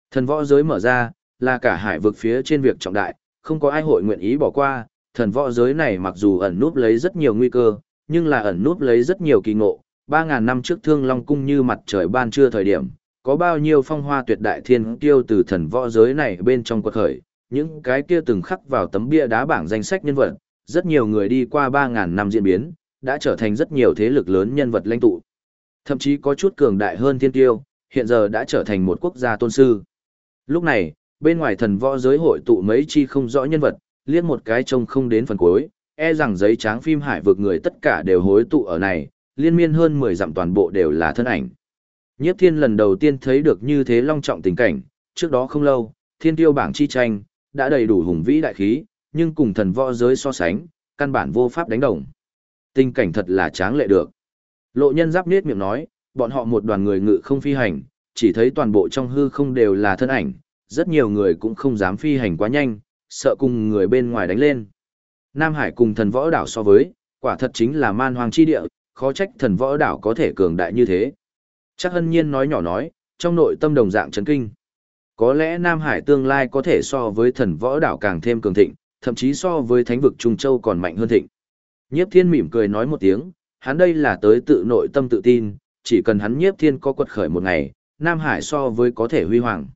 Thần võ giới mở ra, là cả hải vực phía trên việc trọng đại, không có ai hội nguyện ý bỏ qua, thần võ giới này mặc dù ẩn núp lấy rất nhiều nguy cơ, nhưng là ẩn núp lấy rất nhiều kỳ ngộ. 3.000 năm trước Thương Long Cung như mặt trời ban trưa thời điểm, có bao nhiêu phong hoa tuyệt đại thiên kiêu từ thần võ giới này bên trong quật khởi, những cái kia từng khắc vào tấm bia đá bảng danh sách nhân vật, rất nhiều người đi qua 3.000 năm diễn biến, đã trở thành rất nhiều thế lực lớn nhân vật lãnh tụ. Thậm chí có chút cường đại hơn thiên kiêu, hiện giờ đã trở thành một quốc gia tôn sư. Lúc này, bên ngoài thần võ giới hội tụ mấy chi không rõ nhân vật, liếc một cái trông không đến phần cuối, e rằng giấy tráng phim hải vực người tất cả đều hối tụ ở này, liên miên hơn 10 dặm toàn bộ đều là thân ảnh. Nhiếp Thiên lần đầu tiên thấy được như thế long trọng tình cảnh, trước đó không lâu, thiên tiêu bảng chi tranh, đã đầy đủ hùng vĩ đại khí, nhưng cùng thần võ giới so sánh, căn bản vô pháp đánh đồng. Tình cảnh thật là tráng lệ được. Lộ Nhân Giáp nết miệng nói, bọn họ một đoàn người ngự không phi hành, chỉ thấy toàn bộ trong hư không đều là thân ảnh, rất nhiều người cũng không dám phi hành quá nhanh, sợ cùng người bên ngoài đánh lên. Nam Hải cùng thần võ đảo so với, quả thật chính là man hoang chi địa, khó trách thần võ đảo có thể cường đại như thế. Chắc Hân Nhiên nói nhỏ nói, trong nội tâm đồng dạng chấn kinh. Có lẽ Nam Hải tương lai có thể so với thần võ đảo càng thêm cường thịnh, thậm chí so với thánh vực Trung Châu còn mạnh hơn thịnh. Nhiếp Thiên mỉm cười nói một tiếng, hắn đây là tới tự nội tâm tự tin, chỉ cần hắn Nhiếp Thiên có quật khởi một ngày, Nam Hải so với có thể huy hoàng.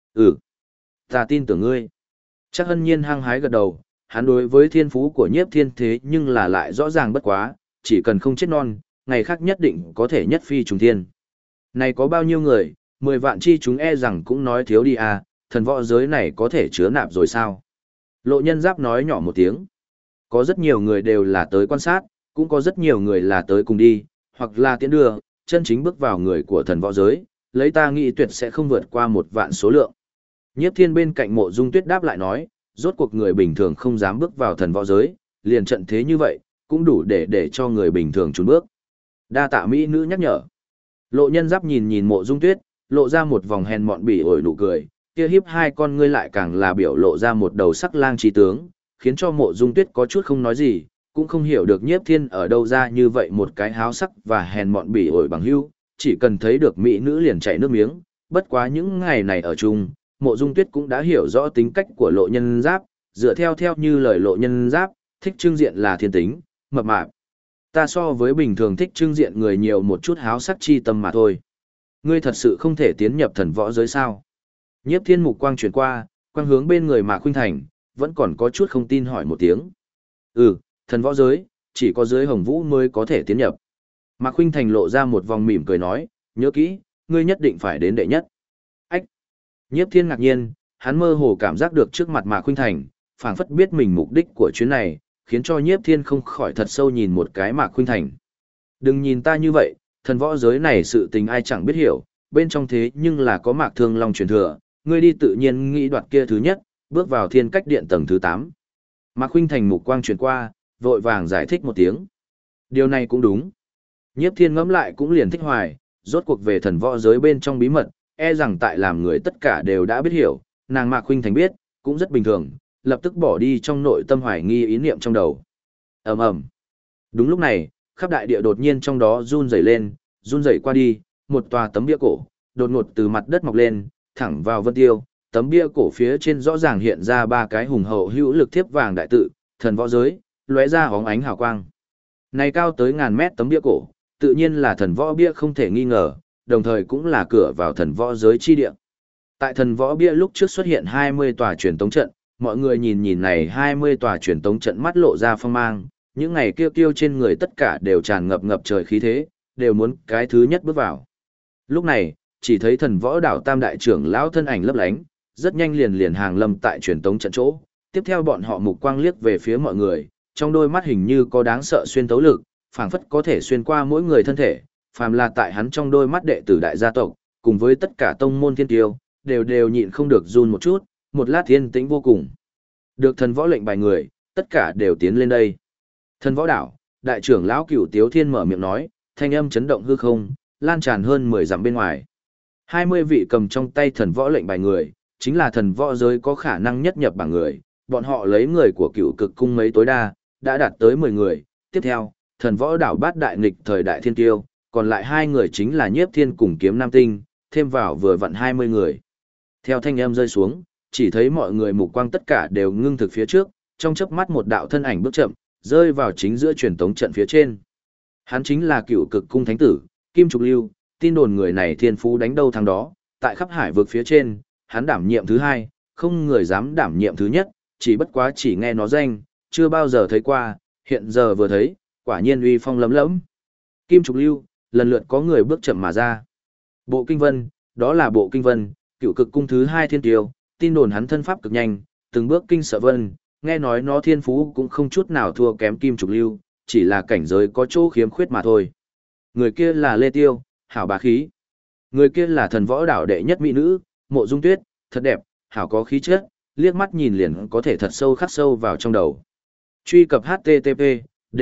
Ta tin tưởng ngươi. Chắc Hân Nhiên hăng hái gật đầu, hắn đối với thiên phú của Nhiếp Thiên thế nhưng là lại rõ ràng bất quá, chỉ cần không chết non, ngày khác nhất định có thể nhất phi trùng thiên. Này có bao nhiêu người, 10 vạn chi chúng e rằng cũng nói thiếu đi à, thần võ giới này có thể chứa nạp rồi sao? Lộ Nhân Giáp nói nhỏ một tiếng. Có rất nhiều người đều là tới quan sát, cũng có rất nhiều người là tới cùng đi, hoặc là tiễn đưa, chân chính bước vào người của thần võ giới, lấy ta nghĩ tuyệt sẽ không vượt qua 1 vạn số lượng. Nhiếp Thiên bên cạnh Mộ Dung Tuyết đáp lại nói, rốt cuộc người bình thường không dám bước vào thần võ giới, liền trận thế như vậy, cũng đủ để cho người bình thường chùn bước. Đa tạ mỹ nữ nhắc nhở. Lộ Nhân Giáp nhìn nhìn Mộ Dung Tuyết, lộ ra một vòng hèn mọn bỉ ổi nụ cười, kia hiếp hai con ngươi lại càng là biểu lộ ra một đầu sắc lang trí tướng, khiến cho Mộ Dung Tuyết có chút không nói gì, cũng không hiểu được Nhiếp Thiên ở đâu ra như vậy một cái háo sắc và hèn mọn bỉ ổi bằng hữu, chỉ cần thấy được mỹ nữ liền chảy nước miếng. Bất quá những ngày này ở chung, Mộ Dung Tuyết cũng đã hiểu rõ tính cách của Lộ Nhân Giáp, dựa theo như lời Lộ Nhân Giáp, thích trưng diện là thiên tính, mập mạp. Ta so với bình thường thích trưng diện người nhiều một chút háo sắc chi tâm mà thôi. Ngươi thật sự không thể tiến nhập thần võ giới sao? Nhiếp Thiên mục quang chuyển qua, quang hướng bên người Mạc Khuynh Thành, vẫn còn có chút không tin hỏi một tiếng. Thần võ giới, chỉ có giới Hồng Vũ mới có thể tiến nhập. Mạc Khuynh Thành lộ ra một vòng mỉm cười nói, nhớ kỹ, ngươi nhất định phải đến đệ nhất. Ách! Nhiếp Thiên ngạc nhiên, hắn mơ hồ cảm giác được trước mặt Mạc Khuynh Thành, phảng phất biết mình mục đích của chuyến này, khiến cho Nhiếp Thiên không khỏi thật sâu nhìn một cái Mạc Khuynh Thành. Đừng nhìn ta như vậy, thần võ giới này sự tình ai chẳng biết hiểu, bên trong thế nhưng là có Mạc Thương Long truyền thừa, ngươi đi tự nhiên nghĩ đoạt kia thứ nhất, bước vào thiên cách điện tầng thứ 8. Mạc Khuynh Thành mục quang truyền qua, vội vàng giải thích một tiếng. Điều này cũng đúng. Nhiếp Thiên ngẫm lại cũng liền thích hoài, rốt cuộc về thần võ giới bên trong bí mật, e rằng tại làm người tất cả đều đã biết hiểu, nàng Mạc Khuynh Thành biết, cũng rất bình thường, lập tức bỏ đi trong nội tâm hoài nghi ý niệm trong đầu. Ầm ầm. Đúng lúc này, khắp đại địa đột nhiên trong đó run rẩy lên, run rẩy qua đi, một tòa tấm bia cổ, đột ngột từ mặt đất mọc lên, thẳng vào Vân Tiêu, tấm bia cổ phía trên rõ ràng hiện ra 3 cái hùng hậu hữu lực thiếp vàng đại tự, thần võ giới, lóe ra hóng ánh hào quang. Này cao tới ngàn mét tấm bia cổ, tự nhiên là thần võ bia không thể nghi ngờ, đồng thời cũng là cửa vào thần võ giới chi địa. Tại thần võ bia lúc trước xuất hiện 20 tòa truyền tống trận, mọi người nhìn nhìn này 20 tòa truyền tống trận mắt lộ ra phong mang, những ngày kêu kêu trên người tất cả đều tràn ngập ngập trời khí thế, đều muốn cái thứ nhất bước vào. Lúc này, chỉ thấy thần võ đảo tam đại trưởng lão thân ảnh lấp lánh, rất nhanh liền hàng lâm tại truyền tống trận chỗ. Tiếp theo bọn họ mục quang liếc về phía mọi người, trong đôi mắt hình như có đáng sợ xuyên tấu lực, phảng phất có thể xuyên qua mỗi người thân thể, phàm là tại hắn trong đôi mắt đệ tử đại gia tộc, cùng với tất cả tông môn thiên tiêu, đều nhịn không được run một chút, một lát yên tĩnh vô cùng. Được thần võ lệnh bài người, tất cả đều tiến lên đây. Thần võ đảo, đại trưởng lão Cửu Tiếu Thiên mở miệng nói, thanh âm chấn động hư không, lan tràn hơn 10 dặm bên ngoài. 20 vị cầm trong tay thần võ lệnh bài người, chính là thần võ giới có khả năng nhất nhập bảng người, bọn họ lấy người của Cửu Cực cung mấy tối đa, đã đạt tới 10 người. Tiếp theo, thần võ đảo bát đại nghịch thời đại thiên tiêu, còn lại 2 người chính là Nhiếp Thiên cùng Kiếm Nam Tinh, thêm vào vừa vặn 20 người. Theo thanh âm rơi xuống, chỉ thấy mọi người mục quang tất cả đều ngưng thực phía trước, trong chớp mắt một đạo thân ảnh bước chậm, rơi vào chính giữa truyền tống trận phía trên. Hắn chính là Cựu Cực Cung thánh tử, Kim Trục Lưu, tin đồn người này thiên phú đánh đâu thắng đó, tại khắp hải vực phía trên, hắn đảm nhiệm thứ hai, không người dám đảm nhiệm thứ nhất, chỉ bất quá chỉ nghe nó danh, chưa bao giờ thấy qua, hiện giờ vừa thấy, quả nhiên uy phong lấm lẫm. Kim Trục Lưu, lần lượt có người bước chậm mà ra. Bộ Kinh Vân, đó là Bộ Kinh Vân, Cựu Cực Cung thứ hai thiên tiêu, tin đồn hắn thân pháp cực nhanh, từng bước kinh sợ vân, nghe nói nó thiên phú cũng không chút nào thua kém Kim Trục Lưu, chỉ là cảnh giới có chỗ khiếm khuyết mà thôi. Người kia là Lê Tiêu, hảo bá khí. Người kia là thần võ đảo đệ nhất mỹ nữ, Mộ Dung Tuyết, thật đẹp, hảo có khí chất, liếc mắt nhìn liền có thể thật sâu khắc sâu vào trong đầu. Truy cập HTTP, D.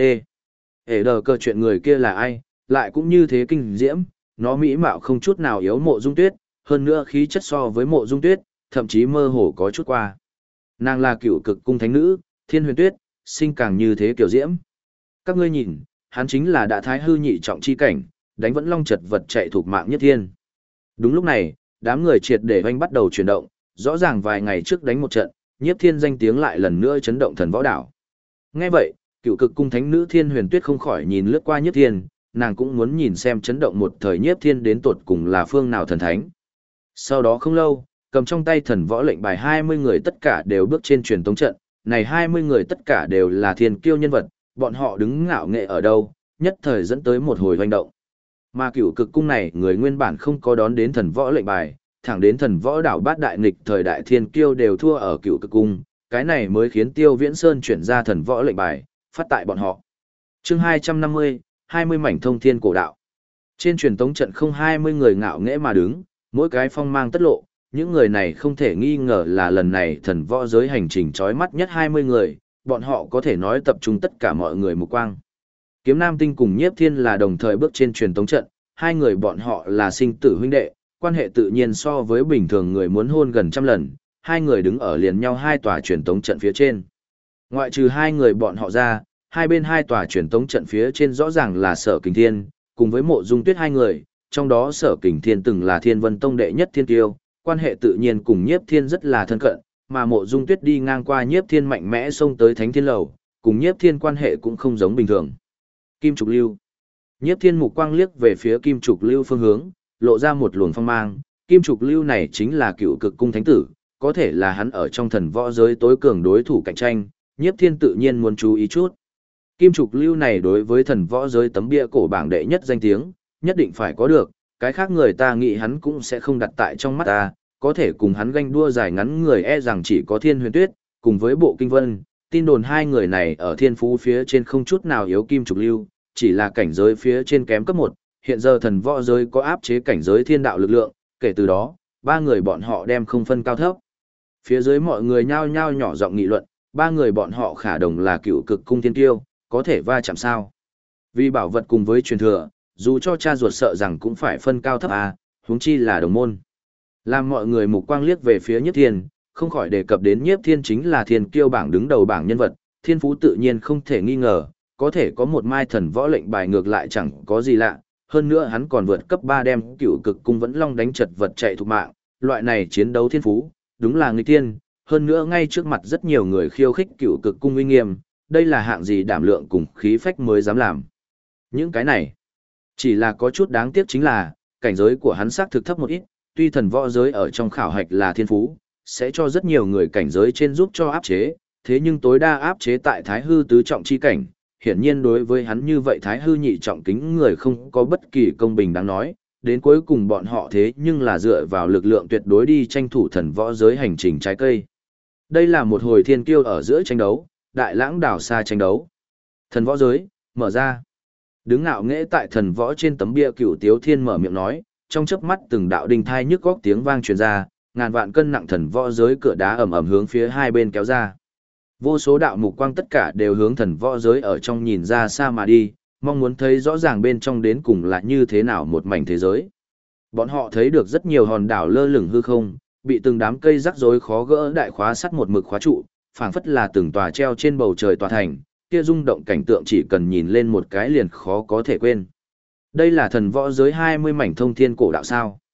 Đờ cơ chuyện người kia là ai, lại cũng như thế kinh diễm, nó mỹ mạo không chút nào yếu Mộ Dung Tuyết, hơn nữa khí chất so với Mộ Dung Tuyết, thậm chí mơ hồ có chút qua. Nàng là Cựu Cực Cung thánh nữ, Thiên Huyền Tuyết, sinh càng như thế kiểu diễm. Các ngươi nhìn, hắn chính là đã thái hư nhị trọng chi cảnh, đánh vẫn long chật vật chạy thuộc mạng nhất thiên. Đúng lúc này, đám người triệt để hoanh bắt đầu chuyển động, rõ ràng vài ngày trước đánh một trận, Nhiếp Thiên danh tiếng lại lần nữa chấn động thần võ đảo. Nghe vậy, Cựu Cực Cung thánh nữ Thiên Huyền Tuyết không khỏi nhìn lướt qua Nhiếp Thiên, nàng cũng muốn nhìn xem chấn động một thời Nhiếp Thiên đến tột cùng là phương nào thần thánh. Sau đó không lâu, cầm trong tay thần võ lệnh bài 20 người tất cả đều bước trên truyền tống trận, này 20 người tất cả đều là thiên kiêu nhân vật, bọn họ đứng ngạo nghệ ở đâu, nhất thời dẫn tới một hồi hoành động. Mà Cựu Cực Cung này người nguyên bản không có đón đến thần võ lệnh bài, thẳng đến thần võ đảo bát đại nghịch thời đại thiên kiêu đều thua ở Cựu Cực Cung, cái này mới khiến Tiêu Viễn Sơn chuyển ra thần võ lệnh bài, phát tại bọn họ. Chương 250, 20 mảnh thông thiên cổ đạo. Trên truyền tống trận không 20 người ngạo nghễ mà đứng, mỗi cái phong mang tất lộ, những người này không thể nghi ngờ là lần này thần võ giới hành trình chói mắt nhất 20 người, bọn họ có thể nói tập trung tất cả mọi người mục quang. Kiếm Nam Tinh cùng Nhiếp Thiên là đồng thời bước trên truyền tống trận, hai người bọn họ là sinh tử huynh đệ, quan hệ tự nhiên so với bình thường người muốn hôn gần trăm lần, hai người đứng ở liền nhau hai tòa truyền tống trận phía trên. Ngoại trừ hai người bọn họ ra, hai bên hai tòa truyền tống trận phía trên rõ ràng là Sở Kình Thiên, cùng với Mộ Dung Tuyết hai người, trong đó Sở Kình Thiên từng là Thiên Vân Tông đệ nhất thiên tiêu, quan hệ tự nhiên cùng Nhiếp Thiên rất là thân cận, mà Mộ Dung Tuyết đi ngang qua Nhiếp Thiên mạnh mẽ xông tới Thánh Thiên Lầu, cùng Nhiếp Thiên quan hệ cũng không giống bình thường. Kim Trục Lưu. Nhiếp Thiên mục quang liếc về phía Kim Trục Lưu phương hướng, lộ ra một luồng phong mang, Kim Trục Lưu này chính là Cựu Cực Cung thánh tử, có thể là hắn ở trong thần võ giới tối cường đối thủ cạnh tranh, Nhiếp Thiên tự nhiên muốn chú ý chút. Kim Trục Lưu này đối với thần võ giới tấm bia cổ bảng đệ nhất danh tiếng, nhất định phải có được, cái khác người ta nghĩ hắn cũng sẽ không đặt tại trong mắt ta, có thể cùng hắn ganh đua dài ngắn người e rằng chỉ có Thiên Huyền Tuyết, cùng với Bộ Kinh Vân, tin đồn hai người này ở thiên phú phía trên không chút nào yếu Kim Trục Lưu, chỉ là cảnh giới phía trên kém cấp 1, hiện giờ thần võ giới có áp chế cảnh giới thiên đạo lực lượng, kể từ đó, ba người bọn họ đem không phân cao thấp. Phía dưới mọi người nhao nhao nhỏ giọng nghị luận, ba người bọn họ khả đồng là Cựu Cực Cung thiên tiêu, có thể va chạm sao? Vì bảo vật cùng với truyền thừa, dù cho cha ruột sợ rằng cũng phải phân cao thấp à, huống chi là đồng môn. Làm mọi người mục quang liếc về phía Nhiếp Thiên, không khỏi đề cập đến Nhiếp Thiên chính là thiên kiêu bảng đứng đầu bảng nhân vật, thiên phú tự nhiên không thể nghi ngờ, có thể có một mai thần võ lệnh bài ngược lại chẳng có gì lạ, hơn nữa hắn còn vượt cấp 3 đem Cựu Cực Cung vẫn long đánh chật vật chạy thục mạng, loại này chiến đấu thiên phú, đúng là nghịch thiên, hơn nữa ngay trước mặt rất nhiều người khiêu khích Cựu Cực Cung uy nghiêm, đây là hạng gì đảm lượng cùng khí phách mới dám làm. Những cái này, chỉ là có chút đáng tiếc chính là, cảnh giới của hắn xác thực thấp một ít, tuy thần võ giới ở trong khảo hạch là thiên phú, sẽ cho rất nhiều người cảnh giới trên giúp cho áp chế, thế nhưng tối đa áp chế tại thái hư tứ trọng chi cảnh, hiển nhiên đối với hắn như vậy thái hư nhị trọng kính người không có bất kỳ công bình đáng nói, đến cuối cùng bọn họ thế nhưng là dựa vào lực lượng tuyệt đối đi tranh thủ thần võ giới hành trình trái cây. Đây là một hồi thiên kiêu ở giữa tranh đấu, đại lãng đảo xa tranh đấu. Thần võ giới, mở ra. Đứng ngạo nghễ tại thần võ trên tấm bia Cựu Tiếu Thiên mở miệng nói, trong chớp mắt từng đạo đinh thai nhức góc tiếng vang truyền ra, ngàn vạn cân nặng thần võ giới cửa đá ầm ầm hướng phía hai bên kéo ra. Vô số đạo mục quang tất cả đều hướng thần võ giới ở trong nhìn ra xa mà đi, mong muốn thấy rõ ràng bên trong đến cùng là như thế nào một mảnh thế giới. Bọn họ thấy được rất nhiều hòn đảo lơ lửng hư không, bị từng đám cây rắc rối khó gỡ đại khóa sắt một mực khóa trụ, phảng phất là từng tòa treo trên bầu trời tòa thành, kia rung động cảnh tượng chỉ cần nhìn lên một cái liền khó có thể quên. Đây là thần võ giới 20 mảnh thông thiên cổ đạo sao?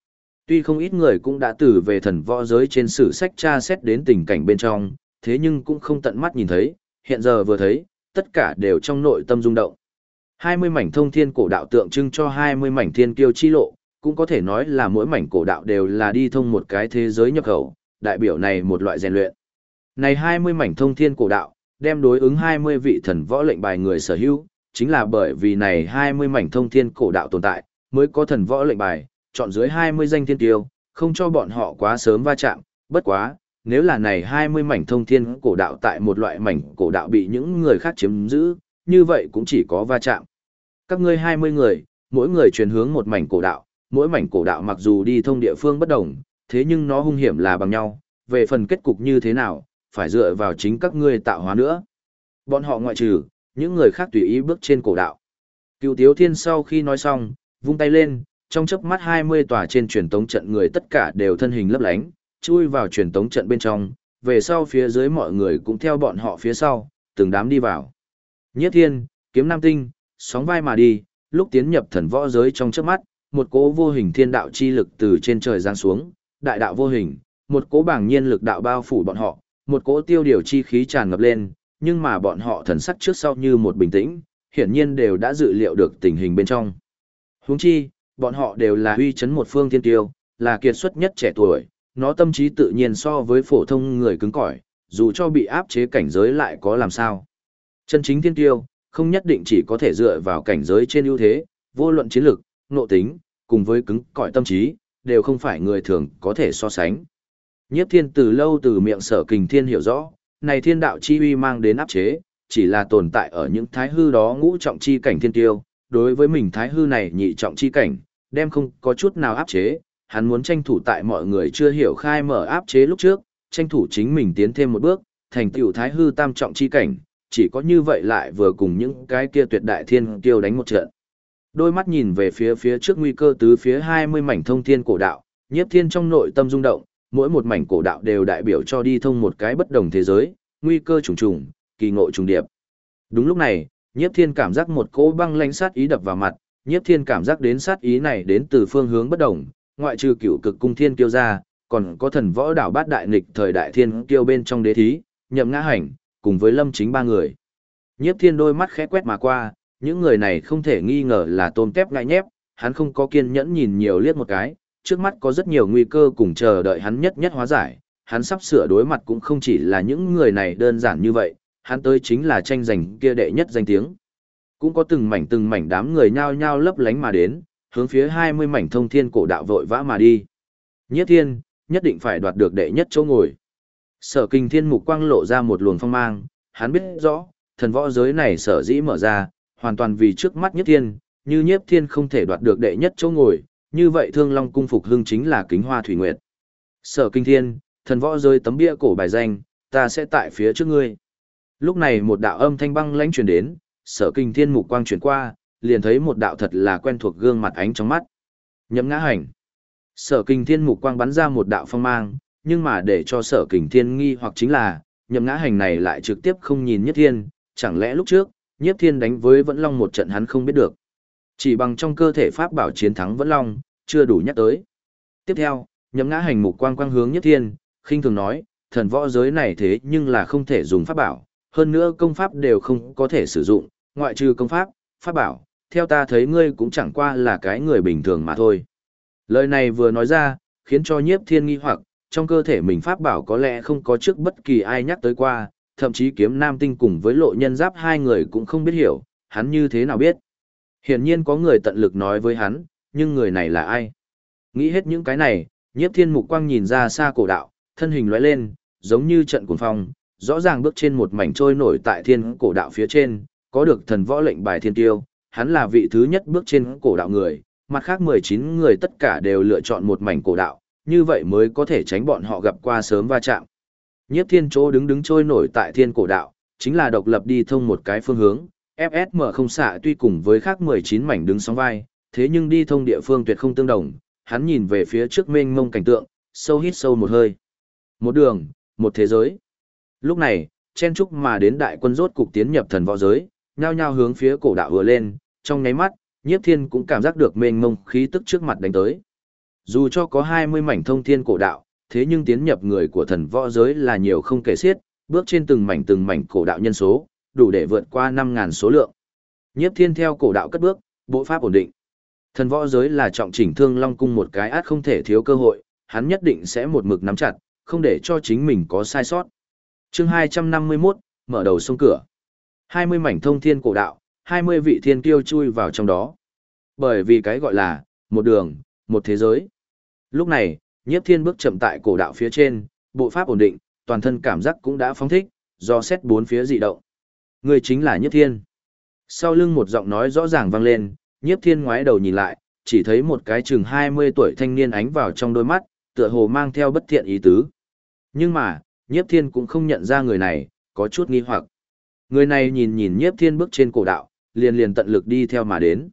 Tuy không ít người cũng đã từ về thần võ giới trên sử sách tra xét đến tình cảnh bên trong, thế nhưng cũng không tận mắt nhìn thấy, hiện giờ vừa thấy, tất cả đều trong nội tâm rung động. 20 mảnh thông thiên cổ đạo tượng trưng cho 20 mảnh thiên kiêu chi lộ, cũng có thể nói là mỗi mảnh cổ đạo đều là đi thông một cái thế giới nhập khẩu, đại biểu này một loại rèn luyện. Này 20 mảnh thông thiên cổ đạo, đem đối ứng 20 vị thần võ lệnh bài người sở hữu, chính là bởi vì này 20 mảnh thông thiên cổ đạo tồn tại, mới có thần võ lệnh bài, chọn dưới 20 danh thiên tiêu, không cho bọn họ quá sớm va chạm, bất quá, nếu là này 20 mảnh thông thiên cổ đạo tại một loại mảnh cổ đạo bị những người khác chiếm giữ, như vậy cũng chỉ có va chạm. Các ngươi 20 người, mỗi người truyền hướng một mảnh cổ đạo, mỗi mảnh cổ đạo mặc dù đi thông địa phương bất đồng, thế nhưng nó hung hiểm là bằng nhau, về phần kết cục như thế nào, phải dựa vào chính các ngươi tạo hóa nữa. Bọn họ ngoại trừ, những người khác tùy ý bước trên cổ đạo. Cựu Tiếu Thiên sau khi nói xong, vung tay lên, trong chớp mắt 20 tòa trên truyền tống trận người tất cả đều thân hình lấp lánh, chui vào truyền tống trận bên trong, về sau phía dưới mọi người cũng theo bọn họ phía sau, từng đám đi vào. Nhiếp Thiên, Kiếm Nam Tinh, sóng vai mà đi, lúc tiến nhập thần võ giới trong chớp mắt, một cỗ vô hình thiên đạo chi lực từ trên trời giáng xuống, đại đạo vô hình, một cỗ bảng nhiên lực đạo bao phủ bọn họ, một cỗ tiêu điều chi khí tràn ngập lên, nhưng mà bọn họ thần sắc trước sau như một bình tĩnh, hiển nhiên đều đã dự liệu được tình hình bên trong. Huống chi, bọn họ đều là uy chấn một phương thiên tiêu, là kiệt xuất nhất trẻ tuổi, nó tâm trí tự nhiên so với phổ thông người cứng cỏi, dù cho bị áp chế cảnh giới lại có làm sao. Chân chính thiên tiêu, không nhất định chỉ có thể dựa vào cảnh giới trên ưu thế, vô luận chiến lực, nội tính, cùng với cứng cỏi tâm trí, đều không phải người thường có thể so sánh. Nhiếp Thiên từ lâu từ miệng Sở Kình Thiên hiểu rõ, này thiên đạo chi uy mang đến áp chế, chỉ là tồn tại ở những thái hư đó ngũ trọng chi cảnh thiên tiêu, đối với mình thái hư này nhị trọng chi cảnh, đem không có chút nào áp chế, hắn muốn tranh thủ tại mọi người chưa hiểu khai mở áp chế lúc trước, tranh thủ chính mình tiến thêm một bước, thành tựu thái hư tam trọng chi cảnh, chỉ có như vậy lại vừa cùng những cái kia tuyệt đại thiên kiêu đánh một trận. Đôi mắt nhìn về phía trước nguy cơ tứ phía 20 mảnh thông thiên cổ đạo, Nhiếp Thiên trong nội tâm rung động, mỗi một mảnh cổ đạo đều đại biểu cho đi thông một cái bất đồng thế giới, nguy cơ trùng trùng, kỳ ngộ trùng điệp. Đúng lúc này, Nhiếp Thiên cảm giác một cỗ băng lãnh sát ý đập vào mặt, Nhiếp Thiên cảm giác đến sát ý này đến từ phương hướng bất đồng, ngoại trừ Cửu Cực Cung Thiên Kiêu ra, còn có thần võ đảo bát đại nghịch thời đại thiên kiêu bên trong đế thí, Nhậm Ngã Hành, cùng với Lâm Chính ba người. Nhiếp Thiên đôi mắt khẽ quét mà qua, những người này không thể nghi ngờ là tôm tép ngại nhép, hắn không có kiên nhẫn nhìn nhiều liếc một cái, trước mắt có rất nhiều nguy cơ cùng chờ đợi hắn nhất nhất hóa giải, hắn sắp sửa đối mặt cũng không chỉ là những người này đơn giản như vậy, hắn tới chính là tranh giành kia đệ nhất danh tiếng. Cũng có từng mảnh đám người nhao nhao lấp lánh mà đến, hướng phía 20 mảnh thông thiên cổ đạo vội vã mà đi. Nhiếp Thiên, nhất định phải đoạt được đệ nhất chỗ ngồi. Sở Kình Thiên mục quang lộ ra một luồng phong mang, hắn biết rõ, thần võ giới này sở dĩ mở ra, hoàn toàn vì trước mắt Nhiếp Thiên, như Nhiếp Thiên không thể đoạt được đệ nhất chỗ ngồi, như vậy Thương Long cung phục hưng chính là Kính Hoa Thủy Nguyệt. Sở Kình Thiên, thần võ giới tấm bia cổ bài danh, ta sẽ tại phía trước ngươi. Lúc này một đạo âm thanh băng lãnh truyền đến, Sở Kình Thiên mục quang chuyển qua, liền thấy một đạo thật là quen thuộc gương mặt ánh trong mắt. Nhậm Ngã Hành. Sở Kình Thiên mục quang bắn ra một đạo phong mang, nhưng mà để cho Sở Kình Thiên nghi hoặc chính là, Nhậm Ngã Hành này lại trực tiếp không nhìn Nhiếp Thiên, chẳng lẽ lúc trước, Nhiếp Thiên đánh với Vẫn Long một trận hắn không biết được. Chỉ bằng trong cơ thể pháp bảo chiến thắng Vẫn Long, chưa đủ nhắc tới. Tiếp theo, Nhậm Ngã Hành mục quang quang hướng Nhiếp Thiên, khinh thường nói, thần võ giới này thế nhưng là không thể dùng pháp bảo, hơn nữa công pháp đều không có thể sử dụng, ngoại trừ công pháp, pháp bảo, theo ta thấy ngươi cũng chẳng qua là cái người bình thường mà thôi. Lời này vừa nói ra, khiến cho Nhiếp Thiên nghi hoặc, trong cơ thể mình pháp bảo có lẽ không có trước bất kỳ ai nhắc tới qua, thậm chí Kiếm Nam Tinh cùng với Lộ Nhân Giáp hai người cũng không biết hiểu, hắn như thế nào biết. Hiển nhiên có người tận lực nói với hắn, nhưng người này là ai? Nghĩ hết những cái này, Nhiếp Thiên mục quang nhìn ra xa cổ đạo, thân hình lóe lên, giống như trận cuồng phong, rõ ràng bước trên một mảnh trôi nổi tại thiên cổ đạo phía trên, có được thần võ lệnh bài thiên tiêu, hắn là vị thứ nhất bước trên cổ đạo người, mặt khác 19 người tất cả đều lựa chọn một mảnh cổ đạo, như vậy mới có thể tránh bọn họ gặp qua sớm va chạm. Nhiếp Thiên chỗ đứng trôi nổi tại thiên cổ đạo, chính là độc lập đi thông một cái phương hướng, FSM không xạ tuy cùng với khác 19 mảnh đứng sóng vai, thế nhưng đi thông địa phương tuyệt không tương đồng, hắn nhìn về phía trước mênh mông cảnh tượng, sâu hít sâu một hơi. Một đường, một thế giới. Lúc này, chen chúc mà đến đại quân rốt cục tiến nhập thần võ giới, nhao nhao hướng phía cổ đạo vừa lên, trong nháy mắt, Nhiếp Thiên cũng cảm giác được mênh mông khí tức trước mặt đánh tới. Dù cho có 20 mảnh thông thiên cổ đạo, thế nhưng tiến nhập người của thần võ giới là nhiều không kể xiết, bước trên từng mảnh cổ đạo nhân số, đủ để vượt qua 5.000 số lượng. Nhiếp Thiên theo cổ đạo cất bước, bộ pháp ổn định. Thần võ giới là trọng chỉnh Thương Long cung một cái át không thể thiếu cơ hội, hắn nhất định sẽ một mực nắm chặt, không để cho chính mình có sai sót. Chương 251, mở đầu sông cửa. 20 mảnh thông thiên cổ đạo, 20 vị thiên kiêu chui vào trong đó. Bởi vì cái gọi là một đường, một thế giới. Lúc này, Nhiếp Thiên bước chậm tại cổ đạo phía trên, bộ pháp ổn định, toàn thân cảm giác cũng đã phóng thích, do xét bốn phía dị động. Người chính là Nhiếp Thiên. Sau lưng một giọng nói rõ ràng vang lên, Nhiếp Thiên ngoái đầu nhìn lại, chỉ thấy một cái chừng 20 tuổi thanh niên ánh vào trong đôi mắt, tựa hồ mang theo bất thiện ý tứ. Nhưng mà, Nhiếp Thiên cũng không nhận ra người này, có chút nghi hoặc. Người này nhìn nhìn Nhiếp Thiên bước trên cổ đạo, liền tận lực đi theo mà đến.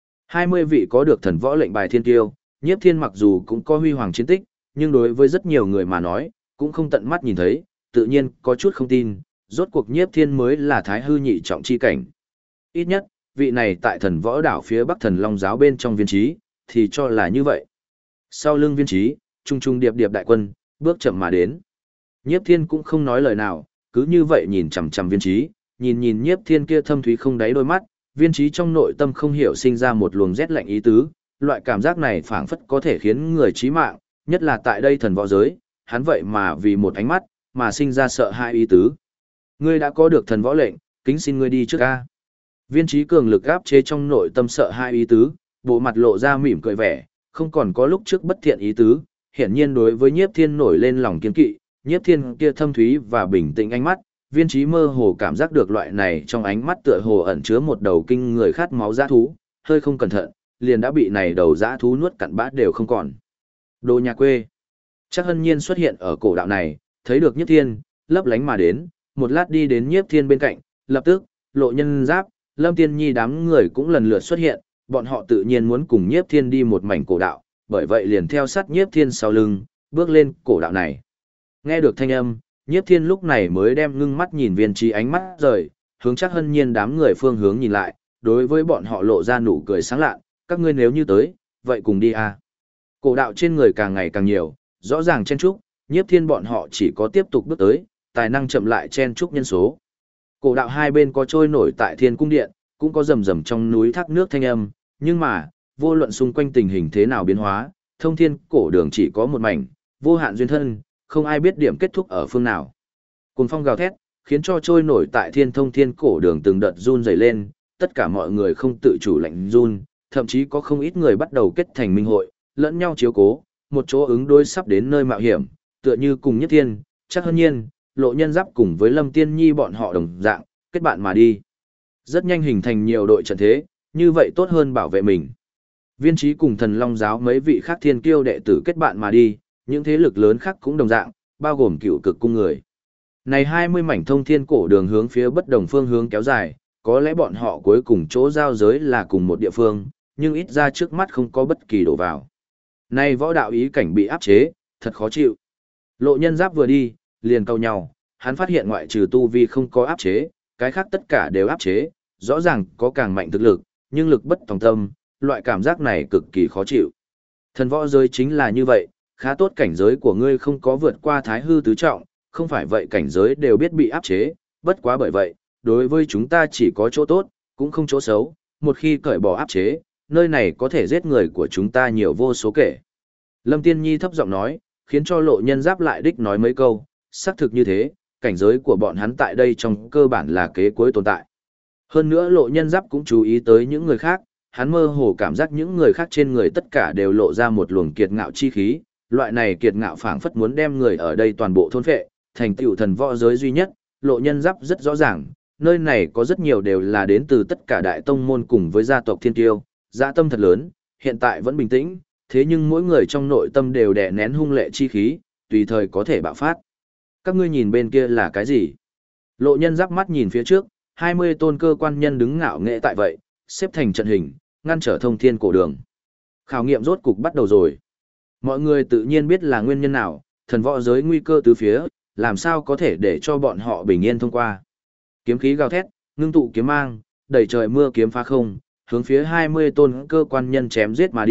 20 vị có được thần võ lệnh bài thiên tiêu, Nhiếp Thiên mặc dù cũng có huy hoàng chiến tích, nhưng đối với rất nhiều người mà nói, cũng không tận mắt nhìn thấy, tự nhiên có chút không tin, rốt cuộc Nhiếp Thiên mới là thái hư nhị trọng chi cảnh. Ít nhất, vị này tại thần võ đảo phía bắc thần long giáo bên trong viên trí, thì cho là như vậy. Sau lưng viên trí, trung trung điệp điệp đại quân, bước chậm mà đến. Nhiếp Thiên cũng không nói lời nào, cứ như vậy nhìn chằm chằm viên trí, nhìn nhìn Nhiếp Thiên kia thâm thúy không đáy đôi mắt, viên trí trong nội tâm không hiểu sinh ra một luồng rét lạnh ý tứ, loại cảm giác này phảng phất có thể khiến người chí mạng, nhất là tại đây thần võ giới, hắn vậy mà vì một ánh mắt, mà sinh ra sợ hãi ý tứ. Ngươi đã có được thần võ lệnh, kính xin ngươi đi trước a. Viên trí cường lực áp chế trong nội tâm sợ hãi ý tứ, bộ mặt lộ ra mỉm cười vẻ, không còn có lúc trước bất thiện ý tứ, hiển nhiên đối với Nhiếp Thiên nổi lên lòng kiên kỵ, Nhiếp Thiên kia thâm thúy và bình tĩnh ánh mắt, viên trí mơ hồ cảm giác được loại này trong ánh mắt tựa hồ ẩn chứa một đầu kinh người khát máu dã thú, hơi không cẩn thận, liền đã bị này đầu dã thú nuốt cặn bã đều không còn. Đồ nhà quê. Chắc Hân Nhiên xuất hiện ở cổ đạo này, thấy được Nhiếp Thiên, lấp lánh mà đến, một lát đi đến Nhiếp Thiên bên cạnh, lập tức, Lộ Nhân Giáp, Lâm Tiên Nhi đám người cũng lần lượt xuất hiện, bọn họ tự nhiên muốn cùng Nhiếp Thiên đi một mảnh cổ đạo, bởi vậy liền theo sát Nhiếp Thiên sau lưng, bước lên cổ đạo này. Nghe được thanh âm, Nhiếp Thiên lúc này mới đem ngưng mắt nhìn viên trí ánh mắt rời, hướng Chắc Hân Nhiên đám người phương hướng nhìn lại, đối với bọn họ lộ ra nụ cười sáng lạ, các ngươi nếu như tới, vậy cùng đi à. Cổ đạo trên người càng ngày càng nhiều, rõ ràng chen trúc, Nhiếp Thiên bọn họ chỉ có tiếp tục bước tới, tài năng chậm lại chen trúc nhân số. Cổ đạo hai bên có trôi nổi tại Thiên Cung Điện, cũng có rầm rầm trong núi thác nước thanh âm, nhưng mà, vô luận xung quanh tình hình thế nào biến hóa, thông thiên cổ đường chỉ có một mảnh, vô hạn duyên thân, không ai biết điểm kết thúc ở phương nào. Cuồng phong gào thét, khiến cho trôi nổi tại Thiên Thông Thiên cổ đường từng đợt run rẩy lên, tất cả mọi người không tự chủ lạnh run, thậm chí có không ít người bắt đầu kết thành minh hội, lẫn nhau chiếu cố, một chỗ ứng đối sắp đến nơi mạo hiểm, tựa như cùng Nhất Thiên, Chắc Hân Nhiên, Lộ Nhân Giáp cùng với Lâm Tiên Nhi bọn họ đồng dạng, kết bạn mà đi. Rất nhanh hình thành nhiều đội trận thế, như vậy tốt hơn bảo vệ mình. Viên trí cùng thần long giáo mấy vị khác thiên kiêu đệ tử kết bạn mà đi, những thế lực lớn khác cũng đồng dạng, bao gồm cựu cực cung người. Này 20 mảnh thông thiên cổ đường hướng phía bất đồng phương hướng kéo dài, có lẽ bọn họ cuối cùng chỗ giao giới là cùng một địa phương, nhưng ít ra trước mắt không có bất kỳ đổ vào. Này võ đạo ý cảnh bị áp chế, thật khó chịu. Lộ Nhân Giáp vừa đi, liền câu nhau, hắn phát hiện ngoại trừ tu vi không có áp chế, cái khác tất cả đều áp chế, rõ ràng có càng mạnh thực lực, nhưng lực bất tòng tâm, loại cảm giác này cực kỳ khó chịu. Thần võ giới chính là như vậy, khá tốt cảnh giới của ngươi không có vượt qua thái hư tứ trọng, không phải vậy cảnh giới đều biết bị áp chế, bất quá bởi vậy, đối với chúng ta chỉ có chỗ tốt, cũng không chỗ xấu, một khi cởi bỏ áp chế, nơi này có thể giết người của chúng ta nhiều vô số kể. Lâm Tiên Nhi thấp giọng nói, khiến cho Lộ Nhân Giáp lại đích nói mấy câu, xác thực như thế, cảnh giới của bọn hắn tại đây trong cơ bản là kế cuối tồn tại. Hơn nữa Lộ Nhân Giáp cũng chú ý tới những người khác, hắn mơ hồ cảm giác những người khác trên người tất cả đều lộ ra một luồng kiệt ngạo chi khí, loại này kiệt ngạo phảng phất muốn đem người ở đây toàn bộ thôn phệ, thành tựu thần võ giới duy nhất. Lộ Nhân Giáp rất rõ ràng, nơi này có rất nhiều đều là đến từ tất cả đại tông môn cùng với gia tộc thiên tiêu, dã tâm thật lớn, hiện tại vẫn bình tĩnh, thế nhưng mỗi người trong nội tâm đều đè nén hung lệ chi khí, tùy thời có thể bạo phát. Các ngươi nhìn bên kia là cái gì? Lộ Nhân Giáp mắt nhìn phía trước, 20 tôn cơ quan nhân đứng ngạo nghệ tại vậy, xếp thành trận hình, ngăn trở thông thiên cổ đường. Khảo nghiệm rốt cục bắt đầu rồi. Mọi người tự nhiên biết là nguyên nhân nào, thần võ giới nguy cơ tứ phía, làm sao có thể để cho bọn họ bình yên thông qua. Kiếm khí gào thét, ngưng tụ kiếm mang, đầy trời mưa kiếm phá không, hướng phía 20 tôn cơ quan nhân chém giết mà đi,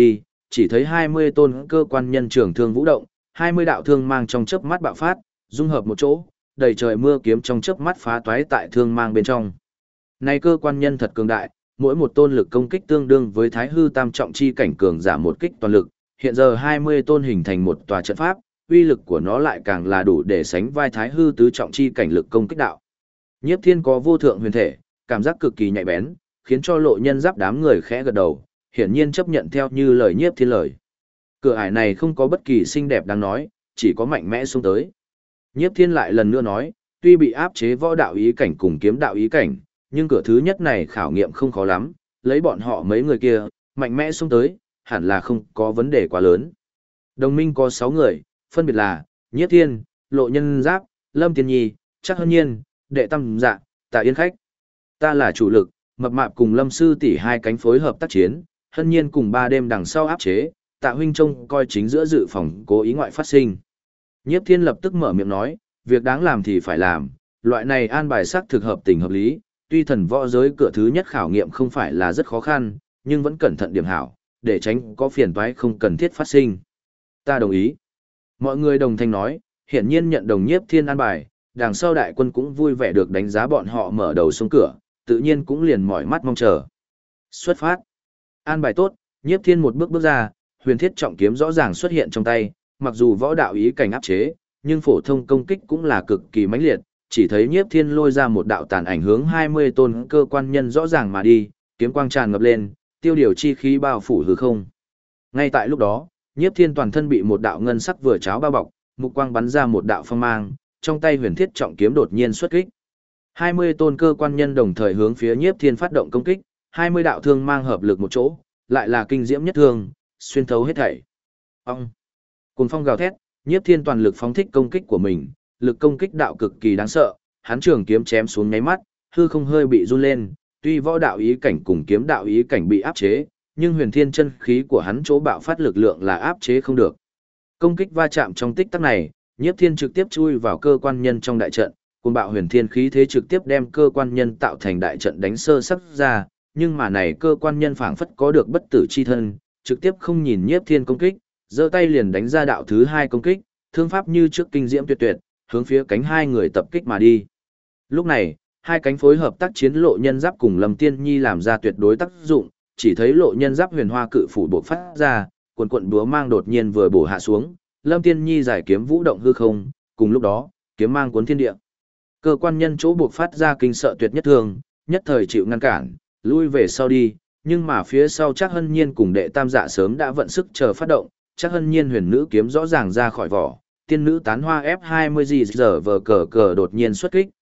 chỉ thấy 20 tôn cơ quan nhân trường thương vũ động, 20 đạo thương mang trong chớp mắt bạo phát, dung hợp một chỗ, đầy trời mưa kiếm trong chớp mắt phá toái tại thương mang bên trong. Này cơ quan nhân thật cường đại, mỗi một tôn lực công kích tương đương với thái hư tam trọng chi cảnh cường giả một kích toàn lực, hiện giờ 20 tôn hình thành một tòa trận pháp, uy lực của nó lại càng là đủ để sánh vai thái hư tứ trọng chi cảnh lực công kích đạo. Nhiếp Thiên có vô thượng huyền thể, cảm giác cực kỳ nhạy bén, khiến cho Lộ Nhân Giáp đám người khẽ gật đầu, hiển nhiên chấp nhận theo như lời Nhiếp Thiên lời. Cửa ải này không có bất kỳ xinh đẹp đáng nói, chỉ có mạnh mẽ xuống tới. Nhiếp Thiên lại lần nữa nói, tuy bị áp chế võ đạo ý cảnh cùng kiếm đạo ý cảnh, nhưng cửa thứ nhất này khảo nghiệm không khó lắm, lấy bọn họ mấy người kia, mạnh mẽ xuống tới, hẳn là không có vấn đề quá lớn. Đồng minh có 6 người, phân biệt là Nhiếp Thiên, Lộ Nhân Giáp, Lâm Tiên Nhi, Trác Hân Nhiên, Đệ Tam Dạ, Tạ Yên Khách. Ta là chủ lực, Mập Mạp cùng Lâm sư tỷ hai cánh phối hợp tác chiến, Hân Nhiên cùng 3 đêm đằng sau áp chế, Tạ huynh trông coi chính giữa dự phòng cố ý ngoại phát sinh. Nhiếp Thiên lập tức mở miệng nói, việc đáng làm thì phải làm, loại này an bài sắc thực hợp tình hợp lý, tuy thần võ giới cửa thứ nhất khảo nghiệm không phải là rất khó khăn, nhưng vẫn cẩn thận điểm hảo, để tránh có phiền toái không cần thiết phát sinh. Ta đồng ý. Mọi người đồng thanh nói, hiển nhiên nhận đồng Nhiếp Thiên an bài, đằng sau đại quân cũng vui vẻ được đánh giá bọn họ mở đầu xuống cửa, tự nhiên cũng liền mỏi mắt mong chờ. Xuất phát. An bài tốt, Nhiếp Thiên một bước bước ra, huyền thiết trọng kiếm rõ ràng xuất hiện trong tay, mặc dù võ đạo ý cảnh áp chế, nhưng phổ thông công kích cũng là cực kỳ mãnh liệt, chỉ thấy Nhiếp Thiên lôi ra một đạo tàn ảnh hướng 20 tôn cơ quan nhân rõ ràng mà đi, kiếm quang tràn ngập lên, tiêu điều chi khí bao phủ hư không. Ngay tại lúc đó, Nhiếp Thiên toàn thân bị một đạo ngân sắc vừa cháo bao bọc, mục quang bắn ra một đạo phong mang, trong tay huyền thiết trọng kiếm đột nhiên xuất kích. 20 tôn cơ quan nhân đồng thời hướng phía Nhiếp Thiên phát động công kích, 20 đạo thương mang hợp lực một chỗ, lại là kinh diễm nhất thương, xuyên thấu hết thảy. Ông. Cùng phong gào thét, Nhiếp Thiên toàn lực phóng thích công kích của mình, lực công kích đạo cực kỳ đáng sợ, hắn trường kiếm chém xuống nháy mắt, hư không hơi bị run lên, tuy võ đạo ý cảnh cùng kiếm đạo ý cảnh bị áp chế, nhưng huyền thiên chân khí của hắn chỗ bạo phát lực lượng là áp chế không được. Công kích va chạm trong tích tắc này, Nhiếp Thiên trực tiếp chui vào cơ quan nhân trong đại trận, cuồng bạo huyền thiên khí thế trực tiếp đem cơ quan nhân tạo thành đại trận đánh sơ sắc ra, nhưng mà này cơ quan nhân phảng phất có được bất tử chi thân, trực tiếp không nhìn Nhiếp Thiên công kích, giơ tay liền đánh ra đạo thứ 2 công kích, thương pháp như trước kinh diễm tuyệt tuyệt, hướng phía cánh hai người tập kích mà đi. Lúc này, hai cánh phối hợp tác chiến Lộ Nhân Giáp cùng Lâm Tiên Nhi làm ra tuyệt đối tác dụng, chỉ thấy Lộ Nhân Giáp huyền hoa cự phủ bộc phát ra, quần quần búa mang đột nhiên vừa bổ hạ xuống, Lâm Tiên Nhi giải kiếm vũ động hư không, cùng lúc đó, kiếm mang cuốn thiên địa. Cơ quan nhân chỗ bộc phát ra kinh sợ tuyệt nhất thường, nhất thời chịu ngăn cản, lui về sau đi, nhưng mà phía sau Trác Hân Nhiên cùng Đệ Tam Dạ sớm đã vận sức chờ phát động, Trác Hân Nhiên huyền nữ kiếm rõ ràng ra khỏi vỏ, tiên nữ tán hoa F20 giờ vờ cờ đột nhiên xuất kích,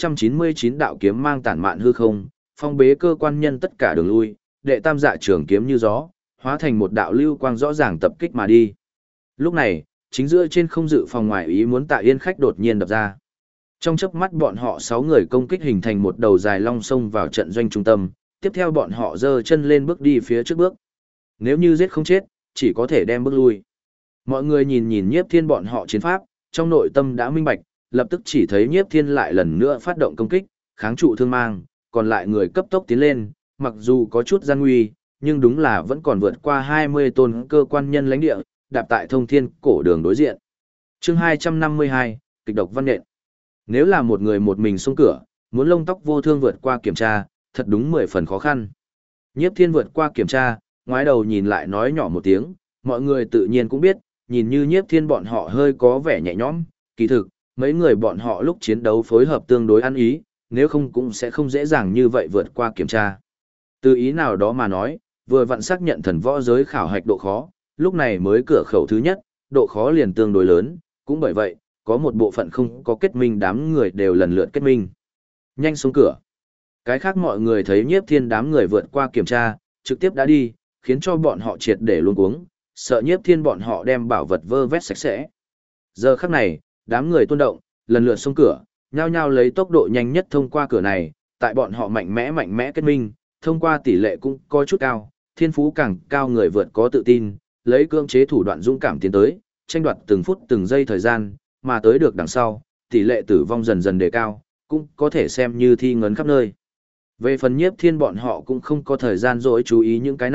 499 đạo kiếm mang tản mạn hư không, phong bế cơ quan nhân tất cả đường lui, Đệ Tam Dạ trường kiếm như gió, hóa thành một đạo lưu quang rõ ràng tập kích mà đi. Lúc này, chính giữa trên không dự phòng ngoài ý muốn Tạ Yên Khách đột nhiên đập ra. Trong chớp mắt bọn họ 6 người công kích hình thành một đầu dài long sông vào trận doanh trung tâm, tiếp theo bọn họ giơ chân lên bước đi phía trước bước. Nếu như giết không chết, chỉ có thể đem bước lui. Mọi người nhìn nhìn Nhiếp Thiên bọn họ chiến pháp, trong nội tâm đã minh bạch, lập tức chỉ thấy Nhiếp Thiên lại lần nữa phát động công kích, kháng trụ thương mang, còn lại người cấp tốc tiến lên, mặc dù có chút gian nguy, nhưng đúng là vẫn còn vượt qua 20 tôn cơ quan nhân lãnh địa, đạp tại thông thiên cổ đường đối diện. Chương 252, kịch độc văn nện. Nếu là một người một mình xông cửa, muốn lông tóc vô thương vượt qua kiểm tra, thật đúng 10 phần khó khăn. Nhiếp Thiên vượt qua kiểm tra, ngoái đầu nhìn lại nói nhỏ một tiếng, mọi người tự nhiên cũng biết, nhìn như Nhiếp Thiên bọn họ hơi có vẻ nhẹ nhõm, kỳ thực, mấy người bọn họ lúc chiến đấu phối hợp tương đối ăn ý, nếu không cũng sẽ không dễ dàng như vậy vượt qua kiểm tra. Từ ý nào đó mà nói, vừa vặn xác nhận thần võ giới khảo hạch độ khó, lúc này mới cửa khẩu thứ nhất, độ khó liền tương đối lớn, cũng bởi vậy, có một bộ phận không có kết minh đám người đều lần lượt kết minh. Nhanh xuống cửa. Cái khác mọi người thấy Nhiếp Thiên đám người vượt qua kiểm tra, trực tiếp đã đi, khiến cho bọn họ triệt để luống cuống, sợ Nhiếp Thiên bọn họ đem bảo vật vơ vét sạch sẽ. Giờ khắc này, đám người tuôn động, lần lượt xông cửa, nhao nhao lấy tốc độ nhanh nhất thông qua cửa này, tại bọn họ mạnh mẽ kết minh, thông qua tỷ lệ cũng có chút cao, thiên phú càng cao người vượt có tự tin, lấy cưỡng chế thủ đoạn dũng cảm tiến tới, tranh đoạt từng phút từng giây thời gian, mà tới được đằng sau, tỷ lệ tử vong dần dần đề cao, cũng có thể xem như thi ngấn khắp nơi. Về phần Nhiếp Thiên bọn họ cũng không có thời gian dỗi chú ý những cái này,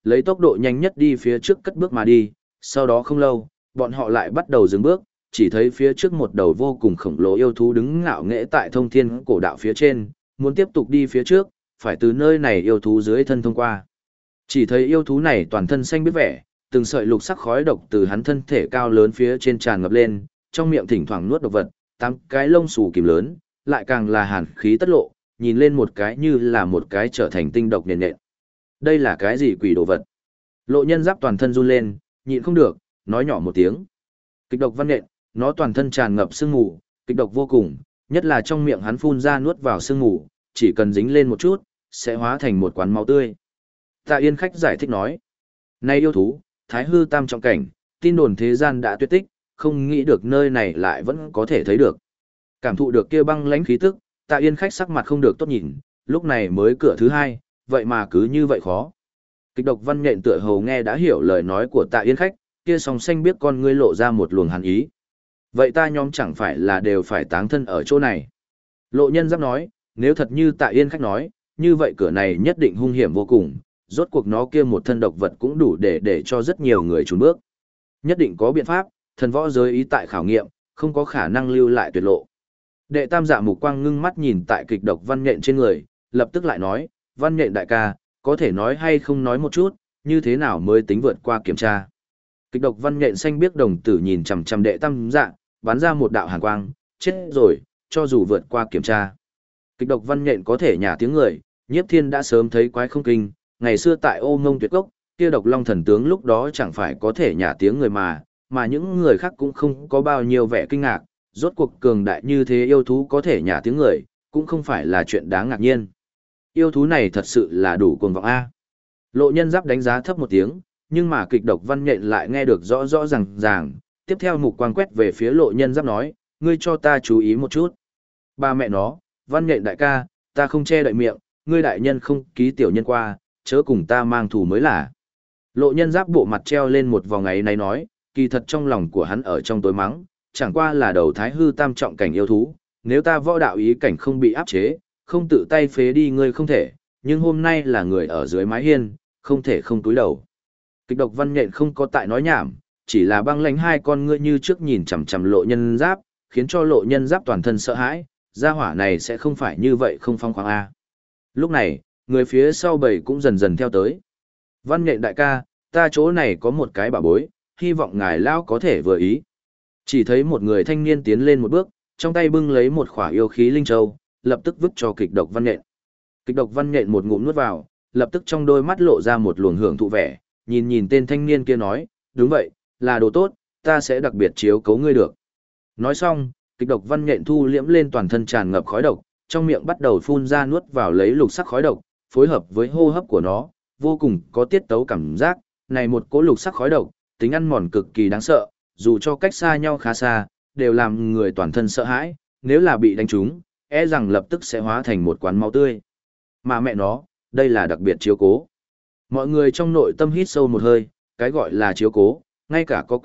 lấy tốc độ nhanh nhất đi phía trước cất bước mà đi, sau đó không lâu, bọn họ lại bắt đầu dừng bước, chỉ thấy phía trước một đầu vô cùng khổng lồ yêu thú đứng ngạo nghễ tại thông thiên cổ đạo phía trên, muốn tiếp tục đi phía trước, phải từ nơi này yêu thú dưới thân thông qua. Chỉ thấy yêu thú này toàn thân xanh biết vẻ, từng sợi lục sắc khói độc từ hắn thân thể cao lớn phía trên tràn ngập lên, trong miệng thỉnh thoảng nuốt độc vật, tám cái lông xù kìm lớn, lại càng là hàn khí tất lộ, nhìn lên một cái như là một cái trở thành tinh độc nền nện. Đây là cái gì quỷ đồ vật? Lộ Nhân Giáp toàn thân run lên, nhịn không được, nói nhỏ một tiếng. Kịch độc văn nện, nó toàn thân tràn ngập sương mù, kịch độc vô cùng, nhất là trong miệng hắn phun ra nuốt vào sương mù, chỉ cần dính lên một chút, sẽ hóa thành một quán máu tươi. Tạ Yên Khách giải thích nói, này yêu thú, Thái hư tam trọng cảnh, tin đồn thế gian đã tuyệt tích, không nghĩ được nơi này lại vẫn có thể thấy được. Cảm thụ được kia băng lãnh khí tức, Tạ Yên Khách sắc mặt không được tốt nhìn, lúc này mới cửa thứ hai, vậy mà cứ như vậy khó. Kịch độc văn nhện tựa hồ nghe đã hiểu lời nói của Tạ Yên Khách, kia song xanh biết con ngươi lộ ra một luồng hàn ý. Vậy ta nhóm chẳng phải là đều phải táng thân ở chỗ này. Lộ Nhân Giáp nói, nếu thật như Tạ Yên Khách nói, như vậy cửa này nhất định hung hiểm vô cùng, rốt cuộc nó kia một thân độc vật cũng đủ để cho rất nhiều người trốn bước. Nhất định có biện pháp, thần võ giới ý tại khảo nghiệm, không có khả năng lưu lại tuyệt lộ. Đệ Tam Dạ mục quang ngưng mắt nhìn tại kịch độc văn nhện trên người, lập tức lại nói, văn nhện đại ca, có thể nói hay không nói một chút, như thế nào mới tính vượt qua kiểm tra. Kịch độc văn nhện xanh biếc đồng tử nhìn chằm chằm Đệ Tam Dạ, bắn ra một đạo hàn quang, chết rồi, cho dù vượt qua kiểm tra. Kịch độc văn nhện có thể nhả tiếng người, Nhiếp Thiên đã sớm thấy quái không kinh, ngày xưa tại Ô Ngông Tuyệt Cốc, kia độc long thần tướng lúc đó chẳng phải có thể nhả tiếng người mà những người khác cũng không có bao nhiêu vẻ kinh ngạc, rốt cuộc cường đại như thế yêu thú có thể nhả tiếng người, cũng không phải là chuyện đáng ngạc nhiên. Yêu thú này thật sự là đủ cuồng vọng A. Lộ Nhân Giáp đánh giá thấp một tiếng, nhưng mà kịch độc văn nhện lại nghe được rõ rõ ràng, tiếp theo mục quang quét về phía Lộ Nhân Giáp nói, ngươi cho ta chú ý một chút. Ba mẹ nó, văn nhện đại ca, ta không che đậy miệng, ngươi đại nhân không ký tiểu nhân qua, chớ cùng ta mang thù mới là. Lộ Nhân Giáp bộ mặt treo lên một vòng ấy này nói, kỳ thật trong lòng của hắn ở trong tối mắng, chẳng qua là đầu Thái hư tam trọng cảnh yêu thú, nếu ta võ đạo ý cảnh không bị áp chế, không tự tay phế đi ngươi không thể, nhưng hôm nay là người ở dưới mái hiên, không thể không túi đầu. Kịch độc văn nhện không có tại nói nhảm, chỉ là băng lãnh hai con ngươi như trước nhìn chằm chằm Lộ Nhân Giáp, khiến cho Lộ Nhân Giáp toàn thân sợ hãi, gia hỏa này sẽ không phải như vậy không phong khoáng a. Lúc này, người phía sau bầy cũng dần dần theo tới. Văn nhện đại ca, ta chỗ này có một cái bảo bối, hy vọng ngài lão có thể vừa ý. Chỉ thấy một người thanh niên tiến lên một bước, trong tay bưng lấy một khỏa yêu khí linh châu, lập tức vứt cho kịch độc văn nhện. Kịch độc văn nhện một ngụm nuốt vào, lập tức trong đôi mắt lộ ra một luồng hưởng thụ vẻ, nhìn tên thanh niên kia nói, đúng vậy, là đồ tốt, ta sẽ đặc biệt chiếu cố ngươi được. Nói xong, kịch độc văn nhện thu liễm lên toàn thân tràn ngập khói độc, trong miệng bắt đầu phun ra nuốt vào lấy lục sắc khói độc, phối hợp với hô hấp của nó, vô cùng có tiết tấu cảm giác, này một cỗ lục sắc khói độc, tính ăn mòn cực kỳ đáng sợ, dù cho cách xa nhau khá xa, đều làm người toàn thân sợ hãi, nếu là bị đánh trúng, e rằng lập tức sẽ hóa thành một quán máu tươi. Mà mẹ nó, đây là đặc biệt chiếu cố. Mọi người trong nội tâm hít sâu một hơi, cái gọi là chiếu cố, ngay cả có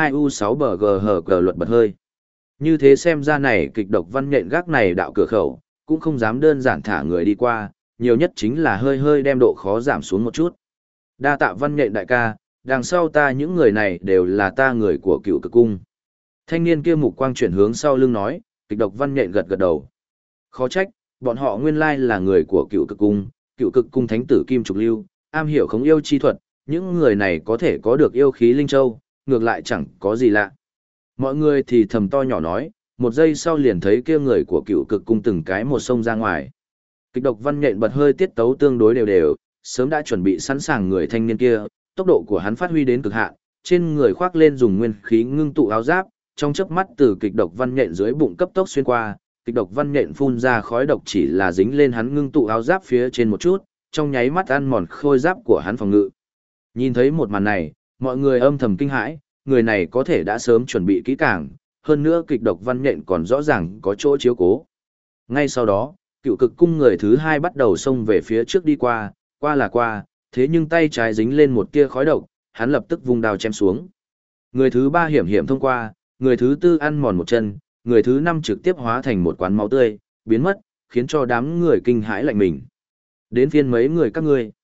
QF2U6BGHG luật bật hơi. Như thế xem ra này kịch độc văn nhện gác này đạo cửa khẩu, cũng không dám đơn giản thả người đi qua, nhiều nhất chính là hơi đem độ khó giảm xuống một chút. Đa tạ văn nhện đại ca, đằng sau ta những người này đều là ta người của Cựu Cực Cung. Thanh niên kia mục quang chuyển hướng sau lưng nói, kịch độc văn nhện gật gật đầu. Khó trách, bọn họ nguyên lai là người của Cựu Cực Cung thánh tử Kim Trục Lưu, am hiểu khống yêu chi thuật, những người này có thể có được yêu khí linh châu, ngược lại chẳng có gì lạ. Mọi người thì thầm to nhỏ nói, một giây sau liền thấy kia người của Cựu Cực Cung từng cái một sông ra ngoài. Kịch độc văn nhện bật hơi tiết tấu tương đối đều, sớm đã chuẩn bị sẵn sàng người thanh niên kia, tốc độ của hắn phát huy đến cực hạn, trên người khoác lên dùng nguyên khí ngưng tụ áo giáp, trong chớp mắt từ kịch độc văn nhện dưới bụng cấp tốc xuyên qua, kịch độc văn nhện phun ra khói độc chỉ là dính lên hắn ngưng tụ áo giáp phía trên một chút, trong nháy mắt ăn mòn khôi giáp của hắn phòng ngự. Nhìn thấy một màn này, mọi người âm thầm kinh hãi, người này có thể đã sớm chuẩn bị kỹ càng, hơn nữa kịch độc văn nhện còn rõ ràng có chỗ chiếu cố. Ngay sau đó, Cựu Cực Cung người thứ hai bắt đầu xông về phía trước đi qua là qua, thế nhưng tay trái dính lên một tia khói độc, hắn lập tức vung đao chém xuống. Người thứ ba hiểm thông qua, người thứ tư ăn mòn một chân, người thứ năm trực tiếp hóa thành một quán máu tươi, biến mất, khiến cho đám người kinh hãi lạnh mình. Đến phiên mấy người các ngươi.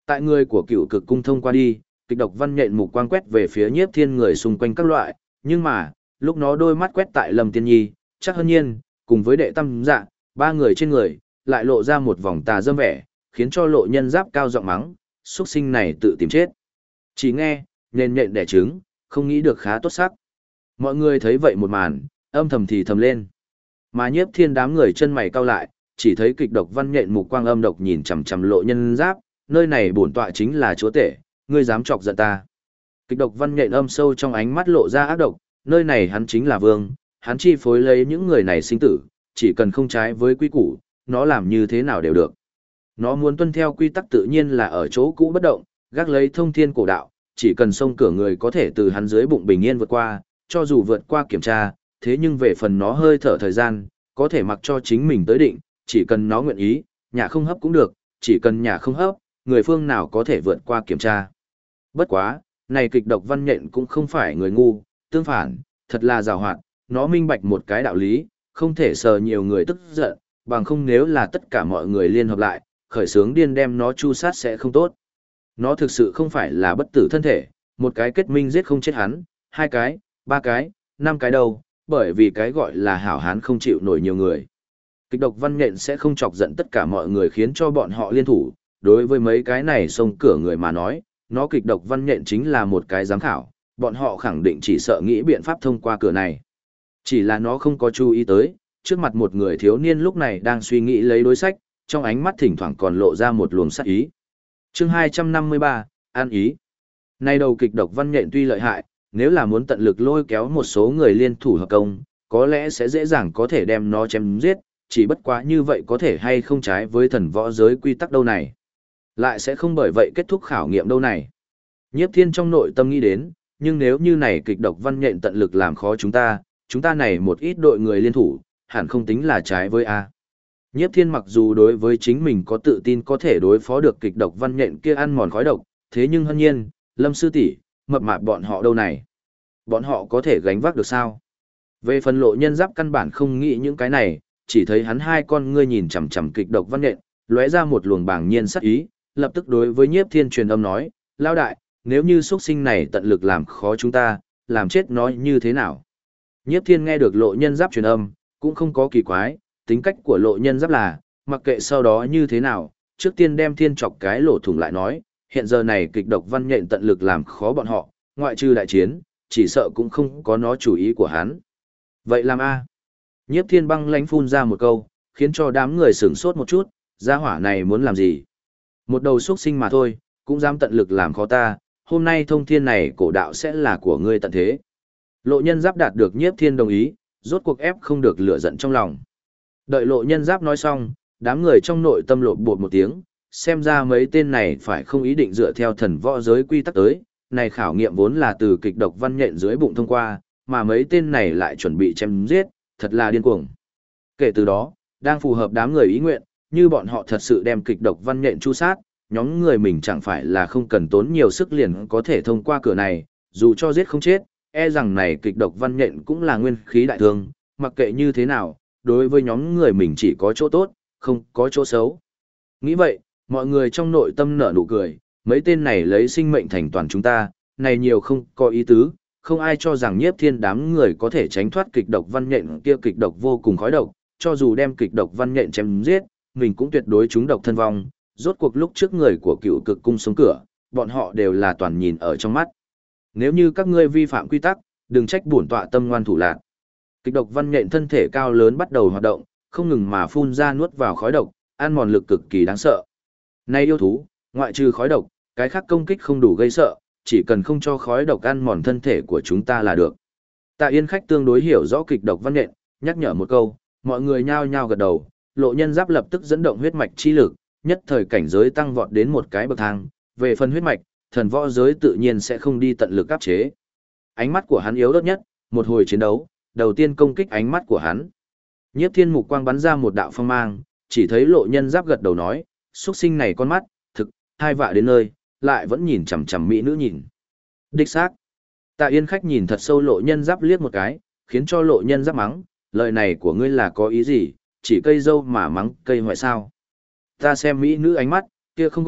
Tại người của Cựu Cực cung thông qua đi, kịch độc văn nhện mục quang quét về phía Nhiếp Thiên người xung quanh các loại, nhưng mà, lúc nó đôi mắt quét tại Lâm Tiên Nhi, chắc hân nhiên, cùng với đệ tam dạ, ba người trên người, lại lộ ra một vòng tà dâm vẻ, khiến cho Lộ Nhân Giáp cao giọng mắng, xuất sinh này tự tìm chết. Chỉ nghe, nên nhện đẻ trứng, không nghĩ được khá tốt sắc. Mọi người thấy vậy một màn, âm thầm thì thầm lên. Mà Nhiếp Thiên đám người chân mày cau lại, chỉ thấy kịch độc văn nhện mục quang âm độc nhìn chằm chằm Lộ Nhân Giáp, nơi này bổn tọa chính là chúa tể, ngươi dám chọc giận ta. Kịch độc văn nhện âm sâu trong ánh mắt lộ ra ác độc, nơi này hắn chính là vương, hắn chi phối lấy những người này sinh tử, chỉ cần không trái với quy củ, nó làm như thế nào đều được. Nó muốn tuân theo quy tắc tự nhiên là ở chỗ cũ bất động, gác lấy thông thiên cổ đạo, chỉ cần xông cửa người có thể từ hắn dưới bụng bình yên vượt qua, cho dù vượt qua kiểm tra, thế nhưng về phần nó hơi thở thời gian, có thể mặc cho chính mình tới định, chỉ cần nó nguyện ý, nhà không hấp cũng được, chỉ cần nhà không hấp, người phương nào có thể vượt qua kiểm tra. Bất quá, này kịch độc văn nhện cũng không phải người ngu, tương phản, thật là giàu hoạt, nó minh bạch một cái đạo lý, không thể sờ nhiều người tức giận, bằng không nếu là tất cả mọi người liên hợp lại, khởi sướng điên đem nó chu sát sẽ không tốt. Nó thực sự không phải là bất tử thân thể, một cái kết minh giết không chết hắn, hai cái, ba cái, năm cái đâu, bởi vì cái gọi là hảo hán không chịu nổi nhiều người. Kịch độc văn nhện sẽ không chọc giận tất cả mọi người khiến cho bọn họ liên thủ, đối với mấy cái này xông cửa người mà nói, nó kịch độc văn nhện chính là một cái giám khảo, bọn họ khẳng định chỉ sợ nghĩ biện pháp thông qua cửa này. Chỉ là nó không có chú ý tới, trước mặt một người thiếu niên lúc này đang suy nghĩ lấy đối sách, trong ánh mắt thỉnh thoảng còn lộ ra một luồng sát ý. Chương 253, An ý. Nay đầu kịch độc văn nhện tuy lợi hại, nếu là muốn tận lực lôi kéo một số người liên thủ hợp công, có lẽ sẽ dễ dàng có thể đem nó chém giết, chỉ bất quá như vậy có thể hay không trái với thần võ giới quy tắc đâu này. Lại sẽ không bởi vậy kết thúc khảo nghiệm đâu này. Nhiếp Thiên trong nội tâm nghĩ đến, nhưng nếu như này kịch độc văn nhện tận lực làm khó chúng ta này một ít đội người liên thủ, hẳn không tính là trái với A. Nhiếp Thiên mặc dù đối với chính mình có tự tin có thể đối phó được kịch độc văn nhện kia ăn mòn khói độc, thế nhưng hân nhiên, Lâm sư tỷ, mập mạp bọn họ đâu này? Bọn họ có thể gánh vác được sao? Về phần Lộ Nhân Giáp căn bản không nghĩ những cái này, chỉ thấy hắn hai con ngươi nhìn chằm chằm kịch độc văn nhện, lóe ra một luồng bàng nhiên sắc ý, lập tức đối với Nhiếp Thiên truyền âm nói, lao đại, nếu như xuất sinh này tận lực làm khó chúng ta, làm chết nó như thế nào? Nhiếp Thiên nghe được Lộ Nhân Giáp truyền âm, cũng không có kỳ quái, tính cách của Lộ Nhân Giáp là, mặc kệ sau đó như thế nào, trước tiên đem Thiên chọc cái lỗ thủng lại nói, hiện giờ này kịch độc văn nhện tận lực làm khó bọn họ, ngoại trừ đại chiến, chỉ sợ cũng không có nó chủ ý của hắn. Vậy làm A. Nhiếp Thiên băng lãnh phun ra một câu, khiến cho đám người sửng sốt một chút, gia hỏa này muốn làm gì? Một đầu xuất sinh mà thôi, cũng dám tận lực làm khó ta, hôm nay thông thiên này cổ đạo sẽ là của ngươi tận thế. Lộ Nhân Giáp đạt được Nhiếp Thiên đồng ý, rốt cuộc ép không được lửa giận trong lòng. Đợi Lộ Nhân Giáp nói xong, đám người trong nội tâm lột bột một tiếng, xem ra mấy tên này phải không ý định dựa theo thần võ giới quy tắc tới, này khảo nghiệm vốn là từ kịch độc văn nhện dưới bụng thông qua, mà mấy tên này lại chuẩn bị chém giết, thật là điên cuồng. Kể từ đó, đang phù hợp đám người ý nguyện, như bọn họ thật sự đem kịch độc văn nhện chu sát, nhóm người mình chẳng phải là không cần tốn nhiều sức liền có thể thông qua cửa này, dù cho giết không chết, e rằng này kịch độc văn nhện cũng là nguyên khí đại thương, mặc kệ như thế nào, đối với nhóm người mình chỉ có chỗ tốt, không có chỗ xấu. Nghĩ vậy, mọi người trong nội tâm nở nụ cười, mấy tên này lấy sinh mệnh thành toàn chúng ta, này nhiều không có ý tứ, không ai cho rằng Nhiếp Thiên đám người có thể tránh thoát kịch độc văn nhện kia kịch độc vô cùng khói độc, cho dù đem kịch độc văn nhện chém giết, mình cũng tuyệt đối trúng độc thân vong, rốt cuộc lúc trước người của Cựu Cực cung sống cửa, bọn họ đều là toàn nhìn ở trong mắt. Nếu như các ngươi vi phạm quy tắc, đừng trách bổn tọa tâm ngoan thủ lạn. Kịch độc văn nhện thân thể cao lớn bắt đầu hoạt động, không ngừng mà phun ra nuốt vào khói độc, ăn mòn lực cực kỳ đáng sợ. Nay yêu thú, ngoại trừ khói độc, cái khác công kích không đủ gây sợ, chỉ cần không cho khói độc ăn mòn thân thể của chúng ta là được. Tạ Yên Khách tương đối hiểu rõ kịch độc văn nhện, nhắc nhở một câu, mọi người nhao nhao gật đầu, Lộ Nhân Giáp lập tức dẫn động huyết mạch chi lực, nhất thời cảnh giới tăng vọt đến một cái bậc thang, về phần huyết mạch, thần võ giới tự nhiên sẽ không đi tận lực áp chế. Ánh mắt của hắn yếu ớt nhất, một hồi chiến đấu, đầu tiên công kích ánh mắt của hắn. Nhiếp Thiên mục quang bắn ra một đạo phong mang, chỉ thấy Lộ Nhân Giáp gật đầu nói, xuất sinh này con mắt, thực, hai vạ đến nơi, lại vẫn nhìn chằm chằm mỹ nữ nhìn. Đích xác. Tạ Yên Khách nhìn thật sâu Lộ Nhân Giáp liếc một cái, khiến cho Lộ Nhân Giáp mắng, lời này của ngươi là có ý gì, chỉ cây dâu mà mắng cây hoại sao. Ta xem mỹ nữ ánh mắt, kia không gọi,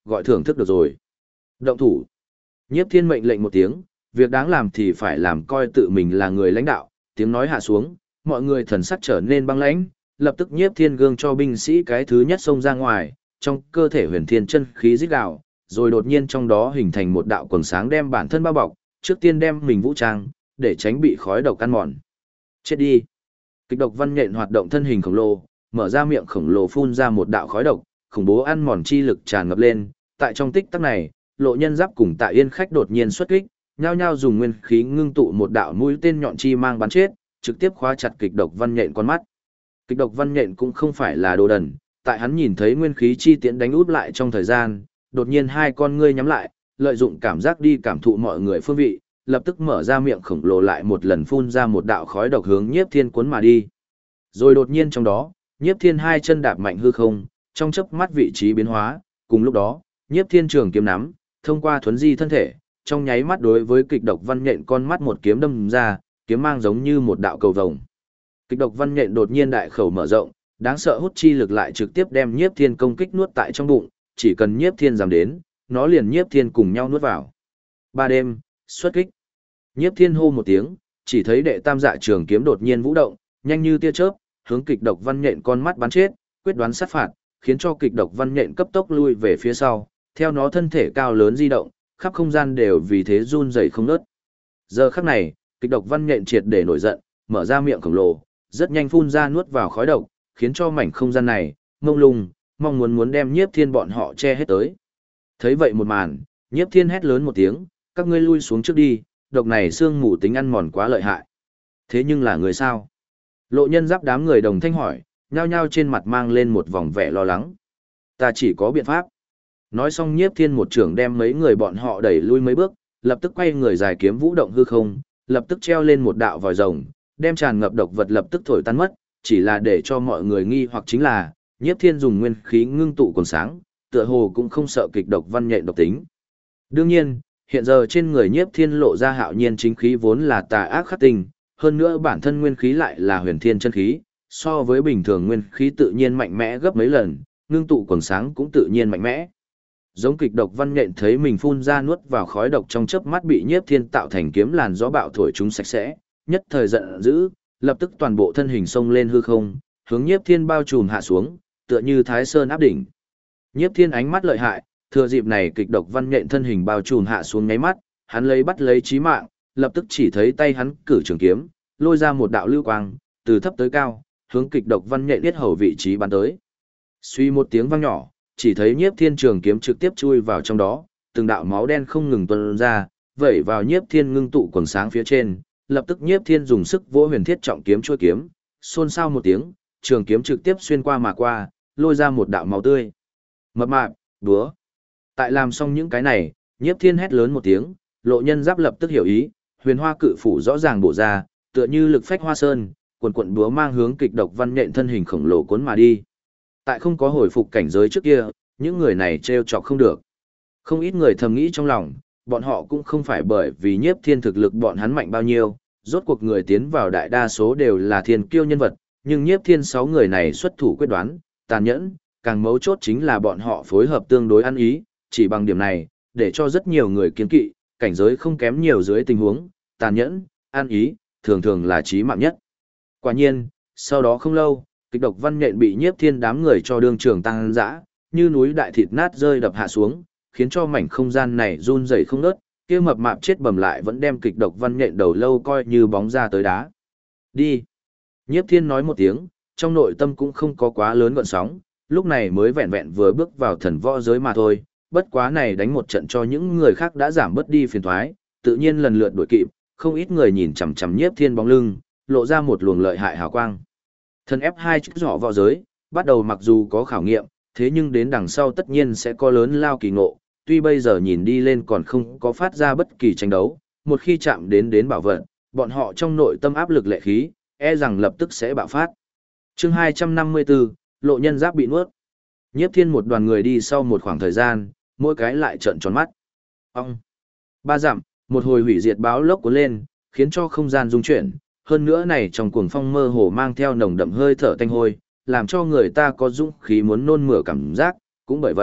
gọi thưởng thức được rồi. Động thủ. Nhiếp Thiên mệnh lệnh một tiếng, việc đáng làm thì phải làm, coi tự mình là người lãnh đạo, tiếng nói hạ xuống, mọi người thần sắc trở nên băng lãnh, lập tức Nhiếp Thiên gương cho binh sĩ cái thứ nhất xông ra ngoài, trong cơ thể huyền thiên chân khí rít gào, rồi đột nhiên trong đó hình thành một đạo quầng sáng đem bản thân bao bọc, trước tiên đem mình vũ trang, để tránh bị khói độc ăn mòn. Chết đi. Kịch độc văn nhện hoạt động thân hình khổng lồ, mở ra miệng khổng lồ phun ra một đạo khói độc, khủng bố ăn mòn chi lực tràn ngập lên, tại trong tích tắc này, Lộ Nhân Giáp cùng Tạ Yên Khách đột nhiên xuất kích, nhao nhao dùng nguyên khí ngưng tụ một đạo mũi tên nhọn chi mang bắn chết, trực tiếp khóa chặt kịch độc văn nhện con mắt. Kịch độc văn nhện cũng không phải là đồ đần, tại hắn nhìn thấy nguyên khí chi tiễn đánh út lại trong thời gian, đột nhiên hai con ngươi nhắm lại, lợi dụng cảm giác đi cảm thụ mọi người phương vị, lập tức mở ra miệng khổng lồ lại một lần phun ra một đạo khói độc hướng Nhiếp Thiên cuốn mà đi. Rồi đột nhiên trong đó, Nhiếp Thiên hai chân đạp mạnh hư không, trong chớp mắt vị trí biến hóa, cùng lúc đó, Nhiếp Thiên trường kiếm nắm, thông qua thuấn di thân thể, trong nháy mắt đối với kịch độc văn nhện con mắt một kiếm đâm ra, kiếm mang giống như một đạo cầu vồng. Kịch độc văn nhện đột nhiên đại khẩu mở rộng, đáng sợ hút chi lực lại trực tiếp đem Nhiếp Thiên công kích nuốt tại trong bụng, chỉ cần Nhiếp Thiên dám đến, nó liền Nhiếp Thiên cùng nhau nuốt vào. Ba đêm, xuất kích. Nhiếp Thiên hô một tiếng, chỉ thấy đệ tam dạ trường kiếm đột nhiên vũ động, nhanh như tia chớp, hướng kịch độc văn nhện con mắt bắn chết, quyết đoán sát phạt, khiến cho kịch độc văn nhện cấp tốc lui về phía sau, theo nó thân thể cao lớn di động, khắp không gian đều vì thế run rẩy không ngớt. Giờ khắc này, kịch độc văn nhện triệt để nổi giận, mở ra miệng khổng lồ, rất nhanh phun ra nuốt vào khói độc, khiến cho mảnh không gian này mông lung, mong muốn đem Nhiếp Thiên bọn họ che hết tới. Thấy vậy một màn, Nhiếp Thiên hét lớn một tiếng, các ngươi lui xuống trước đi, độc này xương mù tính ăn mòn quá lợi hại. Thế nhưng là người sao? Lộ Nhân Giáp đám người đồng thanh hỏi, nhao nhao trên mặt mang lên một vòng vẻ lo lắng. Ta chỉ có biện pháp. Nói xong Nhiếp Thiên một trưởng đem mấy người bọn họ đẩy lui mấy bước, lập tức quay người dài kiếm vũ động hư không, lập tức treo lên một đạo vòi rồng, đem tràn ngập độc vật lập tức thổi tan mất, chỉ là để cho mọi người nghi hoặc chính là, Nhiếp Thiên dùng nguyên khí ngưng tụ quần sáng, tựa hồ cũng không sợ kịch độc văn nhện độc tính. Đương nhiên, hiện giờ trên người Nhiếp Thiên lộ ra hạo nhiên chính khí vốn là tà ác khắc tinh, hơn nữa bản thân nguyên khí lại là huyền thiên chân khí, so với bình thường nguyên khí tự nhiên mạnh mẽ gấp mấy lần, ngưng tụ quần sáng cũng tự nhiên mạnh mẽ. Giống kịch độc văn nhện thấy mình phun ra nuốt vào khói độc trong chớp mắt bị Nhiếp Thiên tạo thành kiếm làn gió bạo thổi chúng sạch sẽ, nhất thời giận dữ, lập tức toàn bộ thân hình xông lên hư không, hướng Nhiếp Thiên bao trùm hạ xuống, tựa như Thái Sơn áp đỉnh. Nhiếp Thiên ánh mắt lợi hại, thừa dịp này kịch độc văn nhện thân hình bao trùm hạ xuống nháy mắt, hắn bắt lấy chí mạng, lập tức chỉ thấy tay hắn cử trường kiếm, lôi ra một đạo lưu quang, từ thấp tới cao, hướng kịch độc văn nhện yết hầu vị trí bắn tới. Suy một tiếng vang nhỏ, chỉ thấy Nhiếp Thiên trường kiếm trực tiếp chui vào trong đó, từng đạo máu đen không ngừng tuôn ra, vẩy vào Nhiếp Thiên ngưng tụ quần sáng phía trên, lập tức Nhiếp Thiên dùng sức vỗ huyền thiết trọng kiếm chuôi kiếm, xôn xao một tiếng, trường kiếm trực tiếp xuyên qua mà qua, lôi ra một đạo máu tươi. Mập mạp, búa. Tại làm xong những cái này, Nhiếp Thiên hét lớn một tiếng, Lộ Nhân Giáp lập tức hiểu ý, huyền hoa cự phủ rõ ràng bổ ra, tựa như lực phách hoa sơn, quần quận búa mang hướng kịch độc văn nhện thân hình khổng lồ cuốn mà đi. Tại không có hồi phục cảnh giới trước kia, những người này trêu chọc không được. Không ít người thầm nghĩ trong lòng, bọn họ cũng không phải bởi vì Nhiếp Thiên thực lực bọn hắn mạnh bao nhiêu, rốt cuộc người tiến vào đại đa số đều là thiên kiêu nhân vật, nhưng Nhiếp Thiên 6 người này xuất thủ quyết đoán, tàn nhẫn, càng mấu chốt chính là bọn họ phối hợp tương đối ăn ý, chỉ bằng điểm này, để cho rất nhiều người kiêng kỵ, cảnh giới không kém nhiều dưới tình huống, tàn nhẫn, ăn ý, thường thường là chí mạng nhất. Quả nhiên, sau đó không lâu, kịch độc văn nhện bị Nhiếp Thiên đám người cho đương trường tăng dã, như núi đại thịt nát rơi đập hạ xuống, khiến cho mảnh không gian này run rẩy không ngớt, kia mập mạp chết bầm lại vẫn đem kịch độc văn nhện đầu lâu coi như bóng ra tới đá. Đi. Nhiếp Thiên nói một tiếng, trong nội tâm cũng không có quá lớn gợn sóng, lúc này mới vẹn vẹn vừa bước vào thần võ giới mà thôi, bất quá này đánh một trận cho những người khác đã giảm bớt đi phiền toái, tự nhiên lần lượt đuổi kịp, không ít người nhìn chằm chằm Nhiếp Thiên bóng lưng, lộ ra một luồng lợi hại hào quang. Thần F2 chức rõ võ giới, bắt đầu mặc dù có khảo nghiệm, thế nhưng đến đằng sau tất nhiên sẽ có lớn lao kỳ ngộ, tuy bây giờ nhìn đi lên còn không có phát ra bất kỳ tranh đấu, một khi chạm đến bảo vật, bọn họ trong nội tâm áp lực lệ khí, e rằng lập tức sẽ bạo phát. Chương 254, Lộ Nhân Giáp bị nuốt. Nhiếp Thiên một đoàn người đi sau một khoảng thời gian, mỗi cái lại trợn tròn mắt. Ông! Ba dặm, một hồi hủy diệt báo lốc cuốn lên, khiến cho không gian rung chuyển, hơn nữa này trong cuồng phong mơ hồ mang theo nồng đậm hơi thở tanh hôi, làm cho người ta có dũng khí muốn nôn mửa cảm giác, cũng bởi vậy,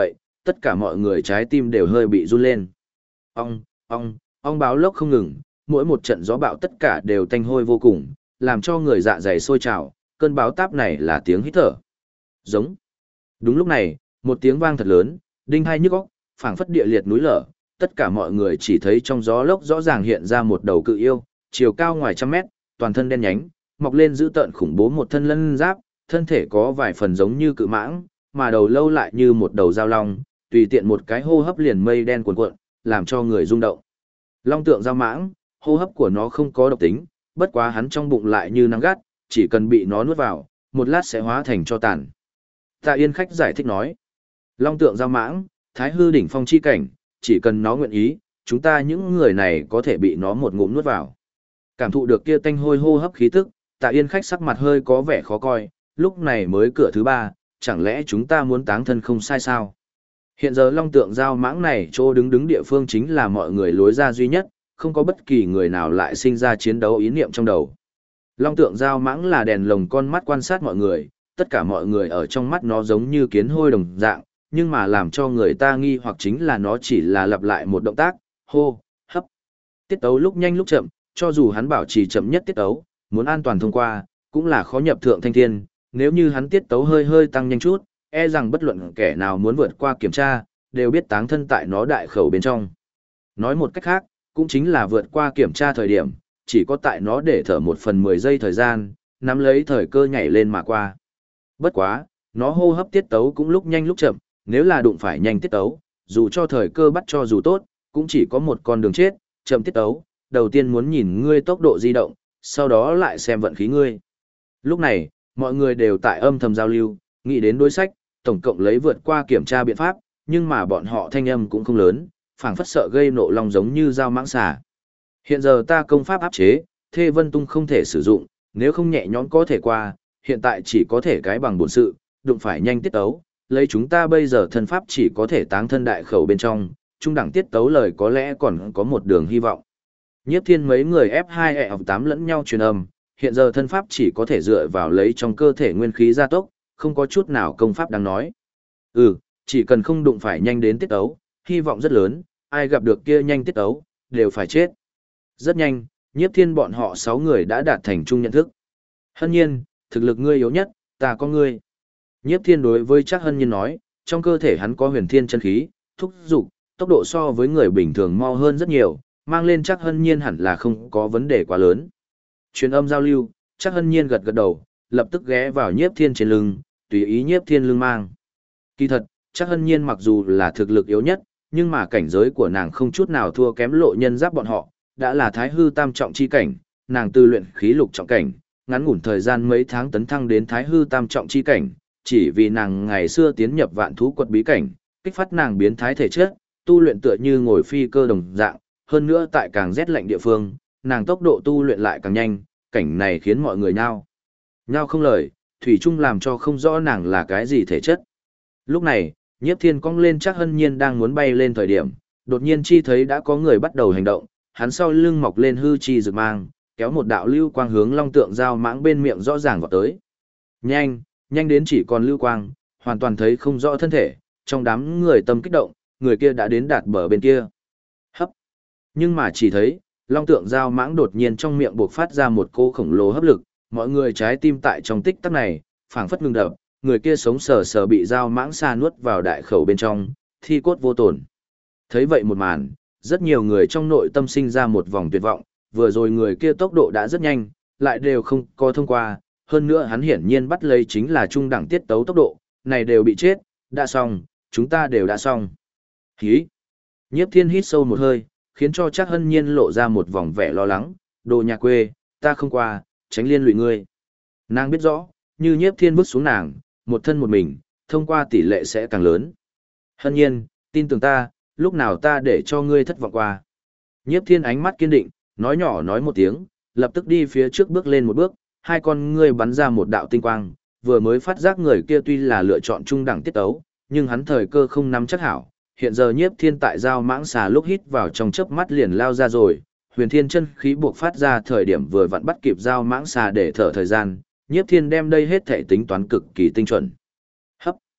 tất cả mọi người trái tim đều hơi bị run lên. Ong, ong báo lốc không ngừng, mỗi một trận gió bão tất cả đều tanh hôi vô cùng, làm cho người dạ dày sôi trào, cơn báo táp này là tiếng hít thở. Giống. Đúng lúc này, một tiếng vang thật lớn, đinh hai nhức óc, phảng phất địa liệt núi lở, tất cả mọi người chỉ thấy trong gió lốc rõ ràng hiện ra một đầu cự yêu, chiều cao ngoài trăm mét, toàn thân đen nhánh, mọc lên dữ tợn khủng bố một thân lân giáp, thân thể có vài phần giống như cự mãng, mà đầu lâu lại như một đầu dao long, tùy tiện một cái hô hấp liền mây đen cuồn cuộn, làm cho người rung động. Long tượng dao mãng, hô hấp của nó không có độc tính, bất quá hắn trong bụng lại như nắng gắt, chỉ cần bị nó nuốt vào, một lát sẽ hóa thành tro tàn. Tạ Yên Khách giải thích nói, long tượng dao mãng, thái hư đỉnh phong chi cảnh, chỉ cần nó nguyện ý, chúng ta những người này có thể bị nó một ngụm nuốt vào. Cảm thụ được kia tanh hôi hô hấp khí tức, Tạ Yên Khách sắc mặt hơi có vẻ khó coi, lúc này mới cửa thứ 3, chẳng lẽ chúng ta muốn táng thân không sai sao? Hiện giờ long tượng dao mãng này chỗ đứng địa phương chính là mọi người lối ra duy nhất, không có bất kỳ người nào lại sinh ra chiến đấu ý niệm trong đầu. Long tượng dao mãng là đèn lồng con mắt quan sát mọi người, tất cả mọi người ở trong mắt nó giống như kiến hôi đồng dạng, nhưng mà làm cho người ta nghi hoặc chính là nó chỉ là lặp lại một động tác, hô, hấp. Tiết tấu lúc nhanh lúc chậm, cho dù hắn bảo trì chậm nhất tiết tấu, muốn an toàn thông qua, cũng là khó nhập thượng thanh thiên, nếu như hắn tiết tấu hơi tăng nhanh chút, e rằng bất luận kẻ nào muốn vượt qua kiểm tra, đều biết táng thân tại nó đại khẩu bên trong. Nói một cách khác, cũng chính là vượt qua kiểm tra thời điểm, chỉ có tại nó để thở 1/10 giây thời gian, nắm lấy thời cơ nhảy lên mà qua. Bất quá, nó hô hấp tiết tấu cũng lúc nhanh lúc chậm, nếu là đụng phải nhanh tiết tấu, dù cho thời cơ bắt cho dù tốt, cũng chỉ có một con đường chết, chậm tiết tấu, đầu tiên muốn nhìn ngươi tốc độ di động, sau đó lại xem vận khí ngươi. Lúc này, mọi người đều tại âm thầm giao lưu, nghĩ đến đối sách, tổng cộng lấy vượt qua kiểm tra biện pháp, nhưng mà bọn họ thanh âm cũng không lớn, phảng phất sợ gây nộ lòng giống như dao mãng xà. Hiện giờ ta công pháp áp chế, Thê Vân Tung không thể sử dụng, nếu không nhẹ nhõm có thể qua, hiện tại chỉ có thể cái bằng bổn sự, đụng phải nhanh tiết tấu, lấy chúng ta bây giờ thân pháp chỉ có thể táng thân đại khẩu bên trong, trung đẳng tiết tấu lời có lẽ còn có một đường hy vọng. Nhiếp Thiên mấy người F2E8 lẫn nhau truyền âm, hiện giờ thân pháp chỉ có thể dựa vào lấy trong cơ thể nguyên khí gia tốc, không có chút nào công pháp đáng nói. Chỉ cần không đụng phải nhanh đến tiết tấu, hy vọng rất lớn, ai gặp được kia nhanh tiết tấu, đều phải chết. Rất nhanh, Nhiếp Thiên bọn họ 6 người đã đạt thành chung nhận thức. Hân Nhiên, thực lực ngươi yếu nhất, ta có ngươi. Nhiếp Thiên đối với Trác Hân Nhiên nói, trong cơ thể hắn có huyền thiên chân khí, thúc dục, tốc độ so với người bình thường mau hơn rất nhiều, mang lên Trác Hân Nhiên hẳn là không có vấn đề quá lớn. Truyền âm giao lưu, Trác Hân Nhiên gật gật đầu, lập tức ghé vào Nhiếp Thiên trên lưng, tùy ý Nhiếp Thiên lưng mang. Kỳ thật, Trác Hân Nhiên mặc dù là thực lực yếu nhất, nhưng mà cảnh giới của nàng không chút nào thua kém Lộ Nhân Giáp bọn họ, đã là Thái hư tam trọng chi cảnh, nàng từ luyện khí lục trọng cảnh, ngắn ngủn thời gian mấy tháng tấn thăng đến Thái hư tam trọng chi cảnh, chỉ vì nàng ngày xưa tiến nhập Vạn Thú Quật bí cảnh, kích phát nàng biến thái thể chất, tu luyện tựa như ngồi phi cơ đồng dạng, hơn nữa tại càng rét lạnh địa phương, nàng tốc độ tu luyện lại càng nhanh, cảnh này khiến mọi người nhao không lời, thủy chung làm cho không rõ nàng là cái gì thể chất. Lúc này, Nhiếp Thiên cong lên Trác Hân Nhiên đang muốn bay lên thời điểm, đột nhiên chi thấy đã có người bắt đầu hành động, hắn sau lưng mọc lên hư chi rực mang, kéo một đạo lưu quang hướng long tượng dao mãng bên miệng rõ ràng vọt tới. Nhanh đến chỉ còn lưu quang, hoàn toàn thấy không rõ thân thể, trong đám người tâm kích động, người kia đã đến đạt bờ bên kia. Hấp. Nhưng mà chỉ thấy, long tượng dao mãng đột nhiên trong miệng buộc phát ra một cô khổng lồ hấp lực, mọi người trái tim tại trong tích tắc này, phảng phất ngừng đập, người kia sống sờ sờ bị dao mãng xa nuốt vào đại khẩu bên trong, thi cốt vô tổn. Thấy vậy một màn, rất nhiều người trong nội tâm sinh ra một vòng tuyệt vọng, vừa rồi người kia tốc độ đã rất nhanh, lại đều không có thông qua, hơn nữa hắn hiển nhiên bắt lấy chính là trung đẳng tiết tấu tốc độ, này đều bị chết, đã xong, chúng ta đều đã xong. Hí! Nhiếp Thiên hít sâu một hơi, khiến cho Trác Hân Nhiên lộ ra một vòng vẻ lo lắng, đồ nhà quê, ta không qua, tránh liên lụy ngươi. Nàng biết rõ, như Nhiếp Thiên vứt xuống nàng, một thân một mình, thông qua tỷ lệ sẽ càng lớn. Hân Nhiên, tin tưởng ta, lúc nào ta để cho ngươi thất vọng qua. Nhiếp Thiên ánh mắt kiên định, nói nhỏ nói một tiếng, lập tức đi phía trước bước lên một bước, hai con ngươi bắn ra một đạo tinh quang, vừa mới phát giác người kia tuy là lựa chọn trung đẳng tiết tấu, nhưng hắn thời cơ không nắm chắc hảo. Hiện giờ Nhiếp Thiên tại dao mãng xà lúc hít vào trong chớp mắt liền lao ra rồi, huyền thiên chân khí buộc phát ra thời điểm vừa vặn bắt kịp dao mãng xà để thở thời gian, Nhiếp Thiên đem đây hết thể tính toán cực kỳ tinh chuẩn. Hấp.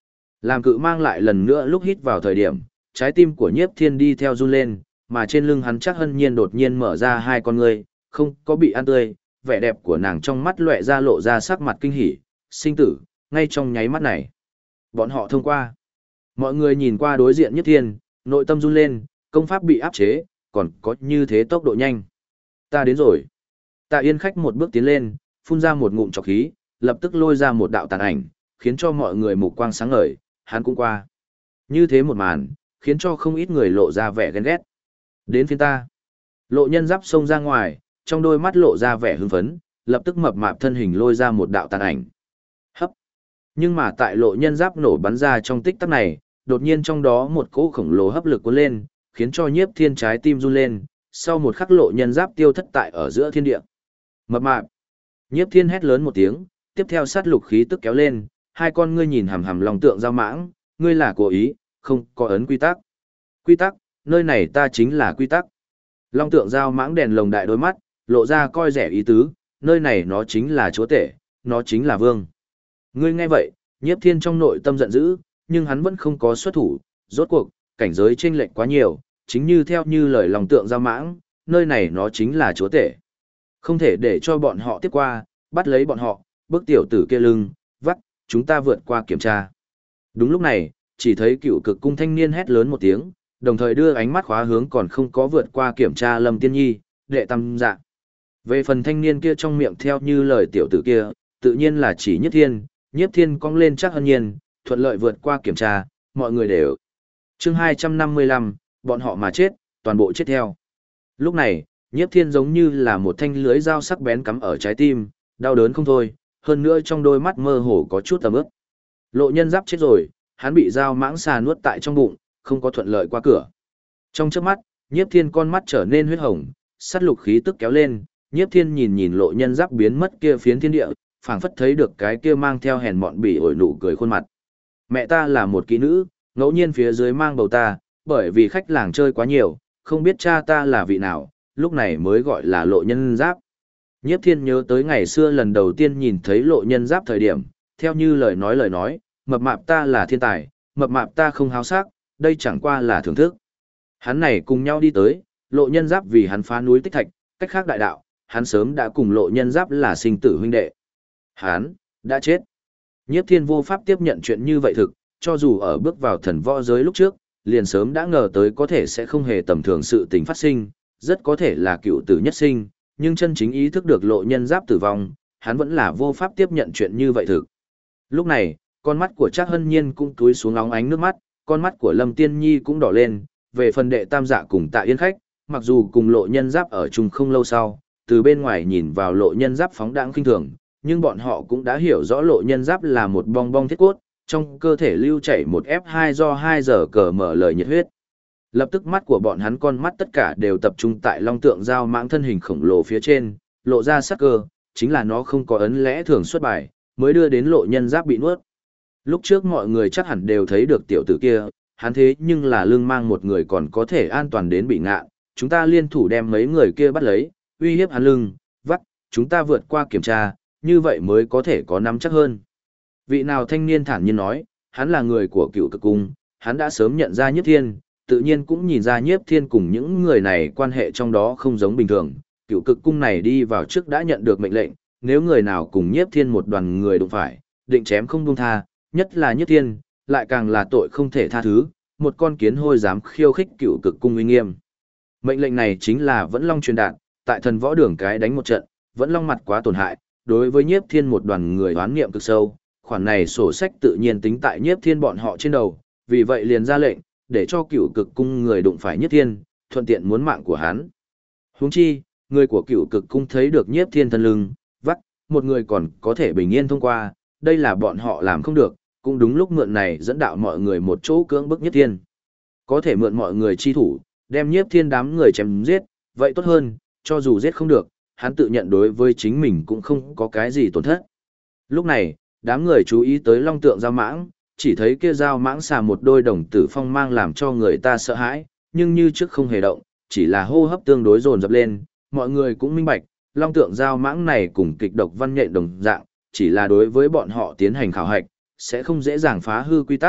Làm cự mang lại lần nữa lúc hít vào thời điểm, trái tim của Nhiếp Thiên đi theo run lên, mà trên lưng hắn chắc hân nhiên đột nhiên mở ra hai con ngươi, không có bị ăn tươi, vẻ đẹp của nàng trong mắt lóe ra lộ ra sắc mặt kinh hỉ, sinh tử, ngay trong nháy mắt này. Bọn họ thông qua. Mọi người nhìn qua đối diện Nhiếp Thiên, nội tâm run lên, công pháp bị áp chế, còn có như thế tốc độ nhanh. Ta đến rồi. Tạ Yên khách một bước tiến lên, phun ra một ngụm trọc khí, lập tức lôi ra một đạo tàn ảnh, khiến cho mọi người mục quang sáng ngời, hắn cũng qua. Như thế một màn, khiến cho không ít người lộ ra vẻ ghen ghét. Đến phiên ta. Lộ Nhân Giáp xông ra ngoài, trong đôi mắt lộ ra vẻ hưng phấn, lập tức mập mạp thân hình lôi ra một đạo tàn ảnh. Hấp. Nhưng mà tại Lộ Nhân Giáp nổ bắn ra trong tích tắc này, đột nhiên trong đó một cỗ khổng lồ hấp lực cuốn lên, khiến cho Nhiếp Thiên trái tim run lên, sau một khắc Lộ Nhân Giáp tiêu thất tại ở giữa thiên địa. Mập mạp. Nhiếp Thiên hét lớn một tiếng, tiếp theo sát lục khí tức kéo lên, hai con ngươi nhìn hằm hằm lòng tượng giao mãng, ngươi là cố ý, không có ấn quy tắc. Quy tắc, nơi này ta chính là quy tắc. Long tượng giao mãng đèn lồng đại đôi mắt, lộ ra coi rẻ ý tứ, nơi này nó chính là chúa tể, nó chính là vương. Ngươi nghe vậy, Nhiếp Thiên trong nội tâm giận dữ, nhưng hắn vẫn không có xuất thủ, rốt cuộc, cảnh giới chênh lệch quá nhiều, chính như theo như lời lòng tượng giao mãng, nơi này nó chính là chúa tể. Không thể để cho bọn họ tiếp qua, bắt lấy bọn họ, bước tiểu tử kia lưng, vắt, chúng ta vượt qua kiểm tra. Đúng lúc này, chỉ thấy Cựu Cực cung thanh niên hét lớn một tiếng, đồng thời đưa ánh mắt khóa hướng còn không có vượt qua kiểm tra Lâm Tiên Nhi, đệ tam dạ. Về phần thanh niên kia trong miệng theo như lời tiểu tử kia, tự nhiên là chỉ Nhiếp Thiên cong lên chắc hân nhiên, thuận lợi vượt qua kiểm tra, mọi người đều. Chương 255, bọn họ mà chết, toàn bộ chết theo. Lúc này, Nhiếp Thiên giống như là một thanh lưới dao sắc bén cắm ở trái tim, đau đớn không thôi, hơn nữa trong đôi mắt mơ hồ có chút tầm ướp. Lộ Nhân Giáp chết rồi, hắn bị dao mãng xà nuốt tại trong bụng, không có thuận lợi qua cửa. Trong chớp mắt, Nhiếp Thiên con mắt trở nên huyết hồng, sát lục khí tức kéo lên, Nhiếp Thiên nhìn nhìn Lộ Nhân Giáp biến mất kia phiến thiên địa, phảng phất thấy được cái kia mang theo hèn mọn bỉ ổi nụ cười khuôn mặt. Mẹ ta là một kỹ nữ, ngẫu nhiên phía dưới mang bầu ta, bởi vì khách làng chơi quá nhiều, không biết cha ta là vị nào, lúc này mới gọi là Lộ Nhân Giáp. Nhiếp Thiên nhớ tới ngày xưa lần đầu tiên nhìn thấy Lộ Nhân Giáp thời điểm, theo như lời nói, mập mạp ta là thiên tài, mập mạp ta không háo sắc, đây chẳng qua là thưởng thức. Hắn này cùng nhau đi tới, Lộ Nhân Giáp vì hắn phá núi tích thạch, cách khác đại đạo, hắn sớm đã cùng Lộ Nhân Giáp là sinh tử huynh đệ. Hắn đã chết. Nhiếp Thiên vô pháp tiếp nhận chuyện như vậy thực, cho dù ở bước vào thần võ giới lúc trước, liền sớm đã ngờ tới có thể sẽ không hề tầm thường sự tình phát sinh, rất có thể là cựu tử nhất sinh, nhưng chân chính ý thức được Lộ Nhân Giáp tử vong, hắn vẫn là vô pháp tiếp nhận chuyện như vậy thực. Lúc này, con mắt của Trác Hân Nhiên cũng túi xuống óng ánh nước mắt, con mắt của Lâm Tiên Nhi cũng đỏ lên, về phần đệ tam dạ cùng Tạ Yên khách, mặc dù cùng Lộ Nhân Giáp ở chung không lâu sau, từ bên ngoài nhìn vào Lộ Nhân Giáp phóng đãng khinh thường, nhưng bọn họ cũng đã hiểu rõ Lộ Nhân Giáp là một bong bong thiết cốt, trong cơ thể lưu chảy một F2 do 2 giờ cờ mở lời nhiệt huyết. Lập tức mắt của bọn hắn con mắt tất cả đều tập trung tại long tượng giao mãng thân hình khổng lồ phía trên, lộ ra sắc cơ, chính là nó không có ấn lẽ thường xuất bài, mới đưa đến Lộ Nhân Giáp bị nuốt. Lúc trước mọi người chắc hẳn đều thấy được tiểu tử kia, hắn thế nhưng là lưng mang một người còn có thể an toàn đến bị ngạn, chúng ta liên thủ đem mấy người kia bắt lấy, uy hiếp hắn lưng, vắt, chúng ta vượt qua kiểm tra, như vậy mới có thể có nắm chắc hơn. Vị nào thanh niên thản nhiên nói, hắn là người của Cựu Cực cung, hắn đã sớm nhận ra Nhiếp Thiên, tự nhiên cũng nhìn ra Nhiếp Thiên cùng những người này quan hệ trong đó không giống bình thường. Cựu Cực cung này đi vào trước đã nhận được mệnh lệnh, nếu người nào cùng Nhiếp Thiên một đoàn người đụng phải, định chém không buông tha, nhất là Nhiếp Thiên, lại càng là tội không thể tha thứ, một con kiến hôi dám khiêu khích Cựu Cực cung uy nghiêm. Mệnh lệnh này chính là Vẫn Long truyền đạt, tại thần võ đường cái đánh một trận, Vẫn Long mặt quá tổn hại, đối với Nhiếp Thiên một đoàn người oán niệm cực sâu, khoản này sổ sách tự nhiên tính tại Nhiếp Thiên bọn họ trên đầu, vì vậy liền ra lệnh, để cho Cựu Cực cung người đụng phải Nhiếp Thiên, thuận tiện muốn mạng của hắn. Huống chi, người của Cựu Cực cung thấy được Nhiếp Thiên thân lưng, vắt, một người còn có thể bình yên thông qua, đây là bọn họ làm không được, cũng đúng lúc mượn này dẫn đạo mọi người một chỗ cưỡng bức Nhiếp Thiên. Có thể mượn mọi người chi thủ, đem Nhiếp Thiên đám người chém giết, vậy tốt hơn, cho dù giết không được, hắn tự nhận đối với chính mình cũng không có cái gì tổn thất. Lúc này, đám người chú ý tới long tượng giao mãng, chỉ thấy kia giao mãng xà một đôi đồng tử phong mang làm cho người ta sợ hãi, nhưng như trước không hề động, chỉ là hô hấp tương đối dồn dập lên, mọi người cũng minh bạch, long tượng giao mãng này cùng kịch độc văn nhện đồng dạng, chỉ là đối với bọn họ tiến hành khảo hạch, sẽ không dễ dàng phá hư quy tắc,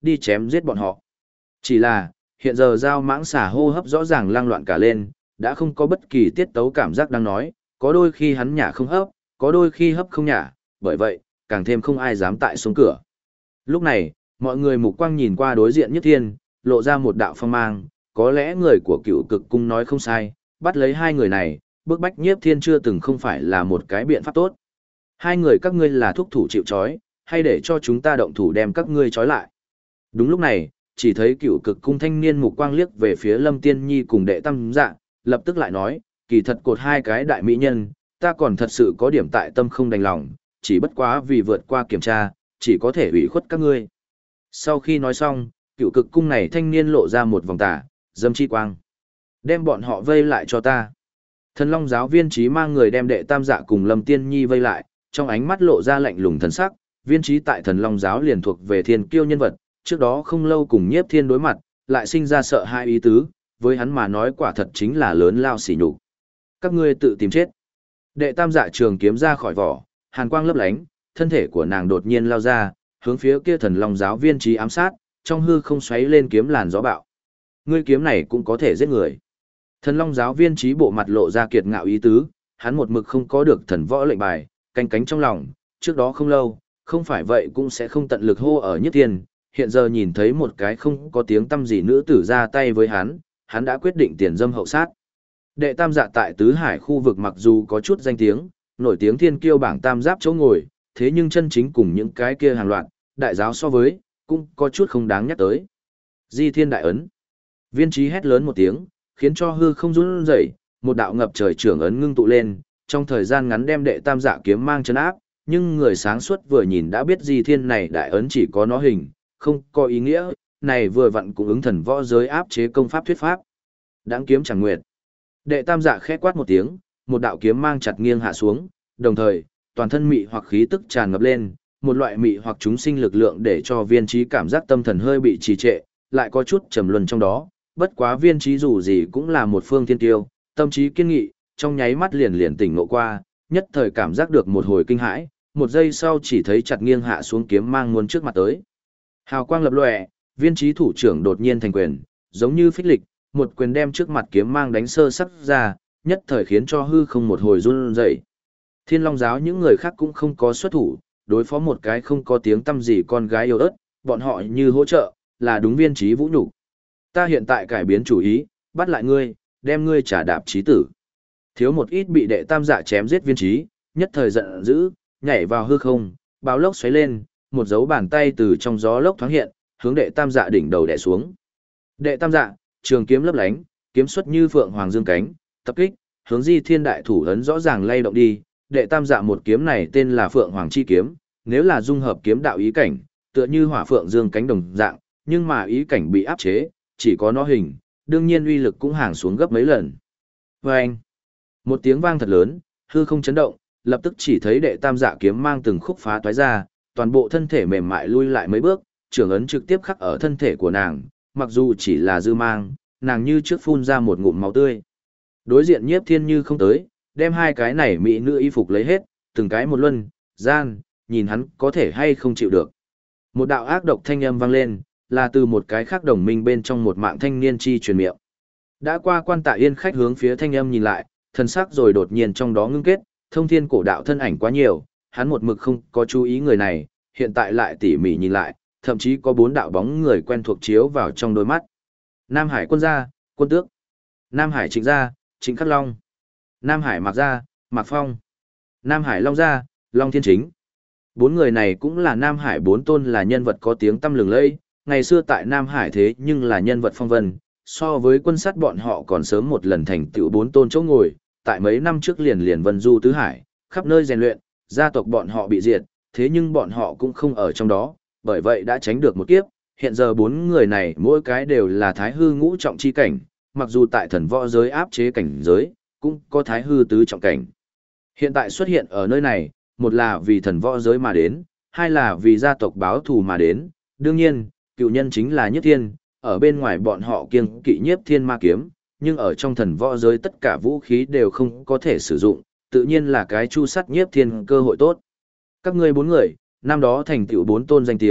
đi chém giết bọn họ. Chỉ là, hiện giờ Giao Mãng Xà hô hấp rõ ràng lang loạn cả lên, đã không có bất kỳ tiết tấu cảm giác đang nói, có đôi khi hắn nhả không hấp, có đôi khi hấp không nhả, bởi vậy, càng thêm không ai dám tại xuống cửa. Lúc này, mọi người mục quang nhìn qua đối diện Nhất Thiên, lộ ra một đạo phong mang, có lẽ người của Cựu Cực cung nói không sai, bắt lấy hai người này, bức bách Nhiếp Thiên chưa từng không phải là một cái biện pháp tốt. Hai người các ngươi là thúc thủ chịu trói, hay để cho chúng ta động thủ đem các ngươi trói lại. Đúng lúc này, chỉ thấy Cựu Cực cung thanh niên mục quang liếc về phía Lâm Tiên Nhi cùng đệ tam dạ, lập tức lại nói, kỳ thật cột hai cái đại mỹ nhân, ta còn thật sự có điểm tại tâm không đành lòng, chỉ bất quá vì vượt qua kiểm tra, chỉ có thể ủy khuất các ngươi. Sau khi nói xong, Cựu Cực cung này thanh niên lộ ra một vòng tà, dâm chi quang. Đem bọn họ vây lại cho ta. Thần Long giáo viên trí mang người đem đệ tam dạ cùng Lâm Tiên Nhi vây lại, trong ánh mắt lộ ra lạnh lùng thần sắc, viên trí tại Thần Long giáo liền thuộc về thiên kiêu nhân vật, trước đó không lâu cùng Nhiếp Thiên đối mặt, lại sinh ra sợ hai ý tứ, với hắn mà nói quả thật chính là lớn lao sỉ nhục. Các ngươi tự tìm chết. Đệ tam dạ trường kiếm ra khỏi vỏ, hàn quang lấp lánh, thân thể của nàng đột nhiên lao ra, hướng phía kia Thần Long giáo viên trí ám sát, trong hư không xoáy lên kiếm làn gió bạo. Ngươi kiếm này cũng có thể giết người. Thần Long giáo viên trí bộ mặt lộ ra kiệt ngạo ý tứ, hắn một mực không có được thần võ lệnh bài, canh cánh trong lòng, trước đó không lâu, không phải vậy cũng sẽ không tận lực hô ở Nhất Thiên, hiện giờ nhìn thấy một cái không có tiếng tâm gì nữ tử ra tay với hắn đã quyết định tiền dâm hậu sát. Đệ tam dạ tại Tứ Hải khu vực mặc dù có chút danh tiếng, nổi tiếng thiên kiêu bảng tam giáp chỗ ngồi, thế nhưng chân chính cùng những cái kia hàng loạt, đại giáo so với, cũng có chút không đáng nhắc tới. Di Thiên Đại Ấn. Viên trí hét lớn một tiếng, khiến cho hư không run rẩy, một đạo ngập trời trưởng ấn ngưng tụ lên, trong thời gian ngắn đem đệ tam dạ kiếm mang chấn áp, nhưng người sáng suốt vừa nhìn đã biết Di Thiên này đại ấn chỉ có nó hình, không có ý nghĩa, này vừa vặn cũng ứng thần võ giới áp chế công pháp thuyết pháp. Đãng kiếm chẳng nguyệt. Đệ tam dạ khẽ quát một tiếng, một đạo kiếm mang chặt nghiêng hạ xuống, đồng thời, toàn thân mị hoặc khí tức tràn ngập lên, một loại mị hoặc chúng sinh lực lượng để cho viên trí cảm giác tâm thần hơi bị trì trệ, lại có chút trầm luân trong đó, bất quá viên trí dù gì cũng là một phương thiên tiêu, tâm trí kiên nghị, trong nháy mắt liền tỉnh ngộ qua, nhất thời cảm giác được một hồi kinh hãi, một giây sau chỉ thấy chặt nghiêng hạ xuống kiếm mang muốn trước mặt tới. Hào quang lập lòe, viên trí thủ trưởng đột nhiên thành quyền, giống như phích lịch, một quyền đem trước mặt kiếm mang đánh sơ sắc ra, nhất thời khiến cho hư không một hồi run rẩy. Thiên Long giáo những người khác cũng không có xuất thủ, đối phó một cái không có tiếng tăm gì con gái yêu ớt, bọn họ như hỗ trợ, là đúng viên trí vũ nhục. Ta hiện tại cải biến chủ ý, bắt lại ngươi, đem ngươi trả đạp chí tử. Thiếu một ít bị đệ tam dạ chém giết viên trí, nhất thời giận dữ, nhảy vào hư không, báo lốc xoáy lên, một dấu bàn tay từ trong gió lốc thoáng hiện, hướng đệ tam dạ đỉnh đầu đè xuống. Đệ tam dạ, trường kiếm lấp lánh, kiếm xuất như phượng hoàng dương cánh, tập kích, hướng Di Thiên đại thủ ấn rõ ràng lay động đi. Đệ tam dạ một kiếm này tên là Phượng Hoàng chi kiếm, nếu là dung hợp kiếm đạo ý cảnh, tựa như hỏa phượng dương cánh đồng dạng, nhưng mà ý cảnh bị áp chế, chỉ có nó hình, đương nhiên uy lực cũng hàng xuống gấp mấy lần. Vâng! Một tiếng vang thật lớn, hư không chấn động, lập tức chỉ thấy đệ tam dạ kiếm mang từng khúc phá toái ra, toàn bộ thân thể mềm mại lui lại mấy bước, trường ấn trực tiếp khắc ở thân thể của nàng, mặc dù chỉ là dư mang, nàng như trước phun ra một ngụm máu tươi. Đối diện Nhiếp Thiên như không tới, đem hai cái này mỹ nữ y phục lấy hết, từng cái một luân, gian, nhìn hắn có thể hay không chịu được. Một đạo ác độc thanh âm vang lên, là từ một cái khác đồng minh bên trong một mạng thanh niên chi truyền miệng. Đã qua Quan Tạ Yên khách hướng phía thanh âm nhìn lại, thân sắc rồi đột nhiên trong đó ngưng kết, thông thiên cổ đạo thân ảnh quá nhiều, hắn một mực không có chú ý người này, hiện tại lại tỉ mỉ nhìn lại, thậm chí có 4 đạo bóng người quen thuộc chiếu vào trong đôi mắt. Nam Hải Quân gia, Quân Tước. Nam Hải Trịnh gia, Trịnh Khắc Long. Nam Hải Mạc gia, Mạc Phong. Nam Hải Long gia, Long Thiên Chính. 4 người này cũng là Nam Hải 4 tôn là nhân vật có tiếng tăm lừng lẫy, ngày xưa tại Nam Hải thế nhưng là nhân vật phong vân, so với quân sát bọn họ còn sớm một lần thành tựu 4 tôn chỗ ngồi, tại mấy năm trước liền vân du tứ hải, khắp nơi rèn luyện, gia tộc bọn họ bị diệt, thế nhưng bọn họ cũng không ở trong đó, bởi vậy đã tránh được một kiếp. Hiện giờ 4 người này mỗi cái đều là thái hư ngũ trọng chi cảnh, mặc dù tại thần võ giới áp chế cảnh giới, cũng có thái hư tứ trọng cảnh. Hiện tại xuất hiện ở nơi này, một là vì thần võ giới mà đến, hai là vì gia tộc báo thù mà đến. Đương nhiên, cựu nhân chính là Nhất Thiên, ở bên ngoài bọn họ kiêng kỵ Nhiếp Thiên ma kiếm, nhưng ở trong thần võ giới tất cả vũ khí đều không có thể sử dụng, tự nhiên là cái chu sắt Nhiếp Thiên cơ hội tốt. Các ngươi 4 người, năm đó thành tựu 4 tôn danh tiếng,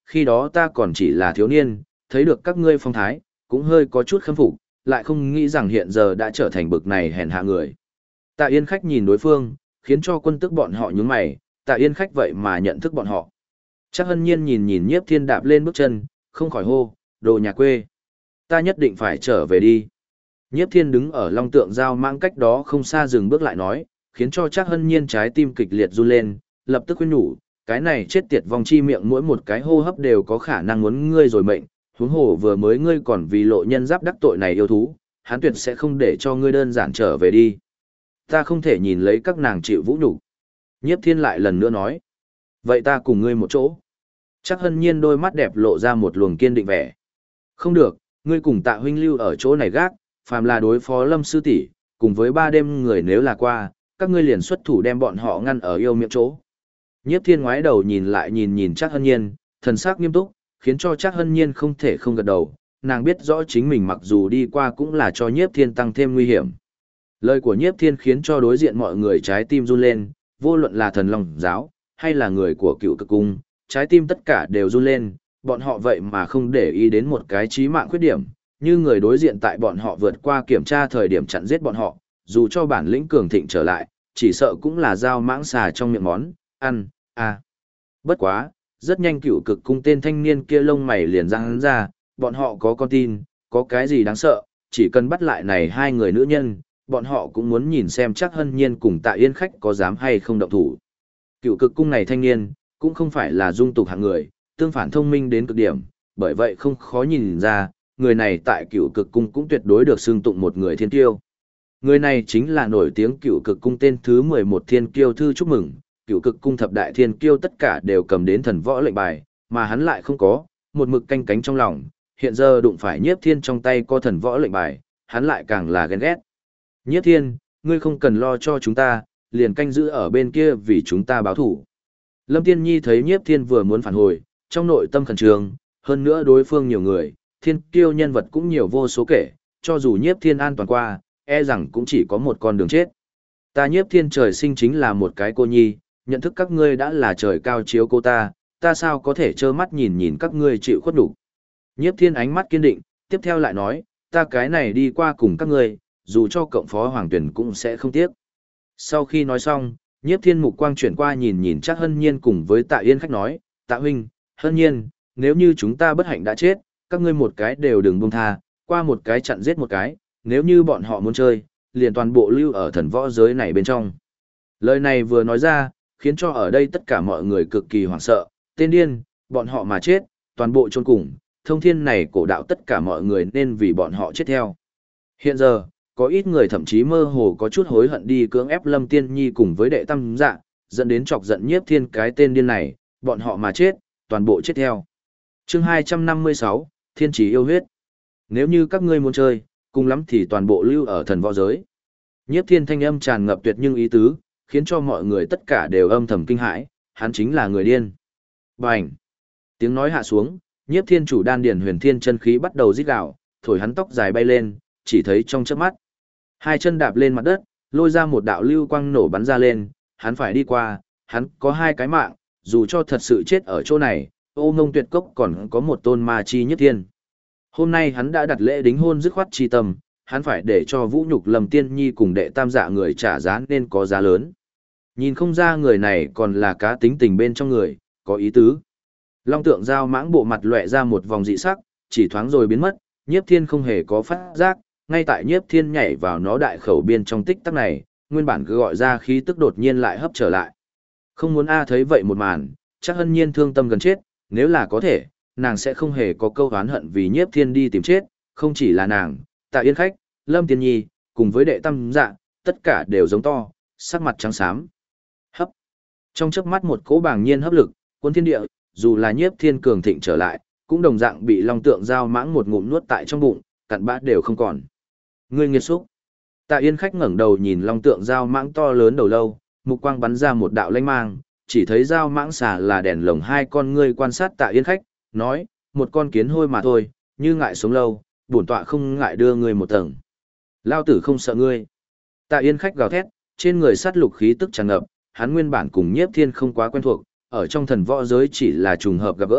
khi đó ta còn chỉ là thiếu niên, thấy được các ngươi phong thái, cũng hơi có chút khâm phục, lại không nghĩ rằng hiện giờ đã trở thành bực này hèn hạ người. Tạ Yên Khách nhìn đối phương, khiến cho quân tức bọn họ nhướng mày, Tạ Yên Khách vậy mà nhận thức bọn họ. Chắc Hân Nhiên nhìn nhìn Nhiếp Thiên đạp lên bước chân, không khỏi hô, đồ nhà quê. Ta nhất định phải trở về đi. Nhiếp Thiên đứng ở Long Tượng Giao Mãng cách đó không xa dừng bước lại nói, khiến cho Chắc Hân Nhiên trái tim kịch liệt run lên, lập tức khuyên nhủ, cái này chết tiệt vong chi miệng mỗi một cái hô hấp đều có khả năng muốn ngươi rồi mệnh, huống hồ vừa mới ngươi còn vì lộ nhân giáp đắc tội này yêu thú, hắn tuyệt sẽ không để cho ngươi đơn giản trở về đi. Ta không thể nhìn lấy các nàng chịu vũ nhục. Nhiếp Thiên lại lần nữa nói, vậy ta cùng ngươi một chỗ. Chắc Hân Nhiên đôi mắt đẹp lộ ra một luồng kiên định vẻ. Không được, ngươi cùng Tạ huynh lưu ở chỗ này gác, phàm là đối phó Lâm sư tỷ, cùng với 3 đêm người nếu là qua, các ngươi liền xuất thủ đem bọn họ ngăn ở yêu miệng chỗ. Nhiếp Thiên ngoái đầu nhìn lại nhìn nhìn Trác Hân Nhiên, thần sắc nghiêm túc, khiến cho Trác Hân Nhiên không thể không gật đầu, nàng biết rõ chính mình mặc dù đi qua cũng là cho Nhiếp Thiên tăng thêm nguy hiểm. Lời của Nhiếp Thiên khiến cho đối diện mọi người trái tim run lên, vô luận là thần long giáo, hay là người của Cựu Cực cung, trái tim tất cả đều run lên, bọn họ vậy mà không để ý đến một cái chí mạng khuyết điểm, như người đối diện tại bọn họ vượt qua kiểm tra thời điểm chặn giết bọn họ, dù cho bản lĩnh cường thịnh trở lại, chỉ sợ cũng là dao mãng xà trong miệng món, ăn, à. Bất quá, rất nhanh Cựu Cực cung tên thanh niên kia lông mày liền răng ra, bọn họ có con tin, có cái gì đáng sợ, chỉ cần bắt lại này 2 người nữ nhân, bọn họ cũng muốn nhìn xem chắc Hân Nhiên cùng Tạ Yên Khách có dám hay không động thủ. Cựu Cực cung này thanh niên, cũng không phải là dung tục hạng người, tương phản thông minh đến cực điểm, bởi vậy không khó nhìn ra, người này tại Cựu Cực cung cũng tuyệt đối được xưng tụng một người thiên kiêu. Người này chính là nổi tiếng Cựu Cực cung tên thứ 11 thiên kiêu thư chúc mừng, Cựu Cực cung thập đại thiên kiêu tất cả đều cầm đến thần võ lệnh bài, mà hắn lại không có, một mực canh cánh trong lòng, hiện giờ đụng phải Nhiếp Thiên trong tay có thần võ lệnh bài, hắn lại càng là ghen ghét. Nhiếp Thiên, ngươi không cần lo cho chúng ta, liền canh giữ ở bên kia vì chúng ta báo thủ. Lâm Tiên Nhi thấy Nhiếp Thiên vừa muốn phản hồi, trong nội tâm khẩn trương, hơn nữa đối phương nhiều người, thiên kiêu nhân vật cũng nhiều vô số kể, cho dù Nhiếp Thiên an toàn qua, e rằng cũng chỉ có một con đường chết. Ta Nhiếp Thiên trời sinh chính là một cái cô nhi, nhận thức các ngươi đã là trời cao chiếu cô ta sao có thể trơ mắt nhìn nhìn các ngươi chịu khuất đủ. Nhiếp Thiên ánh mắt kiên định, tiếp theo lại nói, ta cái này đi qua cùng các ngươi, dù cho cộng phó hoàng tuyển cũng sẽ không tiếc. Sau khi nói xong, Nhiếp Thiên mục quang chuyển qua nhìn nhìn chắc Hân Nhiên cùng với Tạ Yên Khách nói, Tạ huynh, Hân Nhiên, nếu như chúng ta bất hạnh đã chết, các ngươi một cái đều đừng buông tha, qua một cái chặn giết một cái, nếu như bọn họ muốn chơi, liền toàn bộ lưu ở thần võ giới này bên trong. Lời này vừa nói ra, khiến cho ở đây tất cả mọi người cực kỳ hoảng sợ, tên điên, bọn họ mà chết, toàn bộ chôn cùng, thông thiên này cổ đạo tất cả mọi người nên vì bọn họ chết theo. Hiện giờ, có ít người thậm chí mơ hồ có chút hối hận đi cưỡng ép Lâm Tiên Nhi cùng với đệ tam dạ, dẫn đến chọc giận Nhiếp Thiên cái tên điên này, bọn họ mà chết, toàn bộ chết theo. Chương 256, Thiên Chỉ yêu huyết. Nếu như các ngươi muốn chơi, cùng lắm thì toàn bộ lưu ở thần võ giới. Nhiếp Thiên thanh âm tràn ngập tuyệt nhưng ý tứ, khiến cho mọi người tất cả đều âm thầm kinh hãi, hắn chính là người điên. Bành! Tiếng nói hạ xuống, Nhiếp Thiên chủ đan điển huyền thiên chân khí bắt đầu rít gào, thổi hắn tóc dài bay lên, chỉ thấy trong chớp mắt. 2 chân đạp lên mặt đất, lôi ra một đạo lưu quang nổ bắn ra lên, hắn phải đi qua, hắn có 2 cái mạng, dù cho thật sự chết ở chỗ này, Ô Ngông Tuyệt Cốc còn có một tôn ma chi nhất thiên. Hôm nay hắn đã đặt lễ đính hôn dứt khoát chi tâm, hắn phải để cho Vũ Nhục Lâm Tiên Nhi cùng đệ tam dạ người trả giá nên có giá lớn. Nhìn không ra người này còn là cá tính tình bên trong người, có ý tứ. Long Tượng Giao Mãng bộ mặt lóe ra một vòng dị sắc, chỉ thoáng rồi biến mất, Nhiếp Thiên không hề có phát giác, ngay tại Nhiếp Thiên nhảy vào nó đại khẩu biên trong tích tắc này, nguyên bản cứ gọi ra khí tức đột nhiên lại hấp trở lại. Không muốn thấy vậy một màn, chắc Hân Nhiên thương tâm gần chết, nếu là có thể, nàng sẽ không hề có câu oán hận vì Nhiếp Thiên đi tìm chết, không chỉ là nàng, Tạ Yên Khách, Lâm Tiên Nhi, cùng với đệ tam dạ, tất cả đều giống to, sắc mặt trắng xám. Hấp. Trong chớp mắt một cỗ bàng nhiên hấp lực, cuốn thiên địa, dù là Nhiếp Thiên cường thịnh trở lại, cũng đồng dạng bị Long Tượng Giao Mãng một ngụm nuốt tại trong bụng, cặn bã đều không còn. Ngươi nghiệt xúc. Tạ Yên Khách ngẩng đầu nhìn Long Tượng Giao Mãng to lớn đầu lâu, mục quang bắn ra một đạo lanh mang, chỉ thấy Giao Mãng xà là đèn lồng 2 con ngươi quan sát Tạ Yên Khách, nói, một con kiến hôi mà thôi, như ngại sống lâu, bổn tọa không ngại đưa ngươi một tầng. Lao tử không sợ ngươi. Tạ Yên Khách gào thét, trên người sát lục khí tức tràn ngập, hắn nguyên bản cùng Nhiếp Thiên không quá quen thuộc, ở trong thần võ giới chỉ là trùng hợp gặp gỡ,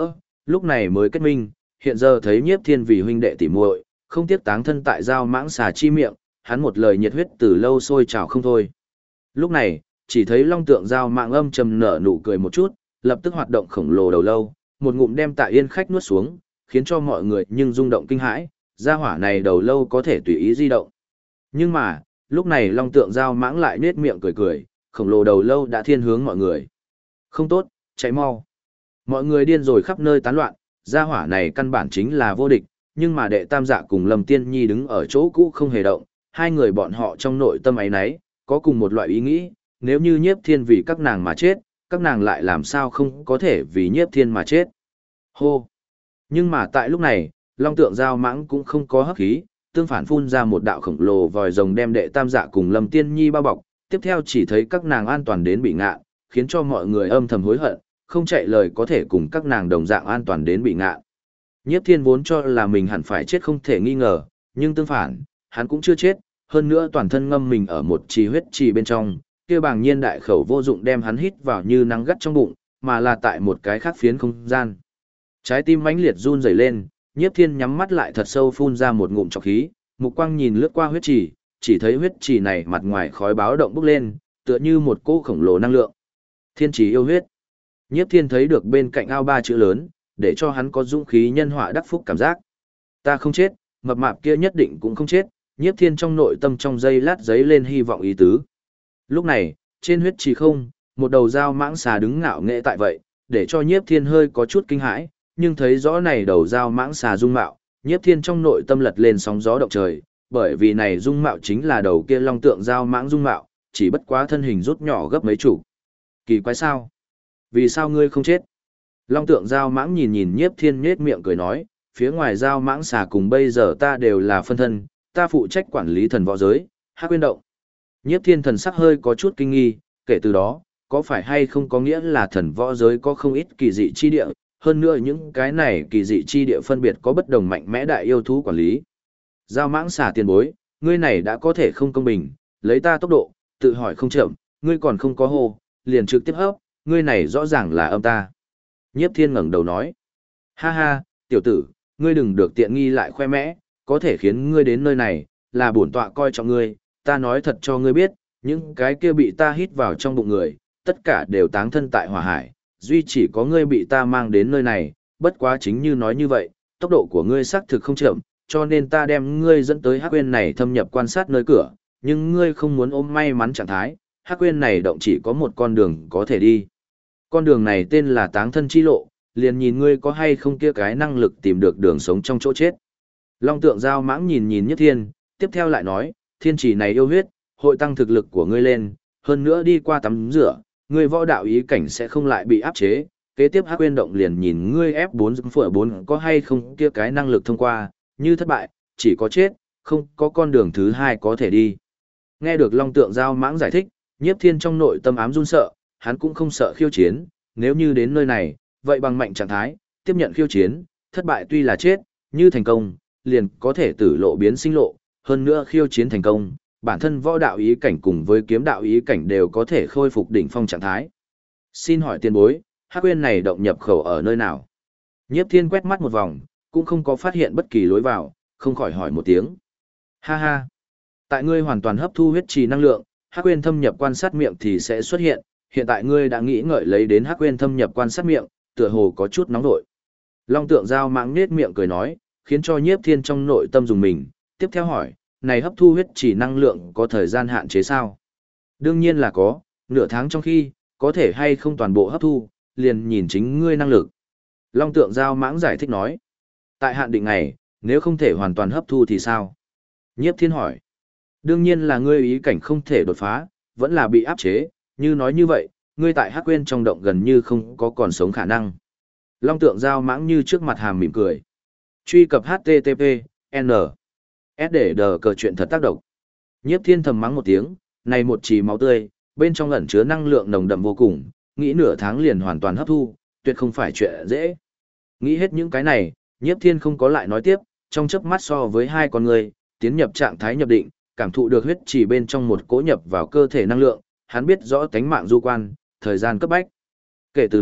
lúc này mới kết minh, hiện giờ thấy Nhiếp Thiên vì huynh đệ tỉ muội, không tiếc táng thân tại giao mãng xà chi miệng, hắn một lời nhiệt huyết từ lâu sôi trào không thôi. Lúc này, chỉ thấy long tượng giao mãng âm trầm nở nụ cười một chút, lập tức hoạt động khổng lồ đầu lâu, một ngụm đem Tạ Yên khách nuốt xuống, khiến cho mọi người nhưng rung động kinh hãi, gia hỏa này đầu lâu có thể tùy ý di động. Nhưng mà, lúc này long tượng giao mãng lại nết miệng cười cười, khổng lồ đầu lâu đã thiên hướng mọi người. Không tốt, chạy mau. Mọi người điên rồi khắp nơi tán loạn, gia hỏa này căn bản chính là vô địch, nhưng mà đệ tam dạ cùng Lâm Tiên Nhi đứng ở chỗ cũ không hề động, hai người bọn họ trong nội tâm ấy nấy, có cùng một loại ý nghĩ, nếu như Nhiếp Thiên vì các nàng mà chết, các nàng lại làm sao không có thể vì Nhiếp Thiên mà chết. Hô! Nhưng mà tại lúc này, long tượng giao mãng cũng không có hấp khí, tương phản phun ra một đạo khổng lồ vòi rồng đem đệ tam dạ cùng Lâm Tiên Nhi bao bọc, tiếp theo chỉ thấy các nàng an toàn đến bị ngạn, khiến cho mọi người âm thầm hối hận, không chạy lời có thể cùng các nàng đồng dạng an toàn đến bị ngạn. Nhiếp Thiên vốn cho là mình hẳn phải chết không thể nghi ngờ, nhưng tương phản, hắn cũng chưa chết, hơn nữa toàn thân ngâm mình ở một trì huyết trì bên trong, kia bàng nhiên đại khẩu vô dụng đem hắn hít vào như nắng gắt trong bụng, mà là tại một cái khác phiến không gian. Trái tim mãnh liệt run rẩy lên, Nhiếp Thiên nhắm mắt lại thật sâu phun ra một ngụm trọc khí, mục quang nhìn lướt qua huyết trì, chỉ thấy huyết trì này mặt ngoài khói báo động bốc lên, tựa như một cỗ khổng lồ năng lượng. Thiên trì yêu huyết. Nhiếp Thiên thấy được bên cạnh ao ba chữ lớn, để cho hắn có dũng khí nhân họa đắc phúc cảm giác. Ta không chết, mập mạp kia nhất định cũng không chết, Nhiếp Thiên trong nội tâm trong giây lát giấy lên hy vọng ý tứ. Lúc này, trên huyết trì không, một đầu dao mãng xà đứng ngạo nghệ tại vậy, để cho Nhiếp Thiên hơi có chút kinh hãi, nhưng thấy rõ này đầu dao mãng xà dung mạo, Nhiếp Thiên trong nội tâm lật lên sóng gió động trời, bởi vì này dung mạo chính là đầu kia long tượng dao mãng dung mạo, chỉ bất quá thân hình rút nhỏ gấp mấy chục. Kỳ quái sao? Vì sao ngươi không chết? Long tượng dao mãng nhìn nhìn Nhiếp Thiên nhếch miệng cười nói, phía ngoài dao mãng xà cùng bây giờ ta đều là phân thân, ta phụ trách quản lý thần võ giới, Hắc Uyên động. Nhiếp Thiên thần sắc hơi có chút kinh nghi, kể từ đó, có phải hay không có nghĩa là thần võ giới có không ít kỳ dị chi địa, hơn nữa những cái này kỳ dị chi địa phân biệt có bất đồng mạnh mẽ đại yêu thú quản lý. Giao mãng xà tiền bối, ngươi này đã có thể không công bình, lấy ta tốc độ, tự hỏi không chậm, ngươi còn không có hô, liền trực tiếp hấp, ngươi này rõ ràng là âm ta. Nhiếp Thiên ngẩng đầu nói, ha ha, tiểu tử, ngươi đừng được tiện nghi lại khoe mẽ, có thể khiến ngươi đến nơi này, là bổn tọa coi trọng ngươi, ta nói thật cho ngươi biết, những cái kia bị ta hít vào trong bụng người, tất cả đều táng thân tại hỏa hải, duy chỉ có ngươi bị ta mang đến nơi này, bất quá chính như nói như vậy, tốc độ của ngươi xác thực không chậm, cho nên ta đem ngươi dẫn tới Hắc Uyên này thâm nhập quan sát nơi cửa, nhưng ngươi không muốn ôm may mắn trạng thái, Hắc Uyên này động chỉ có một con đường có thể đi. Con đường này tên là táng thân chi lộ, liền nhìn ngươi có hay không kia cái năng lực tìm được đường sống trong chỗ chết. Long tượng giao mãng nhìn nhìn Nhất Thiên, tiếp theo lại nói, thiên chỉ này yêu huyết, hội tăng thực lực của ngươi lên, hơn nữa đi qua tắm rửa, ngươi võ đạo ý cảnh sẽ không lại bị áp chế. Kế tiếp Hắc Uyên động liền nhìn ngươi F4 có hay không kia cái năng lực thông qua, như thất bại, chỉ có chết, không có con đường thứ hai có thể đi. Nghe được Long tượng giao mãng giải thích, Nhiếp Thiên trong nội tâm ám run sợ, hắn cũng không sợ khiêu chiến, nếu như đến nơi này, vậy bằng mạnh trạng thái, tiếp nhận khiêu chiến, thất bại tuy là chết, như thành công, liền có thể tử lộ biến sinh lộ, hơn nữa khiêu chiến thành công, bản thân võ đạo ý cảnh cùng với kiếm đạo ý cảnh đều có thể khôi phục đỉnh phong trạng thái. Xin hỏi tiền bối, Hắc Uyên này động nhập khẩu ở nơi nào? Nhiếp Thiên quét mắt một vòng, cũng không có phát hiện bất kỳ lối vào, không khỏi hỏi một tiếng. Ha ha! Tại ngươi hoàn toàn hấp thu huyết trì năng lượng, Hắc Uyên thâm nhập quan sát miệng thì sẽ xuất hiện, hiện tại ngươi đã nghĩ ngợi lấy đến Hắc Uyên thâm nhập quan sát miệng, tựa hồ có chút nóng nội. Long tượng giao mãng nết miệng cười nói, khiến cho Nhiếp Thiên trong nội tâm dùng mình, tiếp theo hỏi, này hấp thu huyết chỉ năng lượng có thời gian hạn chế sao? Đương nhiên là có, nửa tháng trong khi, có thể hay không toàn bộ hấp thu, liền nhìn chính ngươi năng lực. Long tượng giao mãng giải thích nói, tại hạn định này, nếu không thể hoàn toàn hấp thu thì sao? Nhiếp Thiên hỏi, đương nhiên là ngươi ý cảnh không thể đột phá, vẫn là bị áp chế, như nói như vậy, ngươi tại Hắc Uyên trong động gần như không có còn sống khả năng. Long tượng giao mãng như trước mặt hàm mỉm cười. Truy cập HTTP, N. S để đờ cờ chuyện thật tác động. Nhiếp Thiên thầm mắng một tiếng, này một chỉ máu tươi, bên trong ẩn chứa năng lượng nồng đậm vô cùng, nghĩ nửa tháng liền hoàn toàn hấp thu, tuyệt không phải chuyện dễ. Nghĩ hết những cái này, Nhiếp Thiên không có lại nói tiếp, trong chớp mắt so với hai con người, tiến nhập trạng thái nhập định, cảm thụ được huyết chỉ bên trong một cỗ nhập vào cơ thể năng lượng, hắn biết rõ tánh mạng du quan, thời gian cấp bách. Kể từ đó,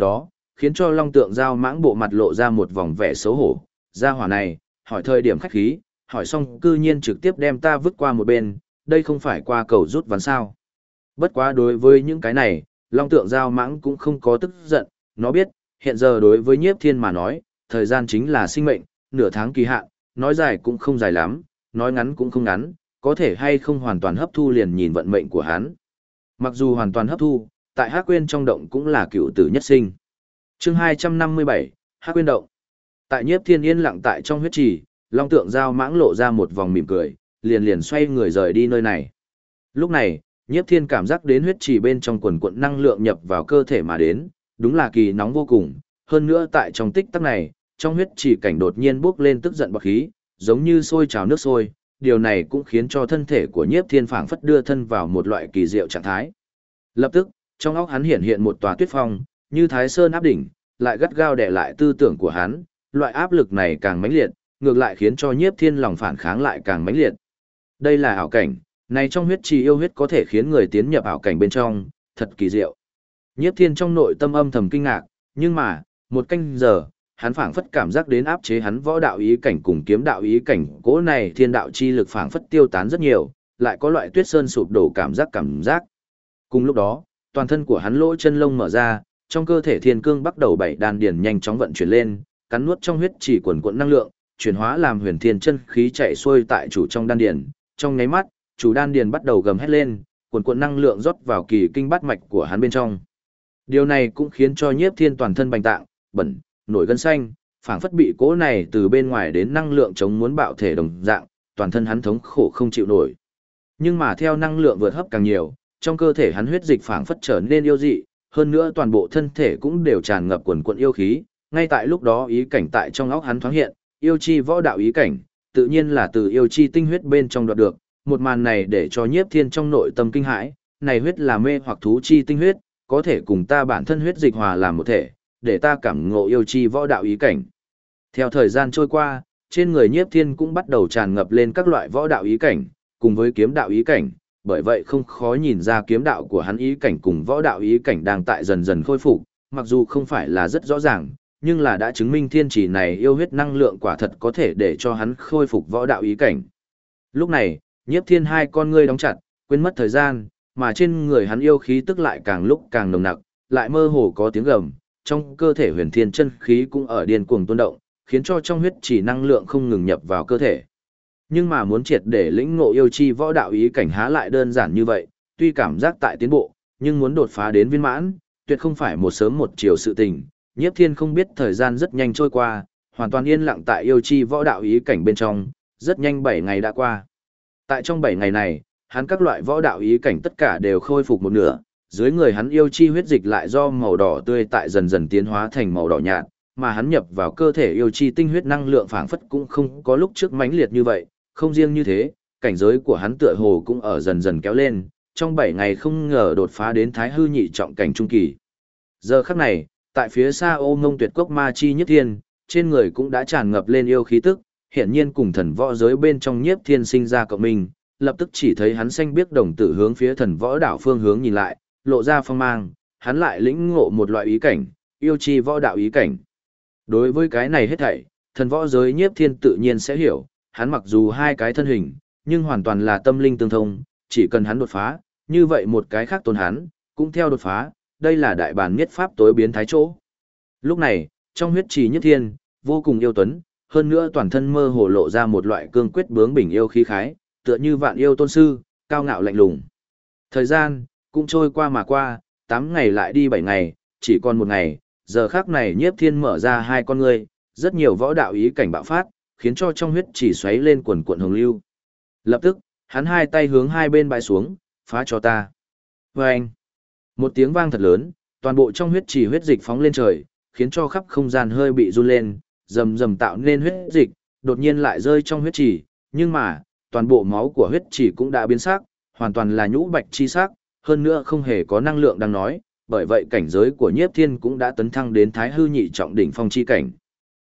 khiến cho Long Tượng Giao Mãng bộ mặt lộ ra một vòng vẻ xấu hổ. Gia hỏa này, hỏi thời điểm khách khí, hỏi xong cư nhiên trực tiếp đem ta vứt qua một bên, đây không phải qua cầu rút ván sao. Bất quá đối với những cái này, Long Tượng Giao Mãng cũng không có tức giận, nó biết, hiện giờ đối với Nhiếp Thiên mà nói, thời gian chính là sinh mệnh, nửa tháng kỳ hạn, nói dài cũng không dài lắm, nói ngắn cũng không ngắn, có thể hay không hoàn toàn hấp thu liền nhìn vận mệnh của hắn. Mặc dù hoàn toàn hấp thu, tại Hắc Quyên trong động cũng là cựu tử nhất sinh. Chương 257, Hắc Quyên động. Tại Nhiếp Thiên yên lặng tại trong huyết trì, Long Tượng Giao Mãng lộ ra một vòng mỉm cười, liền liền xoay người rời đi nơi này. Lúc này, Nhiếp Thiên cảm giác đến huyết trì bên trong quần quần năng lượng nhập vào cơ thể mà đến, đúng là kỳ nóng vô cùng, hơn nữa tại trong tích tắc này, trong huyết trì cảnh đột nhiên bốc lên tức giận bọt khí, giống như sôi trào nước sôi, điều này cũng khiến cho thân thể của Nhiếp Thiên phảng phất đưa thân vào một loại kỳ diệu trạng thái. Lập tức, trong óc hắn hiện hiện một tòa tuyết phong, như Thái Sơn áp đỉnh, lại gắt gao đè lại tư tưởng của hắn, loại áp lực này càng mãnh liệt, ngược lại khiến cho Nhiếp Thiên lòng phản kháng lại càng mãnh liệt. Đây là ảo cảnh, này trong huyết trì yêu huyết có thể khiến người tiến nhập ảo cảnh bên trong, thật kỳ diệu. Nhiếp Thiên trong nội tâm âm thầm kinh ngạc, nhưng mà, một canh giờ, hắn phảng phất cảm giác đến áp chế hắn võ đạo ý cảnh cùng kiếm đạo ý cảnh, cỗ này thiên đạo chi lực phảng phất tiêu tán rất nhiều, lại có loại tuyết sơn sụp đổ cảm giác. Cùng lúc đó, toàn thân của hắn lỗ chân lông mở ra, trong cơ thể thiên cương bắt đầu bảy đan điền nhanh chóng vận chuyển lên, cắn nuốt trong huyết chỉ quần quần năng lượng, chuyển hóa làm huyền thiên chân khí chạy xuôi tại chủ trong đan điền, trong nháy mắt, chủ đan điền bắt đầu gầm hét lên, quần quần năng lượng rót vào kỳ kinh bát mạch của hắn bên trong. Điều này cũng khiến cho Nhiếp Thiên toàn thân bành tạng, bẩn, nổi gân xanh, phảng phất bị cỗ này từ bên ngoài đến năng lượng chống muốn bạo thể đồng dạng, toàn thân hắn thống khổ không chịu nổi. Nhưng mà theo năng lượng vượt hấp càng nhiều, trong cơ thể hắn huyết dịch phảng phất trở nên yêu dị, hơn nữa toàn bộ thân thể cũng đều tràn ngập quần quần yêu khí, ngay tại lúc đó ý cảnh tại trong óc hắn thoáng hiện, yêu chi võ đạo ý cảnh, tự nhiên là từ yêu chi tinh huyết bên trong đoạt được, một màn này để cho Nhiếp Thiên trong nội tâm kinh hãi, này huyết là mê hoặc thú chi tinh huyết, có thể cùng ta bản thân huyết dịch hòa làm một thể, để ta cảm ngộ yêu chi võ đạo ý cảnh. Theo thời gian trôi qua, trên người Nhiếp Thiên cũng bắt đầu tràn ngập lên các loại võ đạo ý cảnh, cùng với kiếm đạo ý cảnh, bởi vậy không khó nhìn ra kiếm đạo của hắn ý cảnh cùng võ đạo ý cảnh đang tại dần dần khôi phục, mặc dù không phải là rất rõ ràng, nhưng là đã chứng minh thiên chỉ này yêu huyết năng lượng quả thật có thể để cho hắn khôi phục võ đạo ý cảnh. Lúc này, Nhiếp Thiên hai con ngươi đóng chặt, quên mất thời gian, mà trên người hắn yêu khí tức lại càng lúc càng nồng nặc, lại mơ hồ có tiếng gầm, trong cơ thể huyền thiên chân khí cũng ở điên cuồng tuôn động, khiến cho trong huyết chỉ năng lượng không ngừng nhập vào cơ thể. Nhưng mà muốn triệt để lĩnh ngộ yêu chi võ đạo ý cảnh há lại đơn giản như vậy, tuy cảm giác tại tiến bộ, nhưng muốn đột phá đến viên mãn, tuyệt không phải một sớm một chiều sự tình. Nhiếp Thiên không biết thời gian rất nhanh trôi qua, hoàn toàn yên lặng tại yêu chi võ đạo ý cảnh bên trong, rất nhanh 7 ngày đã qua. Tại trong 7 ngày này, hắn các loại võ đạo ý cảnh tất cả đều khôi phục một nửa, dưới người hắn yêu chi huyết dịch lại do màu đỏ tươi tại dần dần tiến hóa thành màu đỏ nhạt, mà hắn nhập vào cơ thể yêu chi tinh huyết năng lượng phảng phất cũng không có lúc trước mãnh liệt như vậy, không riêng như thế, cảnh giới của hắn tựa hồ cũng ở dần dần kéo lên, trong 7 ngày không ngờ đột phá đến thái hư nhị trọng cảnh trung kỳ. Giờ khắc này, tại phía xa Ô Ngông Tuyệt Cốc Ma Chi Nhiếp Thiên, trên người cũng đã tràn ngập lên yêu khí tức, hiển nhiên cùng thần võ giới bên trong Nhiếp Thiên sinh ra cộng minh, lập tức chỉ thấy hắn xanh biếc đồng tử hướng phía thần võ đảo phương hướng nhìn lại, lộ ra phong mang, hắn lại lĩnh ngộ một loại ý cảnh, yêu chi võ đạo ý cảnh. Đối với cái này hết thảy, thần võ giới Nhiếp Thiên tự nhiên sẽ hiểu, hắn mặc dù hai cái thân hình, nhưng hoàn toàn là tâm linh tương thông, chỉ cần hắn đột phá, như vậy một cái khác tôn hắn, cũng theo đột phá, đây là đại bản nhất pháp tối biến thái chỗ. Lúc này, trong huyết trì Nhiếp Thiên, vô cùng yêu tuấn, hơn nữa toàn thân mơ hồ lộ ra một loại cương quyết bướng bỉnh yêu khí khái, tựa như vạn yêu tôn sư, cao ngạo lạnh lùng. Thời gian cũng trôi qua mà qua, 8 ngày lại đi 7 ngày, chỉ còn 1 ngày, giờ khắc này Nhiếp Thiên mở ra hai con ngươi, rất nhiều võ đạo ý cảnh bạo phát, khiến cho trong huyết chỉ xoáy lên quần cuộn hồng lưu. Lập tức, hắn hai tay hướng hai bên bãi xuống, phá cho ta. Vâng! Một tiếng vang thật lớn, toàn bộ trong huyết chỉ huyết dịch phóng lên trời, khiến cho khắp không gian hơi bị run lên, rầm rầm tạo nên huyết dịch, đột nhiên lại rơi trong huyết chỉ, nhưng mà, toàn bộ máu của huyết chỉ cũng đã biến sắc, hoàn toàn là nhũ bạch chi sắc, hơn nữa không hề có năng lượng đang nói, bởi vậy cảnh giới của Nhiếp Thiên cũng đã tấn thăng đến thái hư nhị trọng đỉnh phong chi cảnh.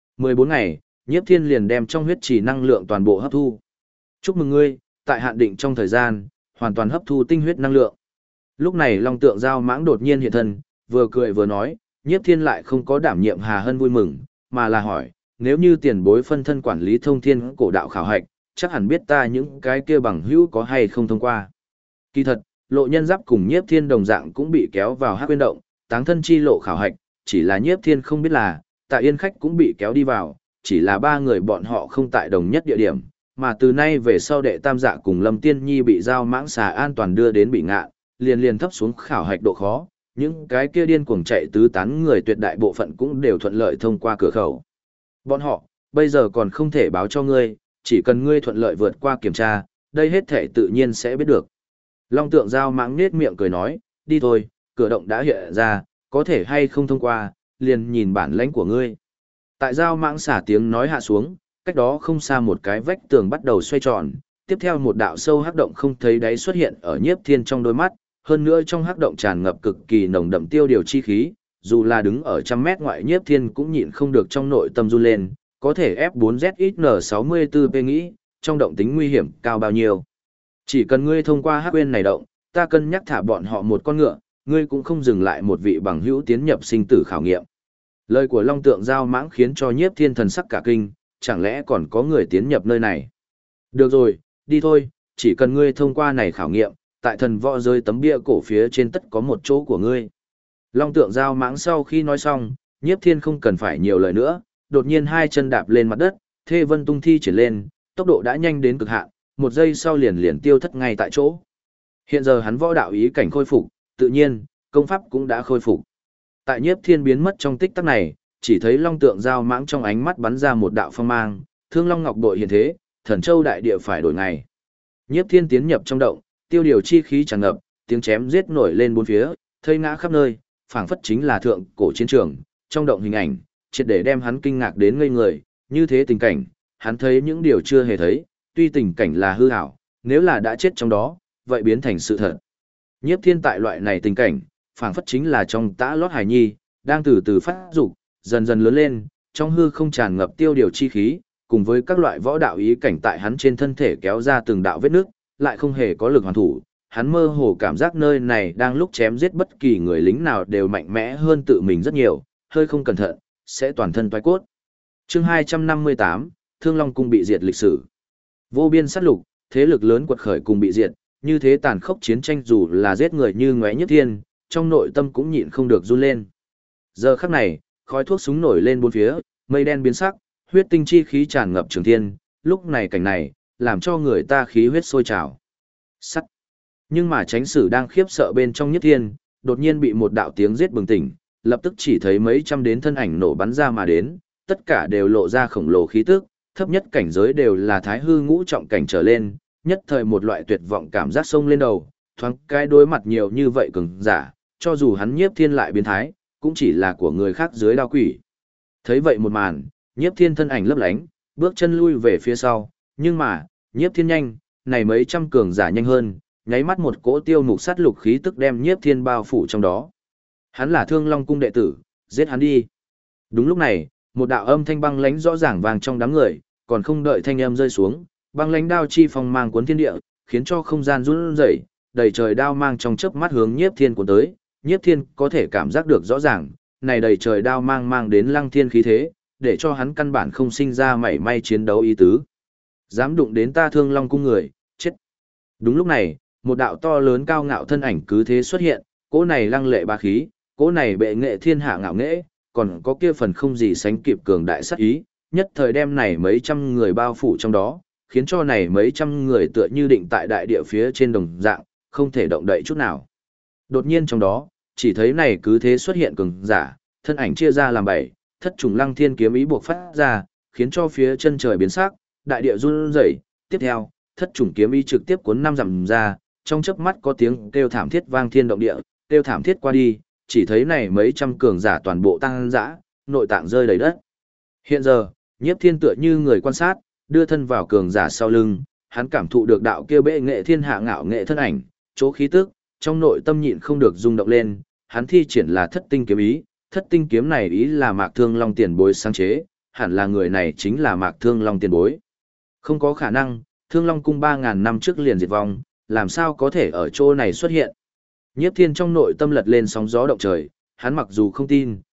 14 ngày, Nhiếp Thiên liền đem trong huyết chỉ năng lượng toàn bộ hấp thu. Chúc mừng ngươi, tại hạn định trong thời gian, hoàn toàn hấp thu tinh huyết năng lượng. Lúc này Long Tượng Giao Mãng đột nhiên hiện thân, vừa cười vừa nói, Nhiếp Thiên lại không có đảm nhiệm Hà Hân vui mừng, mà là hỏi, nếu như tiền bối phân thân quản lý thông thiên cổ đạo khảo hạch, chắc hẳn biết ta những cái kia bằng hữu có hay không thông qua. Kỳ thật, Lộ Nhân Giáp cùng Nhiếp Thiên đồng dạng cũng bị kéo vào Hắc Uyên động, táng thân chi lộ khảo hạch, chỉ là Nhiếp Thiên không biết là, Tạ Yên Khách cũng bị kéo đi vào, chỉ là ba người bọn họ không tại đồng nhất địa điểm, mà từ nay về sau Đệ Tam Dạ cùng Lâm Tiên Nhi bị giao mãng xà an toàn đưa đến Bị Ngạn, liền thấp xuống khảo hạch độ khó, những cái kia điên cuồng chạy tứ tán người tuyệt đại bộ phận cũng đều thuận lợi thông qua cửa khẩu. Bọn họ, bây giờ còn không thể báo cho ngươi, chỉ cần ngươi thuận lợi vượt qua kiểm tra, đây hết thể tự nhiên sẽ biết được. Long Tượng Giao mãng nết miệng cười nói, đi thôi, cửa động đã hiện ra, có thể hay không thông qua, liền nhìn bản lãnh của ngươi. Tại Giao mãng xả tiếng nói hạ xuống, cách đó không xa một cái vách tường bắt đầu xoay tròn, tiếp theo một đạo sâu hắc động không thấy đáy xuất hiện ở Nhiếp Thiên trong đôi mắt, hơn nữa trong hắc động tràn ngập cực kỳ nồng đậm tiêu điều chi khí, dù là đứng ở trăm mét ngoại Nhiếp Thiên cũng nhịn không được trong nội tâm run lên, có thể F4ZXN64P nghĩ, trong động tính nguy hiểm cao bao nhiêu. Chỉ cần ngươi thông qua hắc uyên này động, ta cân nhắc thả bọn họ một con ngựa, ngươi cũng không dừng lại một vị bằng hữu tiến nhập sinh tử khảo nghiệm. Lời của Long Tượng Giao mãng khiến cho Nhiếp Thiên thần sắc cả kinh, chẳng lẽ còn có người tiến nhập nơi này. Được rồi, đi thôi, chỉ cần ngươi thông qua này khảo nghiệm, tại thần võ rơi tấm bia cổ phía trên tất có một chỗ của ngươi. Long Tượng Giao mãng sau khi nói xong, Nhiếp Thiên không cần phải nhiều lời nữa, đột nhiên hai chân đạp lên mặt đất, thê vân tung thi triển lên, tốc độ đã nhanh đến cực hạn, một giây sau liền tiêu thất ngay tại chỗ. Hiện giờ hắn võ đạo ý cảnh khôi phục, tự nhiên, công pháp cũng đã khôi phục. Tại Nhiếp Thiên biến mất trong tích tắc này, chỉ thấy Long Tượng Giao mãng trong ánh mắt bắn ra một đạo phong mang, Thương Long Ngọc bội hiện thế, Thần Châu đại địa phải đổi ngày. Nhiếp Thiên tiến nhập trong động, tiêu điều chi khí tràn ngập, tiếng chém giết nổi lên bốn phía, thây ngã khắp nơi, phảng phất chính là thượng cổ chiến trường, trong động hình ảnh, triệt để đem hắn kinh ngạc đến ngây người, như thế tình cảnh, hắn thấy những điều chưa hề thấy, tuy tình cảnh là hư ảo, nếu là đã chết trong đó, vậy biến thành sự thật. Nhiếp Thiên tại loại này tình cảnh, phảng phất chính là trong tã lót hài nhi, đang từ từ phát dục, dần dần lớn lên, trong hư không tràn ngập tiêu điều chi khí, cùng với các loại võ đạo ý cảnh tại hắn trên thân thể kéo ra từng đạo vết nước, lại không hề có lực hoàn thủ. Hắn mơ hồ cảm giác nơi này đang lúc chém giết bất kỳ người lính nào đều mạnh mẽ hơn tự mình rất nhiều, hơi không cẩn thận, sẽ toàn thân toái cốt. Chương 258, Thương Long Cung bị diệt lịch sử. Vô biên sát lục, thế lực lớn quật khởi cùng bị diệt, như thế tàn khốc chiến tranh dù là giết người như ngóe Nhiếp Thiên, trong nội tâm cũng nhịn không được run lên. Giờ khắc này, khói thuốc súng nổi lên bốn phía, mây đen biến sắc, huyết tinh chi khí tràn ngập trường thiên, lúc này cảnh này, làm cho người ta khí huyết sôi trào. Sắt. Nhưng mà Chánh Sử đang khiếp sợ bên trong Nhiếp Thiên, đột nhiên bị một đạo tiếng giết bừng tỉnh, lập tức chỉ thấy mấy trăm đến thân ảnh nổ bắn ra mà đến, tất cả đều lộ ra khổng lồ khí tức, thấp nhất cảnh giới đều là thái hư ngũ trọng cảnh trở lên, nhất thời một loại tuyệt vọng cảm giác sông lên đầu, thoáng cái đối mặt nhiều như vậy cường giả, cho dù hắn Nhiếp Thiên lại biến thái, cũng chỉ là của người khác dưới đao quỷ. Thấy vậy một màn, Nhiếp Thiên thân ảnh lấp lánh, bước chân lui về phía sau, nhưng mà, Nhiếp Thiên nhanh, này mấy trăm cường giả nhanh hơn, nháy mắt một cỗ tiêu mục sát lục khí tức đem Nhiếp Thiên bao phủ trong đó. Hắn là Thương Long Cung đệ tử, giết hắn đi. Đúng lúc này, một đạo âm thanh băng lãnh rõ ràng vang trong đám người, còn không đợi thanh âm rơi xuống, băng lãnh đao chi phong mang cuốn thiên địa, khiến cho không gian run rẩy, đầy trời đao mang trong chớp mắt hướng Nhiếp Thiên cuốn tới. Nhiếp Thiên có thể cảm giác được rõ ràng, này đầy trời đao mang đến lăng thiên khí thế, để cho hắn căn bản không sinh ra mảy may chiến đấu ý tứ. Dám đụng đến ta Thương Long Cung người, chết. Đúng lúc này, một đạo to lớn cao ngạo thân ảnh cứ thế xuất hiện, cỗ này lăng lệ bá khí, cỗ này bệ nghệ thiên hạ ngạo nghễ, còn có kia phần không gì sánh kịp cường đại sát ý, nhất thời đem này mấy trăm người bao phủ trong đó, khiến cho này mấy trăm người tựa như định tại đại địa phía trên đồng dạng, không thể động đậy chút nào. Đột nhiên trong đó, chỉ thấy này cứ thế xuất hiện cường giả, thân ảnh chia ra làm bảy, thất trùng lăng thiên kiếm ý buộc phát ra, khiến cho phía chân trời biến sắc, đại địa run rẩy. Tiếp theo, thất trùng kiếm ý trực tiếp cuốn năm dặm ra, trong chớp mắt có tiếng kêu thảm thiết vang thiên động địa, kêu thảm thiết qua đi, chỉ thấy này mấy trăm cường giả toàn bộ tăng dã, nội tạng rơi đầy đất. Hiện giờ, Nhiếp Thiên tựa như người quan sát, đưa thân vào cường giả sau lưng, hắn cảm thụ được đạo kia bệ nghệ thiên hạ ngạo nghệ thân ảnh, chỗ khí tức, trong nội tâm nhịn không được rung động lên, hắn thi triển là thất tinh kiếm ý, thất tinh kiếm này ý là Mạc Thương Long tiền bối sáng chế, hẳn là người này chính là Mạc Thương Long tiền bối. Không có khả năng, Thương Long cung 3.000 năm trước liền diệt vong, làm sao có thể ở chỗ này xuất hiện. Nhiếp Thiên trong nội tâm lật lên sóng gió động trời, hắn mặc dù không tin,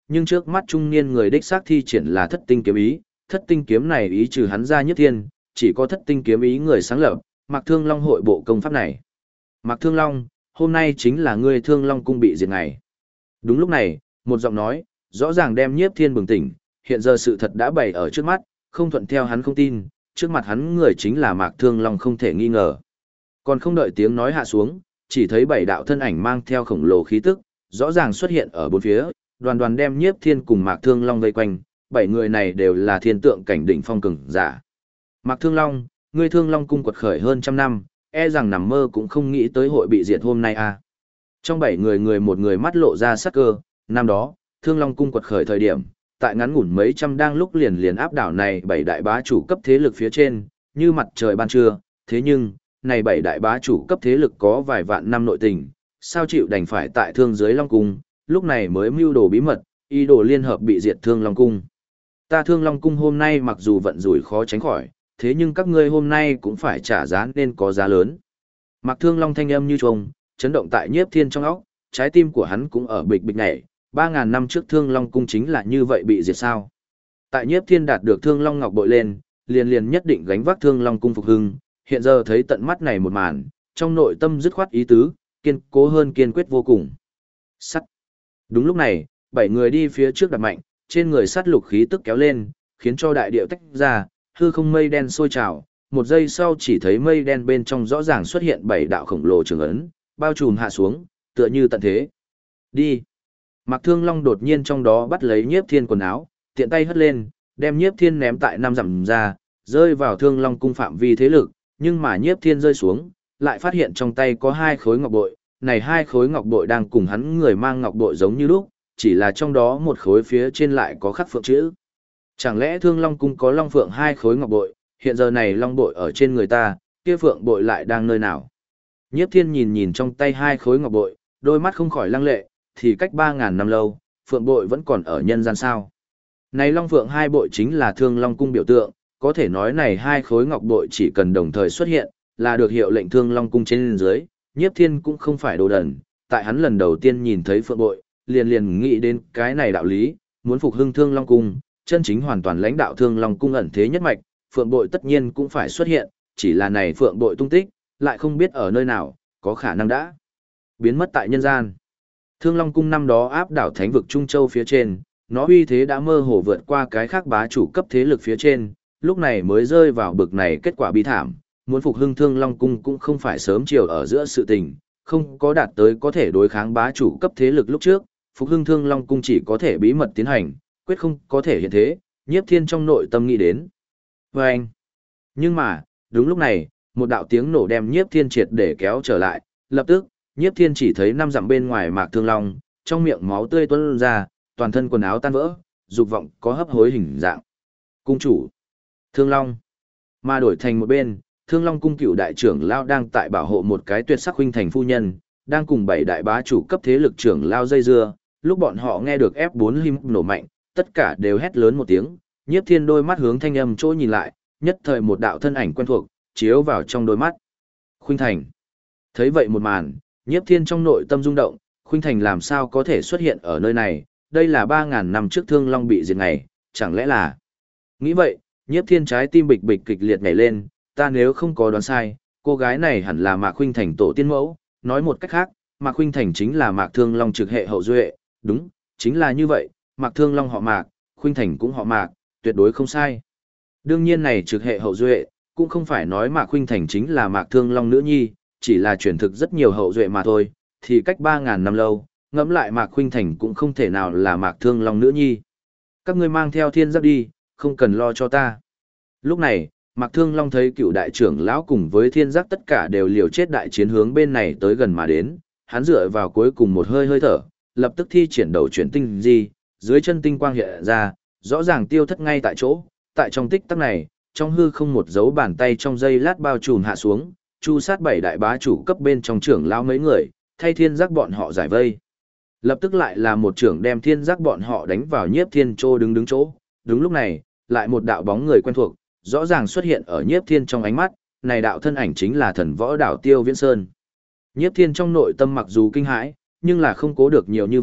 nhưng trước mắt trung niên người đích xác thi triển là thất tinh kiếm ý, thất tinh kiếm này ý trừ hắn ra Nhiếp Thiên, chỉ có thất tinh kiếm ý người sáng lập, Mạc Thương Long hội bộ công pháp này. Mạc Thương Long, hôm nay chính là ngươi Thương Long cung bị diệt ngày. Đúng lúc này, một giọng nói, rõ ràng đem Nhiếp Thiên bừng tỉnh, hiện giờ sự thật đã bày ở trước mắt, không thuận theo hắn không tin, trước mặt hắn người chính là Mạc Thương Long không thể nghi ngờ. Còn không đợi tiếng nói hạ xuống, chỉ thấy bảy đạo thân ảnh mang theo khổng lồ khí tức, rõ ràng xuất hiện ở bốn phía, đoàn đoàn đem Nhiếp Thiên cùng Mạc Thương Long vây quanh, bảy người này đều là thiên tượng cảnh đỉnh phong cường giả. Mạc Thương Long, ngươi Thương Long cung quật khởi hơn trăm năm, e rằng nằm mơ cũng không nghĩ tới hội bị diệt hôm nay à. Trong bảy người người một người mắt lộ ra sắc cơ, năm đó, Thương Long cung quật khởi thời điểm, tại ngắn ngủn mấy trăm đang lúc liền liền áp đảo này bảy đại bá chủ cấp thế lực phía trên, như mặt trời ban trưa, thế nhưng, này bảy đại bá chủ cấp thế lực có vài vạn năm nội tình, sao chịu đành phải tại thương dưới Long cung, lúc này mới mưu đồ bí mật, ý đồ liên hợp bị diệt Thương Long cung. Ta Thương Long cung hôm nay mặc dù vận rủi khó tránh khỏi, thế nhưng các ngươi hôm nay cũng phải trả giá nên có giá lớn. Mạc Thương Long thanh âm như trùng, chấn động tại Nhiếp Thiên trong óc, trái tim của hắn cũng ở bịch bịch nhảy, 3000 năm trước Thương Long cung chính là như vậy bị diệt sao? Tại Nhiếp Thiên đạt được Thương Long ngọc bội lên, liền liền nhất định gánh vác Thương Long cung phục hưng, hiện giờ thấy tận mắt này một màn, trong nội tâm dứt khoát ý tứ, kiên cố hơn kiên quyết vô cùng. Sắt. Đúng lúc này, bảy người đi phía trước đạp mạnh, trên người sắt lục khí tức kéo lên, khiến cho đại điệu tách ra, hư không mây đen sôi trào, một giây sau chỉ thấy mây đen bên trong rõ ràng xuất hiện bảy đạo khổng lồ trường ấn, bao trùm hạ xuống, tựa như tận thế. Đi. Mạc Thương Long đột nhiên trong đó bắt lấy Nhiếp Thiên quần áo, tiện tay hất lên, đem Nhiếp Thiên ném tại năm dặm ra, rơi vào Thương Long cung phạm vi thế lực, nhưng mà Nhiếp Thiên rơi xuống, lại phát hiện trong tay có hai khối ngọc bội, này hai khối ngọc bội đang cùng hắn người mang ngọc bội giống như lúc, chỉ là trong đó một khối phía trên lại có khắc phượng chữ. Chẳng lẽ Thương Long cung có long phượng hai khối ngọc bội, hiện giờ này long bội ở trên người ta, kia phượng bội lại đang nơi nào? Nhiếp Thiên nhìn nhìn trong tay hai khối ngọc bội, đôi mắt không khỏi lăng lệ, thì cách 3000 năm lâu, phượng bội vẫn còn ở nhân gian sao? Này long phượng hai bội chính là Thương Long cung biểu tượng, có thể nói này hai khối ngọc bội chỉ cần đồng thời xuất hiện, là được hiệu lệnh Thương Long cung trên dưới, Nhiếp Thiên cũng không phải đồ đần, tại hắn lần đầu tiên nhìn thấy phượng bội, liền liền nghĩ đến cái này đạo lý, muốn phục hưng Thương Long cung, chân chính hoàn toàn lãnh đạo Thương Long cung ẩn thế nhất mạch, phượng bội tất nhiên cũng phải xuất hiện, chỉ là này phượng bội tung tích, lại không biết ở nơi nào, có khả năng đã biến mất tại nhân gian. Thương Long cung năm đó áp đảo thánh vực Trung Châu phía trên, nó uy thế đã mơ hồ vượt qua cái khác bá chủ cấp thế lực phía trên, lúc này mới rơi vào bực này kết quả bi thảm, muốn phục hưng Thương Long cung cũng không phải sớm chiều ở giữa sự tình, không có đạt tới có thể đối kháng bá chủ cấp thế lực lúc trước, phục hưng Thương Long cung chỉ có thể bí mật tiến hành, quyết không có thể hiện thế, Nhiếp Thiên trong nội tâm nghĩ đến. Và anh. Nhưng mà, đúng lúc này, một đạo tiếng nổ đem Nhiếp Thiên triệt để kéo trở lại, lập tức, Nhiếp Thiên chỉ thấy năm dặm bên ngoài Mạc Thương Long, trong miệng máu tươi tuôn ra, toàn thân quần áo tan vỡ, dục vọng có hấp hối hình dạng. Cung chủ, Thương Long, mà đổi thành một bên, Thương Long cung cựu đại trưởng lao đang tại bảo hộ một cái tuyệt sắc huynh thành phu nhân, đang cùng bảy đại bá chủ cấp thế lực trưởng lao dây dưa, lúc bọn họ nghe được F4 lim nổ mạnh, tất cả đều hét lớn một tiếng, Nhiếp Thiên đôi mắt hướng thanh âm chỗ nhìn lại, nhất thời một đạo thân ảnh quen thuộc, chiếu vào trong đôi mắt. Khuynh Thành. Thấy vậy một màn, Nhiếp Thiên trong nội tâm rung động, Khuynh Thành làm sao có thể xuất hiện ở nơi này, đây là 3000 năm trước Thương Long bị diệt ngày, chẳng lẽ là... Nghĩ vậy, Nhiếp Thiên trái tim bịch bịch kịch liệt nhảy lên, ta nếu không có đoán sai, cô gái này hẳn là Mạc Khuynh Thành tổ tiên mẫu, nói một cách khác, Mạc Khuynh Thành chính là Mạc Thương Long trực hệ hậu duệ, đúng, chính là như vậy, Mạc Thương Long họ Mạc, Khuynh Thành cũng họ Mạc, tuyệt đối không sai. Đương nhiên này trực hệ hậu duệ, cũng không phải nói Mạc Khuynh Thành chính là Mạc Thương Long nữ nhi, chỉ là truyền thực rất nhiều hậu duệ mà thôi, thì cách 3000 năm lâu, ngẫm lại Mạc Khuynh Thành cũng không thể nào là Mạc Thương Long nữ nhi. Các ngươi mang theo thiên giáp đi, không cần lo cho ta. Lúc này, Mạc Thương Long thấy cựu đại trưởng lão cùng với thiên giác tất cả đều liều chết đại chiến hướng bên này tới gần mà đến, hắn dựa vào cuối cùng một hơi hơi thở, lập tức thi triển đầu chuyển tinh di, dưới chân tinh quang hiện ra, rõ ràng tiêu thất ngay tại chỗ, tại trong tích tắc này, trong hư không một dấu bàn tay trong giây lát bao trùm hạ xuống, chu sát bảy đại bá chủ cấp bên trong trưởng lão mấy người, thay thiên giác bọn họ giải vây. Lập tức lại là một trưởng đem thiên giác bọn họ đánh vào Nhiếp Thiên Trô đứng chỗ, đúng lúc này, lại một đạo bóng người quen thuộc, rõ ràng xuất hiện ở Nhiếp Thiên trong ánh mắt, này đạo thân ảnh chính là thần võ đảo Tiêu Viễn Sơn. Nhiếp Thiên trong nội tâm mặc dù kinh hãi, nhưng là không cố được nhiều như vậy,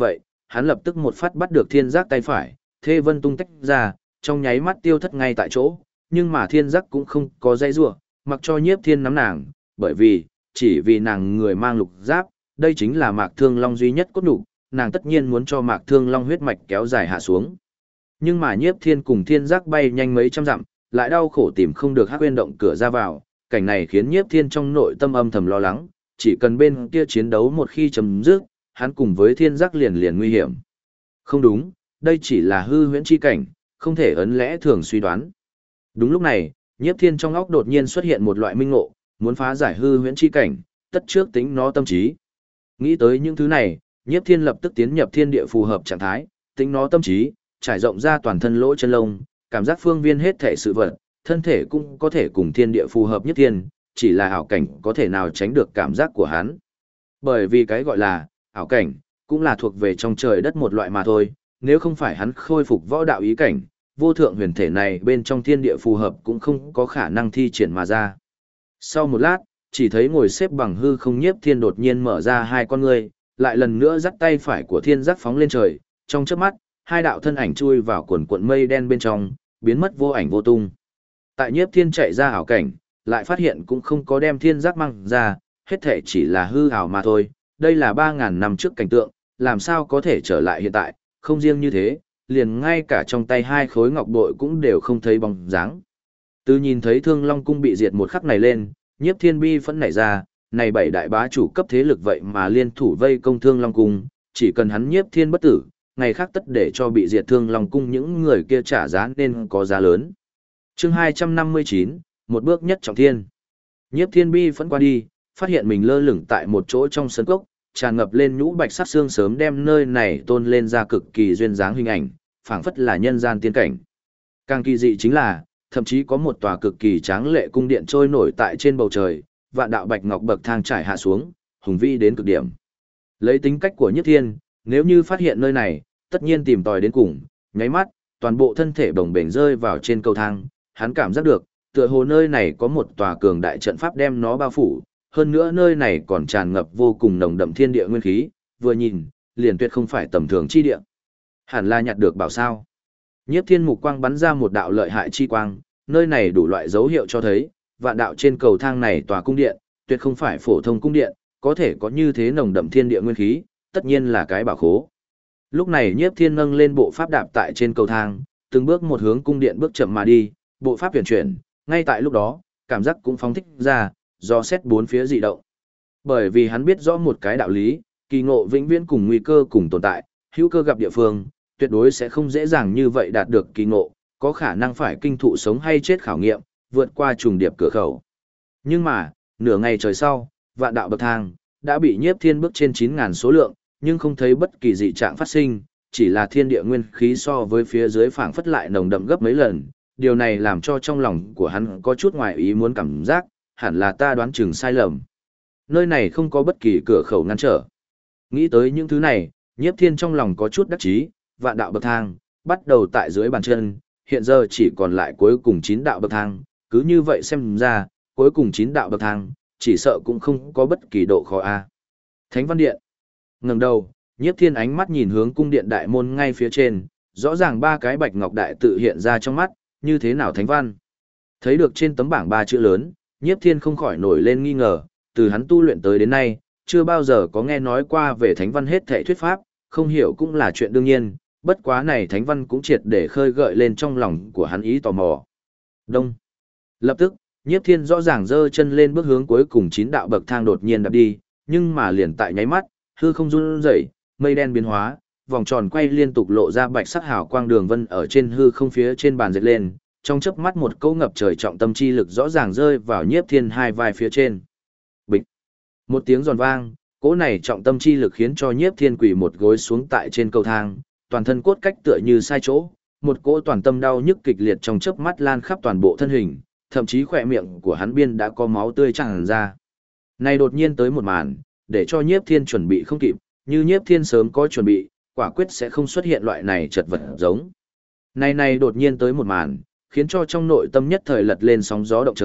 hắn lập tức một phát bắt được thiên giác tay phải, thê vân tung tách ra, trong nháy mắt tiêu thất ngay tại chỗ, nhưng mà thiên giác cũng không có dây rủa, mặc cho nhiếp thiên nắm nàng, bởi vì, chỉ vì nàng người mang lục giáp, đây chính là Mạc Thương Long duy nhất cốt nhục, nàng tất nhiên muốn cho Mạc Thương Long huyết mạch kéo dài hạ xuống. Nhưng mà nhiếp thiên cùng thiên giác bay nhanh mấy trăm dặm, lại đau khổ tìm không được Hắc Uyên động cửa ra vào, cảnh này khiến nhiếp thiên trong nội tâm âm thầm lo lắng, chỉ cần bên kia chiến đấu một khi chấm dứt, hắn cùng với thiên giác liền liền nguy hiểm. Không đúng, đây chỉ là hư huyễn chi cảnh, không thể ấn lẽ thường suy đoán. Đúng lúc này, nhiếp thiên trong óc đột nhiên xuất hiện một loại minh ngộ, muốn phá giải hư huyễn chi cảnh, tất trước tính nó tâm trí. Nghĩ tới những thứ này, nhiếp thiên lập tức tiến nhập thiên địa phù hợp trạng thái, tính nó tâm trí, trải rộng ra toàn thân lỗ chân lông, cảm giác phương viên hết thể sự vật, thân thể cũng có thể cùng thiên địa phù hợp nhất thiên, chỉ là ảo cảnh có thể nào tránh được cảm giác của hắn. Bởi vì cái gọi là ảo cảnh, cũng là thuộc về trong trời đất một loại mà thôi, nếu không phải hắn khôi phục võ đạo ý cảnh, vô thượng huyền thể này bên trong thiên địa phù hợp cũng không có khả năng thi triển mà ra. Sau một lát, chỉ thấy ngồi xếp bằng hư không nhiếp thiên đột nhiên mở ra hai con ngươi, lại lần nữa dắt tay phải của thiên giác phóng lên trời, trong chớp mắt, hai đạo thân ảnh chui vào quần cuộn mây đen bên trong, biến mất vô ảnh vô tung. Tại nhiếp thiên chạy ra ảo cảnh, lại phát hiện cũng không có đem thiên giác mang ra, hết thể chỉ là hư ảo mà thôi, đây là 3.000 năm trước cảnh tượng, làm sao có thể trở lại hiện tại, không riêng như thế, liền ngay cả trong tay hai khối ngọc bội cũng đều không thấy bóng dáng. Từ nhìn thấy Thương Long cung bị diệt một khắc này lên, nhiếp thiên bi phẫn nảy ra, này bảy đại bá chủ cấp thế lực vậy mà liên thủ vây công Thương Long cung, chỉ cần hắn nhiếp thiên bất tử, ngày khác tất để cho bị diệt Thương Long cung những người kia trả giá nên có giá lớn. Chương 259, một bước nhất trọng thiên. Nhiếp thiên bi phẫn qua đi, phát hiện mình lơ lửng tại một chỗ trong sân cốc, tràn ngập lên nhũ bạch sắc xương sớm đem nơi này tôn lên ra cực kỳ duyên dáng hình ảnh, phảng phất là nhân gian tiên cảnh. Càng kỳ dị chính là, thậm chí có một tòa cực kỳ tráng lệ cung điện trôi nổi tại trên bầu trời, vạn đạo bạch ngọc bậc thang trải hạ xuống, hùng vĩ đến cực điểm. Lấy tính cách của Nhiếp Thiên, nếu như phát hiện nơi này, tất nhiên tìm tòi đến cùng, nháy mắt, toàn bộ thân thể bồng bềnh rơi vào trên cầu thang, hắn cảm giác được, tựa hồ nơi này có một tòa cường đại trận pháp đem nó bao phủ, hơn nữa nơi này còn tràn ngập vô cùng nồng đậm thiên địa nguyên khí, vừa nhìn, liền tuyệt không phải tầm thường chi địa. Hẳn là nhặt được bảo sao. Nhiếp Thiên mục quang bắn ra một đạo lợi hại chi quang, nơi này đủ loại dấu hiệu cho thấy, vạn đạo trên cầu thang này tòa cung điện, tuyệt không phải phổ thông cung điện, có thể có như thế nồng đậm thiên địa nguyên khí, tất nhiên là cái bảo khố. Lúc này Nhiếp Thiên nâng lên bộ pháp đạp tại trên cầu thang, từng bước một hướng cung điện bước chậm mà đi, bộ pháp huyền chuyển, ngay tại lúc đó, cảm giác cũng phóng thích ra, do xét bốn phía dị động. Bởi vì hắn biết rõ một cái đạo lý, kỳ ngộ vĩnh viễn cùng nguy cơ cùng tồn tại, hữu cơ gặp địa phương, tuyệt đối sẽ không dễ dàng như vậy đạt được kỳ ngộ, có khả năng phải kinh thụ sống hay chết khảo nghiệm, vượt qua trùng điệp cửa khẩu. Nhưng mà, nửa ngày trời sau, vạn đạo bậc thang đã bị Nhiếp Thiên bước trên 9.000 số lượng, nhưng không thấy bất kỳ dị trạng phát sinh, chỉ là thiên địa nguyên khí so với phía dưới phảng phất lại nồng đậm gấp mấy lần, điều này làm cho trong lòng của hắn có chút ngoài ý muốn cảm giác, hẳn là ta đoán chừng sai lầm. Nơi này không có bất kỳ cửa khẩu ngăn trở. Nghĩ tới những thứ này, Nhiếp Thiên trong lòng có chút đắc chí, vạn đạo bậc thang bắt đầu tại dưới bàn chân, hiện giờ chỉ còn lại cuối cùng 9 đạo bậc thang, cứ như vậy xem ra, cuối cùng 9 đạo bậc thang, chỉ sợ cũng không có bất kỳ độ khó a. Thánh Văn Điện. Ngẩng đầu, Nhiếp Thiên ánh mắt nhìn hướng cung điện đại môn ngay phía trên, rõ ràng ba cái bạch ngọc đại tự hiện ra trong mắt, như thế nào thánh văn. Thấy được trên tấm bảng ba chữ lớn, Nhiếp Thiên không khỏi nổi lên nghi ngờ, từ hắn tu luyện tới đến nay, chưa bao giờ có nghe nói qua về thánh văn hết thảy thuyết pháp, không hiểu cũng là chuyện đương nhiên, bất quá này thánh văn cũng triệt để khơi gợi lên trong lòng của hắn ý tò mò. Đông. Lập tức, Nhiếp Thiên rõ ràng giơ chân lên bước hướng cuối cùng 9 đạo bậc thang đột nhiên đạp đi, nhưng mà liền tại nháy mắt, hư không run rẩy, mây đen biến hóa, vòng tròn quay liên tục lộ ra bạch sắc hào quang đường vân ở trên hư không phía trên bàn dệt lên, trong chớp mắt một câu ngập trời trọng tâm chi lực rõ ràng rơi vào Nhiếp Thiên hai vai phía trên. Bịch. Một tiếng giòn vang, cỗ này trọng tâm chi lực khiến cho Nhiếp Thiên quỳ một gối xuống tại trên cầu thang, toàn thân cốt cách tựa như sai chỗ, một cỗ toàn tâm đau nhức kịch liệt trong chớp mắt lan khắp toàn bộ thân hình, thậm chí khỏe miệng của hắn biên đã có máu tươi tràn ra. Này đột nhiên tới một màn, để cho Nhiếp Thiên chuẩn bị không kịp, như Nhiếp Thiên sớm có chuẩn bị, quả quyết sẽ không xuất hiện loại này chật vật giống. Này đột nhiên tới một màn, khiến cho trong nội tâm nhất thời lật lên sóng gió động trời,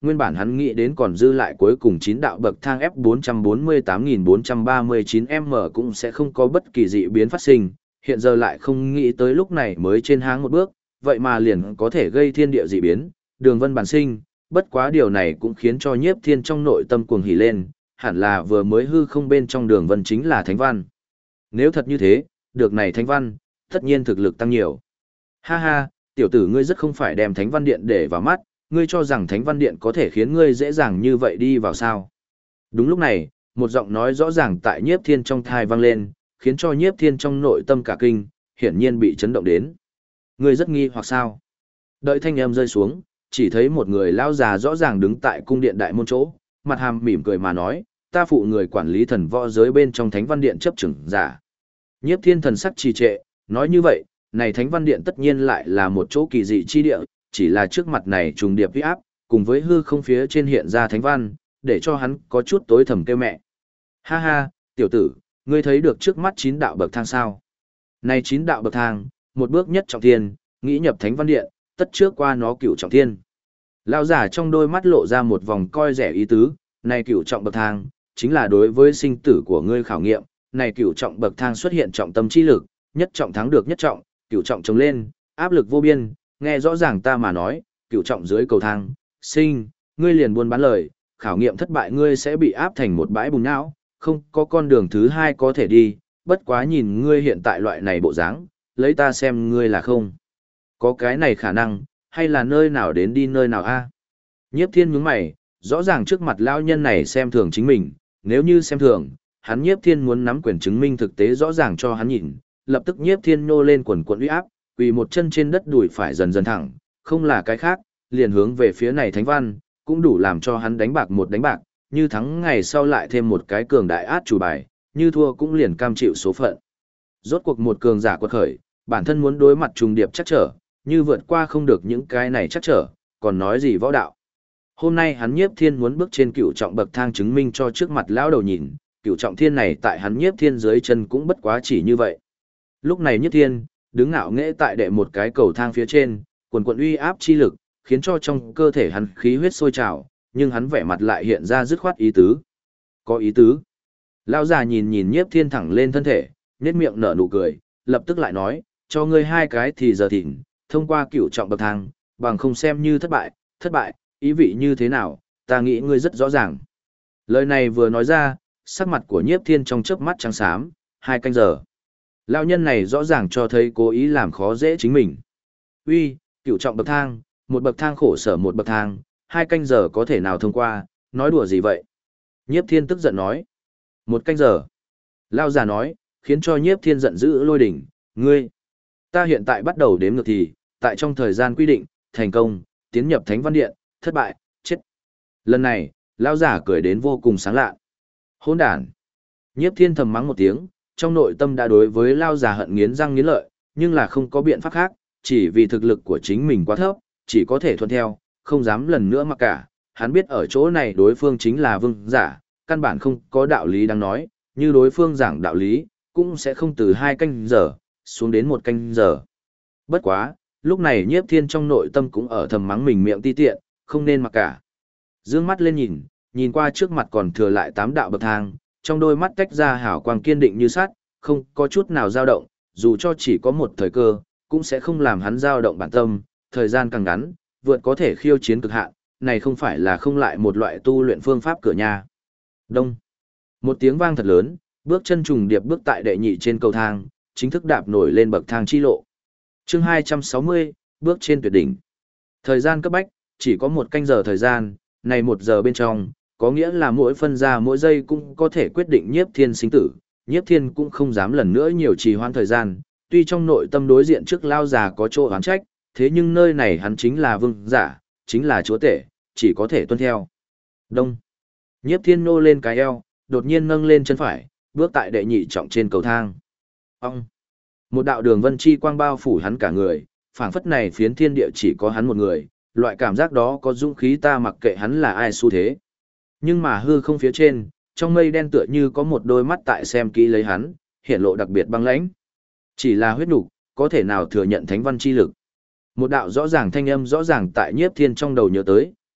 nguyên bản hắn nghĩ đến còn dư lại cuối cùng 9 đạo bậc thang F448439M cũng sẽ không có bất kỳ dị biến phát sinh, hiện giờ lại không nghĩ tới lúc này mới trên háng một bước, vậy mà liền có thể gây thiên địa dị biến, đường vân bản sinh, bất quá điều này cũng khiến cho Nhiếp Thiên trong nội tâm cuồng hỉ lên, hẳn là vừa mới hư không bên trong đường vân chính là thánh văn. Nếu thật như thế, được này thánh văn, tất nhiên thực lực tăng nhiều. Ha ha, tiểu tử ngươi rất không phải đem thánh văn điện để vào mắt, ngươi cho rằng thánh văn điện có thể khiến ngươi dễ dàng như vậy đi vào sao. Đúng lúc này, một giọng nói rõ ràng tại Nhiếp Thiên trong thai vang lên, khiến cho Nhiếp Thiên trong nội tâm cả kinh, hiển nhiên bị chấn động đến. Ngươi rất nghi hoặc sao? Đợi thanh âm rơi xuống, chỉ thấy một người lão già rõ ràng đứng tại cung điện đại môn chỗ, mặt hàm mỉm cười mà nói, ta phụ người quản lý thần võ giới bên trong thánh văn điện chấp trưởng giả. Nhiếp Thiên thần sắc trì trệ, nói như vậy, này thánh văn điện tất nhiên lại là một chỗ kỳ dị chi địa, chỉ là trước mặt này trùng điệp uy áp, cùng với hư không phía trên hiện ra thánh văn, để cho hắn có chút tối thầm kêu mẹ. Ha ha, tiểu tử, ngươi thấy được trước mắt 9 đạo bậc thang sao? Này 9 đạo bậc thang, một bước nhất trọng thiên, nghĩ nhập thánh văn điện, tất trước qua nó cửu trọng thiên. Lão giả trong đôi mắt lộ ra một vòng coi rẻ ý tứ, này cửu trọng bậc thang, chính là đối với sinh tử của ngươi khảo nghiệm, này cửu trọng bậc thang xuất hiện trọng tâm chi lực, nhất trọng thắng được nhất trọng, cửu trọng chống lên, áp lực vô biên, nghe rõ ràng ta mà nói, cửu trọng dưới cầu thang, ngươi liền buôn bán lời, khảo nghiệm thất bại ngươi sẽ bị áp thành một bãi bùn não, không có con đường thứ hai có thể đi, bất quá nhìn ngươi hiện tại loại này bộ dáng, lấy ta xem ngươi là không. Có cái này khả năng, hay là nơi nào đến đi nơi nào a? Nhiếp Thiên nhướng mày, rõ ràng trước mặt lão nhân này xem thường chính mình, nếu như xem thường, hắn Nhiếp Thiên muốn nắm quyền chứng minh thực tế rõ ràng cho hắn nhìn, lập tức Nhiếp Thiên nô lên quần quần uy áp, quỳ một chân trên đất đùi phải dần dần thẳng, không là cái khác, liền hướng về phía này thánh văn, cũng đủ làm cho hắn đánh bạc một đánh bạc, như thắng ngày sau lại thêm một cái cường đại át chủ bài, như thua cũng liền cam chịu số phận. Rốt cuộc một cường giả quật khởi, bản thân muốn đối mặt trùng điệp chắc trở, như vượt qua không được những cái này chắc trở, còn nói gì võ đạo. Hôm nay hắn Nhiếp Thiên muốn bước trên cửu trọng bậc thang chứng minh cho trước mặt lão đầu nhìn, cửu trọng thiên này tại hắn Nhiếp Thiên dưới chân cũng bất quá chỉ như vậy. Lúc này Nhiếp Thiên, đứng ngạo nghễ tại đệ một cái cầu thang phía trên, quần quần uy áp chi lực, khiến cho trong cơ thể hắn khí huyết sôi trào, nhưng hắn vẻ mặt lại hiện ra dứt khoát ý tứ. Có ý tứ. Lão già nhìn nhìn Nhiếp Thiên thẳng lên thân thể, nhếch miệng nở nụ cười, lập tức lại nói, cho ngươi hai cái thì giờ thỉnh, thông qua cửu trọng bậc thang, bằng không xem như thất bại, ý vị như thế nào, ta nghĩ ngươi rất rõ ràng. Lời này vừa nói ra, sắc mặt của Nhiếp Thiên trong chớp mắt trắng xám, 2 canh giờ. Lão nhân này rõ ràng cho thấy cố ý làm khó dễ chính mình. Uy, cửu trọng bậc thang, một bậc thang khổ sở một bậc thang, 2 canh giờ có thể nào thông qua, nói đùa gì vậy? Nhiếp Thiên tức giận nói. 1 canh giờ. Lão già nói, khiến cho Nhiếp Thiên giận dữ lôi đỉnh, ngươi. Ta hiện tại bắt đầu đếm ngược thì, tại trong thời gian quy định, thành công, tiến nhập Thánh Văn Điện, thất bại, chết. Lần này, lão giả cười đến vô cùng sáng lạ. Hỗn đản. Nhiếp Thiên thầm mắng một tiếng, trong nội tâm đã đối với lão giả hận nghiến răng nghiến lợi, nhưng là không có biện pháp khác, chỉ vì thực lực của chính mình quá thấp, chỉ có thể thuận theo, không dám lần nữa mặc cả. Hắn biết ở chỗ này đối phương chính là vương giả, căn bản không có đạo lý đang nói, như đối phương giảng đạo lý, cũng sẽ không từ 2 canh giờ, xuống đến 1 canh giờ. Bất quá, lúc này Nhiếp Thiên trong nội tâm cũng ở thầm mắng mình miệng ti tiện, không nên mặc cả. Dương mắt lên nhìn qua trước mặt còn thừa lại 8 đạo bậc thang, trong đôi mắt tách ra hào quang kiên định như sắt, không có chút nào dao động, dù cho chỉ có một thời cơ, cũng sẽ không làm hắn dao động bản tâm, thời gian càng ngắn, vượt có thể khiêu chiến cực hạn, này không phải là không lại một loại tu luyện phương pháp cửa nhà. Đông. Một tiếng vang thật lớn, bước chân trùng điệp bước tại đệ nhị trên cầu thang, chính thức đạp nổi lên bậc thang chi lộ. Chương 260, bước trên tuyệt đỉnh. Thời gian cấp bách, chỉ có 1 canh giờ thời gian, này 1 giờ bên trong, có nghĩa là mỗi phân ra mỗi giây cũng có thể quyết định Nhiếp Thiên sinh tử. Nhiếp Thiên cũng không dám lần nữa nhiều trì hoãn thời gian, tuy trong nội tâm đối diện trước lao già có chỗ oán trách, thế nhưng nơi này hắn chính là vương giả, chính là chúa tể, chỉ có thể tuân theo. Đông. Nhiếp Thiên nô lên cái eo, đột nhiên nâng lên chân phải, bước tại đệ nhị trọng trên cầu thang. Ông. Một đạo đường vân chi quang bao phủ hắn cả người, phảng phất này phiến thiên địa chỉ có hắn một người, loại cảm giác đó có dũng khí ta mặc kệ hắn là ai xu thế. Nhưng mà hư không phía trên, trong mây đen tựa như có một đôi mắt tại xem kỹ lấy hắn, hiện lộ đặc biệt băng lãnh. Chỉ là huyết nục, có thể nào thừa nhận thánh văn chi lực. Một đạo rõ ràng thanh âm rõ ràng tại Nhiếp Thiên trong đầu nhớ tới,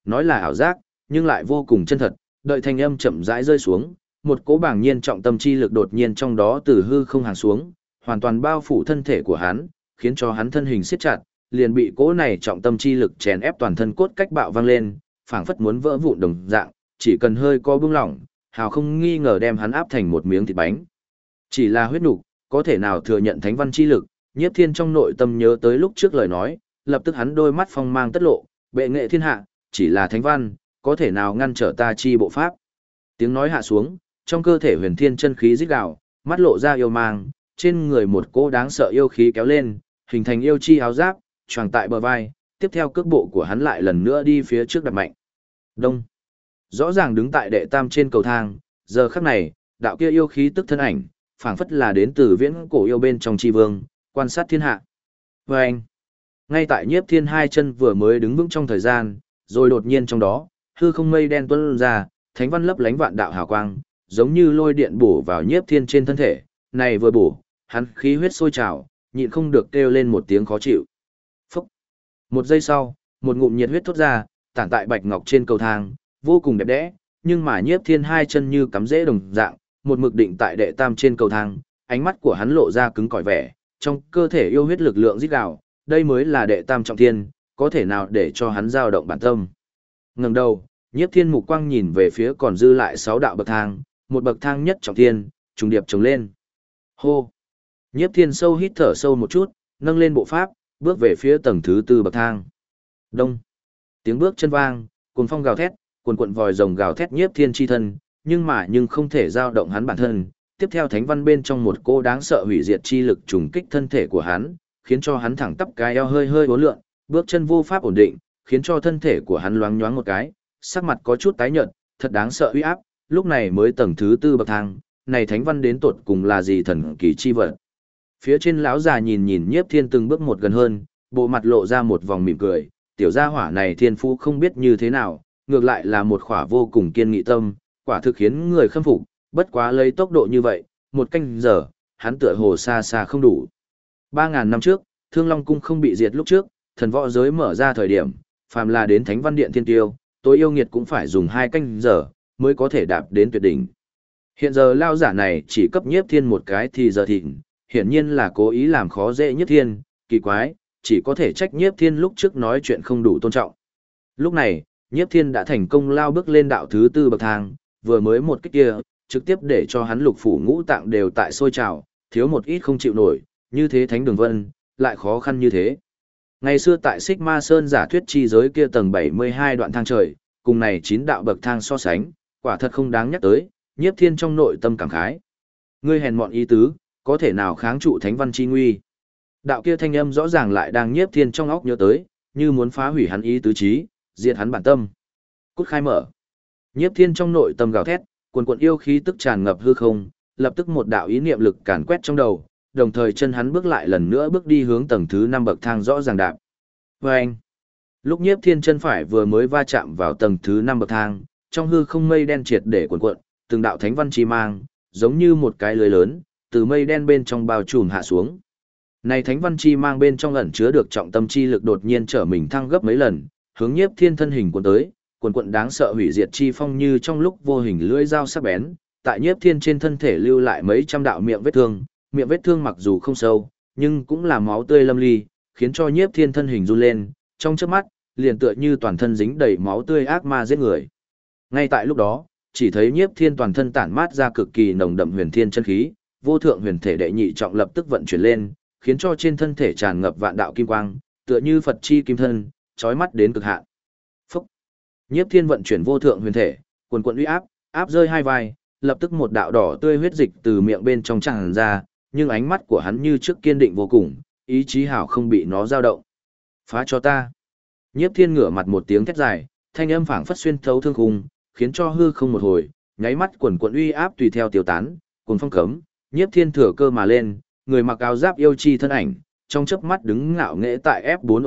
nói là ảo giác, nhưng lại vô cùng chân thật, đợi thanh âm chậm rãi rơi xuống, một cỗ bàng nhiên trọng tâm chi lực đột nhiên trong đó từ hư không hàng xuống, hoàn toàn bao phủ thân thể của hắn, khiến cho hắn thân hình siết chặt, liền bị cỗ này trọng tâm chi lực chèn ép toàn thân cốt cách bạo vang lên, phảng phất muốn vỡ vụn đồng dạng, chỉ cần hơi co bung lỏng, hào không nghi ngờ đem hắn áp thành một miếng thịt bánh. Chỉ là huyết nục, có thể nào thừa nhận thánh văn chi lực, Nhiếp Thiên trong nội tâm nhớ tới lúc trước lời nói, lập tức hắn đôi mắt phong mang tất lộ, bệ nghệ thiên hạ, chỉ là thánh văn, có thể nào ngăn trở ta chi bộ pháp. Tiếng nói hạ xuống, trong cơ thể huyền thiên chân khí rít gào, mắt lộ ra yêu mang, trên người một cỗ đáng sợ yêu khí kéo lên, hình thành yêu chi áo giáp, choàng tại bờ vai, tiếp theo cước bộ của hắn lại lần nữa đi phía trước đặt mạnh. Đông. Rõ ràng đứng tại đệ tam trên cầu thang, giờ khắc này, đạo kia yêu khí tức thân ảnh, phảng phất là đến từ viễn cổ yêu bên trong chi vương, quan sát thiên hạ. Và anh, ngay tại Nhiếp Thiên hai chân vừa mới đứng vững trong thời gian, rồi đột nhiên trong đó, hư không mây đen tuôn ra, thánh văn lấp lánh vạn đạo hào quang, giống như lôi điện bổ vào Nhiếp Thiên trên thân thể, này vừa bổ, hắn khí huyết sôi trào, nhịn không được kêu lên một tiếng khó chịu. Phúc. Một giây sau, một ngụm nhiệt huyết thốt ra, tản tại bạch ngọc trên cầu thang, vô cùng đẹp đẽ, nhưng mà Nhiếp Thiên hai chân như cắm rễ đồng dạng, một mực định tại đệ tam trên cầu thang, ánh mắt của hắn lộ ra cứng cỏi vẻ, trong cơ thể yêu huyết lực lượng rít gào, đây mới là đệ tam trọng thiên, có thể nào để cho hắn dao động bản tâm. Ngẩng đầu, Nhiếp Thiên mục quang nhìn về phía còn dư lại 6 đạo bậc thang, một bậc thang nhất trọng thiên, trùng điệp chồng lên. Hô. Nhiếp Thiên sâu hít thở sâu một chút, nâng lên bộ pháp, bước về phía tầng thứ 4 bậc thang. Đông. Tiếng bước chân vang, cuồng phong gào thét, cuồn cuộn vòi rồng gào thét Nhiếp Thiên chi thân, nhưng không thể dao động hắn bản thân. Tiếp theo thánh văn bên trong một cô đáng sợ hủy diệt chi lực trùng kích thân thể của hắn, khiến cho hắn thẳng tắp cái eo hơi hơi uốn lượn, bước chân vô pháp ổn định, khiến cho thân thể của hắn loáng nhoáng một cái, sắc mặt có chút tái nhợt, thật đáng sợ uy áp, lúc này mới tầng thứ 4 bậc thang, này thánh văn đến tột cùng là gì thần kỳ chi vật. Phía trên lão già nhìn Nhiếp Thiên từng bước một gần hơn, bộ mặt lộ ra một vòng mỉm cười, tiểu gia hỏa này thiên phú không biết như thế nào, ngược lại là một khỏa vô cùng kiên nghị tâm, quả thực khiến người khâm phục, bất quá lấy tốc độ như vậy, một canh giờ, hắn tựa hồ xa xa không đủ. 3000 năm trước, Thương Long cung không bị diệt lúc trước, thần võ giới mở ra thời điểm, phàm là đến Thánh Văn Điện Thiên Tiêu, tối yêu nghiệt cũng phải dùng 2 canh giờ mới có thể đạp đến tuyệt đỉnh. Hiện giờ lao giả này chỉ cấp Nhiếp Thiên một cái thì giờ thịnh, hiển nhiên là cố ý làm khó dễ Nhiếp Thiên, kỳ quái, chỉ có thể trách Nhiếp Thiên lúc trước nói chuyện không đủ tôn trọng. Lúc này, Nhiếp Thiên đã thành công lao bước lên đạo thứ 4 bậc thang, vừa mới một cái kia, trực tiếp để cho hắn lục phủ ngũ tạng đều tại sôi trào, thiếu một ít không chịu nổi, như thế thánh đường vân, lại khó khăn như thế. Ngày xưa tại Xích Ma Sơn giả thuyết chi giới kia tầng 72 đoạn thang trời, cùng này 9 đạo bậc thang so sánh, quả thật không đáng nhắc tới, Nhiếp Thiên trong nội tâm cảm khái. Ngươi hèn mọn ý tứ, có thể nào kháng trụ thánh văn chi nguy. Đạo kia thanh âm rõ ràng lại đang Nhiếp Thiên trong óc nhớ tới, như muốn phá hủy hắn ý tứ trí, diệt hắn bản tâm. Cút khai mở. Nhiếp Thiên trong nội tâm gào thét, cuồn cuộn yêu khí tức tràn ngập hư không, lập tức một đạo ý niệm lực càn quét trong đầu, đồng thời chân hắn bước lại lần nữa bước đi hướng tầng thứ 5 bậc thang rõ ràng đạp. Vâng! Lúc Nhiếp Thiên chân phải vừa mới va chạm vào tầng thứ 5 bậc thang, trong hư không mây đen triệt để cuộn cuộn, từng đạo thánh văn chi mang, giống như một cái lưới lớn, từ mây đen bên trong bao trùm hạ xuống. Này thánh văn chi mang bên trong ẩn chứa được trọng tâm chi lực đột nhiên trở mình thăng gấp mấy lần, hướng Nhiếp Thiên thân hình cuốn tới, cuồn cuộn đáng sợ hủy diệt chi phong như trong lúc vô hình lưỡi dao sắc bén, tại Nhiếp Thiên trên thân thể lưu lại mấy trăm đạo miệng vết thương mặc dù không sâu, nhưng cũng là máu tươi lâm ly, khiến cho Nhiếp Thiên thân hình run lên, trong chớp mắt, liền tựa như toàn thân dính đầy máu tươi ác ma giết người. Ngay tại lúc đó, chỉ thấy Nhiếp Thiên toàn thân tản mát ra cực kỳ nồng đậm huyền thiên chân khí, vô thượng huyền thể đệ nhị trọng lập tức vận chuyển lên, khiến cho trên thân thể tràn ngập vạn đạo kim quang, tựa như Phật chi kim thân, chói mắt đến cực hạn. Phúc! Nhiếp Thiên vận chuyển vô thượng huyền thể, cuồn cuộn uy áp, áp rơi hai vai, lập tức một đạo đỏ tươi huyết dịch từ miệng bên trong tràn ra, nhưng ánh mắt của hắn như trước kiên định vô cùng, ý chí hảo không bị nó dao động. Phá cho ta! Nhiếp Thiên ngửa mặt một tiếng thét dài, thanh âm phảng phất xuyên thấu thương khung, khiến cho hư không một hồi, nháy mắt cuồn cuộn uy áp tùy theo tiêu tán, cuồng phong cấm, Nhiếp Thiên thừa cơ mà lên, người mặc áo giáp yêu chi thân ảnh, trong chớp mắt đứng ngạo nghễ tại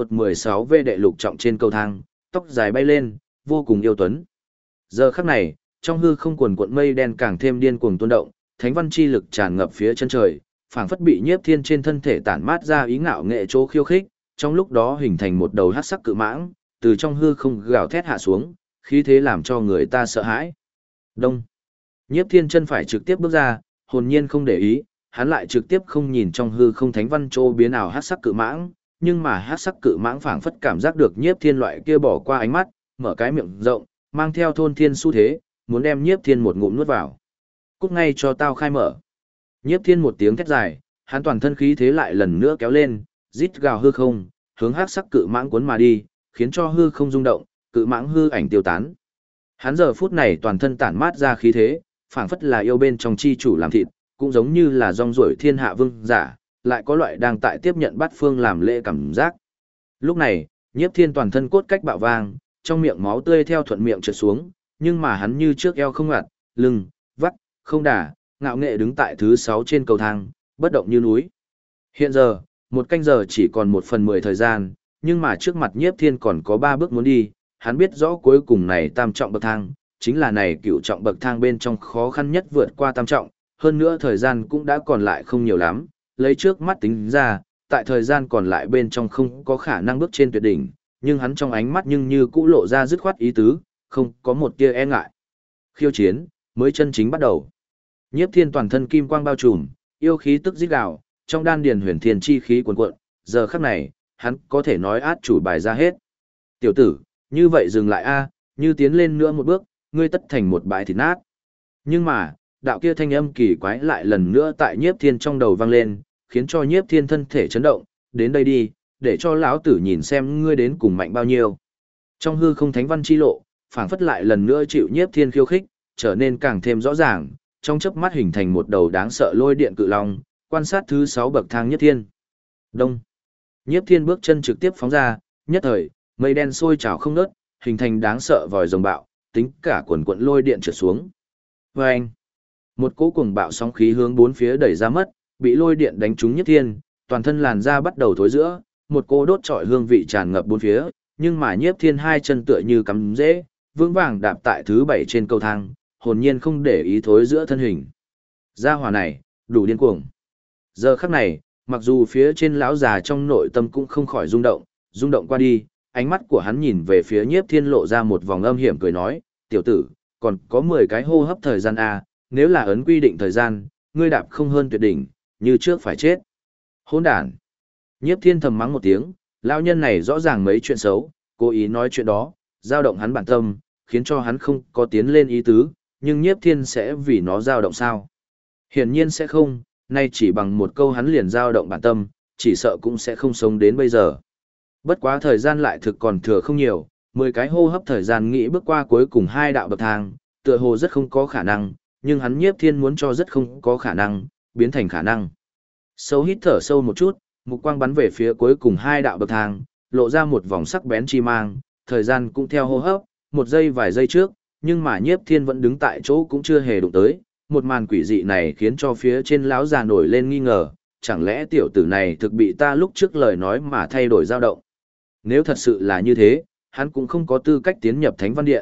F4-16V đệ lục trọng trên cầu thang, tóc dài bay lên, vô cùng yêu tuấn. Giờ khắc này, trong hư không cuồn cuộn mây đen càng thêm điên cuồng tuôn động, thánh văn chi lực tràn ngập phía chân trời, phảng phất bị Nhiếp Thiên trên thân thể tản mát ra ý ngạo nghệ chỗ khiêu khích, trong lúc đó hình thành một đầu hắc sắc cự mãng, từ trong hư không gào thét hạ xuống, khí thế làm cho người ta sợ hãi. Đông. Nhiếp Thiên chân phải trực tiếp bước ra, hồn nhiên không để ý, hắn lại trực tiếp không nhìn trong hư không thánh văn trô biến ảo hắc sắc cự mãng, nhưng mà hắc sắc cự mãng phảng phất cảm giác được Nhiếp Thiên loại kia bỏ qua ánh mắt, mở cái miệng rộng, mang theo thôn thiên xu thế, muốn đem Nhiếp Thiên một ngụm nuốt vào. Cút ngay cho tao khai mở. Nhiếp Thiên một tiếng thét dài, hắn toàn thân khí thế lại lần nữa kéo lên, rít gào hư không, hướng hắc sắc cự mãng cuốn mà đi, khiến cho hư không rung động, cự mãng hư ảnh tiêu tán. Hắn giờ phút này toàn thân tản mát ra khí thế, phảng phất là yêu bên trong chi chủ làm thịt, cũng giống như là rong ruổi thiên hạ vương giả, lại có loại đang tại tiếp nhận bát phương làm lễ cảm giác. Lúc này, Nhiếp Thiên toàn thân cốt cách bạo vang, trong miệng máu tươi theo thuận miệng trượt xuống, nhưng mà hắn như trước eo không ngặt, lưng, vắt, không đà, ngạo nghệ đứng tại thứ 6 trên cầu thang, bất động như núi. Hiện giờ, một canh giờ chỉ còn 1/10 thời gian, nhưng mà trước mặt Nhiếp Thiên còn có 3 bước muốn đi, hắn biết rõ cuối cùng này tam trọng bậc thang, chính là này cựu trọng bậc thang bên trong khó khăn nhất vượt qua tam trọng, hơn nữa thời gian cũng đã còn lại không nhiều lắm, lấy trước mắt tính ra, tại thời gian còn lại bên trong không có khả năng bước trên tuyệt đỉnh, nhưng hắn trong ánh mắt nhưng như cũ lộ ra dứt khoát ý tứ, không có một tia e ngại. Khiêu chiến mới chân chính bắt đầu. Nhiếp Thiên toàn thân kim quang bao trùm, yêu khí tức rít gào, trong đan điền huyền thiên chi khí cuồn cuộn, giờ khắc này, hắn có thể nói át chủ bài ra hết. Tiểu tử, như vậy dừng lại a, như tiến lên nữa một bước, ngươi tất thành một bãi thịt nát. Nhưng mà, đạo kia thanh âm kỳ quái lại lần nữa tại Nhiếp Thiên trong đầu vang lên, khiến cho Nhiếp Thiên thân thể chấn động, đến đây đi, để cho lão tử nhìn xem ngươi đến cùng mạnh bao nhiêu. Trong hư không thánh văn chi lộ, phảng phất lại lần nữa chịu Nhiếp Thiên khiêu khích, trở nên càng thêm rõ ràng, trong chớp mắt hình thành một đầu đáng sợ lôi điện cự long, quan sát thứ 6 bậc thang Nhiếp Thiên. Đông. Nhiếp Thiên bước chân trực tiếp phóng ra, nhất thời, mây đen sôi trào không ngớt, hình thành đáng sợ vòi rồng bạo, tính cả quần quận lôi điện trượt xuống. Vâng! Một cỗ cuồng bạo sóng khí hướng bốn phía đẩy ra mất, bị lôi điện đánh trúng Nhiếp Thiên, toàn thân làn da bắt đầu thối rữa, một cỗ đốt trọi hương vị tràn ngập bốn phía, nhưng mà Nhiếp Thiên hai chân tựa như cắm rễ, vững vàng đạp tại thứ 7 trên cầu thang, hồn nhiên không để ý thối giữa thân hình. Gia hỏa này, đủ điên cuồng. Giờ khắc này, mặc dù phía trên lão già trong nội tâm cũng không khỏi rung động qua đi, ánh mắt của hắn nhìn về phía Nhiếp Thiên lộ ra một vòng âm hiểm cười nói, tiểu tử, còn có 10 cái hô hấp thời gian a, nếu là ấn quy định thời gian, ngươi đạp không hơn tuyệt đỉnh, như trước phải chết. Hỗn đản. Nhiếp Thiên thầm mắng một tiếng, lão nhân này rõ ràng mấy chuyện xấu, cố ý nói chuyện đó, dao động hắn bản tâm, khiến cho hắn không có tiến lên ý tứ, nhưng Nhiếp Thiên sẽ vì nó dao động sao? Hiển nhiên sẽ không, nay chỉ bằng một câu hắn liền dao động bản tâm, chỉ sợ cũng sẽ không sống đến bây giờ. Bất quá thời gian lại thực còn thừa không nhiều, 10 cái hô hấp thời gian nghĩ bước qua cuối cùng 2 đạo bậc thang, tựa hồ rất không có khả năng, nhưng hắn Nhiếp Thiên muốn cho rất không có khả năng, biến thành khả năng. Sâu hít thở sâu một chút, mục quang bắn về phía cuối cùng 2 đạo bậc thang, lộ ra một vòng sắc bén chi mang, thời gian cũng theo hô hấp, một giây vài giây trước, nhưng mà Nhiếp Thiên vẫn đứng tại chỗ cũng chưa hề đụng tới, một màn quỷ dị này khiến cho phía trên lão già nổi lên nghi ngờ, chẳng lẽ tiểu tử này thực bị ta lúc trước lời nói mà thay đổi dao động. Nếu thật sự là như thế, hắn cũng không có tư cách tiến nhập Thánh Văn Điện.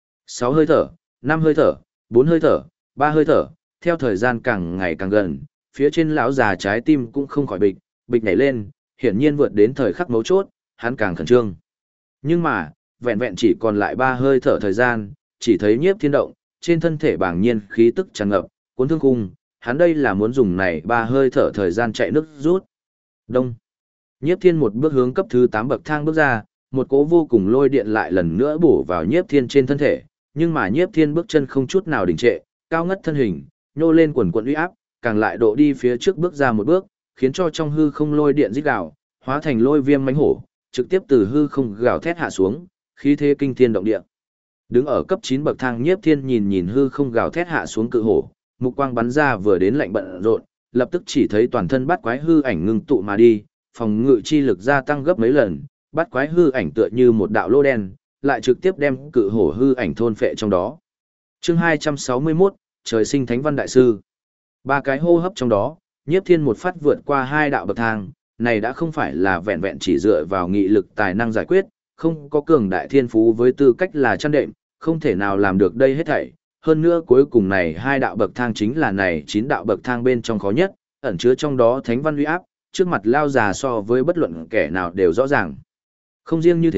6 hơi thở, 5 hơi thở, 4 hơi thở, 3 hơi thở, theo thời gian càng ngày càng gần, phía trên lão già trái tim cũng không khỏi bịch nhảy lên, hiển nhiên vượt đến thời khắc mấu chốt, hắn càng khẩn trương. Nhưng mà, vẹn vẹn chỉ còn lại 3 hơi thở thời gian, chỉ thấy Nhiếp Thiên động, trên thân thể bàng nhiên khí tức tràn ngập, cuốn thương khung, hắn đây là muốn dùng này 3 hơi thở thời gian chạy nước rút. Đông. Nhiếp Thiên một bước hướng cấp thứ 8 bậc thang bước ra, một cỗ vô cùng lôi điện lại lần nữa bổ vào Nhiếp Thiên trên thân thể, nhưng mà Nhiếp Thiên bước chân không chút nào đình trệ, cao ngất thân hình, nhô lên quần quần uy áp, càng lại độ đi phía trước bước ra một bước, khiến cho trong hư không lôi điện rít gào, hóa thành lôi viêm mãnh hổ, trực tiếp từ hư không gào thét hạ xuống, khí thế kinh thiên động địa. Đứng ở cấp 9 bậc thang Nhiếp Thiên nhìn hư không gào thét hạ xuống cự hổ, mục quang bắn ra vừa đến lạnh bận rộn, lập tức chỉ thấy toàn thân bắt quái hư ảnh ngưng tụ mà đi, phòng ngự chi lực gia tăng gấp mấy lần, bắt quái hư ảnh tựa như một đạo lô đen, lại trực tiếp đem cự hổ hư ảnh thôn phệ trong đó. Chương 261, trời sinh Thánh Văn đại sư. 3 cái hô hấp trong đó, Nhiếp Thiên một phát vượt qua 2 đạo bậc thang, này đã không phải là vẹn vẹn chỉ dựa vào nghị lực tài năng giải quyết, không có cường đại thiên phú với tư cách là chăn đệm, không thể nào làm được đây hết thảy. Hơn nữa cuối cùng này 2 đạo bậc thang chính là này 9 đạo bậc thang bên trong khó nhất, ẩn chứa trong đó Thánh Văn uy áp, trước mặt lao già so với bất luận kẻ nào đều rõ ràng. Không riêng như thế,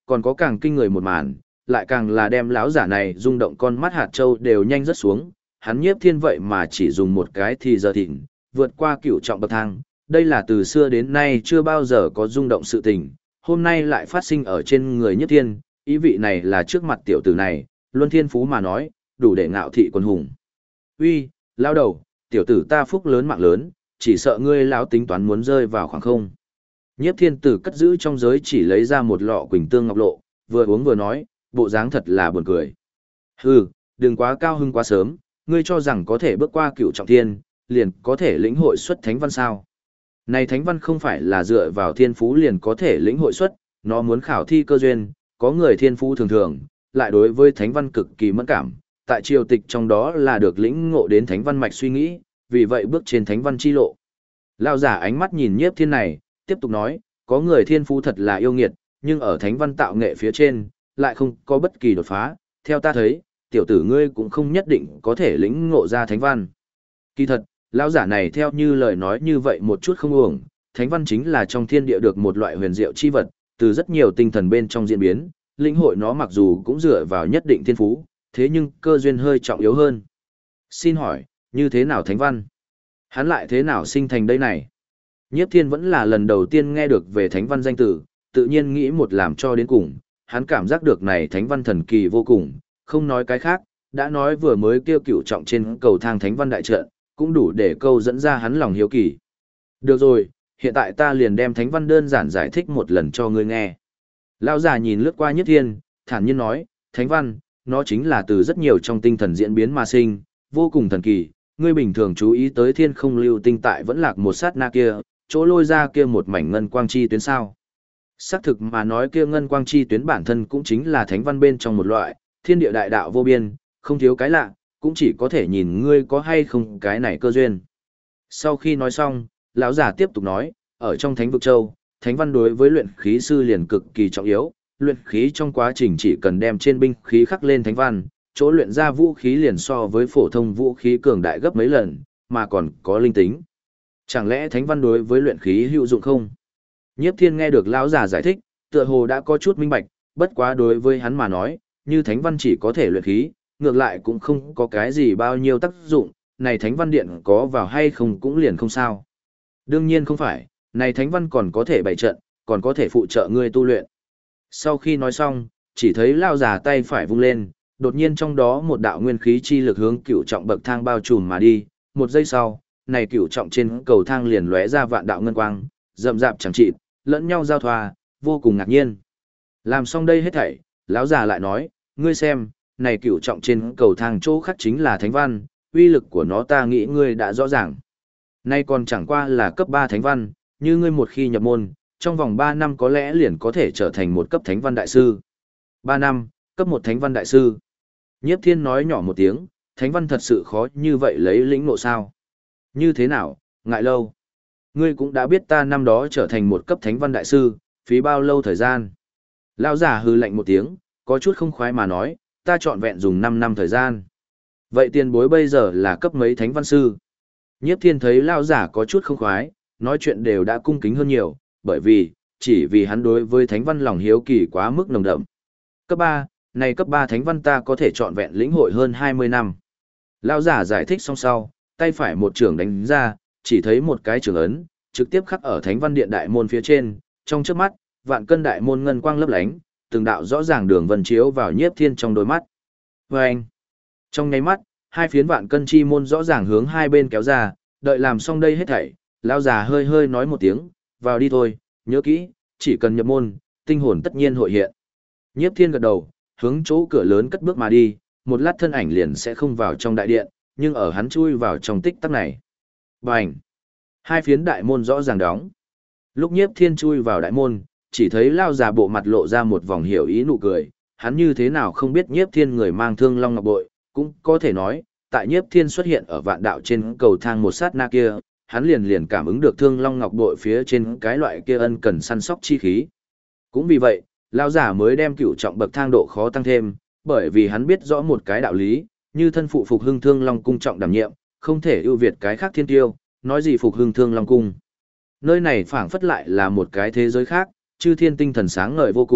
còn có càng kinh người một màn, lại càng là đem lão giả này rung động con mắt hạt châu đều nhanh rất xuống, hắn Nhiếp Thiên vậy mà chỉ dùng một cái thì giờ thịnh, vượt qua cửu trọng bậc thang, đây là từ xưa đến nay chưa bao giờ có rung động sự tình, hôm nay lại phát sinh ở trên người Nhiếp Thiên, ý vị này là trước mặt tiểu tử này, luân thiên phú mà nói, đủ để ngạo thị quân hùng. Uy, lao đầu, tiểu tử ta phúc lớn mạng lớn, chỉ sợ ngươi lão tính toán muốn rơi vào khoảng không. Nhiếp Thiên Tử cất giữ trong giới chỉ lấy ra một lọ Quỳnh Tương Ngọc Lộ, vừa uống vừa nói, bộ dáng thật là buồn cười. Hừ, đừng quá cao hưng quá sớm, ngươi cho rằng có thể bước qua cửu trọng thiên, liền có thể lĩnh hội xuất thánh văn sao? Này thánh văn không phải là dựa vào thiên phú liền có thể lĩnh hội xuất, nó muốn khảo thi cơ duyên, có người thiên phú thường thường, lại đối với thánh văn cực kỳ mẫn cảm, tại triều tịch trong đó là được lĩnh ngộ đến thánh văn mạch suy nghĩ, vì vậy bước trên thánh văn chi lộ. Lão giả ánh mắt nhìn Nhiếp Thiên này, tiếp tục nói, có người thiên phú thật là yêu nghiệt, nhưng ở thánh văn tạo nghệ phía trên, lại không có bất kỳ đột phá, theo ta thấy, tiểu tử ngươi cũng không nhất định có thể lĩnh ngộ ra thánh văn. Kỳ thật, lão giả này theo như lời nói như vậy một chút không uổng, thánh văn chính là trong thiên địa được một loại huyền diệu chi vật, từ rất nhiều tinh thần bên trong diễn biến, lĩnh hội nó mặc dù cũng dựa vào nhất định thiên phú, thế nhưng cơ duyên hơi trọng yếu hơn. Xin hỏi, như thế nào thánh văn? Hắn lại thế nào sinh thành đây này? Nhiếp Thiên vẫn là lần đầu tiên nghe được về thánh văn danh tử, tự nhiên nghĩ một làm cho đến cùng, hắn cảm giác được này thánh văn thần kỳ vô cùng, không nói cái khác, đã nói vừa mới kêu cửu trọng trên cầu thang thánh văn đại trận, cũng đủ để câu dẫn ra hắn lòng hiếu kỳ. Được rồi, hiện tại ta liền đem thánh văn đơn giản giải thích một lần cho ngươi nghe. Lão già nhìn lướt qua Nhiếp Thiên, thản nhiên nói, thánh văn, nó chính là từ rất nhiều trong tinh thần diễn biến mà sinh, vô cùng thần kỳ, ngươi bình thường chú ý tới thiên không lưu tinh tại vẫn lạc một sát na kia, chỗ lôi ra kia một mảnh ngân quang chi tuyến sao. Xác thực mà nói kia ngân quang chi tuyến bản thân cũng chính là thánh văn bên trong một loại, thiên địa đại đạo vô biên, không thiếu cái lạ, cũng chỉ có thể nhìn ngươi có hay không cái này cơ duyên. Sau khi nói xong, lão giả tiếp tục nói, ở trong thánh vực châu, thánh văn đối với luyện khí sư liền cực kỳ trọng yếu, luyện khí trong quá trình chỉ cần đem trên binh khí khắc lên thánh văn, chỗ luyện ra vũ khí liền so với phổ thông vũ khí cường đại gấp mấy lần, mà còn có linh tính. Chẳng lẽ thánh văn đối với luyện khí hữu dụng không? Nhiếp Thiên nghe được lão già giải thích, tựa hồ đã có chút minh bạch, bất quá đối với hắn mà nói, như thánh văn chỉ có thể luyện khí, ngược lại cũng không có cái gì bao nhiêu tác dụng, này thánh văn điện có vào hay không cũng liền không sao. Đương nhiên không phải, này thánh văn còn có thể bày trận, còn có thể phụ trợ ngươi tu luyện. Sau khi nói xong, chỉ thấy lão già tay phải vung lên, đột nhiên trong đó một đạo nguyên khí chi lực hướng cửu trọng bậc thang bao trùm mà đi, một giây sau, này cửu trọng trên cầu thang liền lóe ra vạn đạo ngân quang, rậm rạp chẳng chịt, lẫn nhau giao thoa, vô cùng ngạc nhiên. Làm xong đây hết thảy, lão già lại nói, ngươi xem, này cửu trọng trên cầu thang chỗ khắc chính là thánh văn, uy lực của nó ta nghĩ ngươi đã rõ ràng. Nay còn chẳng qua là cấp 3 thánh văn, như ngươi một khi nhập môn, trong vòng 3 năm có lẽ liền có thể trở thành một cấp thánh văn đại sư. 3 năm, cấp 1 thánh văn đại sư. Nhiếp Thiên nói nhỏ một tiếng, thánh văn thật sự khó như vậy lấy lĩnh ngộ sao? Như thế nào, ngại lâu? Ngươi cũng đã biết ta năm đó trở thành một cấp thánh văn đại sư, phí bao lâu thời gian? Lão giả hừ lạnh một tiếng, có chút không khoái mà nói, ta trọn vẹn dùng 5 năm thời gian. Vậy tiền bối bây giờ là cấp mấy thánh văn sư? Nhiếp Thiên thấy lão giả có chút không khoái, nói chuyện đều đã cung kính hơn nhiều, bởi vì, chỉ vì hắn đối với thánh văn lòng hiếu kỳ quá mức nồng đậm. Cấp 3, này cấp 3 thánh văn ta có thể trọn vẹn lĩnh hội hơn 20 năm. Lão giả giải thích xong sau, tay phải một trường đánh ra, chỉ thấy một cái trường ấn, trực tiếp khắc ở thánh văn điện đại môn phía trên, trong chớp mắt, vạn cân đại môn ngân quang lấp lánh, từng đạo rõ ràng đường vân chiếu vào Nhiếp Thiên trong đôi mắt. Vâng! Trong nháy mắt, hai phiến vạn cân chi môn rõ ràng hướng hai bên kéo ra, đợi làm xong đây hết thảy, lão già hơi hơi nói một tiếng, vào đi thôi, nhớ kỹ, chỉ cần nhập môn, tinh hồn tất nhiên hội hiện. Nhiếp Thiên gật đầu, hướng chỗ cửa lớn cất bước mà đi, một lát thân ảnh liền sẽ không vào trong đại điện, nhưng ở hắn chui vào trong tích tắc này. Bành! Hai phiến đại môn rõ ràng đóng. Lúc Nhiếp Thiên chui vào đại môn, chỉ thấy lao già bộ mặt lộ ra một vòng hiểu ý nụ cười, hắn như thế nào không biết Nhiếp Thiên người mang Thương Long Ngọc Bội, cũng có thể nói, tại Nhiếp Thiên xuất hiện ở vạn đạo trên cầu thang một sát na kia, hắn liền cảm ứng được Thương Long Ngọc Bội phía trên cái loại kia ân cần săn sóc chi khí. Cũng vì vậy, lao giả mới đem cửu trọng bậc thang độ khó tăng thêm, bởi vì hắn biết rõ một cái đạo lý, như thân phụ phục hưng Thương Long cung trọng đảm nhiệm, không thể ưu việt cái khác thiên tiêu, nói gì phục hưng Thương Long cung. Nơi này phảng phất lại là một cái thế giới khác, chư thiên tinh thần sáng ngời vô cùng,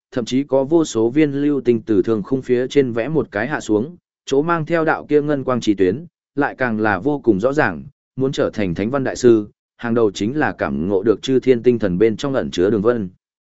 thậm chí có vô số viên lưu tinh từ thương khung phía trên vẽ một cái hạ xuống, chỗ mang theo đạo kia ngân quang chỉ tuyến, lại càng là vô cùng rõ ràng, muốn trở thành thánh văn đại sư, hàng đầu chính là cảm ngộ được chư thiên tinh thần bên trong ẩn chứa đường vân.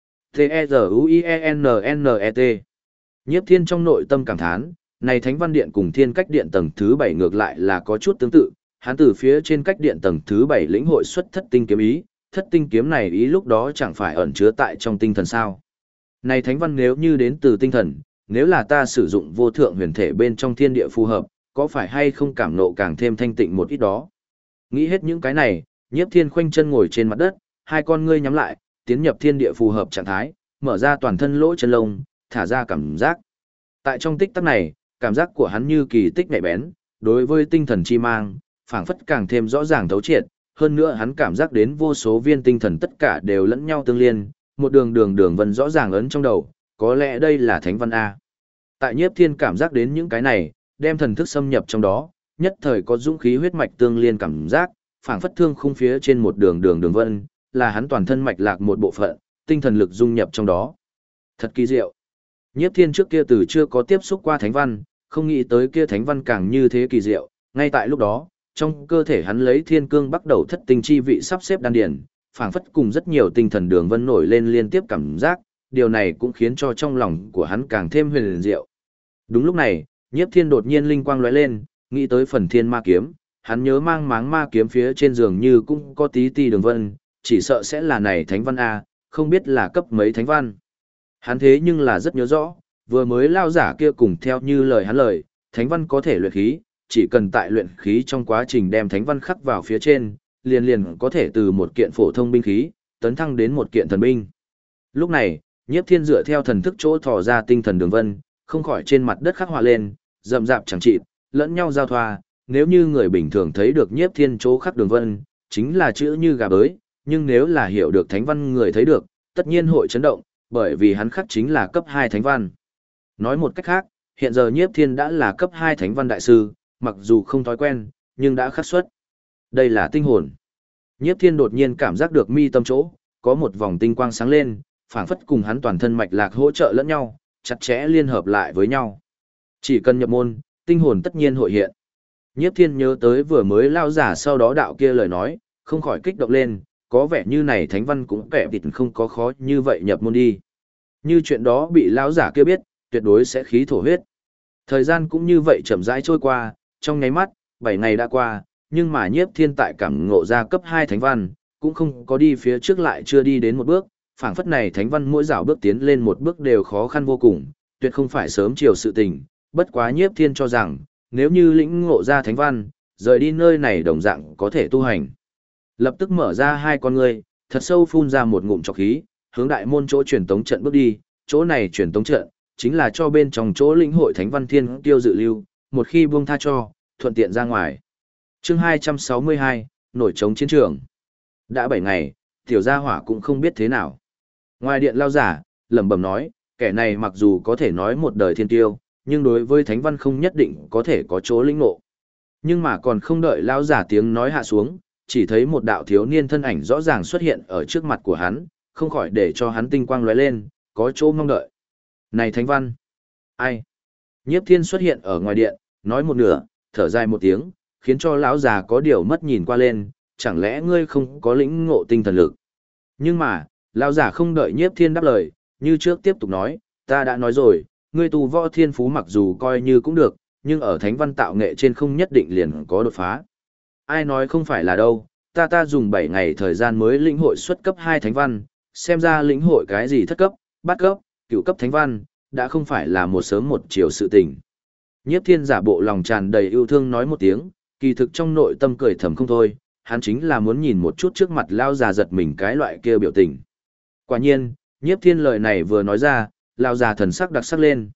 T-E-Z-U-I-E-N-N-E-T. Nhiếp Thiên trong nội tâm cảm thán, này thánh văn điện cùng thiên cách điện tầng thứ 7 ngược lại là có chút tương tự, hắn từ phía trên cách điện tầng thứ 7 lĩnh hội xuất thất tinh kiếm ý, thất tinh kiếm này ý lúc đó chẳng phải ẩn chứa tại trong tinh thần sao. Này thánh văn nếu như đến từ tinh thần, nếu là ta sử dụng vô thượng huyền thể bên trong thiên địa phù hợp, có phải hay không cảm nộ càng thêm thanh tịnh một ít đó. Nghĩ hết những cái này, Nhiếp Thiên khoanh chân ngồi trên mặt đất, hai con ngươi nhắm lại, tiến nhập thiên địa phù hợp trạng thái, mở ra toàn thân lỗ chân lông, thả ra cảm giác. Tại trong tích tắc này, cảm giác của hắn như kỳ tích nhạy bén, đối với tinh thần chi mang, phảng phất càng thêm rõ ràng thấu triệt, hơn nữa hắn cảm giác đến vô số viên tinh thần tất cả đều lẫn nhau tương liên, một đường vân rõ ràng ấn trong đầu, có lẽ đây là thánh văn A. Tại Nhiếp Thiên cảm giác đến những cái này, đem thần thức xâm nhập trong đó, nhất thời có dũng khí huyết mạch tương liên cảm giác, phảng phất thương khung phía trên một đường vân, là hắn toàn thân mạch lạc một bộ phận, tinh thần lực dung nhập trong đó. Thật kỳ diệu. Nhiếp Thiên trước kia từ chưa có tiếp xúc qua thánh văn, không nghĩ tới kia thánh văn càng như thế kỳ diệu, ngay tại lúc đó, trong cơ thể hắn lấy thiên cương bắt đầu thất tinh chi vị sắp xếp đan điển, phảng phất cùng rất nhiều tinh thần đường vân nổi lên liên tiếp cảm giác, điều này cũng khiến cho trong lòng của hắn càng thêm huyền diệu. Đúng lúc này, Nhiếp Thiên đột nhiên linh quang lóe lên, nghĩ tới phần thiên ma kiếm, hắn nhớ mang máng ma kiếm phía trên giường như cũng có tí ti đường vân, chỉ sợ sẽ là này thánh văn A, không biết là cấp mấy thánh văn. Hắn thế nhưng là rất nhớ rõ, vừa mới lao giả kia cùng theo như lời hắn lời, thánh văn có thể luyện khí, chỉ cần tại luyện khí trong quá trình đem thánh văn khắc vào phía trên, liền có thể từ một kiện phổ thông binh khí, tấn thăng đến một kiện thần binh. Lúc này, Nhiếp Thiên dựa theo thần thức chỗ thò ra tinh thần đường vân, không khỏi trên mặt đất khắc họa lên, rậm rạp chẳng chịt, lẫn nhau giao thoa, nếu như người bình thường thấy được Nhiếp Thiên chỗ khắc đường vân, chính là chữ như gà bới, nhưng nếu là hiểu được thánh văn người thấy được, tất nhiên hội chấn động, bởi vì hắn khắc chính là cấp 2 thánh văn. Nói một cách khác, hiện giờ Nhiếp Thiên đã là cấp 2 thánh văn đại sư, mặc dù không thói quen, nhưng đã khắc xuất. Đây là tinh hồn. Nhiếp Thiên đột nhiên cảm giác được mi tâm chỗ, có một vòng tinh quang sáng lên, phảng phất cùng hắn toàn thân mạch lạc hỗ trợ lẫn nhau, chặt chẽ liên hợp lại với nhau. Chỉ cần nhập môn, tinh hồn tất nhiên hội hiện. Nhiếp Thiên nhớ tới vừa mới lao giả sau đó đạo kia lời nói, không khỏi kích động lên, có vẻ như này thánh văn cũng kẻ thịt không có khó như vậy nhập môn đi. Như chuyện đó bị lão giả kia biết, tuyệt đối sẽ khí thổ huyết. Thời gian cũng như vậy chậm rãi trôi qua, trong nháy mắt, 7 ngày đã qua, nhưng mà Nhiếp Thiên tại cảm ngộ ra cấp 2 thánh văn, cũng không có đi phía trước lại chưa đi đến một bước, phảng phất này thánh văn mỗi dạo bước tiến lên một bước đều khó khăn vô cùng, tuyệt không phải sớm chiều sự tình, bất quá Nhiếp Thiên cho rằng, nếu như lĩnh ngộ ra thánh văn, rời đi nơi này đồng dạng có thể tu hành. Lập tức mở ra hai con ngươi, thật sâu phun ra một ngụm trọc khí, hướng đại môn chỗ truyền tống trận bước đi, chỗ này truyền tống trận, chính là cho bên trong chỗ lĩnh hội thánh văn thiên tiêu dự lưu, một khi buông tha cho, thuận tiện ra ngoài. Chương 262, nổi trống chiến trường. Đã 7 ngày, tiểu gia hỏa cũng không biết thế nào. Ngoài điện lao giả, lẩm bẩm nói, kẻ này mặc dù có thể nói một đời thiên tiêu, nhưng đối với thánh văn không nhất định có thể có chỗ lĩnh ngộ. Nhưng mà còn không đợi lao giả tiếng nói hạ xuống, chỉ thấy một đạo thiếu niên thân ảnh rõ ràng xuất hiện ở trước mặt của hắn, không khỏi để cho hắn tinh quang lóe lên, có chỗ mong đợi. Này thánh văn! Ai? Nhiếp Thiên xuất hiện ở ngoài điện, nói một nửa, thở dài một tiếng, khiến cho lão già có điều mất nhìn qua lên, chẳng lẽ ngươi không có lĩnh ngộ tinh thần lực? Nhưng mà, lão già không đợi Nhiếp Thiên đáp lời, như trước tiếp tục nói, ta đã nói rồi, ngươi tu võ thiên phú mặc dù coi như cũng được, nhưng ở thánh văn tạo nghệ trên không nhất định liền có đột phá. Ai nói không phải là đâu, ta dùng 7 ngày thời gian mới lĩnh hội xuất cấp 2 thánh văn, xem ra lĩnh hội cái gì thất cấp, bát cấp, cửu cấp thánh văn, đã không phải là một sớm một chiều sự tình. Nhiếp Thiên giả bộ lòng tràn đầy yêu thương nói một tiếng, kỳ thực trong nội tâm cười thầm không thôi, hắn chính là muốn nhìn một chút trước mặt lao già giật mình cái loại kia biểu tình. Quả nhiên, Nhiếp Thiên lời này vừa nói ra, lao già thần sắc đặc sắc lên,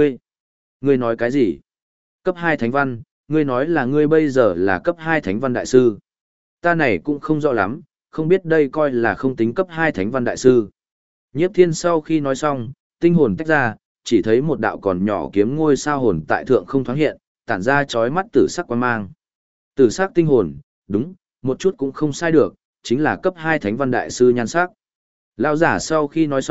ngươi nói cái gì? Cấp 2 thánh văn, ngươi nói là ngươi bây giờ là cấp 2 thánh văn đại sư. Ta này cũng không rõ lắm, không biết đây coi là không tính cấp 2 thánh văn đại sư. Nhiếp Thiên sau khi nói xong, tinh hồn tách ra, chỉ thấy một đạo còn nhỏ kiếm ngôi sao hồn tại thượng không thoáng hiện, tản ra chói mắt tử sắc quang mang. Tử sắc tinh hồn, đúng, một chút cũng không sai được, chính là cấp 2 thánh văn đại sư nhan sắc. Lão giả sau khi nói xong,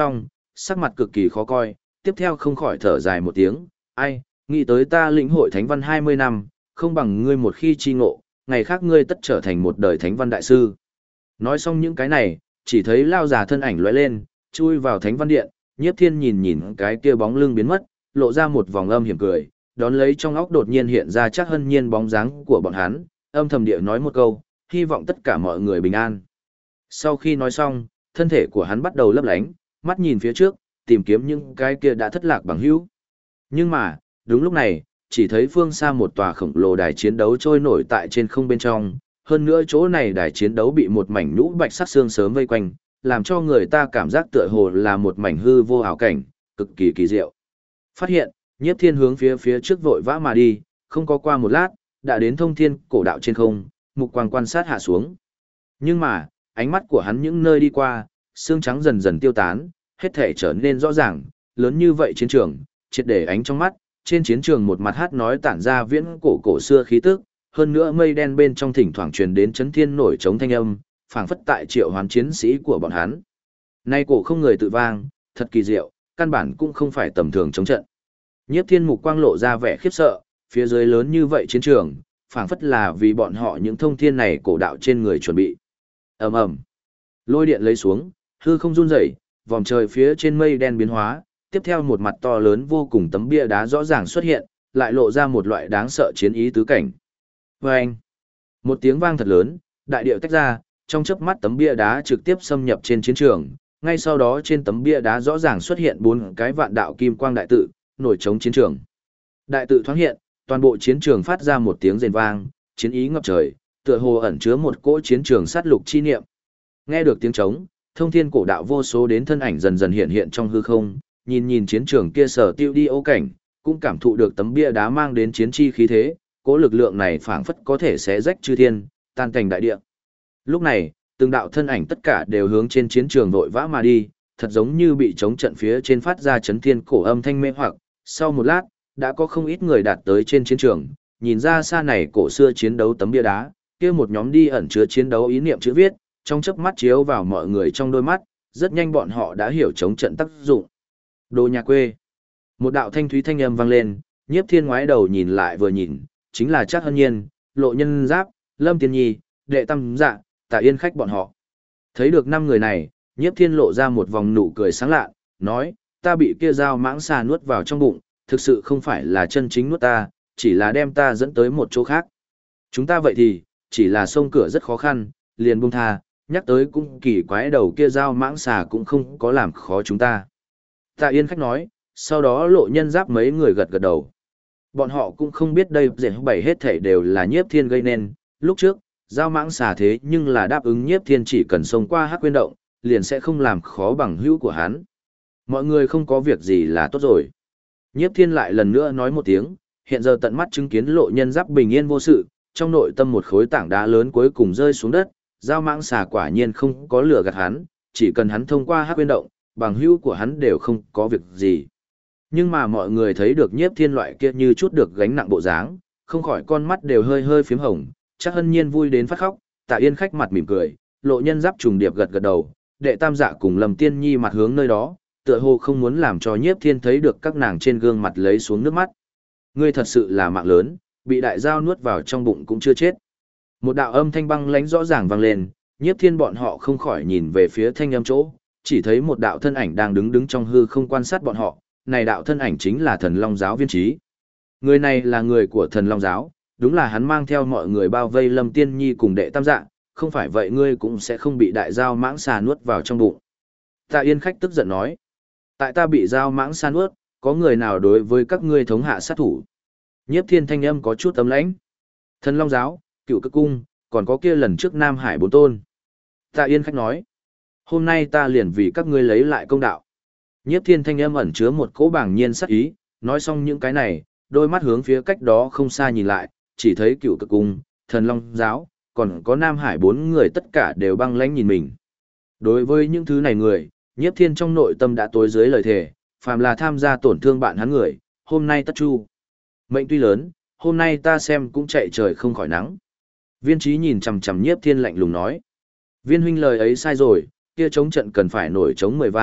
sắc mặt cực kỳ khó coi, tiếp theo không khỏi thở dài một tiếng, ai, nghĩ tới ta lĩnh hội thánh văn 20 năm, không bằng ngươi một khi chi ngộ, ngày khác ngươi tất trở thành một đời thánh văn đại sư. Nói xong những cái này, chỉ thấy lao già thân ảnh lóe lên, chui vào thánh văn điện, Nhiếp Thiên nhìn nhìn cái kia bóng lưng biến mất, lộ ra một vòng âm hiểm cười, đón lấy trong óc đột nhiên hiện ra chắc hân nhiên bóng dáng của bọn hắn, âm thầm địa nói một câu, hy vọng tất cả mọi người bình an. Sau khi nói xong, thân thể của hắn bắt đầu lấp lánh, mắt nhìn phía trước, tìm kiếm những cái kia đã thất lạc bằng hữu. Nhưng mà, đúng lúc này, chỉ thấy phương xa một tòa khổng lồ đài chiến đấu trôi nổi tại trên không bên trong, hơn nữa chỗ này đài chiến đấu bị một mảnh nhũ bạch sắc xương sớm vây quanh, làm cho người ta cảm giác tựa hồ là một mảnh hư vô ảo cảnh, cực kỳ kỳ diệu. Phát hiện, Nhiếp Thiên hướng phía trước vội vã mà đi, không có qua một lát, đã đến thông thiên cổ đạo trên không, mục quang quan sát hạ xuống. Nhưng mà, ánh mắt của hắn những nơi đi qua, xương trắng dần dần tiêu tán, hết thể trở nên rõ ràng, lớn như vậy chiến trường, triệt để ánh trong mắt, trên chiến trường một mặt hát nói tản ra viễn cổ xưa khí tức, hơn nữa mây đen bên trong thỉnh thoảng truyền đến chấn thiên nổi trống thanh âm, phảng phất tại triệu hoán chiến sĩ của bọn hắn. Nay cổ không người tự vang, thật kỳ diệu, căn bản cũng không phải tầm thường chống trận. Nhiếp Thiên mục quang lộ ra vẻ khiếp sợ, phía dưới lớn như vậy chiến trường, phảng phất là vì bọn họ những thông thiên này cổ đạo trên người chuẩn bị. Ầm ầm. Lôi điện lấy xuống, hư không run rẩy, vòng trời phía trên mây đen biến hóa, tiếp theo một mặt to lớn vô cùng tấm bia đá rõ ràng xuất hiện, lại lộ ra một loại đáng sợ chiến ý tứ cảnh. Vâng! Một tiếng vang thật lớn, đại điệu tách ra, trong chớp mắt tấm bia đá trực tiếp xâm nhập trên chiến trường, ngay sau đó trên tấm bia đá rõ ràng xuất hiện 4 cái vạn đạo kim quang đại tự, nổi trống chiến trường. Đại tự thoáng hiện, toàn bộ chiến trường phát ra một tiếng rền vang, chiến ý ngập trời, tựa hồ ẩn chứa một cỗ chiến trường sát lục chi niệm. Nghe được tiếng trống, thông thiên cổ đạo vô số đến thân ảnh dần dần hiện hiện trong hư không, nhìn nhìn chiến trường kia sở tiêu đi ô cảnh, cũng cảm thụ được tấm bia đá mang đến chiến chi khí thế, cỗ lực lượng này phảng phất có thể xé rách chư thiên, tan cảnh đại địa. Lúc này, từng đạo thân ảnh tất cả đều hướng trên chiến trường vội vã mà đi, thật giống như bị chống trận phía trên phát ra chấn thiên cổ âm thanh mê hoặc, sau một lát, đã có không ít người đạt tới trên chiến trường, nhìn ra xa này cổ xưa chiến đấu tấm bia đá, kia một nhóm đi ẩn chứa chiến đấu ý niệm chữ viết, trong chớp mắt chiếu vào mọi người trong đôi mắt, rất nhanh bọn họ đã hiểu chống trận tác dụng. Đồ nhà quê. Một đạo thanh thúy thanh âm vang lên, Nhiếp Thiên ngoái đầu nhìn lại vừa nhìn, chính là Trác Hân Nhiên, Lộ Nhân Giáp, Lâm Tiên Nhi, Đệ Tam Dạ, Tạ Yên Khách bọn họ. Thấy được 5 người này, Nhiếp Thiên lộ ra một vòng nụ cười sáng lạ, nói, ta bị kia dao mãng xà nuốt vào trong bụng, thực sự không phải là chân chính nuốt ta, chỉ là đem ta dẫn tới một chỗ khác. Chúng ta vậy thì, chỉ là xông cửa rất khó khăn, liền buông tha, nhắc tới cũng kỳ quái đầu kia dao mãng xà cũng không có làm khó chúng ta. Tạ Yên Khách nói, sau đó Lộ Nhân Giáp mấy người gật gật đầu. Bọn họ cũng không biết đây dễ bảy hết thảy đều là Nhiếp Thiên gây nên, lúc trước, dao mãng xà thế nhưng là đáp ứng Nhiếp Thiên chỉ cần xông qua Hắc Quyên động, liền sẽ không làm khó bằng hữu của hắn. Mọi người không có việc gì là tốt rồi. Nhiếp Thiên lại lần nữa nói một tiếng, hiện giờ tận mắt chứng kiến Lộ Nhân Giáp bình yên vô sự, trong nội tâm một khối tảng đá lớn cuối cùng rơi xuống đất, dao mãng xà quả nhiên không có lừa gạt hắn, chỉ cần hắn thông qua Hắc Quyên động, bằng hữu của hắn đều không có việc gì. Nhưng mà mọi người thấy được Nhiếp Thiên loại kia như chút được gánh nặng bộ dáng, không khỏi con mắt đều hơi hơi phím hồng, Trác Hân Nhiên vui đến phát khóc, Tạ Yên Khách mặt mỉm cười, Lộ Nhân Giáp trùng điệp gật gật đầu, Đệ Tam Dạ cùng Lâm Tiên Nhi mặt hướng nơi đó, tựa hồ không muốn làm cho Nhiếp Thiên thấy được các nàng trên gương mặt lấy xuống nước mắt. Ngươi thật sự là mạng lớn, bị đại dao nuốt vào trong bụng cũng chưa chết. Một đạo âm thanh băng lãnh rõ ràng vang lên, Nhiếp Thiên bọn họ không khỏi nhìn về phía thanh âm chỗ, chỉ thấy một đạo thân ảnh đang đứng trong hư không quan sát bọn họ, này đạo thân ảnh chính là Thần Long giáo Viên Trí. Người này là người của Thần Long giáo, đúng là hắn mang theo mọi người bao vây Lâm Tiên Nhi cùng Đệ Tam Dạ, không phải vậy ngươi cũng sẽ không bị đại dao mãng xà nuốt vào trong bụng. Tạ Yên Khách tức giận nói, tại ta bị dao mãng xà nuốt, có người nào đối với các ngươi thống hạ sát thủ? Nhiếp Thiên thanh âm có chút ấm lãnh. Thần Long giáo, Cựu Cực cung, còn có kia lần trước Nam Hải 4 tôn. Tạ Yên Khách nói, hôm nay ta liền vì các ngươi lấy lại công đạo. Nhiếp Thiên thanh âm ẩn chứa một cỗ bảng nhiên sắc ý, nói xong những cái này, đôi mắt hướng phía cách đó không xa nhìn lại, chỉ thấy Cựu Cực cung, Thần Long giáo, còn có Nam Hải 4 người tất cả đều băng lãnh nhìn mình. Đối với những thứ này người, Nhiếp Thiên trong nội tâm đã tối dưới lời thề, phàm là tham gia tổn thương bạn hắn người, hôm nay tất chu. Mệnh tuy lớn, hôm nay ta xem cũng chạy trời không khỏi nắng. Viên Trí nhìn chằm chằm Nhiếp Thiên lạnh lùng nói, Viên huynh lời ấy sai rồi, kia chống trận cần phải nổi chống 10 vang,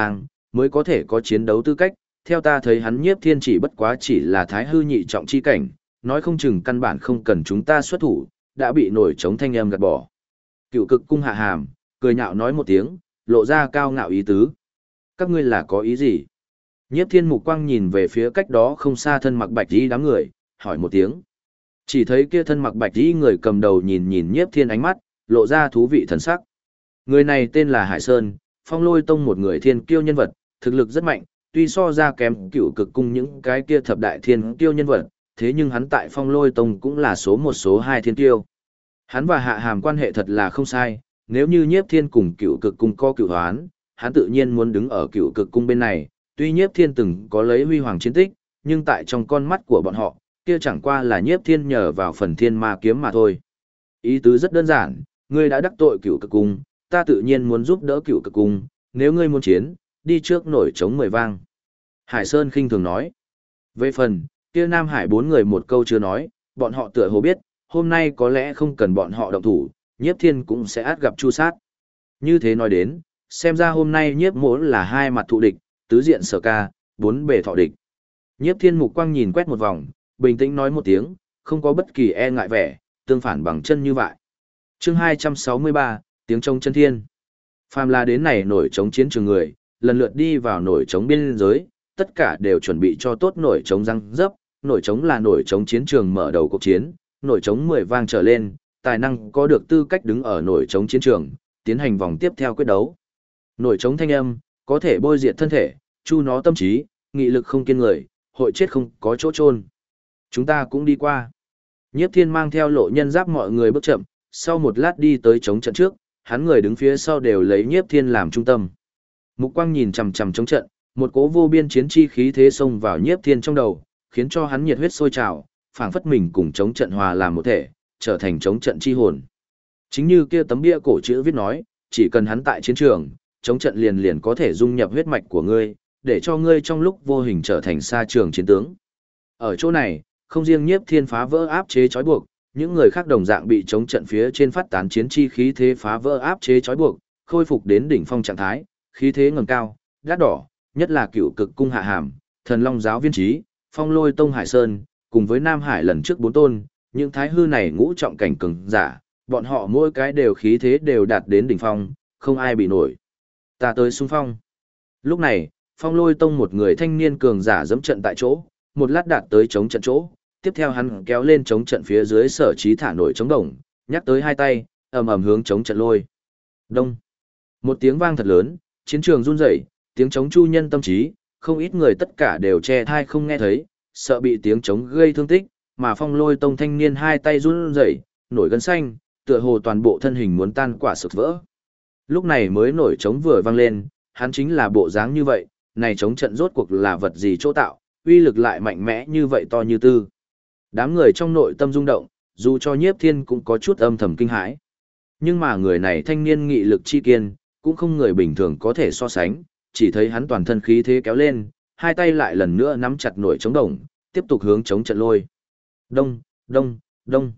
mới có thể có chiến đấu tư cách, theo ta thấy hắn Nhiếp Thiên chỉ bất quá chỉ là thái hư nhị trọng chi cảnh, nói không chừng căn bản không cần chúng ta xuất thủ, đã bị nổi trống thanh âm gạt bỏ. Cựu cực cung hạ hàm, cười nhạo nói một tiếng, lộ ra cao ngạo ý tứ. Các ngươi là có ý gì? Nhiếp Thiên mục quang nhìn về phía cách đó không xa thân mặc bạch y đám người, hỏi một tiếng. Chỉ thấy kia thân mặc bạch y người cầm đầu nhìn nhìn Nhiếp Thiên ánh mắt, lộ ra thú vị thần sắc. Người này tên là Hải Sơn, Phong Lôi Tông một người thiên kiêu nhân vật, thực lực rất mạnh, tuy so ra kém Cựu cực cung những cái kia thập đại thiên kiêu nhân vật, thế nhưng hắn tại Phong Lôi Tông cũng là số một số hai thiên kiêu. Hắn và Hạ Hàm quan hệ thật là không sai, nếu như Nhiếp Thiên cùng Cựu cực cung có cựu hoán, hắn tự nhiên muốn đứng ở Cựu cực cung bên này, tuy Nhiếp Thiên từng có lấy huy hoàng chiến tích, nhưng tại trong con mắt của bọn họ, kia chẳng qua là Nhiếp Thiên nhờ vào phần thiên ma kiếm mà thôi. Ý tứ rất đơn giản, ngươi đã đắc tội Cựu cực cung, ta tự nhiên muốn giúp đỡ Cựu cực cung, nếu ngươi muốn chiến, đi trước nổi trống 10 vang. Hải Sơn khinh thường nói. Về phần, kia Nam Hải 4 người một câu chưa nói, bọn họ tựa hồ biết, hôm nay có lẽ không cần bọn họ động thủ, Nhiếp Thiên cũng sẽ át gặp chu sát. Như thế nói đến, xem ra hôm nay Nhiếp Mỗ là hai mặt thù địch, tứ diện sở ca, bốn bề thọ địch. Nhiếp Thiên mục quang nhìn quét một vòng, bình tĩnh nói một tiếng, không có bất kỳ e ngại vẻ, tương phản bằng chân như vậy. Chương 263, tiếng trống chân thiên. Phàm là đến này nổi trống chiến trường người, lần lượt đi vào nổi trống biên giới, tất cả đều chuẩn bị cho tốt nổi trống răng dấp, nổi trống là nổi trống chiến trường mở đầu cuộc chiến, nổi trống 10 vang trở lên, tài năng có được tư cách đứng ở nổi trống chiến trường, tiến hành vòng tiếp theo quyết đấu. Nổi trống thanh âm, có thể bôi diệt thân thể, chu nó tâm trí, nghị lực không kiên người, hội chết không có chỗ chôn. Chúng ta cũng đi qua. Nhiếp Thiên mang theo lộ nhân giáp mọi người bước chậm, sau một lát đi tới trống trận trước, hắn người đứng phía sau đều lấy Nhiếp Thiên làm trung tâm. Mục quang nhìn chằm chằm trống trận, một cỗ vô biên chiến chi khí thế xông vào Nhiếp Thiên trong đầu, khiến cho hắn nhiệt huyết sôi trào, phảng phất mình cùng trống trận hòa làm một thể, trở thành trống trận chi hồn. Chính như kia tấm bia cổ chữ viết nói, chỉ cần hắn tại chiến trường, trống trận liền liền có thể dung nhập huyết mạch của ngươi, để cho ngươi trong lúc vô hình trở thành sa trường chiến tướng. Ở chỗ này, không riêng Nhiếp Thiên phá vỡ áp chế trói buộc, những người khác đồng dạng bị trống trận phía trên phát tán chiến chi khí thế phá vỡ áp chế trói buộc, khôi phục đến đỉnh phong trạng thái, khí thế ngẩng cao, đắt đỏ, nhất là Cựu cực cung Hạ Hàm, Thần Long giáo viên trí, Phong Lôi Tông Hải Sơn, cùng với Nam Hải lần trước 4 tôn, những thái hư này ngũ trọng cảnh cường giả, bọn họ mỗi cái đều khí thế đều đạt đến đỉnh phong, không ai bị nổi. Ta tới xung phong. Lúc này, Phong Lôi Tông một người thanh niên cường giả dẫm trận tại chỗ, một lát đạt tới chống trận chỗ, tiếp theo hắn kéo lên chống trận phía dưới sở trí thả nổi chống đồng, nhắc tới hai tay, ầm ầm hướng chống trận lôi. Đông. Một tiếng vang thật lớn, chiến trường run rẩy, tiếng chống chu nhân tâm trí, không ít người tất cả đều che tai không nghe thấy, sợ bị tiếng chống gây thương tích, mà Phong Lôi Tông thanh niên hai tay run rẩy, nổi gân xanh, tựa hồ toàn bộ thân hình muốn tan quả sụp vỡ. Lúc này mới nổi chống vừa vang lên, hắn chính là bộ dáng như vậy, này chống trận rốt cuộc là vật gì chỗ tạo, uy lực lại mạnh mẽ như vậy to như tư. Đám người trong nội tâm rung động, dù cho Nhiếp Thiên cũng có chút âm thầm kinh hãi. Nhưng mà người này thanh niên nghị lực chi kiên, cũng không người bình thường có thể so sánh, chỉ thấy hắn toàn thân khí thế kéo lên, hai tay lại lần nữa nắm chặt nổi chống đồng, tiếp tục hướng chống trận lôi. Đông, đông, đông.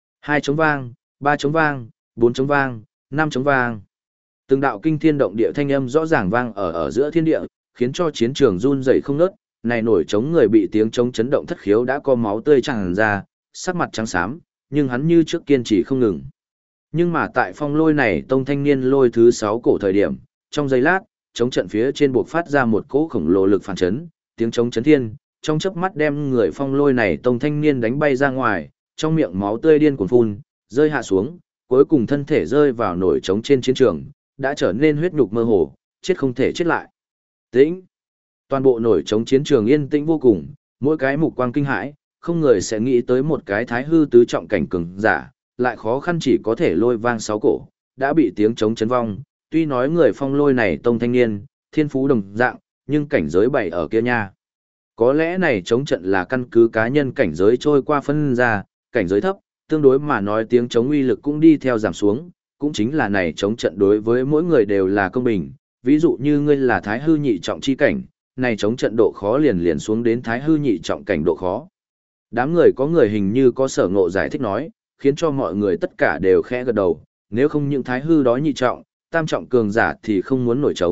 2 chống vang, 3 chống vang, 4 chống vang, 5 chống vang. Từng đạo kinh thiên động địa thanh âm rõ ràng vang ở giữa thiên địa, khiến cho chiến trường run rẩy không ngớt. Này nổi trống người bị tiếng trống chấn động thất khiếu đã có máu tươi tràn ra, sắc mặt trắng xám, nhưng hắn như trước kiên trì không ngừng. Nhưng mà tại phong lôi này tông thanh niên lôi thứ 6 cổ thời điểm, trong giây lát, trống trận phía trên buộc phát ra một cỗ khổng lồ lực phản chấn, tiếng trống chấn thiên, trong chớp mắt đem người phong lôi này tông thanh niên đánh bay ra ngoài, trong miệng máu tươi điên cuồng phun, rơi hạ xuống, cuối cùng thân thể rơi vào nổi trống trên chiến trường, đã trở nên huyết nhục mơ hồ, chết không thể chết lại. Tĩnh. Toàn bộ nổi trống chiến trường yên tĩnh vô cùng, mỗi cái mục quang kinh hãi, không người sẽ nghĩ tới một cái thái hư tứ trọng cảnh cường giả, lại khó khăn chỉ có thể lôi vang 6 cổ, đã bị tiếng trống chấn vong, tuy nói người phong lôi này tông thanh niên, thiên phú đồng dạng, nhưng cảnh giới bảy ở kia nha. Có lẽ này trống trận là căn cứ cá nhân cảnh giới trôi qua phân ra, cảnh giới thấp, tương đối mà nói tiếng trống uy lực cũng đi theo giảm xuống, cũng chính là này trống trận đối với mỗi người đều là công bình, ví dụ như ngươi là thái hư nhị trọng chi cảnh, này trống trận độ khó liền liền xuống đến thái hư nhị trọng cảnh độ khó. Đám người có người hình như có sở ngộ giải thích nói, khiến cho mọi người tất cả đều khẽ gật đầu, nếu không những thái hư đó nhị trọng, tam trọng cường giả thì không muốn nổi trống,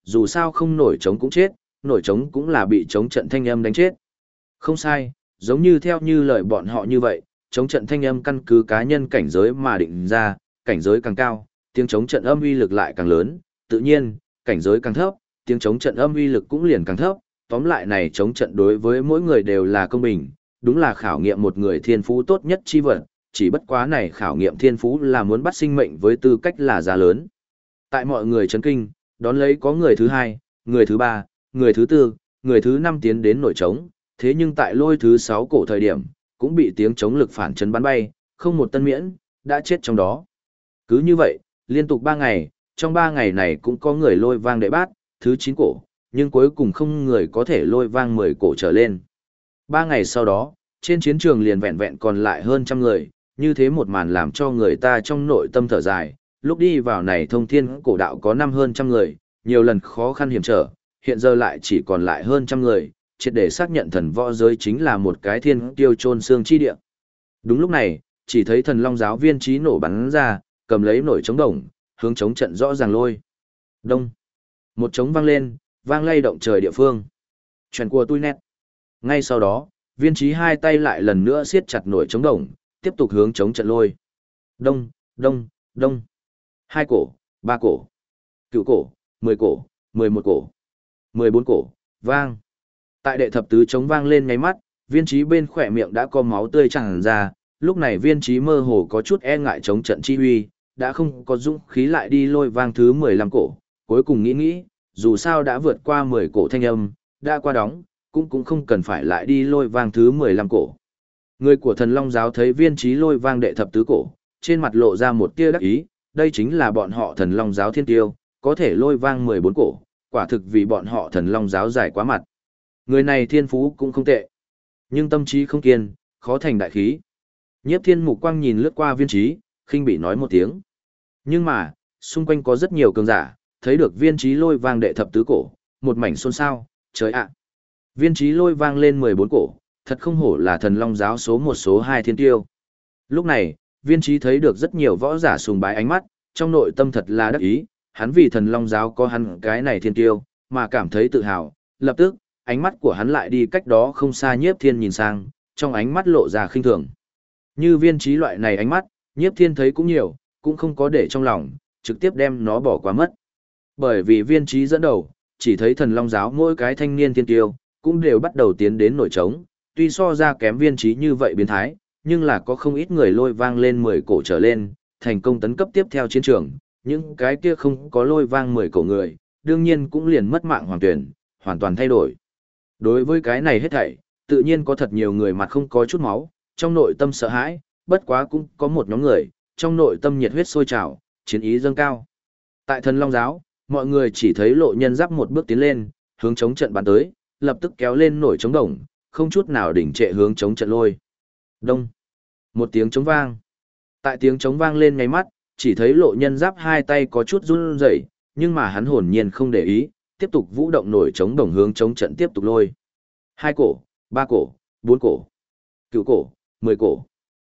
dù sao không nổi trống cũng chết, nổi trống cũng là bị trống trận thanh âm đánh chết. Không sai, giống như theo như lời bọn họ như vậy, trống trận thanh âm căn cứ cá nhân cảnh giới mà định ra, cảnh giới càng cao, tiếng trống trận âm uy lực lại càng lớn, tự nhiên, cảnh giới càng thấp, tiếng trống trận âm uy lực cũng liền càng thấp. Tóm lại này trống trận đối với mỗi người đều là công bình, đúng là khảo nghiệm một người thiên phú tốt nhất chi vật, chỉ bất quá này khảo nghiệm thiên phú là muốn bắt sinh mệnh với tư cách là giá lớn. Tại mọi người chấn kinh, đón lấy có người thứ hai, người thứ ba, người thứ tư, người thứ năm tiến đến nổi trống, thế nhưng tại lôi thứ 6 cổ thời điểm, cũng bị tiếng trống lực phản chấn bắn bay, không một tân miễn, đã chết trong đó. Cứ như vậy, liên tục 3 ngày, trong 3 ngày này cũng có người lôi vang đệ bát, thứ 9 cổ, nhưng cuối cùng không người có thể lôi vang 10 cổ trở lên. 3 ngày sau đó, trên chiến trường liền vẹn vẹn còn lại hơn trăm người, như thế một màn làm cho người ta trong nội tâm thở dài, lúc đi vào này thông thiên cổ đạo có năm hơn trăm người, nhiều lần khó khăn hiểm trở, hiện giờ lại chỉ còn lại hơn trăm người, triệt để xác nhận thần võ giới chính là một cái thiên tiêu chôn xương chi địa. Đúng lúc này, chỉ thấy thần long giáo viên trí nổ bắn ra, cầm lấy nổi trống đồng, hướng trống trận rõ ràng lôi. Đông. Một trống vang lên, vang lay động trời địa phương. Chuyện của tôi nét. Ngay sau đó, viên trí hai tay lại lần nữa siết chặt nổi trống đồng, tiếp tục hướng trống trận lôi. Đông, đông, đông. 2 cổ, 3 cổ, cựu cổ, 10 cổ, 11 cổ, 14 cổ, vang. Tại đệ thập tứ trống vang lên ngay mắt, viên trí bên khỏe miệng đã có máu tươi tràn ra, lúc này viên trí mơ hồ có chút e ngại trống trận chi huy, đã không có dũng khí lại đi lôi vang thứ 15 cổ, cuối cùng nghĩ, dù sao đã vượt qua 10 cổ thanh âm, đã qua đóng, cũng không cần phải lại đi lôi vang thứ 15 cổ. Người của thần long giáo thấy viên trí lôi vang đệ thập tứ cổ, trên mặt lộ ra một tia đắc ý, đây chính là bọn họ thần long giáo thiên tiêu, có thể lôi vang 14 cổ, quả thực vì bọn họ thần long giáo giải quá mặt. Người này thiên phú cũng không tệ, nhưng tâm trí không kiên, khó thành đại khí. Nhiếp Thiên mục quang nhìn lướt qua viên trí, khinh bị nói một tiếng. Nhưng mà, xung quanh có rất nhiều cường giả, thấy được viên trí lôi vang đệ thập tứ cổ, một mảnh xôn xao, trời ạ. Viên trí lôi vang lên 14 cổ, thật không hổ là thần long giáo số 1 số 2 thiên tiêu. Lúc này, viên trí thấy được rất nhiều võ giả sùng bái ánh mắt, trong nội tâm thật là đắc ý, hắn vì thần long giáo có hắn cái này thiên tiêu, mà cảm thấy tự hào, lập tức, ánh mắt của hắn lại đi cách đó không xa Nhiếp Thiên nhìn sang, trong ánh mắt lộ ra khinh thường. Như viên trí loại này ánh mắt, Nhiếp Thiên thấy cũng nhiều, cũng không có để trong lòng, trực tiếp đem nó bỏ qua mất. Bởi vì viên trí dẫn đầu, chỉ thấy thần long giáo mỗi cái thanh niên thiên tiêu, cũng đều bắt đầu tiến đến nổi trống, tuy so ra kém viên trí như vậy biến thái, nhưng là có không ít người lôi vang lên 10 cổ trở lên, thành công tấn cấp tiếp theo chiến trường, những cái kia không có lôi vang 10 cổ người, đương nhiên cũng liền mất mạng hoàn toàn thay đổi. Đối với cái này hết thảy, tự nhiên có thật nhiều người mặt không có chút máu, trong nội tâm sợ hãi, bất quá cũng có một nhóm người, trong nội tâm nhiệt huyết sôi trào, chiến ý dâng cao. Tại thần long giáo, mọi người chỉ thấy Lộ Nhân Giáp một bước tiến lên, hướng chống trận bắn tới, lập tức kéo lên nổi trống đồng, không chút nào đỉnh trệ hướng chống trận lôi. Đông. Một tiếng trống vang. Tại tiếng trống vang lên ngay mắt, chỉ thấy Lộ Nhân Giáp hai tay có chút run rẩy, nhưng mà hắn hồn nhiên không để ý, tiếp tục vũ động nổi trống đồng hướng chống trận tiếp tục lôi. 2 cổ, 3 cổ, 4 cổ, cựu cổ, 10 cổ,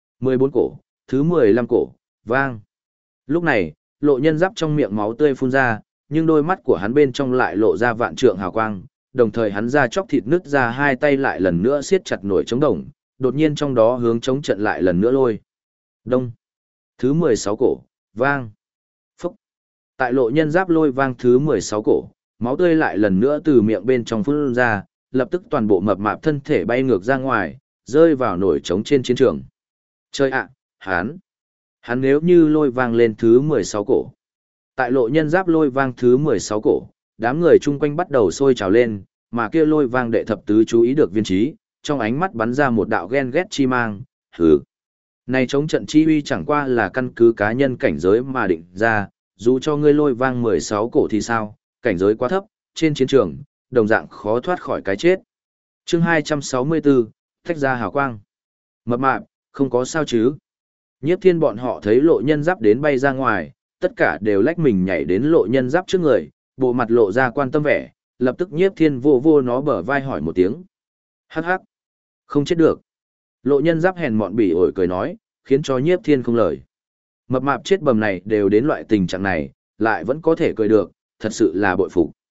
14 cổ, thứ 15 cổ, vang. Lúc này, Lộ Nhân Giáp trong miệng máu tươi phun ra, nhưng đôi mắt của hắn bên trong lại lộ ra vạn trượng hào quang, đồng thời hắn ra chóc thịt nứt ra hai tay lại lần nữa siết chặt nổi trống đồng, đột nhiên trong đó hướng chống trận lại lần nữa lôi. Đông. Thứ 16 cổ, vang. Phúc. Tại Lộ Nhân Giáp lôi vang thứ 16 cổ, máu tươi lại lần nữa từ miệng bên trong phun ra, lập tức toàn bộ mập mạp thân thể bay ngược ra ngoài, rơi vào nổi trống trên chiến trường. Chơi ạ, hắn nếu như lôi vang lên thứ 16 cổ. Tại Lộ Nhân Giáp lôi vang thứ 16 cổ, đám người chung quanh bắt đầu sôi trào lên, mà kia lôi vang đệ thập tứ chú ý được viên trí, trong ánh mắt bắn ra một đạo ghen ghét chi mang, hừ. Này chống trận chi uy chẳng qua là căn cứ cá nhân cảnh giới mà định ra, dù cho ngươi lôi vang 16 cổ thì sao, cảnh giới quá thấp, trên chiến trường, đồng dạng khó thoát khỏi cái chết. Chương 264, tách ra hào quang. Mập mạp, không có sao chứ? Nhiếp Thiên bọn họ thấy Lộ Nhân Giáp đến bay ra ngoài, tất cả đều lách mình nhảy đến Lộ Nhân Giáp trước người, bộ mặt lộ ra quan tâm vẻ, lập tức Nhiếp Thiên vô nó bờ vai hỏi một tiếng. Hắc hắc, không chết được. Lộ Nhân Giáp hèn mọn bỉ ổi cười nói, khiến cho Nhiếp Thiên không lời. Mập mạp chết bầm này đều đến loại tình trạng này, lại vẫn có thể cười được, thật sự là bội phục.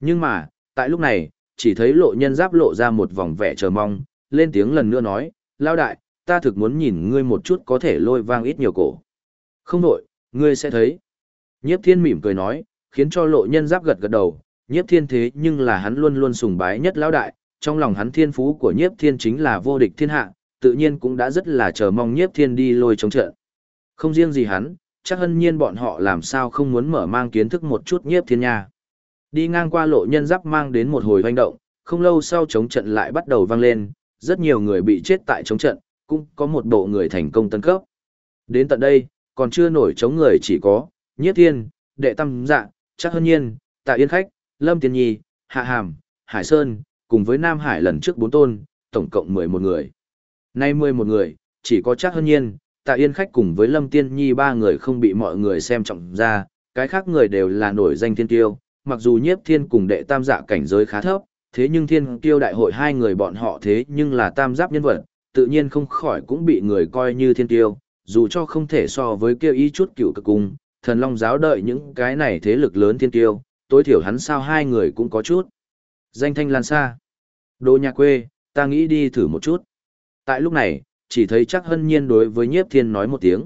Nhưng mà, tại lúc này, chỉ thấy Lộ Nhân Giáp lộ ra một vòng vẻ chờ mong, lên tiếng lần nữa nói, lao đại, ta thực muốn nhìn ngươi một chút có thể lôi vang ít nhiều cổ. Không đổi, ngươi sẽ thấy. Nhiếp Thiên mỉm cười nói, khiến cho Lộ Nhân Giáp gật gật đầu, Nhiếp Thiên thế nhưng là hắn luôn luôn sùng bái nhất lão đại, trong lòng hắn thiên phú của Nhiếp Thiên chính là vô địch thiên hạ, tự nhiên cũng đã rất là chờ mong Nhiếp Thiên đi lôi chống trận. Không riêng gì hắn, chắc hân nhiên bọn họ làm sao không muốn mở mang kiến thức một chút Nhiếp Thiên nha. Đi ngang qua Lộ Nhân Giáp mang đến một hồi hoành động, không lâu sau chống trận lại bắt đầu vang lên, rất nhiều người bị chết tại chống trận, cũng có một bộ người thành công tấn cấp. Đến tận đây, còn chưa nổi chống người chỉ có Nhiếp Thiên, Đệ Tam Dạ, Trác Hân Nhiên, Tạ Yên Khách, Lâm Tiên Nhi, Hạ Hàm, Hải Sơn, cùng với Nam Hải lần trước 4 tôn, tổng cộng 11 người. Nay 11 người, chỉ có Trác Hân Nhiên, Tạ Yên Khách cùng với Lâm Tiên Nhi 3 người không bị mọi người xem trọng ra, cái khác người đều là nổi danh thiên tiêu, mặc dù Nhiếp Thiên cùng Đệ Tam Dạ cảnh giới khá thấp, thế nhưng thiên tiêu đại hội hai người bọn họ thế nhưng là tam giáp nhân vật, tự nhiên không khỏi cũng bị người coi như thiên tiêu, dù cho không thể so với kêu ý chút cựu cực cung, thần long giáo đợi những cái này thế lực lớn thiên tiêu, tối thiểu hắn sao hai người cũng có chút. Danh thanh lan xa. Đồ nhà quê, ta nghĩ đi thử một chút. Tại lúc này, chỉ thấy Trác Hân Nhiên đối với Nhiếp Thiên nói một tiếng.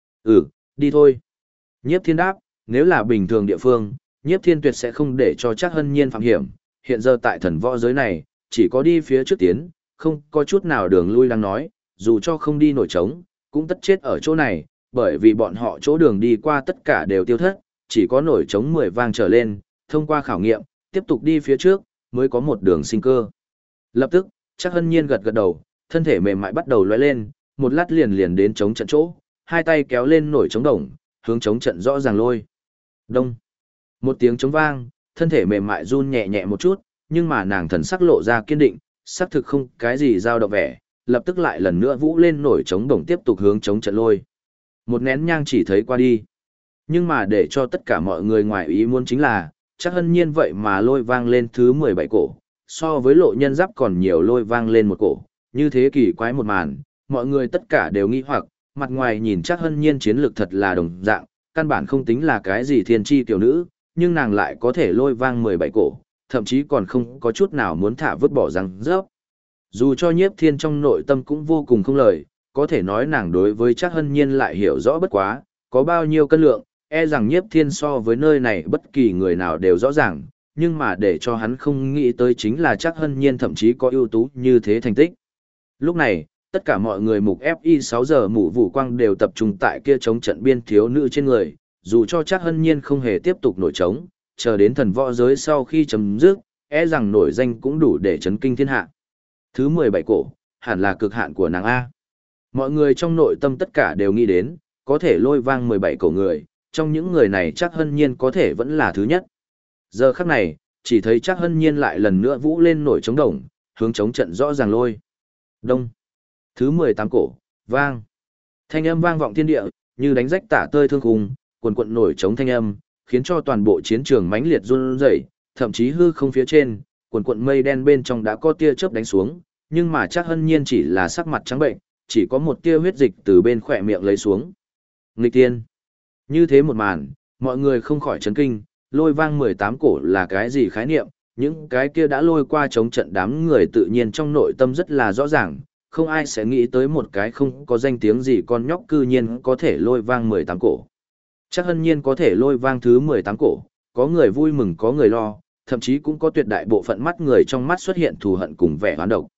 Đi thôi. Nhiếp Thiên đáp, nếu là bình thường địa phương, Nhiếp Thiên tuyệt sẽ không để cho Trác Hân Nhiên phạm hiểm. Hiện giờ tại thần võ giới này, chỉ có đi phía trước tiến, không có chút nào đường lui đang nói, dù cho không đi nổi trống, cũng tất chết ở chỗ này, bởi vì bọn họ chỗ đường đi qua tất cả đều tiêu thất, chỉ có nổi trống 10 vang trở lên, thông qua khảo nghiệm, tiếp tục đi phía trước, mới có một đường sinh cơ. Lập tức, Trác Hân Nhiên gật gật đầu, thân thể mềm mại bắt đầu lóe lên, một lát liền liền đến trống trận chỗ, hai tay kéo lên nổi trống đồng, hướng trống trận rõ ràng lôi. Đông. Một tiếng trống vang, thân thể mềm mại run nhẹ nhẹ một chút, nhưng mà nàng thần sắc lộ ra kiên định, xác thực không cái gì dao động vẻ, lập tức lại lần nữa vũ lên nổi trống đồng tiếp tục hướng trống trận lôi. Một nén nhang chỉ thấy qua đi. Nhưng mà để cho tất cả mọi người ngoài ý muốn chính là, Trác Hân Nhiên vậy mà lôi vang lên thứ 17 cổ, so với Lộ Nhân Giáp còn nhiều lôi vang lên một cổ, như thế kỳ quái một màn, mọi người tất cả đều nghi hoặc, mặt ngoài nhìn Trác Hân Nhiên chiến lược thật là đồng dạng, căn bản không tính là cái gì thiên chi tiểu nữ, nhưng nàng lại có thể lôi vang 17 cổ, thậm chí còn không có chút nào muốn thả vứt bỏ răng rớp. Dù cho Nhiếp Thiên trong nội tâm cũng vô cùng không lời, có thể nói nàng đối với Trác Hân Nhiên lại hiểu rõ bất quá, có bao nhiêu cân lượng, e rằng Nhiếp Thiên so với nơi này bất kỳ người nào đều rõ ràng, nhưng mà để cho hắn không nghĩ tới chính là Trác Hân Nhiên thậm chí có ưu tú như thế thành tích. Lúc này, tất cả mọi người mục FI 6 giờ mũ vũ quang đều tập trung tại kia chống trận biên thiếu nữ trên người, dù cho Trác Hân Nhiên không hề tiếp tục nổi trống, chờ đến thần võ giới sau khi chấm dứt, e rằng nổi danh cũng đủ để chấn kinh thiên hạ. Thứ 17 cổ, hẳn là cực hạn của nàng A. Mọi người trong nội tâm tất cả đều nghĩ đến, có thể lôi vang 17 cổ người, trong những người này Trác Hân Nhiên có thể vẫn là thứ nhất. Giờ khắc này, chỉ thấy Trác Hân Nhiên lại lần nữa vũ lên nổi trống đồng, hướng trống trận rõ ràng lôi. Đông. Thứ 18 cổ, vang. Thanh âm vang vọng thiên địa, như đánh rách tả tơi thương khung, quần quận nổi trống thanh âm, khiến cho toàn bộ chiến trường mãnh liệt run rẩy, thậm chí hư không phía trên, quần quận mây đen bên trong đã có tia chớp đánh xuống, nhưng mà Trác Hân Nhiên chỉ là sắc mặt trắng bệnh, chỉ có một tia huyết dịch từ bên khỏe miệng lấy xuống. Nghịch tiên. Như thế một màn, mọi người không khỏi chấn kinh, lôi vang 18 cổ là cái gì khái niệm, những cái kia đã lôi qua chống trận đám người tự nhiên trong nội tâm rất là rõ ràng, không ai sẽ nghĩ tới một cái không có danh tiếng gì con nhóc cư nhiên có thể lôi vang 18 cổ. Trác Hân Nhiên có thể lôi vang thứ 18 cổ, có người vui mừng có người lo, thậm chí cũng có tuyệt đại bộ phận mắt người trong mắt xuất hiện thù hận cùng vẻ hoán độc.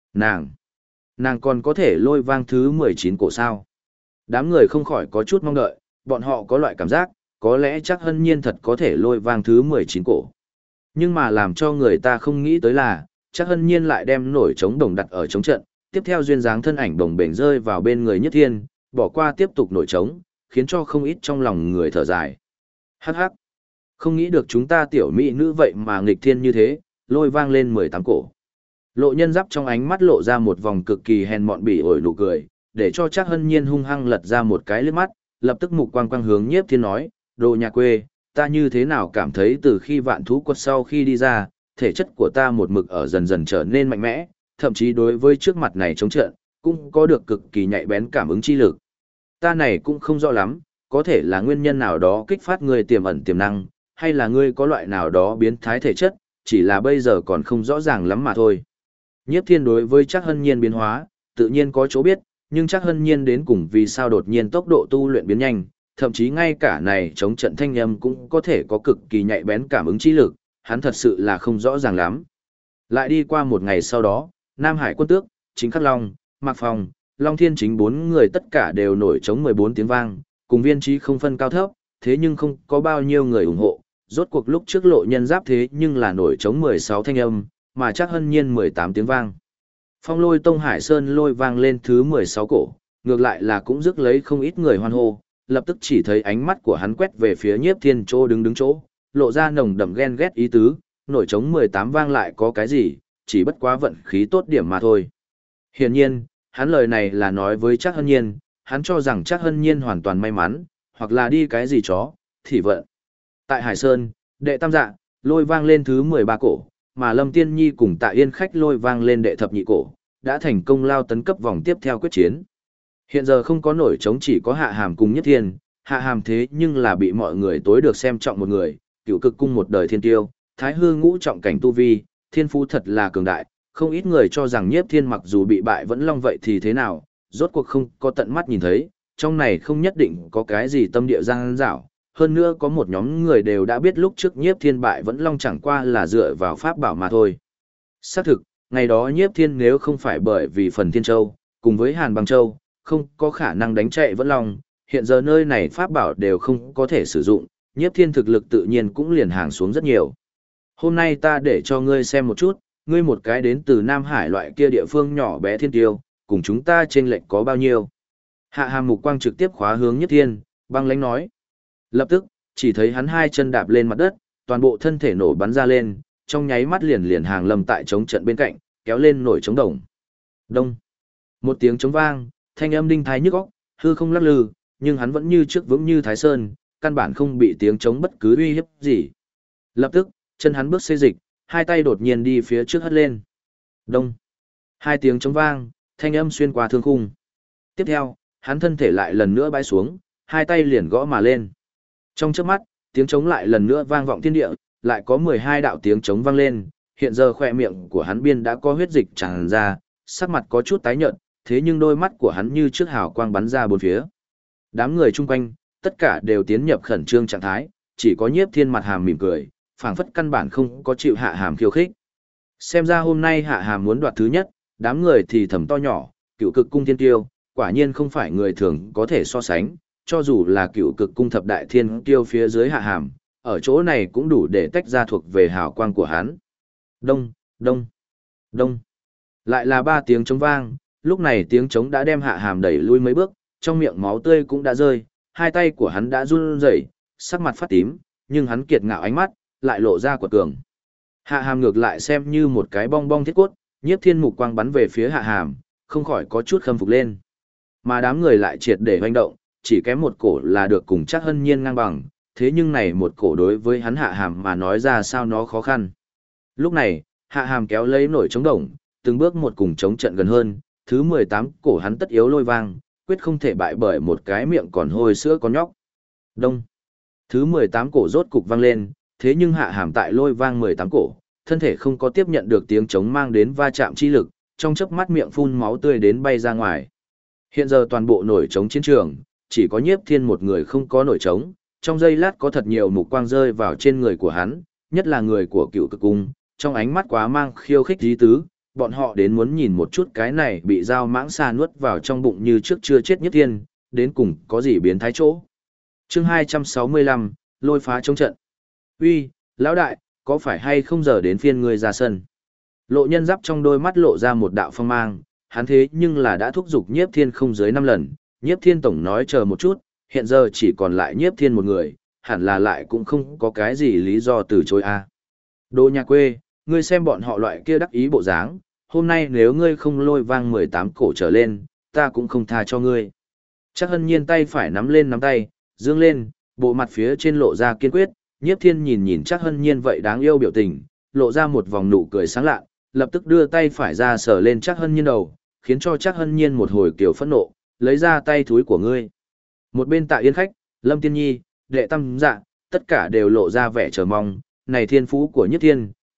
Nàng còn có thể lôi vang thứ 19 cổ sao? Đám người không khỏi có chút mong đợi, bọn họ có loại cảm giác, có lẽ Trác Hân Nhiên thật có thể lôi vang thứ 19 cổ. Nhưng mà làm cho người ta không nghĩ tới là, Trác Hân Nhiên lại đem nổi trống đồng đặt ở trống trận, tiếp theo duyên dáng thân ảnh đồng bền rơi vào bên người Nhất Thiên, bỏ qua tiếp tục nổi trống, khiến cho không ít trong lòng người thở dài. Hắc hắc, không nghĩ được chúng ta tiểu mỹ nữ vậy mà nghịch thiên như thế, lôi vang lên 18 cổ. Lộ Nhân Giáp trong ánh mắt lộ ra một vòng cực kỳ hèn mọn bỉ ổi nụ cười, để cho Trác Hân Nhiên hung hăng lật ra một cái liếc mắt, lập tức mục quang quang hướng Nhiếp Thiên nói, đồ nhà quê, ta như thế nào cảm thấy từ khi vạn thú quật sau khi đi ra, thể chất của ta một mực ở dần dần trở nên mạnh mẽ, thậm chí đối với trước mặt này chống trận, cũng có được cực kỳ nhạy bén cảm ứng chi lực. Ta này cũng không rõ lắm, có thể là nguyên nhân nào đó kích phát ngươi tiềm ẩn tiềm năng, hay là ngươi có loại nào đó biến thái thể chất, chỉ là bây giờ còn không rõ ràng lắm mà thôi. Nhiếp Thiên đối với Trác Hân Nhiên biến hóa, tự nhiên có chỗ biết, nhưng Trác Hân Nhiên đến cùng vì sao đột nhiên tốc độ tu luyện biến nhanh, thậm chí ngay cả này chống trận thanh âm cũng có thể có cực kỳ nhạy bén cảm ứng trí lực, hắn thật sự là không rõ ràng lắm. Lại đi qua một ngày sau đó, Nam Hải Quân Tước, Chính Khắc Long, Mạc Phong, Long Thiên Chính bốn người tất cả đều nổi trống 14 tiếng vang, cùng viên trí không phân cao thấp, thế nhưng không có bao nhiêu người ủng hộ, rốt cuộc lúc trước Lộ Nhân Giáp thế nhưng là nổi trống 16 thanh âm, mà Trác Hân Nhiên 18 tiếng vang. Phong Lôi Tông Hải Sơn lôi vang lên thứ 16 cổ, ngược lại là cũng rước lấy không ít người hoan hô, lập tức chỉ thấy ánh mắt của hắn quét về phía Nhiếp Thiên chỗ đứng chỗ, lộ ra nồng đậm ghen ghét ý tứ, nổi trống 18 vang lại có cái gì, chỉ bất quá vận khí tốt điểm mà thôi. Hiển nhiên, hắn lời này là nói với Trác Hân Nhiên, hắn cho rằng Trác Hân Nhiên hoàn toàn may mắn, hoặc là đi cái gì chó, thì vận. Tại Hải Sơn, đệ tam dạ, lôi vang lên thứ 13 cổ, mà Lâm Tiên Nhi cùng Tạ Yên Khách lôi vang lên đệ thập nhị cổ, đã thành công lao tấn cấp vòng tiếp theo quyết chiến. Hiện giờ không có nổi trống, chỉ có Hạ Hàm cùng Nhất Thiên, Hạ Hàm thế nhưng là bị mọi người tối được xem trọng một người, cựu cực cung một đời thiên tiêu, thái hư ngũ trọng cảnh tu vi, thiên phú thật là cường đại, không ít người cho rằng Nhiếp Thiên mặc dù bị bại vẫn long vậy thì thế nào, rốt cuộc không có tận mắt nhìn thấy, trong này không nhất định có cái gì tâm địa giang dảo, hơn nữa có một nhóm người đều đã biết lúc trước Nhiếp Thiên bại vẫn long chẳng qua là dựa vào pháp bảo mà thôi. Xác thực, ngày đó Nhiếp Thiên nếu không phải bởi vì phần Thiên Châu, cùng với Hàn Băng Châu, không có khả năng đánh chạy vẫn long, hiện giờ nơi này pháp bảo đều không có thể sử dụng, Nhiếp Thiên thực lực tự nhiên cũng liền hàng xuống rất nhiều. Hôm nay ta để cho ngươi xem một chút, ngươi một cái đến từ Nam Hải loại kia địa phương nhỏ bé thiên tiêu, cùng chúng ta chênh lệch có bao nhiêu. Hạ Hàm mục quang trực tiếp khóa hướng Nhiếp Thiên, băng lãnh nói. Lập tức, chỉ thấy hắn hai chân đạp lên mặt đất, toàn bộ thân thể nổ bắn ra lên, trong nháy mắt liền hàng lầm tại chống trận bên cạnh, kéo lên nổi chống đồng. Đông. Một tiếng chống vang, thanh âm đinh thái nhức óc, hư không lắc lư, nhưng hắn vẫn như trước vững như Thái Sơn, căn bản không bị tiếng chống bất cứ uy hiếp gì. Lập tức, chân hắn bước xê dịch, hai tay đột nhiên đi phía trước hất lên. Đông. Hai tiếng chống vang, thanh âm xuyên qua thương khung. Tiếp theo, hắn thân thể lại lần nữa bãi xuống, hai tay liền gõ mà lên. Trong chớp mắt, tiếng trống lại lần nữa vang vọng thiên địa, lại có 12 đạo tiếng trống vang lên, hiện giờ khỏe miệng của hắn biên đã có huyết dịch tràn ra, sắc mặt có chút tái nhợt, thế nhưng đôi mắt của hắn như trước hào quang bắn ra bốn phía. Đám người chung quanh, tất cả đều tiến nhập khẩn trương trạng thái, chỉ có Nhiếp Thiên mặt hàm mỉm cười, phảng phất căn bản không có chịu Hạ Hàm khiêu khích. Xem ra hôm nay Hạ Hàm muốn đoạt thứ nhất, đám người thì thầm to nhỏ, cựu cực cung thiên tiêu, quả nhiên không phải người thường có thể so sánh, cho dù là cựu cực cung thập đại thiên tiêu phía dưới Hạ Hàm, ở chỗ này cũng đủ để tách ra thuộc về hào quang của hắn. Đông, đông, đông. Lại là ba tiếng trống vang, lúc này tiếng trống đã đem Hạ Hàm đẩy lui mấy bước, trong miệng máu tươi cũng đã rơi, hai tay của hắn đã run rẩy, sắc mặt phát tím, nhưng hắn kiệt ngạo ánh mắt, lại lộ ra quật cường. Hạ Hàm ngược lại xem như một cái bong bong thiết cốt, Nhiếp Thiên mục quang bắn về phía Hạ Hàm, không khỏi có chút khâm phục lên. Mà đám người lại triệt để hoành động, chỉ kém một cổ là được cùng Trác Hân Nhiên ngang bằng, thế nhưng này một cổ đối với hắn Hạ Hàm mà nói ra sao nó khó khăn. Lúc này, Hạ Hàm kéo lấy nổi trống đồng, từng bước một cùng chống trận gần hơn, thứ 18 cổ hắn tất yếu lôi vang, quyết không thể bại bởi một cái miệng còn hôi sữa con nhóc. Đông. Thứ 18 cổ rốt cục vang lên, thế nhưng Hạ Hàm tại lôi vang 18 cổ, thân thể không có tiếp nhận được tiếng trống mang đến va chạm chi lực, trong chớp mắt miệng phun máu tươi đến bay ra ngoài. Hiện giờ toàn bộ nổi trống chiến trường, chỉ có Nhiếp Thiên một người không có nổi trống, trong giây lát có thật nhiều mục quang rơi vào trên người của hắn, nhất là người của cựu cực cung, trong ánh mắt quá mang khiêu khích dí tứ, bọn họ đến muốn nhìn một chút cái này bị dao mãng xà nuốt vào trong bụng như trước chưa chết Nhiếp Thiên, đến cùng có gì biến thái chỗ. Chương 265, lôi phá chống trận. Uy, lão đại, có phải hay không giờ đến phiên ngươi ra sân? Lộ Nhân Giáp trong đôi mắt lộ ra một đạo phong mang, hắn thế nhưng là đã thúc giục Nhiếp Thiên không dưới 5 lần, Nhiếp Thiên tổng nói chờ một chút, hiện giờ chỉ còn lại Nhiếp Thiên một người, hẳn là lại cũng không có cái gì lý do từ chối a. Đồ nhà quê, ngươi xem bọn họ loại kia đắc ý bộ dáng, hôm nay nếu ngươi không lôi vang 18 cổ trở lên, ta cũng không tha cho ngươi. Trác Hân Nhiên tay phải nắm lên nắm tay, dương lên, bộ mặt phía trên lộ ra kiên quyết, Nhiếp Thiên nhìn Trác Hân Nhiên vậy đáng yêu biểu tình, lộ ra một vòng nụ cười sáng lạ, lập tức đưa tay phải ra sờ lên Trác Hân Nhiên đầu, khiến cho Trác Hân Nhiên một hồi kiểu phẫn nộ, lấy ra tay thúi của ngươi. Một bên Tạ Yên Khách, Lâm Tiên Nhi, Đệ Tam Dạ, tất cả đều lộ ra vẻ chờ mong, này thiên phú của Nhiếp Thiên,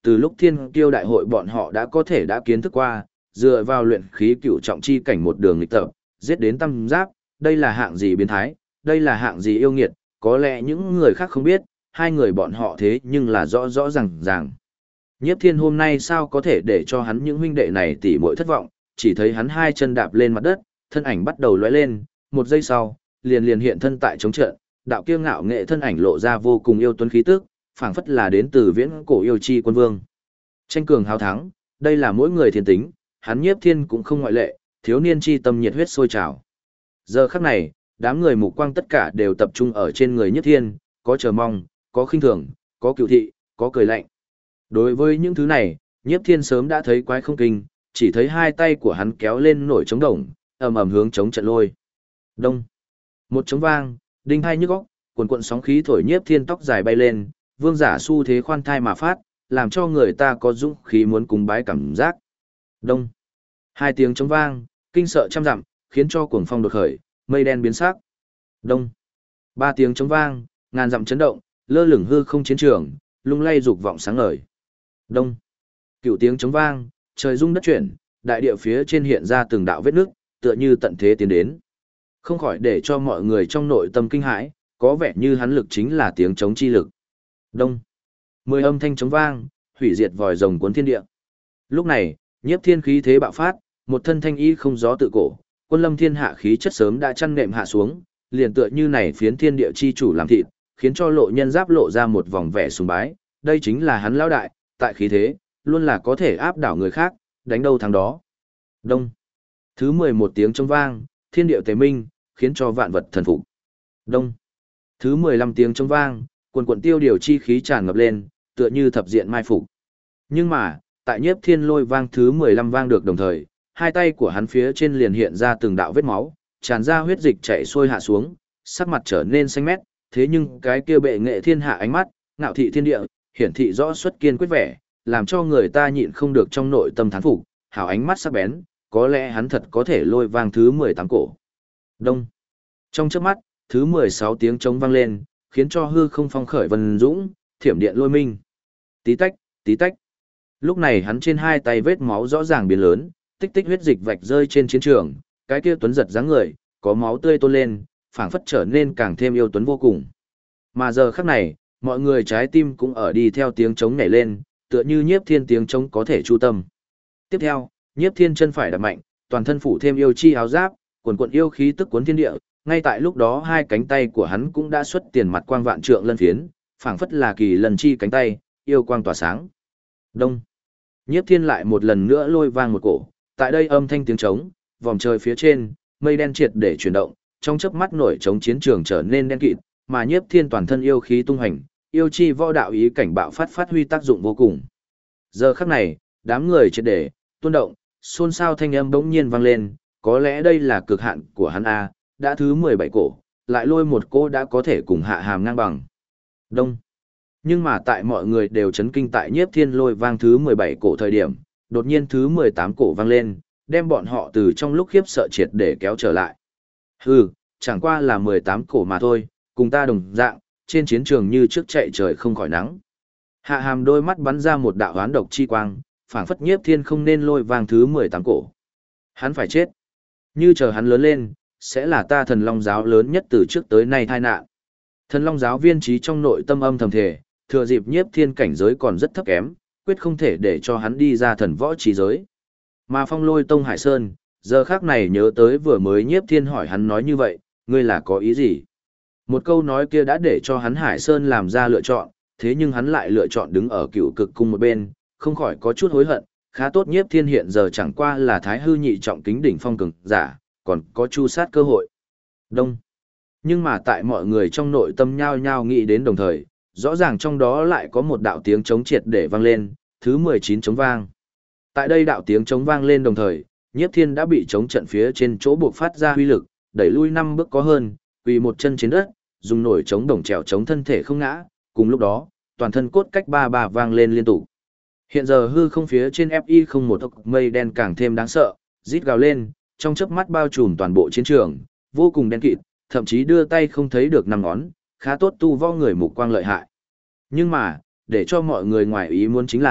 từ lúc thiên kiêu đại hội bọn họ đã kiến thức qua, dựa vào luyện khí cửu trọng chi cảnh một đường nghịch tập, giết đến tam giáp, đây là hạng gì biến thái, đây là hạng gì yêu nghiệt, có lẽ những người khác không biết, hai người bọn họ thế nhưng là rõ rõ ràng. Nhiếp Thiên hôm nay sao có thể để cho hắn những huynh đệ này tỉ muội thất vọng, chỉ thấy hắn hai chân đạp lên mặt đất, thân ảnh bắt đầu lóe lên, một giây sau, liền hiện thân tại chống trận, đạo kiêu ngạo nghệ thân ảnh lộ ra vô cùng yêu tuấn khí tức, phảng phất là đến từ viễn cổ yêu chi quân vương. Tranh cường hào thắng, đây là mỗi người thiên tính, hắn Nhiếp Thiên cũng không ngoại lệ, thiếu niên chi tâm nhiệt huyết sôi trào. Giờ khắc này, đám người mục quang tất cả đều tập trung ở trên người Nhiếp Thiên, có chờ mong, có khinh thường, có cựu thị, có cười lạnh. Đối với những thứ này, Nhiếp Thiên sớm đã thấy quái không kinh, chỉ thấy hai tay của hắn kéo lên nổi trống đồng, ầm ầm hướng chống trận lôi. Đông. Một trống vang, đinh hai nhức óc, cuồn cuộn sóng khí thổi Nhiếp Thiên tóc dài bay lên, vương giả xu thế khoan thai mà phát, làm cho người ta có dũng khí muốn cúng bái cảm giác. Đông. Hai tiếng trống vang, kinh sợ trăm dặm, khiến cho cuồng phong đột khởi, mây đen biến sắc. Đông. Ba tiếng trống vang, ngàn dặm chấn động, lơ lửng hư không chiến trường, lung lay dục vọng sáng ngời. Đông. Cửu tiếng trống vang, trời rung đất chuyển, đại địa phía trên hiện ra từng đạo vết nước, tựa như tận thế tiến đến. Không khỏi để cho mọi người trong nội tâm kinh hãi, có vẻ như hắn lực chính là tiếng trống chi lực. Đông. 10 âm thanh trống vang, hủy diệt vòi rồng cuốn thiên địa. Lúc này, Nhiếp Thiên khí thế bạo phát, một thân thanh y không gió tự cổ, quân lâm thiên hạ khí chất sớm đã chăn nệm hạ xuống, liền tựa như này phiến thiên địa chi chủ làm thịt, khiến cho lộ nhân giáp lộ ra một vòng vẻ sùng bái, đây chính là hắn lão đại, tại khí thế, luôn là có thể áp đảo người khác, đánh đâu thắng đó. Đông. Thứ 11 tiếng trống vang, thiên địa tế minh, khiến cho vạn vật thần phục. Đông. Thứ 15 tiếng trống vang, quần quần tiêu điều chi khí tràn ngập lên, tựa như thập diện mai phục. Nhưng mà, tại Nhiếp Thiên lôi vang thứ 15 vang được đồng thời, hai tay của hắn phía trên liền hiện ra từng đạo vết máu, tràn ra huyết dịch chảy xuôi hạ xuống, sắc mặt trở nên xanh mét, thế nhưng cái kia bệ nghệ thiên hạ ánh mắt, ngạo thị thiên địa, hiển thị rõ xuất kiên quyết vẻ, làm cho người ta nhịn không được trong nội tâm thán phục, hảo ánh mắt sắc bén, có lẽ hắn thật có thể lôi vang thứ 18 cổ. Đông. Trong chớp mắt, thứ 16 tiếng trống vang lên, khiến cho hư không phong khởi vân dũng, thiểm điện lôi minh. Tí tách, tí tách. Lúc này hắn trên hai tay vết máu rõ ràng biến lớn, tích tích huyết dịch vạch rơi trên chiến trường, cái kia tuấn giật dáng người, có máu tươi tôn lên, phảng phất trở nên càng thêm yêu tuấn vô cùng. Mà giờ khắc này, mọi người trái tim cũng ở đi theo tiếng trống nhảy lên, tựa như Nhiếp Thiên tiếng trống có thể chu tâm. Tiếp theo, Nhiếp Thiên chân phải đạp mạnh, toàn thân phủ thêm yêu chi áo giáp, quần quần yêu khí tức cuốn thiên địa, ngay tại lúc đó hai cánh tay của hắn cũng đã xuất tiền mặt quang vạn trượng lân phiến, phảng phất là kỳ lần chi cánh tay, yêu quang tỏa sáng. Đông. Nhiếp Thiên lại một lần nữa lôi vang một cổ, tại đây âm thanh tiếng trống, vòng trời phía trên, mây đen triệt để chuyển động, trong chớp mắt nổi trống chiến trường trở nên đen kịt, mà Nhiếp Thiên toàn thân yêu khí tung hành, yêu chi võ đạo ý cảnh bạo phát huy tác dụng vô cùng. Giờ khắc này, đám người triệt để tuôn động, xôn xao thanh âm bỗng nhiên vang lên, có lẽ đây là cực hạn của hắn a, đã thứ 17 cổ, lại lôi một cô đã có thể cùng hạ hàm ngang bằng. Đông. Nhưng mà tại mọi người đều chấn kinh tại Nhiếp Thiên lôi vang thứ 17 cổ thời điểm, đột nhiên thứ 18 cổ vang lên, đem bọn họ từ trong lúc khiếp sợ triệt để kéo trở lại. Hừ, chẳng qua là 18 cổ mà thôi, cùng ta đồng dạng, trên chiến trường như trước chạy trời không khỏi nắng. Hạ hàm đôi mắt bắn ra một đạo hoán độc chi quang, phảng phất Nhiếp Thiên không nên lôi vang thứ 18 cổ. Hắn phải chết. Như chờ hắn lớn lên, sẽ là ta Thần Long giáo lớn nhất từ trước tới nay tai nạn. Thần Long giáo viên trí trong nội tâm âm thầm thề, thừa dịp Nhiếp Thiên cảnh giới còn rất thấp kém, quyết không thể để cho hắn đi ra thần võ trí giới. Mà Phong Lôi Tông Hải Sơn, giờ khác này nhớ tới vừa mới Nhiếp Thiên hỏi hắn nói như vậy, ngươi là có ý gì? Một câu nói kia đã để cho hắn Hải Sơn làm ra lựa chọn, thế nhưng hắn lại lựa chọn đứng ở Cựu Cực cung một bên, không khỏi có chút hối hận, khá tốt Nhiếp Thiên hiện giờ chẳng qua là thái hư nhị trọng kính đỉnh phong cường giả, còn có chu sát cơ hội. Đông. Nhưng mà tại mọi người trong nội tâm nhao nhao nghĩ đến đồng thời, rõ ràng trong đó lại có một đạo tiếng trống triệt để vang lên, thứ 19 trống vang. Tại đây đạo tiếng trống vang lên đồng thời, Nhiếp Thiên đã bị trống trận phía trên chỗ buộc phát ra huy lực, đẩy lui 5 bước có hơn, quỳ một chân trên đất, dùng nổi trống đồng trèo chống thân thể không ngã, cùng lúc đó, toàn thân cốt cách ba ba vang lên liên tục. Hiện giờ hư không phía trên FI không một tốc mây đen càng thêm đáng sợ, rít gào lên, trong chớp mắt bao trùm toàn bộ chiến trường, vô cùng đen kịt, thậm chí đưa tay không thấy được năm ngón, khá tốt tu võ người mục quang lợi hại. Nhưng mà, để cho mọi người ngoài ý muốn chính là,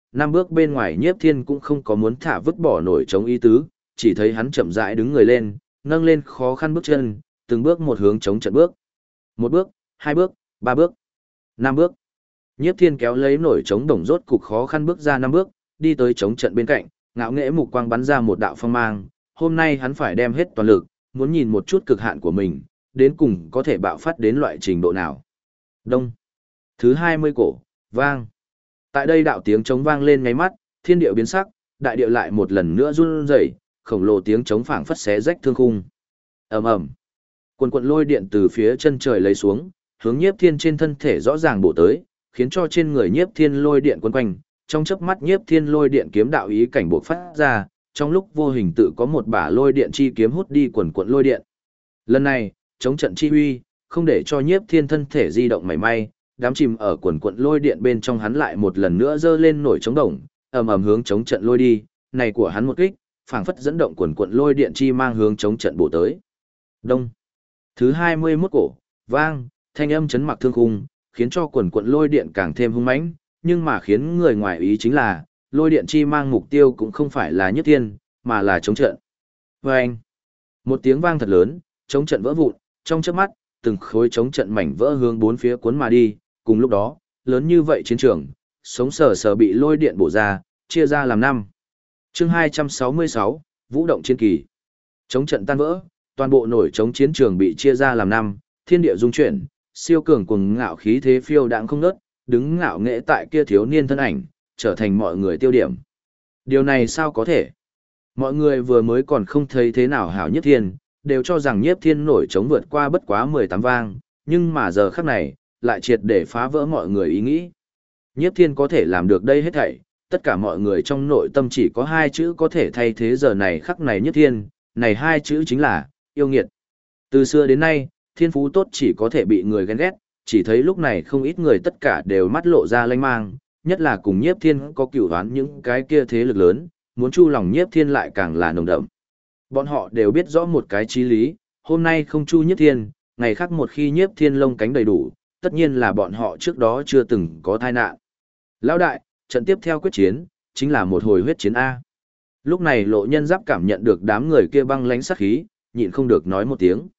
năm bước bên ngoài Nhiếp Thiên cũng không có muốn thả vứt bỏ nổi trống ý tứ, chỉ thấy hắn chậm rãi đứng người lên, nâng lên khó khăn bước chân, từng bước một hướng chống trận bước. Một bước, hai bước, ba bước, năm bước. Nhiếp Thiên kéo lấy nổi trống đồng rốt cục khó khăn bước ra năm bước, đi tới chống trận bên cạnh, ngạo nghễ mục quang bắn ra một đạo phong mang, hôm nay hắn phải đem hết toàn lực, muốn nhìn một chút cực hạn của mình, đến cùng có thể bạo phát đến loại trình độ nào. Đông. Thứ 20 cổ, vang. Tại đây đạo tiếng trống vang lên ngay mắt, thiên địa biến sắc, đại địa lại một lần nữa run rẩy, khổng lồ tiếng trống phảng phất xé rách thương khung. Ầm ầm. Quần quần lôi điện từ phía chân trời lấy xuống, hướng Nhiếp Thiên trên thân thể rõ ràng bổ tới, khiến cho trên người Nhiếp Thiên lôi điện quấn quanh, trong chớp mắt Nhiếp Thiên lôi điện kiếm đạo ý cảnh bộc phát ra, trong lúc vô hình tự có một bả lôi điện chi kiếm hút đi quần quần lôi điện. Lần này, chống trận chi uy, không để cho Nhiếp Thiên thân thể di động mảy may, đám chìm ở quần quần lôi điện bên trong hắn lại một lần nữa giơ lên nổi chống đồng, ầm ầm hướng chống trận lôi đi, này của hắn một kích, phảng phất dẫn động quần quần lôi điện chi mang hướng chống trận bổ tới. Đông. Thứ 21 cổ, vang, thanh âm chấn mặc thương khung, khiến cho quần quần lôi điện càng thêm hung mãnh, nhưng mà khiến người ngoài ý chính là, lôi điện chi mang mục tiêu cũng không phải là Nhiếp Thiên, mà là chống trận. Vâng! Một tiếng vang thật lớn, chống trận vỡ vụn, trong chớp mắt, từng khối chống trận mảnh vỡ hướng bốn phía cuốn mà đi, cùng lúc đó, lớn như vậy chiến trường, sống sờ sờ bị lôi điện bổ ra, chia ra làm 5. Chương 266, Vũ động chiến kỳ. Chống trận tan vỡ, toàn bộ nổi chống chiến trường bị chia ra làm 5, thiên địa rung chuyển, siêu cường cuồng ngạo khí thế phiêu đãng không ngớt, đứng ngạo nghễ tại kia thiếu niên thân ảnh, trở thành mọi người tiêu điểm. Điều này sao có thể? Mọi người vừa mới còn không thấy thế nào hảo Nhiếp Thiên, đều cho rằng Nhiếp Thiên nổi chống vượt qua bất quá 18 vang, nhưng mà giờ khắc này, lại triệt để phá vỡ mọi người ý nghĩ. Nhiếp Thiên có thể làm được đây hết thảy, tất cả mọi người trong nội tâm chỉ có hai chữ có thể thay thế giờ này khắc này Nhiếp Thiên, này hai chữ chính là, yêu nghiệt. Từ xưa đến nay, thiên phú tốt chỉ có thể bị người ghen ghét, chỉ thấy lúc này không ít người tất cả đều mắt lộ ra lanh mang, nhất là cùng Nhiếp Thiên có cửu đoán những cái kia thế lực lớn, muốn chu lòng Nhiếp Thiên lại càng là nồng đậm. Bọn họ đều biết rõ một cái chí lý, hôm nay không chu Nhiếp Thiên, ngày khác một khi Nhiếp Thiên lông cánh đầy đủ, tất nhiên là bọn họ trước đó chưa từng có tai nạn. Lão đại, trận tiếp theo quyết chiến, chính là một hồi huyết chiến A. Lúc này Lộ Nhân Giáp cảm nhận được đám người kia băng lãnh sát khí, nhịn không được nói một tiếng.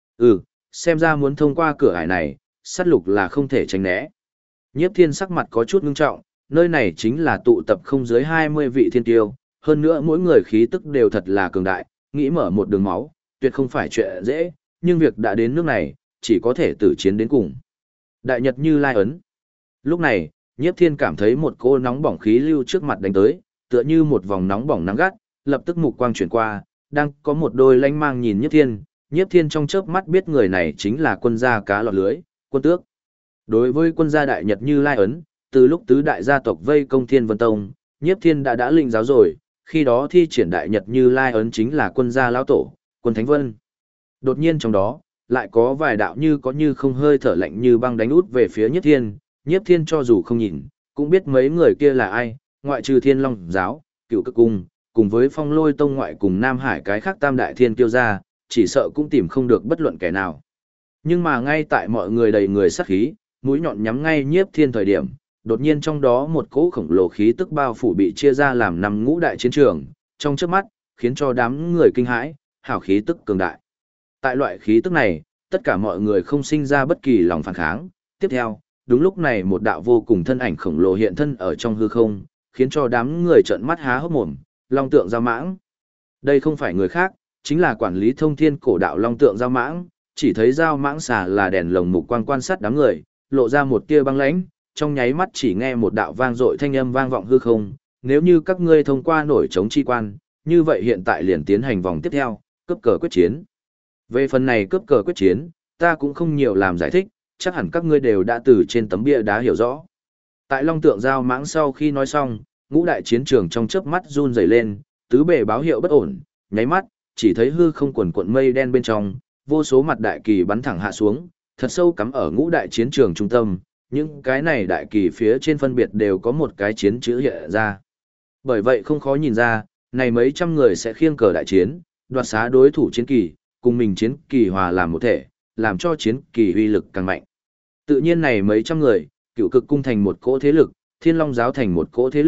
Xem ra muốn thông qua cửa ải này, sát lục là không thể tránh né. Nhiếp Thiên sắc mặt có chút ngưng trọng, nơi này chính là tụ tập không dưới 20 vị thiên tiêu, hơn nữa mỗi người khí tức đều thật là cường đại, nghĩ mở một đường máu, tuyệt không phải chuyện dễ, nhưng việc đã đến nước này, chỉ có thể tử chiến đến cùng. Đại Nhật Như Lai ấn. Lúc này, Nhiếp Thiên cảm thấy một cô nóng bỏng khí lưu trước mặt đánh tới, tựa như một vòng nóng bỏng nắng gắt, lập tức mục quang chuyển qua, đang có một đôi lanh mang nhìn Nhiếp Thiên trong chớp mắt biết người này chính là quân gia cá lọt lưới, Quân Tước. Đối với quân gia Đại Nhật Như Lai ấn, từ lúc tứ đại gia tộc vây công Thiên Vân Tông, Nhiếp Thiên đã lĩnh giáo rồi, khi đó thi triển Đại Nhật Như Lai ấn chính là quân gia lão tổ, Quân Thánh Vân. Đột nhiên trong đó, lại có vài đạo như có như không hơi thở lạnh như băng đánh út về phía Nhiếp Thiên cho dù không nhìn, cũng biết mấy người kia là ai, ngoại trừ Thiên Long giáo, Cựu Cực cung, cùng với Phong Lôi Tông ngoại cùng Nam Hải cái khác tam đại thiên kiêu gia, chỉ sợ cũng tìm không được bất luận kẻ nào. Nhưng mà ngay tại mọi người đầy người sát khí, mũi nhọn nhắm ngay Nhiếp Thiên thời điểm, đột nhiên trong đó một cỗ khổng lồ khí tức bao phủ bị chia ra làm 5 ngũ đại chiến trường, trong chớp mắt, khiến cho đám người kinh hãi, hào khí tức cường đại. Tại loại khí tức này, tất cả mọi người không sinh ra bất kỳ lòng phản kháng. Tiếp theo, đúng lúc này một đạo vô cùng thân ảnh khổng lồ hiện thân ở trong hư không, khiến cho đám người trợn mắt há hốc mồm, Long Tượng Giao Mãng. Đây không phải người khác, chính là quản lý thông thiên cổ đạo Long Tượng Giao Mãng, chỉ thấy Giao Mãng xà là đèn lồng mục quang quan sát đám người, lộ ra một tia băng lãnh, trong nháy mắt chỉ nghe một đạo vang dội thanh âm vang vọng hư không, nếu như các ngươi thông qua nổi chống chi quan, như vậy hiện tại liền tiến hành vòng tiếp theo, cướp cờ quyết chiến. Về phần này cướp cờ quyết chiến, ta cũng không nhiều làm giải thích, chắc hẳn các ngươi đều đã từ trên tấm bia đá hiểu rõ. Tại Long Tượng Giao Mãng sau khi nói xong, ngũ đại chiến trường trong chớp mắt run rẩy lên, tứ bề báo hiệu bất ổn, nháy mắt, chỉ thấy hư không quần cuộn mây đen bên trong, vô số mặt đại kỳ bắn thẳng hạ xuống, thật sâu cắm ở ngũ đại chiến trường trung tâm, những cái này đại kỳ phía trên phân biệt đều có một cái chiến chữ hiện ra. Bởi vậy không khó nhìn ra, này mấy trăm người sẽ khiêng cờ đại chiến, đoạt xá đối thủ chiến kỳ, cùng mình chiến kỳ hòa làm một thể, làm cho chiến kỳ uy lực càng mạnh. Tự nhiên này mấy trăm người, Cựu Cực cung thành một cỗ thế lực, Thiên Long giáo thành một cỗ thế lực,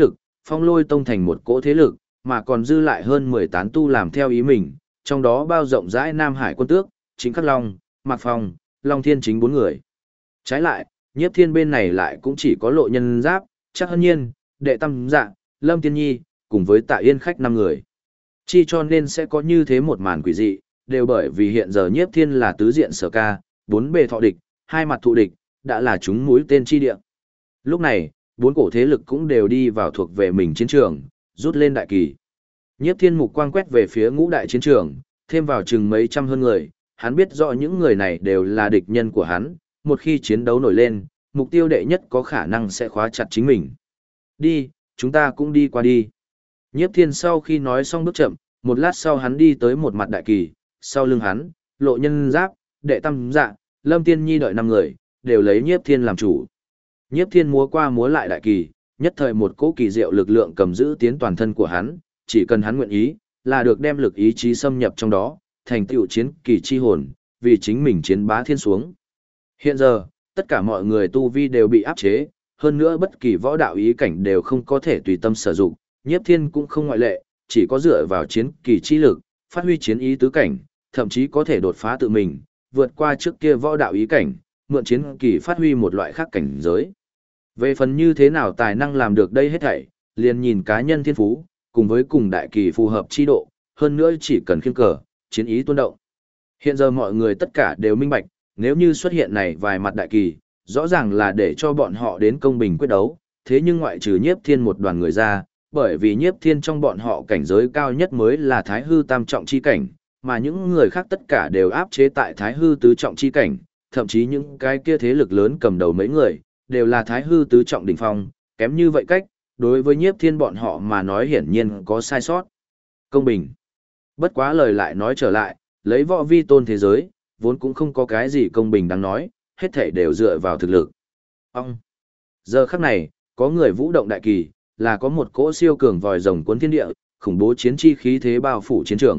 Phong Lôi Tông thành một cỗ thế lực, mà còn dư lại hơn 10 tán tu làm theo ý mình, trong đó bao rộng rãi Nam Hải Quân Tước, Chính Khắc Long, Mạc Phong, Long Thiên Chính 4 người. Trái lại, Nhiếp Thiên bên này lại cũng chỉ có Lộ Nhân Giáp, Trác Hân Nhiên, Đệ Tam Dạ, Lâm Tiên Nhi, cùng với Tạ Yên khách 5 người. Chi cho nên sẽ có như thế một màn quỷ dị, đều bởi vì hiện giờ Nhiếp Thiên là tứ diện sở ca, 4 bề thọ địch, 2 mặt thụ địch, đã là chúng mũi tên chi địa. Lúc này, 4 cổ thế lực cũng đều đi vào thuộc về mình chiến trường, rút lên đại kỳ. Nhiếp Thiên mục quang quét về phía ngũ đại chiến trường, thêm vào chừng mấy trăm hơn người, hắn biết rõ những người này đều là địch nhân của hắn, một khi chiến đấu nổi lên, mục tiêu đệ nhất có khả năng sẽ khóa chặt chính mình. Đi, chúng ta cũng đi qua đi. Nhiếp Thiên sau khi nói xong bước chậm, một lát sau hắn đi tới một mặt đại kỳ, sau lưng hắn, Lộ Nhân Giáp, Đệ Tam Dạ, Lâm Tiên Nhi đợi 5 người, đều lấy Nhiếp Thiên làm chủ. Nhiếp Thiên múa qua múa lại đại kỳ, nhất thời một cỗ kỳ diệu lực lượng cầm giữ tiến toàn thân của hắn, chỉ cần hắn nguyện ý, là được đem lực ý chí xâm nhập trong đó, thành tựu chiến kỳ chi hồn, vì chính mình chiến bá thiên xuống. Hiện giờ, tất cả mọi người tu vi đều bị áp chế, hơn nữa bất kỳ võ đạo ý cảnh đều không có thể tùy tâm sử dụng, Nhiếp Thiên cũng không ngoại lệ, chỉ có dựa vào chiến kỳ chi lực, phát huy chiến ý tứ cảnh, thậm chí có thể đột phá tự mình, vượt qua trước kia võ đạo ý cảnh, mượn chiến kỳ phát huy một loại khác cảnh giới. Về phần như thế nào tài năng làm được đây hết thảy, liền nhìn cá nhân thiên phú, cùng với cùng đại kỳ phù hợp chi độ, hơn nữa chỉ cần khiêng cờ, chiến ý tuôn động. Hiện giờ mọi người tất cả đều minh bạch, nếu như xuất hiện này vài mặt đại kỳ, rõ ràng là để cho bọn họ đến công bình quyết đấu, thế nhưng ngoại trừ Nhiếp Thiên một đoàn người ra, bởi vì Nhiếp Thiên trong bọn họ cảnh giới cao nhất mới là Thái Hư tam trọng chi cảnh, mà những người khác tất cả đều áp chế tại Thái Hư tứ trọng chi cảnh, thậm chí những cái kia thế lực lớn cầm đầu mấy người, đều là Thái Hư tứ trọng đỉnh phong, kém như vậy cách, đối với Nhiếp Thiên bọn họ mà nói hiển nhiên có sai sót. Công bình. Bất quá lời lại nói trở lại, lấy võ vi tôn thế giới, vốn cũng không có cái gì công bình đáng nói, hết thảy đều dựa vào thực lực. Ông. Giờ khắc này, có người vũ động đại kỳ, là có một cỗ siêu cường vòi rồng cuốn thiên địa, khủng bố chiến chi khí thế bao phủ chiến trường.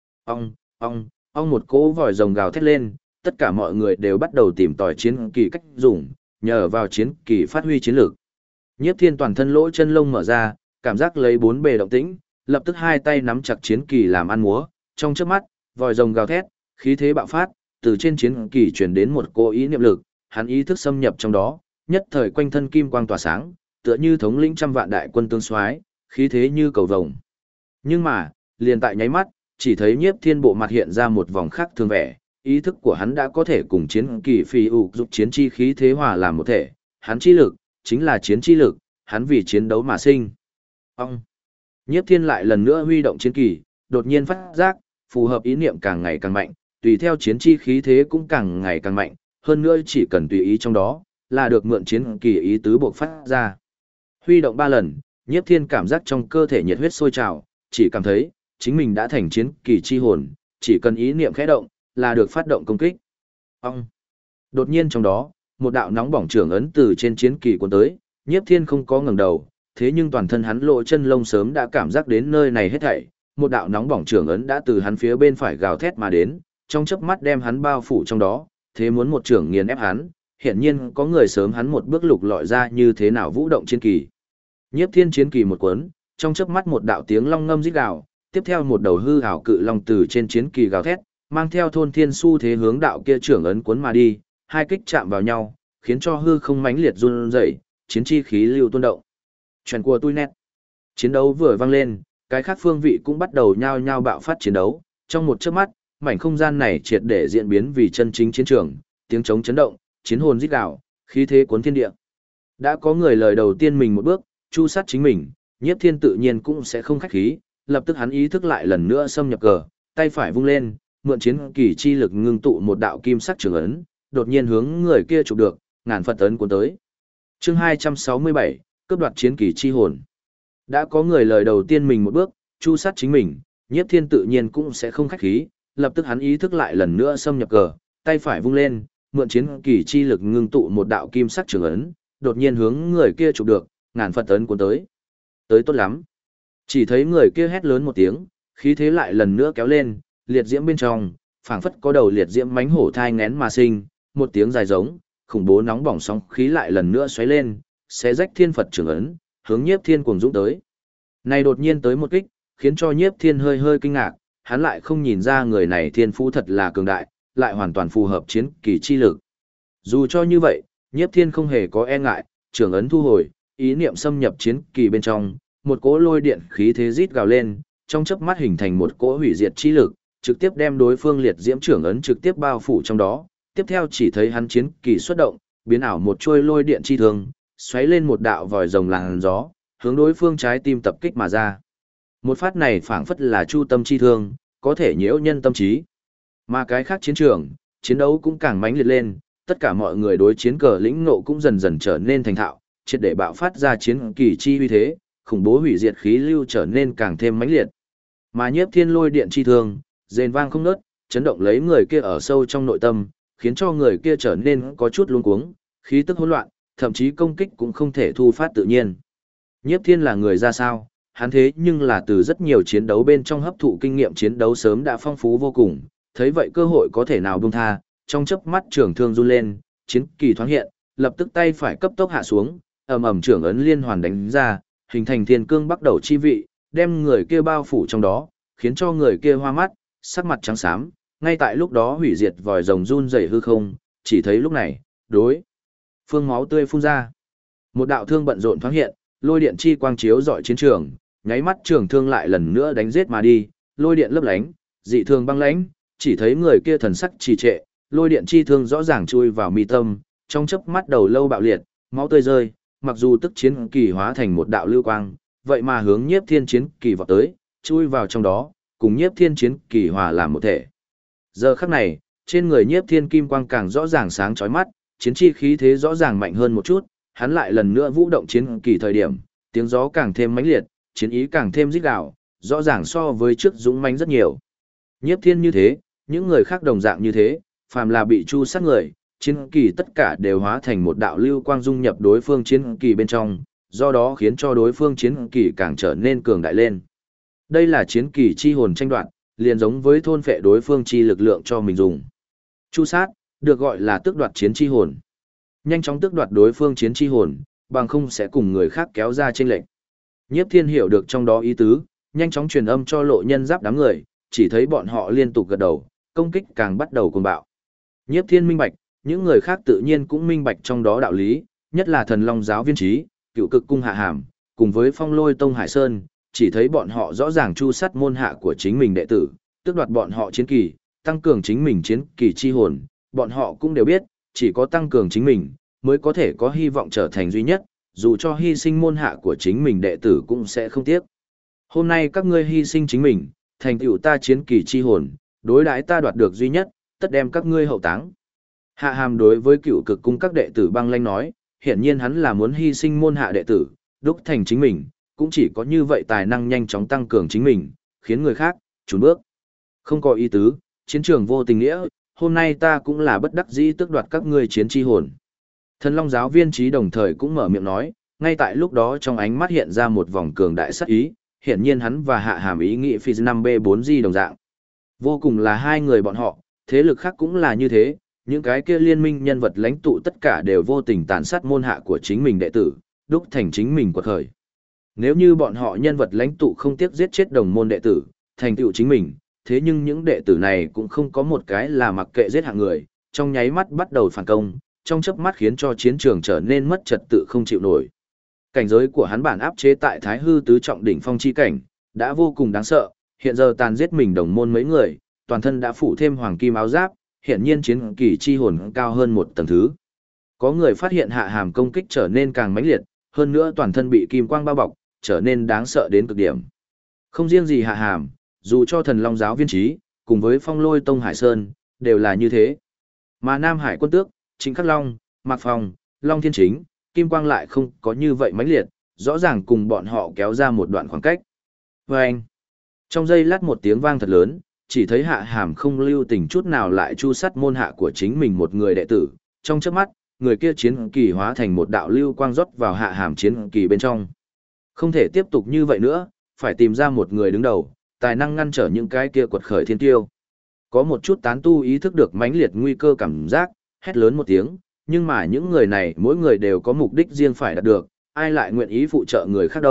Ông một cỗ vòi rồng gào thét lên, tất cả mọi người đều bắt đầu tìm tòi chiến kỳ cách dùng, nhờ vào chiến kỳ phát huy chiến lược. Nhiếp Thiên toàn thân lỗ chân lông mở ra, cảm giác lấy 4 bề động tĩnh, lập tức hai tay nắm chặt chiến kỳ làm ăn múa, trong chớp mắt, vòi rồng gào thét, khí thế bạo phát, từ trên chiến kỳ truyền đến một cỗ ý niệm lực, hắn ý thức xâm nhập trong đó, nhất thời quanh thân kim quang tỏa sáng, tựa như thống lĩnh trăm vạn đại quân tương soái, khí thế như cầu vồng. Nhưng mà, liền tại nháy mắt, chỉ thấy Nhiếp Thiên bộ mặt hiện ra một vòng khác thường vẻ, ý thức của hắn đã có thể cùng chiến kỳ phi ụ dục chiến chi khí thế hòa làm một thể, hắn chi lực chính là chiến chi lực, hắn vì chiến đấu mà sinh. Ông. Nhiếp Thiên lại lần nữa huy động chiến kỳ, đột nhiên phát giác, phù hợp ý niệm càng ngày càng mạnh, tùy theo chiến chi khí thế cũng càng ngày càng mạnh, hơn nữa chỉ cần tùy ý trong đó, là được mượn chiến kỳ ý tứ buộc phát ra. Huy động 3 lần, Nhiếp Thiên cảm giác trong cơ thể nhiệt huyết sôi trào, chỉ cảm thấy chính mình đã thành chiến kỳ chi hồn, chỉ cần ý niệm khẽ động, là được phát động công kích. Ông. Đột nhiên trong đó, một đạo nóng bỏng trưởng ấn từ trên chiến kỳ cuốn tới, Nhiếp Thiên không có ngẩng đầu, thế nhưng toàn thân hắn lộ chân lông sớm đã cảm giác đến nơi này hết thảy, một đạo nóng bỏng trưởng ấn đã từ hắn phía bên phải gào thét mà đến, trong chớp mắt đem hắn bao phủ trong đó, thế muốn một trưởng nghiền ép hắn, hiển nhiên có người sớm hắn một bước lục lọi ra như thế nào vũ động chiến kỳ. Nhiếp Thiên chiến kỳ một cuốn, trong chớp mắt một đạo tiếng long ngâm rít gào, tiếp theo một đầu hư ảo cự long từ trên chiến kỳ gào thét, mang theo thôn thiên xu thế hướng đạo kia trưởng ấn cuốn mà đi, hai kích chạm vào nhau, khiến cho hư không mãnh liệt run rẩy, chiến chi khí lưu tuôn động. Truyền của tôi nét. Chiến đấu vừa vang lên, cái khác phương vị cũng bắt đầu nhao nhao bạo phát chiến đấu, trong một chớp mắt, mảnh không gian này triệt để diễn biến vì chân chính chiến trường, tiếng trống chấn động, chiến hồn rít gào, khí thế cuốn thiên địa. Đã có người lời đầu tiên mình một bước, chu sát chính mình, Nhiếp Thiên tự nhiên cũng sẽ không khách khí, lập tức hắn ý thức lại lần nữa xâm nhập cờ, tay phải vung lên, mượn chiến kỳ chi lực ngưng tụ một đạo kim sắc trường ấn, đột nhiên hướng người kia chụp được, ngàn Phật ấn cuốn tới. Chương 267, cướp đoạt chiến kỳ chi hồn. Đã có người lời đầu tiên mình một bước, chu sát chính mình, Nhiếp Thiên tự nhiên cũng sẽ không khách khí, lập tức hắn ý thức lại lần nữa xâm nhập cờ, tay phải vung lên, mượn chiến kỳ chi lực ngưng tụ một đạo kim sắc trường ấn, đột nhiên hướng người kia chụp được, ngàn Phật ấn cuốn tới. Tới tốt lắm. Chỉ thấy người kia hét lớn một tiếng, khí thế lại lần nữa kéo lên, liệt diễm bên trong, phảng phất có đầu liệt diễm mãnh hổ thai nghén mà sinh, một tiếng dài giống, khủng bố nóng bỏng sóng khí lại lần nữa xoáy lên, xé rách thiên Phật trường ấn, hướng Nhiếp Thiên cuồng dũng tới. Này đột nhiên tới một kích, khiến cho Nhiếp Thiên hơi hơi kinh ngạc, hắn lại không nhìn ra người này thiên phú thật là cường đại, lại hoàn toàn phù hợp chiến kỳ chi lực. Dù cho như vậy, Nhiếp Thiên không hề có e ngại, trường ấn thu hồi, ý niệm xâm nhập chiến kỳ bên trong, một cỗ lôi điện khí thế rít gào lên, trong chớp mắt hình thành một cỗ hủy diệt chi lực, trực tiếp đem đối phương liệt diễm trưởng ấn trực tiếp bao phủ trong đó. Tiếp theo chỉ thấy hắn chiến kỳ xuất động, biến ảo một chuôi lôi điện chi thương, xoáy lên một đạo vòi rồng làn gió, hướng đối phương trái tim tập kích mà ra. Một phát này phảng phất là chu tâm chi thương, có thể nhiễu nhân tâm trí. Mà cái khác chiến trường, chiến đấu cũng càng mãnh liệt lên, tất cả mọi người đối chiến cờ lĩnh ngộ cũng dần dần trở nên thành thạo, triệt để bạo phát ra chiến kỳ chi uy thế, khủng bố hủy diệt khí lưu trở nên càng thêm mãnh liệt. Mà Nhiếp Thiên lôi điện chi thương, rền vang không ngớt, chấn động lấy người kia ở sâu trong nội tâm, khiến cho người kia trở nên có chút luống cuống, khí tức hỗn loạn, thậm chí công kích cũng không thể thu phát tự nhiên. Nhiếp Thiên là người ra sao? Hắn thế nhưng là từ rất nhiều chiến đấu bên trong hấp thụ kinh nghiệm chiến đấu sớm đã phong phú vô cùng, thấy vậy cơ hội có thể nào buông tha, trong chớp mắt trường thương run lên, chiến kỳ thoáng hiện, lập tức tay phải cấp tốc hạ xuống, ầm ầm trưởng ấn liên hoàn đánh ra, hình thành thiên cương bắt đầu chi vị, đem người kia bao phủ trong đó, khiến cho người kia hoa mắt, sắc mặt trắng xám, ngay tại lúc đó hủy diệt vòi rồng run rẩy hư không, chỉ thấy lúc này, đối phương máu tươi phun ra. Một đạo thương bận rộn thoáng hiện, lôi điện chi quang chiếu rọi chiến trường, nháy mắt trường thương lại lần nữa đánh giết mà đi, lôi điện lấp lánh, dị thường băng lãnh, chỉ thấy người kia thần sắc trì trệ, lôi điện chi thương rõ ràng chui vào mi tâm, trong chớp mắt đầu lâu bạo liệt, máu tươi rơi, mặc dù tức chiến kỳ hóa thành một đạo lưu quang, vậy mà hướng Nhiếp Thiên chiến kỳ vọt tới, chui vào trong đó, cùng Nhiếp Thiên chiến kỳ hòa làm một thể. Giờ khắc này, trên người Nhiếp Thiên kim quang càng rõ ràng sáng chói mắt, chiến chi khí thế rõ ràng mạnh hơn một chút, hắn lại lần nữa vũ động chiến kỳ thời điểm, tiếng gió càng thêm mãnh liệt, chiến ý càng thêm rít gào, rõ ràng so với trước dũng mãnh rất nhiều. Nhiếp Thiên như thế, những người khác đồng dạng như thế, phàm là bị chu sát người, chiến kỳ tất cả đều hóa thành một đạo lưu quang dung nhập đối phương chiến kỳ bên trong, do đó khiến cho đối phương chiến kỳ càng trở nên cường đại lên. Đây là chiến kỳ chi hồn tranh đoạt, liền giống với thôn phệ đối phương chi lực lượng cho mình dùng. Chu sát, được gọi là tước đoạt chiến chi hồn. Nhanh chóng tước đoạt đối phương chiến chi hồn, bằng không sẽ cùng người khác kéo ra chênh lệch. Nhiếp Thiên hiểu được trong đó ý tứ, nhanh chóng truyền âm cho Lộ Nhân Giáp đám người, chỉ thấy bọn họ liên tục gật đầu, công kích càng bắt đầu cuồng bạo. Nhiếp Thiên minh bạch, những người khác tự nhiên cũng minh bạch trong đó đạo lý, nhất là Thần Long giáo viên trí, Cựu Cực cung Hạ Hàm, cùng với Phong Lôi tông Hải Sơn, chỉ thấy bọn họ rõ ràng chu sát môn hạ của chính mình đệ tử, tước đoạt bọn họ chiến kỳ, tăng cường chính mình chiến kỳ chi hồn, bọn họ cũng đều biết, chỉ có tăng cường chính mình, mới có thể có hy vọng trở thành duy nhất, dù cho hy sinh môn hạ của chính mình đệ tử cũng sẽ không tiếc. Hôm nay các ngươi hy sinh chính mình, thành tựu ta chiến kỳ chi hồn, đối đãi ta đoạt được duy nhất, tất đem các ngươi hậu táng. Hạ Hàm đối với Cựu Cực cung các đệ tử băng lãnh nói, hiển nhiên hắn là muốn hy sinh môn hạ đệ tử, đúc thành chính mình, cũng chỉ có như vậy tài năng nhanh chóng tăng cường chính mình, khiến người khác chùn bước. Không có ý tứ, chiến trường vô tình nghĩa, hôm nay ta cũng là bất đắc dĩ tước đoạt các ngươi chiến chi hồn. Thần Long giáo viên trí đồng thời cũng mở miệng nói, ngay tại lúc đó trong ánh mắt hiện ra một vòng cường đại sát ý, hiển nhiên hắn và Hạ Hàm ý nghĩ phi 5B4G đồng dạng. Vô cùng là hai người bọn họ, thế lực khác cũng là như thế, những cái kia liên minh nhân vật lãnh tụ tất cả đều vô tình tàn sát môn hạ của chính mình đệ tử, đúc thành chính mình quật khởi. Nếu như bọn họ nhân vật lãnh tụ không tiếc giết chết đồng môn đệ tử, thành tựu chính mình, thế nhưng những đệ tử này cũng không có một cái là mặc kệ giết hạng người, trong nháy mắt bắt đầu phản công, trong chớp mắt khiến cho chiến trường trở nên mất trật tự không chịu nổi. Cảnh giới của hắn bản áp chế tại Thái Hư tứ trọng đỉnh phong chi cảnh, đã vô cùng đáng sợ, hiện giờ tàn giết mình đồng môn mấy người, toàn thân đã phủ thêm hoàng kim áo giáp, hiện nhiên chiến kỳ chi hồn cao hơn một tầng thứ. Có người phát hiện Hạ Hàm công kích trở nên càng mãnh liệt, hơn nữa toàn thân bị kim quang bao bọc, trở nên đáng sợ đến cực điểm. Không riêng gì Hạ Hàm, dù cho Thần Long giáo viên trí, cùng với Phong Lôi tông Hải Sơn, đều là như thế. Mà Nam Hải quân tước, Trịnh Khắc Long, Mạc Phong, Long Thiên Chính, kim quang lại không có như vậy mãnh liệt, rõ ràng cùng bọn họ kéo ra một đoạn khoảng cách. Vâng! Trong giây lát một tiếng vang thật lớn, chỉ thấy Hạ Hàm không lưu tình chút nào lại chu sát môn hạ của chính mình một người đệ tử, trong chớp mắt, người kia chiến kỳ hóa thành một đạo lưu quang rót vào Hạ Hàm chiến kỳ bên trong. Không thể tiếp tục như vậy nữa, phải tìm ra một người đứng đầu, tài năng ngăn trở những cái kia quật khởi thiên tiêu. Có một chút tán tu ý thức được mãnh liệt nguy cơ cảm giác, hét lớn một tiếng, nhưng mà những người này mỗi người đều có mục đích riêng phải đạt được, ai lại nguyện ý phụ trợ người khác đâu,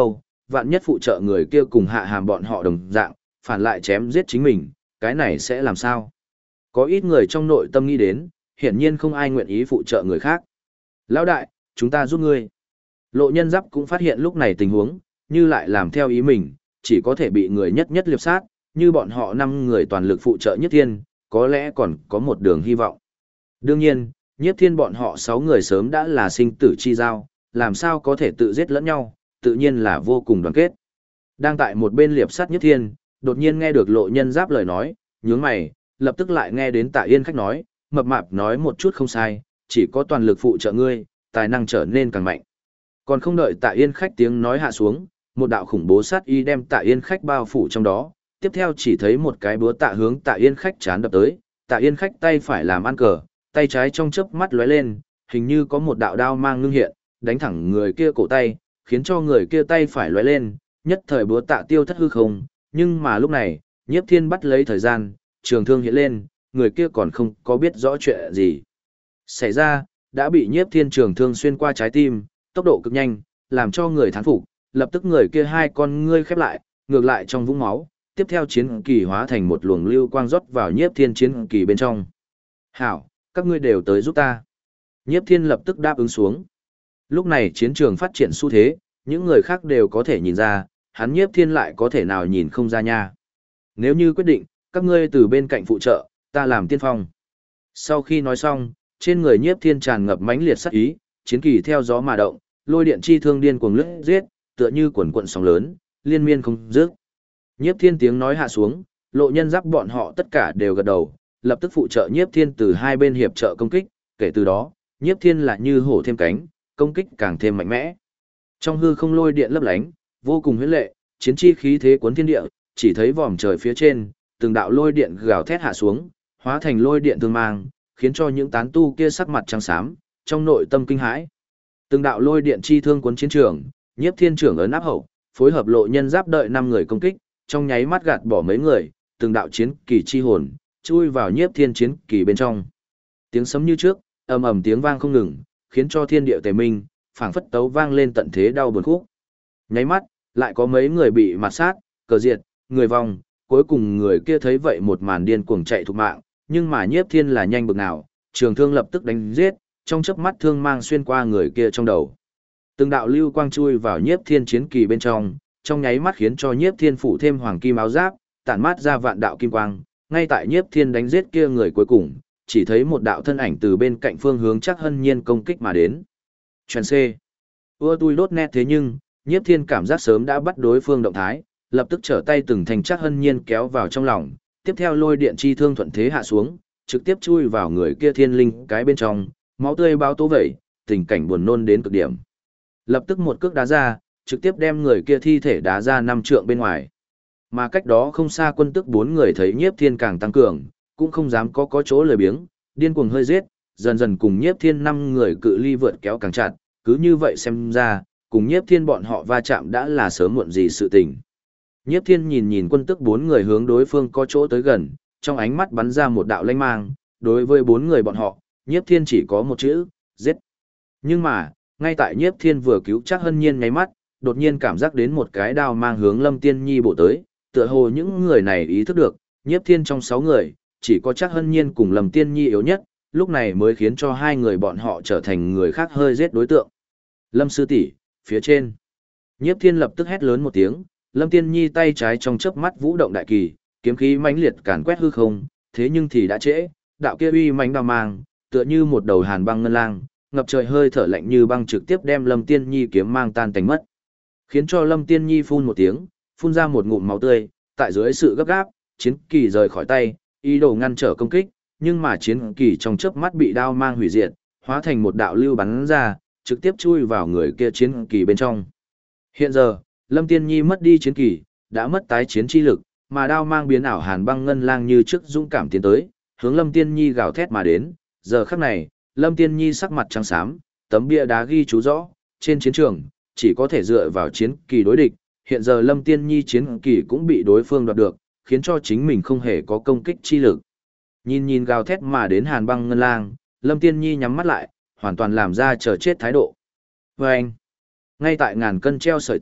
vạn nhất phụ trợ người kia cùng Hạ Hàm bọn họ đồng dạng, phản lại chém giết chính mình, cái này sẽ làm sao? Có ít người trong nội tâm nghĩ đến, hiển nhiên không ai nguyện ý phụ trợ người khác. Lão đại, chúng ta giúp ngươi. Lộ Nhân Giáp cũng phát hiện lúc này tình huống, như lại làm theo ý mình, chỉ có thể bị người nhất nhất liệp sát, như bọn họ 5 người toàn lực phụ trợ Nhiếp Thiên, có lẽ còn có một đường hy vọng. Đương nhiên, Nhiếp Thiên bọn họ 6 người sớm đã là sinh tử chi giao, làm sao có thể tự giết lẫn nhau, tự nhiên là vô cùng đoàn kết. Đang tại một bên liệp sát Nhiếp Thiên, đột nhiên nghe được Lộ Nhân Giáp lời nói, nhướng mày, lập tức lại nghe đến Tạ Yên Khách nói, mập mạp nói một chút không sai, chỉ có toàn lực phụ trợ ngươi, tài năng trở nên càng mạnh. Còn không đợi Tạ Yên Khách tiếng nói hạ xuống, một đạo khủng bố sát y đem Tạ Yên Khách bao phủ trong đó, tiếp theo chỉ thấy một cái búa tạ hướng Tạ Yên Khách chán đập tới, Tạ Yên Khách tay phải làm ăn cờ, tay trái trong chớp mắt lóe lên, hình như có một đạo đao mang ngưng hiện, đánh thẳng người kia cổ tay, khiến cho người kia tay phải lóe lên, nhất thời búa tạ tiêu thất hư không, nhưng mà lúc này, Nhiếp Thiên bắt lấy thời gian, trường thương hiện lên, người kia còn không có biết rõ chuyện gì xảy ra, đã bị Nhiếp Thiên trường thương xuyên qua trái tim, tốc độ cực nhanh, làm cho người thán phục, lập tức người kia hai con ngươi khép lại, ngược lại trong vũng máu, tiếp theo chiến kỳ hóa thành một luồng lưu quang rót vào Nhiếp Thiên chiến kỳ bên trong. Hảo, các ngươi đều tới giúp ta. Nhiếp Thiên lập tức đáp ứng xuống. Lúc này chiến trường phát triển xu thế, những người khác đều có thể nhìn ra, hắn Nhiếp Thiên lại có thể nào nhìn không ra nha. Nếu như quyết định, các ngươi từ bên cạnh phụ trợ, ta làm tiên phong. Sau khi nói xong, trên người Nhiếp Thiên tràn ngập mãnh liệt sát ý, chiến kỳ theo gió mà động, lôi điện chi thương điên cuồng lướt giết, tựa như quần quần sóng lớn, liên miên không dứt. Nhiếp Thiên tiếng nói hạ xuống, Lộ Nhân Giáp bọn họ tất cả đều gật đầu, lập tức phụ trợ Nhiếp Thiên từ hai bên hiệp trợ công kích, kể từ đó, Nhiếp Thiên là như hổ thêm cánh, công kích càng thêm mạnh mẽ. Trong hư không lôi điện lấp lánh, vô cùng huyễn lệ, chiến chi khí thế cuốn thiên địa, chỉ thấy vòm trời phía trên, từng đạo lôi điện gào thét hạ xuống, hóa thành lôi điện tương mang, khiến cho những tán tu kia sắc mặt trắng xám, trong nội tâm kinh hãi. Từng đạo lôi điện chi thương cuốn chiến trường, Nhiếp Thiên trưởng ấn áp hậu, phối hợp Lộ Nhân Giáp đợi 5 người công kích, trong nháy mắt gạt bỏ mấy người, từng đạo chiến kỳ chi hồn chui vào Nhiếp Thiên chiến kỳ bên trong. Tiếng sấm như trước, ầm ầm tiếng vang không ngừng, khiến cho thiên địa tề minh, phảng phất tấu vang lên tận thế đau buồn khúc. Nháy mắt, lại có mấy người bị mạt sát, cờ diệt, người vong, cuối cùng người kia thấy vậy một màn điên cuồng chạy thục mạng, nhưng mà Nhiếp Thiên là nhanh bực nào, trường thương lập tức đánh giết, trong chớp mắt thương mang xuyên qua người kia trong đầu. Từng đạo lưu quang chui vào Nhiếp Thiên chiến kỳ bên trong nháy mắt khiến cho Nhiếp Thiên phủ thêm hoàng kim áo giáp, tản mát ra vạn đạo kim quang, ngay tại Nhiếp Thiên đánh giết kia người cuối cùng, chỉ thấy một đạo thân ảnh từ bên cạnh phương hướng Trác Hân Nhiên công kích mà đến. Chuyện C. Ưa tui đốt nét thế nhưng, Nhiếp Thiên cảm giác sớm đã bắt đối phương động thái, lập tức trở tay từng thành Trác Hân Nhiên kéo vào trong lòng, tiếp theo lôi điện chi thương thuận thế hạ xuống, trực tiếp chui vào người kia thiên linh cái bên trong, máu tươi bao tố vẩy, tình cảnh buồn nôn đến cực điểm. Lập tức một cước đá ra, trực tiếp đem người kia thi thể đá ra 5 trượng bên ngoài. Mà cách đó không xa quân tức 4 người thấy Nhiếp Thiên càng tăng cường, cũng không dám có chỗ lười biếng, điên cuồng hơi giết, dần dần cùng Nhiếp Thiên 5 người cự ly vượt kéo càng chặt, cứ như vậy xem ra, cùng Nhiếp Thiên bọn họ va chạm đã là sớm muộn gì sự tình. Nhiếp Thiên nhìn nhìn quân tức 4 người hướng đối phương có chỗ tới gần, trong ánh mắt bắn ra một đạo lanh mang, đối với 4 người bọn họ, Nhiếp Thiên chỉ có một chữ, giết. Nhưng mà, ngay tại Nhiếp Thiên vừa cứu Trác Hân Nhiên nháy mắt, đột nhiên cảm giác đến một cái đao mang hướng Lâm Tiên Nhi bổ tới, tựa hồ những người này ý thức được, Nhiếp Thiên trong 6 người, chỉ có Trác Hân Nhiên cùng Lâm Tiên Nhi yếu nhất, lúc này mới khiến cho hai người bọn họ trở thành người khác hơi giết đối tượng. Lâm sư tỷ, phía trên. Nhiếp Thiên lập tức hét lớn một tiếng, Lâm Tiên Nhi tay trái trong chớp mắt vũ động đại kỳ, kiếm khí mãnh liệt càn quét hư không, thế nhưng thì đã trễ, đạo kia uy mãnh đao mang, tựa như một đầu hàn băng ngân lang, ngập trời hơi thở lạnh như băng trực tiếp đem Lâm Tiên Nhi kiếm mang tan tành mất. Khiến cho Lâm Tiên Nhi phun một tiếng, phun ra một ngụm máu tươi, tại dưới sự gấp gáp, chiến kỳ rời khỏi tay, ý đồ ngăn trở công kích, nhưng mà chiến kỳ trong chớp mắt bị đao mang hủy diệt, hóa thành một đạo lưu bắn ra, trực tiếp chui vào người kia chiến kỳ bên trong. Hiện giờ, Lâm Tiên Nhi mất đi chiến kỳ, đã mất tái chiến chi lực, mà đao mang biến ảo hàn băng ngân lang như trước dũng cảm tiến tới, hướng Lâm Tiên Nhi gào thét mà đến. Giờ khắc này, Lâm Tiên Nhi sắc mặt trắng xám, tấm bia đá ghi chú rõ, trên chiến trường, chỉ có thể dựa vào chiến kỳ đối địch, hiện giờ Lâm Tiên Nhi chiến kỳ cũng bị đối phương đoạt được, khiến cho chính mình không hề có công kích chi lực. Nhìn nhìn gào thét mà đến hàn băng ngân lang, Lâm Tiên Nhi nhắm mắt lại, hoàn toàn làm ra chờ chết thái độ. Và anh, ngay tại ngàn cân treo sợi tóc,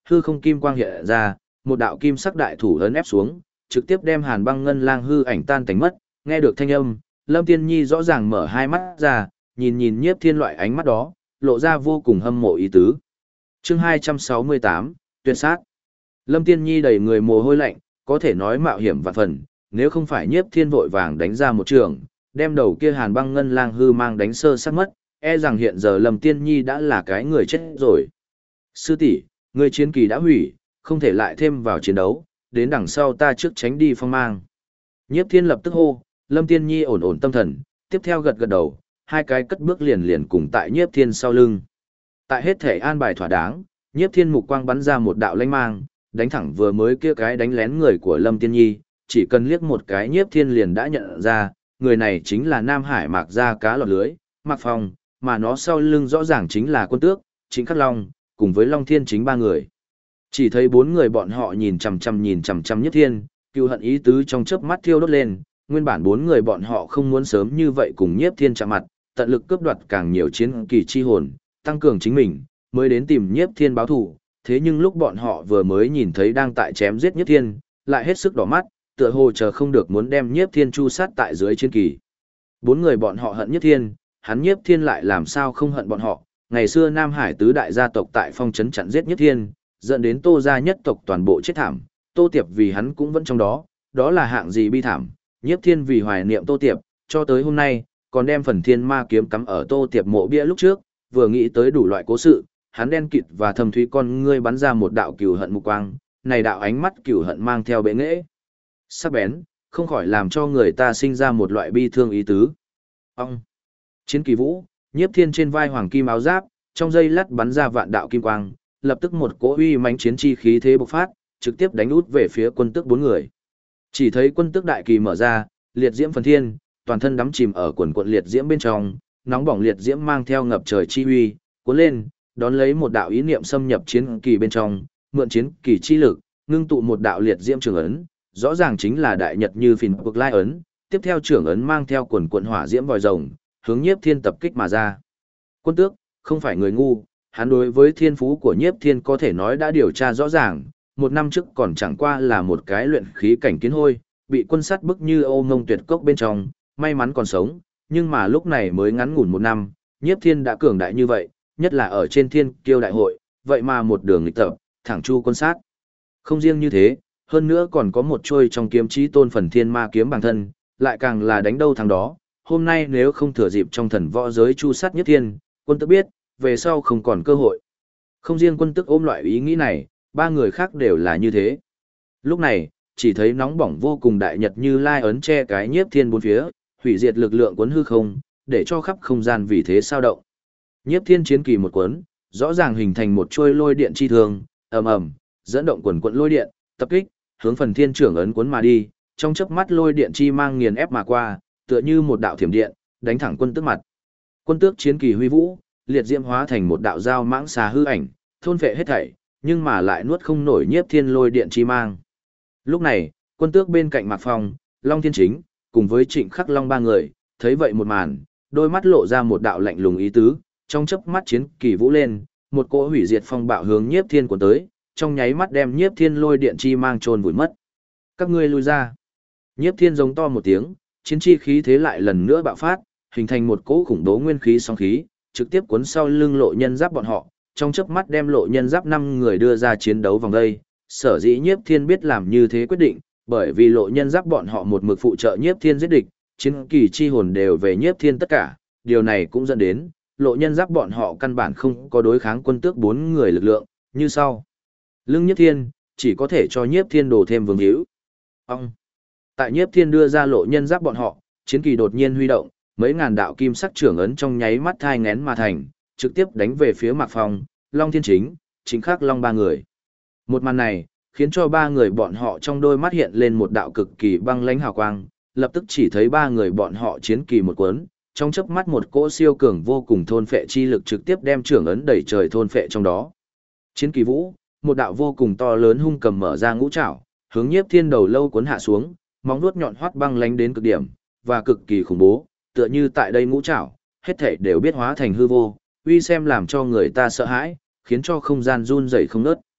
hư không kim quang hiện ra, một đạo kim sắc đại thủ ấn ép xuống, trực tiếp đem Hàn Băng Ngân Lang hư ảnh tan tành mất. Nghe được thanh âm, Lâm Tiên Nhi rõ ràng mở hai mắt ra, nhìn Nhiếp Thiên loại ánh mắt đó, lộ ra vô cùng hâm mộ ý tứ. Chương 268, tuyệt sát. Lâm Tiên Nhi đầy người mồ hôi lạnh, có thể nói mạo hiểm vạn phần, nếu không phải Nhiếp Thiên vội vàng đánh ra một trường, đem đầu kia Hàn Băng Ngân Lang hư mang đánh sơ sát mất, e rằng hiện giờ Lâm Tiên Nhi đã là cái người chết rồi. Sư tỷ, người chiến kỳ đã hủy, không thể lại thêm vào chiến đấu, đến đằng sau ta trước tránh đi phong mang. Nhiếp Thiên lập tức hô, Lâm Tiên Nhi ổn ổn tâm thần, tiếp theo gật gật đầu, hai cái cất bước liền cùng tại Nhiếp Thiên sau lưng. Tại hết thể an bài thỏa đáng, Nhiếp Thiên mục quang bắn ra một đạo lanh mang, đánh thẳng vừa mới kia cái đánh lén người của Lâm Tiên Nhi, chỉ cần liếc một cái Nhiếp Thiên liền đã nhận ra, người này chính là Nam Hải Mạc Gia cá lọt lưới, Mạc Phong, mà nó sau lưng rõ ràng chính là Quân Tước, Chính Khắc Long, cùng với Long Thiên chính ba người. Chỉ thấy bốn người bọn họ nhìn chằm chằm Nhiếp Thiên, cừu hận ý tứ trong chớp mắt thiêu đốt lên, nguyên bản bốn người bọn họ không muốn sớm như vậy cùng Nhiếp Thiên chạm mặt, tận lực cướp đoạt càng nhiều chiến kỳ chi hồn, tăng cường chính mình, mới đến tìm Nhiếp Thiên báo thù. Thế nhưng lúc bọn họ vừa mới nhìn thấy đang tại chém giết Nhiếp Thiên, lại hết sức đỏ mắt, tựa hồ chờ không được muốn đem Nhiếp Thiên chu sát tại dưới chiến kỳ. Bốn người bọn họ hận Nhiếp Thiên, hắn Nhiếp Thiên lại làm sao không hận bọn họ. Ngày xưa Nam Hải tứ đại gia tộc tại phong trấn chặn giết Nhiếp Thiên, dẫn đến Tô gia nhất tộc toàn bộ chết thảm, Tô Tiệp vì hắn cũng vẫn trong đó, đó là hạng gì bi thảm. Nhiếp Thiên vì hoài niệm Tô Tiệp, cho tới hôm nay, còn đem phần thiên ma kiếm cắm ở Tô Tiệp mộ bia lúc trước, vừa nghĩ tới đủ loại cố sự, hắn đen kịt và thâm thúy con ngươi bắn ra một đạo cừu hận mục quang, này đạo ánh mắt cừu hận mang theo bệ nghệ sắc bén, không khỏi làm cho người ta sinh ra một loại bi thương ý tứ. Ông chiến kỳ vũ, Nhiếp Thiên trên vai hoàng kim áo giáp, trong giây lát bắn ra vạn đạo kim quang, lập tức một cỗ uy mãnh chiến chi khí thế bộc phát, trực tiếp đánh út về phía Quân Tước bốn người. Chỉ thấy Quân Tước đại kỳ mở ra, liệt diễm phần thiên, toàn thân đắm chìm ở quần quần liệt diễm bên trong, nóng bỏng liệt diễm mang theo ngập trời chi uy, cuốn lên, đón lấy một đạo ý niệm xâm nhập chiến kỳ bên trong, mượn chiến kỳ chi lực, ngưng tụ một đạo liệt diễm trường ấn, rõ ràng chính là đại nhật như phìn bực lai ấn, tiếp theo trường ấn mang theo quần quần hỏa diễm vòi rồng, hướng Nhiếp Thiên tập kích mà ra. Quân Tước không phải người ngu, hắn đối với thiên phú của Nhiếp Thiên có thể nói đã điều tra rõ ràng, một năm trước còn chẳng qua là một cái luyện khí cảnh kiến hôi, bị quân sát bức như ô ngông tuyệt cốc bên trong, may mắn còn sống, nhưng mà lúc này mới ngắn ngủn một năm, Nhiếp Thiên đã cường đại như vậy, nhất là ở trên thiên kiêu đại hội, vậy mà một đường nghịch tập, thẳng chu quân sát. Không riêng như thế, hơn nữa còn có một trôi trong kiếm chí tôn phần thiên ma kiếm bản thân, lại càng là đánh đâu thằng đó. Hôm nay nếu không thừa dịp trong thần võ giới chu sát Nhiếp Thiên, Quân Tước biết, về sau không còn cơ hội. Không riêng Quân Tước ôm loại ý nghĩ này, ba người khác đều là như thế. Lúc này, chỉ thấy nóng bỏng vô cùng đại nhật như lai ấn che cái Nhiếp Thiên bốn phía, hủy diệt lực lượng cuốn hư không, để cho khắp không gian vì thế sao động. Nhiếp Thiên chiến kỳ một cuốn, rõ ràng hình thành một chuôi lôi điện chi thường, ầm ầm, dẫn động quần quần lôi điện, tập kích, hướng phần thiên trưởng ấn cuốn mà đi, trong chớp mắt lôi điện chi mang nghiền ép mà qua, tựa như một đạo thiểm điện, đánh thẳng Quân Tước mặt. Quân Tước chiến kỳ huy vũ, liệt diễm hóa thành một đạo dao mãng xà hư ảnh, thôn phệ hết thảy, nhưng mà lại nuốt không nổi Nhiếp Thiên lôi điện chi mang. Lúc này, Quân Tước bên cạnh Mạc Phong, Long Thiên Chính, cùng với Trịnh Khắc Long ba người, thấy vậy một màn, đôi mắt lộ ra một đạo lạnh lùng ý tứ, trong chớp mắt chiến kỳ vũ lên, một cỗ hủy diệt phong bạo hướng Nhiếp Thiên cuốn tới, trong nháy mắt đem Nhiếp Thiên lôi điện chi mang chôn vùi mất. Các ngươi lui ra. Nhiếp Thiên giống to một tiếng, chiến chi khí thế lại lần nữa bạo phát, hình thành một cỗ khủng bố nguyên khí song khí, trực tiếp cuốn sau lưng Lộ Nhân Giáp bọn họ, trong chớp mắt đem Lộ Nhân Giáp 5 người đưa ra chiến đấu vòng đây. Sở dĩ Nhiếp Thiên biết làm như thế quyết định, bởi vì Lộ Nhân Giáp bọn họ một mực phụ trợ Nhiếp Thiên giết địch, chiến kỳ chi hồn đều về Nhiếp Thiên tất cả, điều này cũng dẫn đến Lộ Nhân Giáp bọn họ căn bản không có đối kháng Quân Tước 4 người lực lượng, như sau. Lưng Nhiếp Thiên, chỉ có thể cho Nhiếp Thiên đổ thêm vương hữu. Ông. Tại Nhiếp Thiên đưa ra Lộ Nhân Giáp bọn họ, chiến kỳ đột nhiên huy động, mấy ngàn đạo kim sắc trưởng ấn trong nháy mắt thai nghén mà thành, trực tiếp đánh về phía Mạc Phong, Long Thiên Chính, Chính Khắc Long ba người. Một màn này, khiến cho ba người bọn họ trong đôi mắt hiện lên một đạo cực kỳ băng lãnh hào quang, lập tức chỉ thấy ba người bọn họ chiến kỳ một cuốn, trong chớp mắt một cỗ siêu cường vô cùng thôn phệ chi lực trực tiếp đem trưởng ấn đẩy trời thôn phệ trong đó. Chiến kỳ vũ, một đạo vô cùng to lớn hung cầm mở ra ngũ trảo, hướng Nhiếp Thiên đầu lâu cuốn hạ xuống, móng vuốt nhọn hoắt băng lánh đến cực điểm, và cực kỳ khủng bố, tựa như tại đây ngũ trảo, hết thảy đều biết hóa thành hư vô, uy xem làm cho người ta sợ hãi, khiến cho không gian run rẩy không ngớt.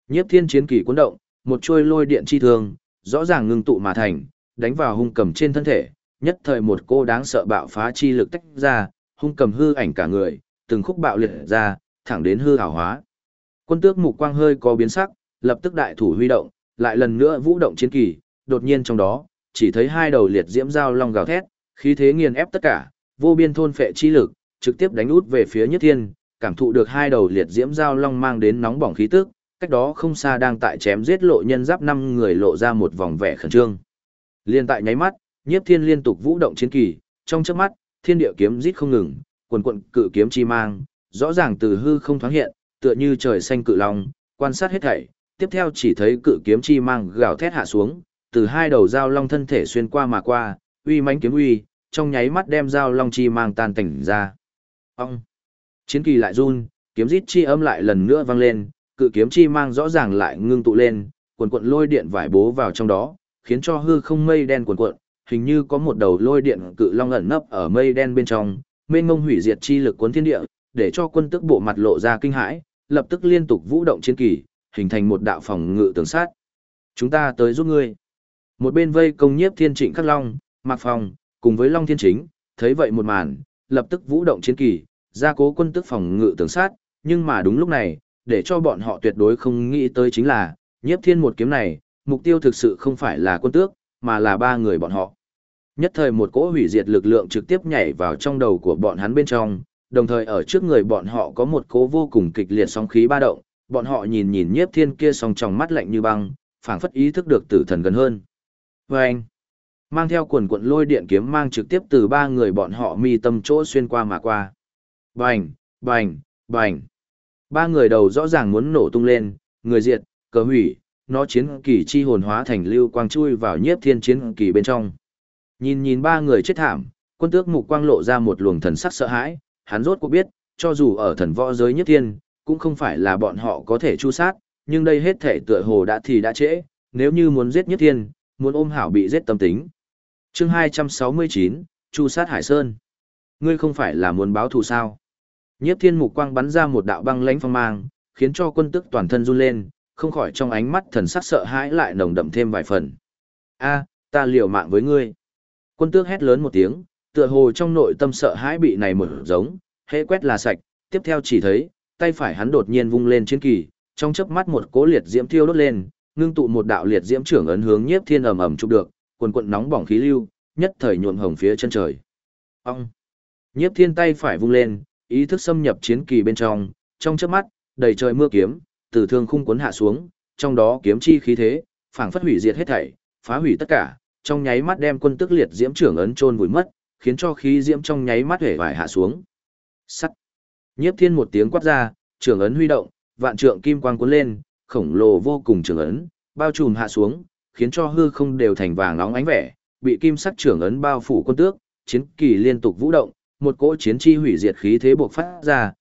Nhiếp Thiên chiến kỳ cuốn động, một chuôi lôi điện chi thương, rõ ràng ngưng tụ mà thành, đánh vào hung cầm trên thân thể, nhất thời một cô đáng sợ bạo phá chi lực tách ra, hung cầm hư ảnh cả người, từng khúc bạo liệt ra, thẳng đến hư ảo hóa. Quân Tước mục quang hơi có biến sắc, lập tức đại thủ huy động, lại lần nữa vũ động chiến kỳ, đột nhiên trong đó, chỉ thấy hai đầu liệt diễm giao long gào thét, khí thế nghiền ép tất cả, vô biên thôn phệ chi lực, trực tiếp đánh út về phía Nhất Thiên, cảm thụ được hai đầu liệt diễm giao long mang đến nóng bỏng khí tức, cách đó không xa đang tại chém giết lộ nhân giáp 5 người lộ ra một vòng vẻ khẩn trương. Liên tại nháy mắt, Nhiếp Thiên liên tục vũ động chiến kỳ, trong chớp mắt, thiên địa kiếm rít không ngừng, quần quần cự kiếm chi mang, rõ ràng từ hư không thoáng hiện, tựa như trời xanh cự long, quan sát hết thảy, tiếp theo chỉ thấy cự kiếm chi mang gào thét hạ xuống, từ hai đầu giao long thân thể xuyên qua mà qua, uy mãnh kiếm uy, trong nháy mắt đem giao long chi mang tan tành ra. Ông! Chiến kỳ lại run, kiếm rít chi âm lại lần nữa vang lên, cự kiếm chi mang rõ ràng lại ngưng tụ lên, quần quần lôi điện vải bố vào trong đó, khiến cho hư không mây đen quần quần, hình như có một đầu lôi điện cự long ẩn nấp ở mây đen bên trong, mênh mông hủy diệt chi lực cuốn thiên địa, để cho Quân Tước bộ mặt lộ ra kinh hãi, lập tức liên tục vũ động chiến kỳ, hình thành một đạo phòng ngự tường sát. Chúng ta tới giúp ngươi. Một bên vây công Nhiếp Thiên Trịnh Khắc Long, Mạc Phong, cùng với Long Thiên Chính, thấy vậy một màn, lập tức vũ động chiến kỳ, gia cố Quân Tước phòng ngự tường sát, nhưng mà đúng lúc này, để cho bọn họ tuyệt đối không nghĩ tới chính là, Nhiếp Thiên một kiếm này, mục tiêu thực sự không phải là Quân Tước, mà là ba người bọn họ. Nhất thời một cỗ hủy diệt lực lượng trực tiếp nhảy vào trong đầu của bọn hắn bên trong, đồng thời ở trước người bọn họ có một cỗ vô cùng kịch liệt sóng khí ba động, bọn họ nhìn nhìn Nhiếp Thiên kia song trong mắt lạnh như băng, phảng phất ý thức được tử thần gần hơn. Vâng! Mang theo quần quận lôi điện kiếm mang trực tiếp từ ba người bọn họ mi tâm chỗ xuyên qua mà qua. Bành! Bành! Bành! Ba người đầu rõ ràng muốn nổ tung lên, người diệt, cờ hủy, nó chiến kỳ chi hồn hóa thành lưu quang chui vào Nhiếp Thiên chiến kỳ bên trong. Nhìn nhìn ba người chết thảm, Quân Tước mục quang lộ ra một luồng thần sắc sợ hãi, hắn rốt cuộc biết, cho dù ở thần võ giới Nhiếp Thiên, cũng không phải là bọn họ có thể chu sát, nhưng đây hết thể tựa hồ đã thì đã trễ, nếu như muốn giết Nhiếp Thiên, muốn ôm hảo bị giết tâm tính. Chương 269, chu sát Hải Sơn. Ngươi không phải là muốn báo thù sao? Nhiếp Thiên mục quang bắn ra một đạo băng lãnh phong mang, khiến cho Quân Tước toàn thân run lên, không khỏi trong ánh mắt thần sắc sợ hãi lại nồng đậm thêm vài phần. A, ta liều mạng với ngươi. Quân Tước hét lớn một tiếng, tựa hồ trong nội tâm sợ hãi bị này một giống, hễ quét là sạch, tiếp theo chỉ thấy, tay phải hắn đột nhiên vung lên chiến kỳ, trong chớp mắt một cỗ liệt diễm thiêu đốt lên, ngưng tụ một đạo liệt diễm trưởng ấn hướng Nhiếp Thiên ầm ầm chụp được, quần quần nóng bỏng khí lưu, nhất thời nhuộm hồng phía chân trời. Ông! Nhiếp Thiên tay phải vung lên, ý thức xâm nhập chiến kỳ bên trong chớp mắt, đầy trời mưa kiếm, từ thương khung cuốn hạ xuống, trong đó kiếm chi khí thế, phảng phất hủy diệt hết thảy, phá hủy tất cả, trong nháy mắt đem Quân Tước liệt diễm trưởng ấn chôn vùi mất, khiến cho khí diễm trong nháy mắt hể vải hạ xuống. Sắt. Nhiếp Thiên một tiếng quát ra, trưởng ấn huy động, vạn trượng kim quang cuốn lên, khổng lồ vô cùng trưởng ấn, bao trùm hạ xuống, khiến cho hư không đều thành vàng nóng ánh vẻ, bị kim sắc trưởng ấn bao phủ Quân Tước, chiến kỳ liên tục vũ động, một cỗ chiến chi hủy diệt khí thế bộc phát ra,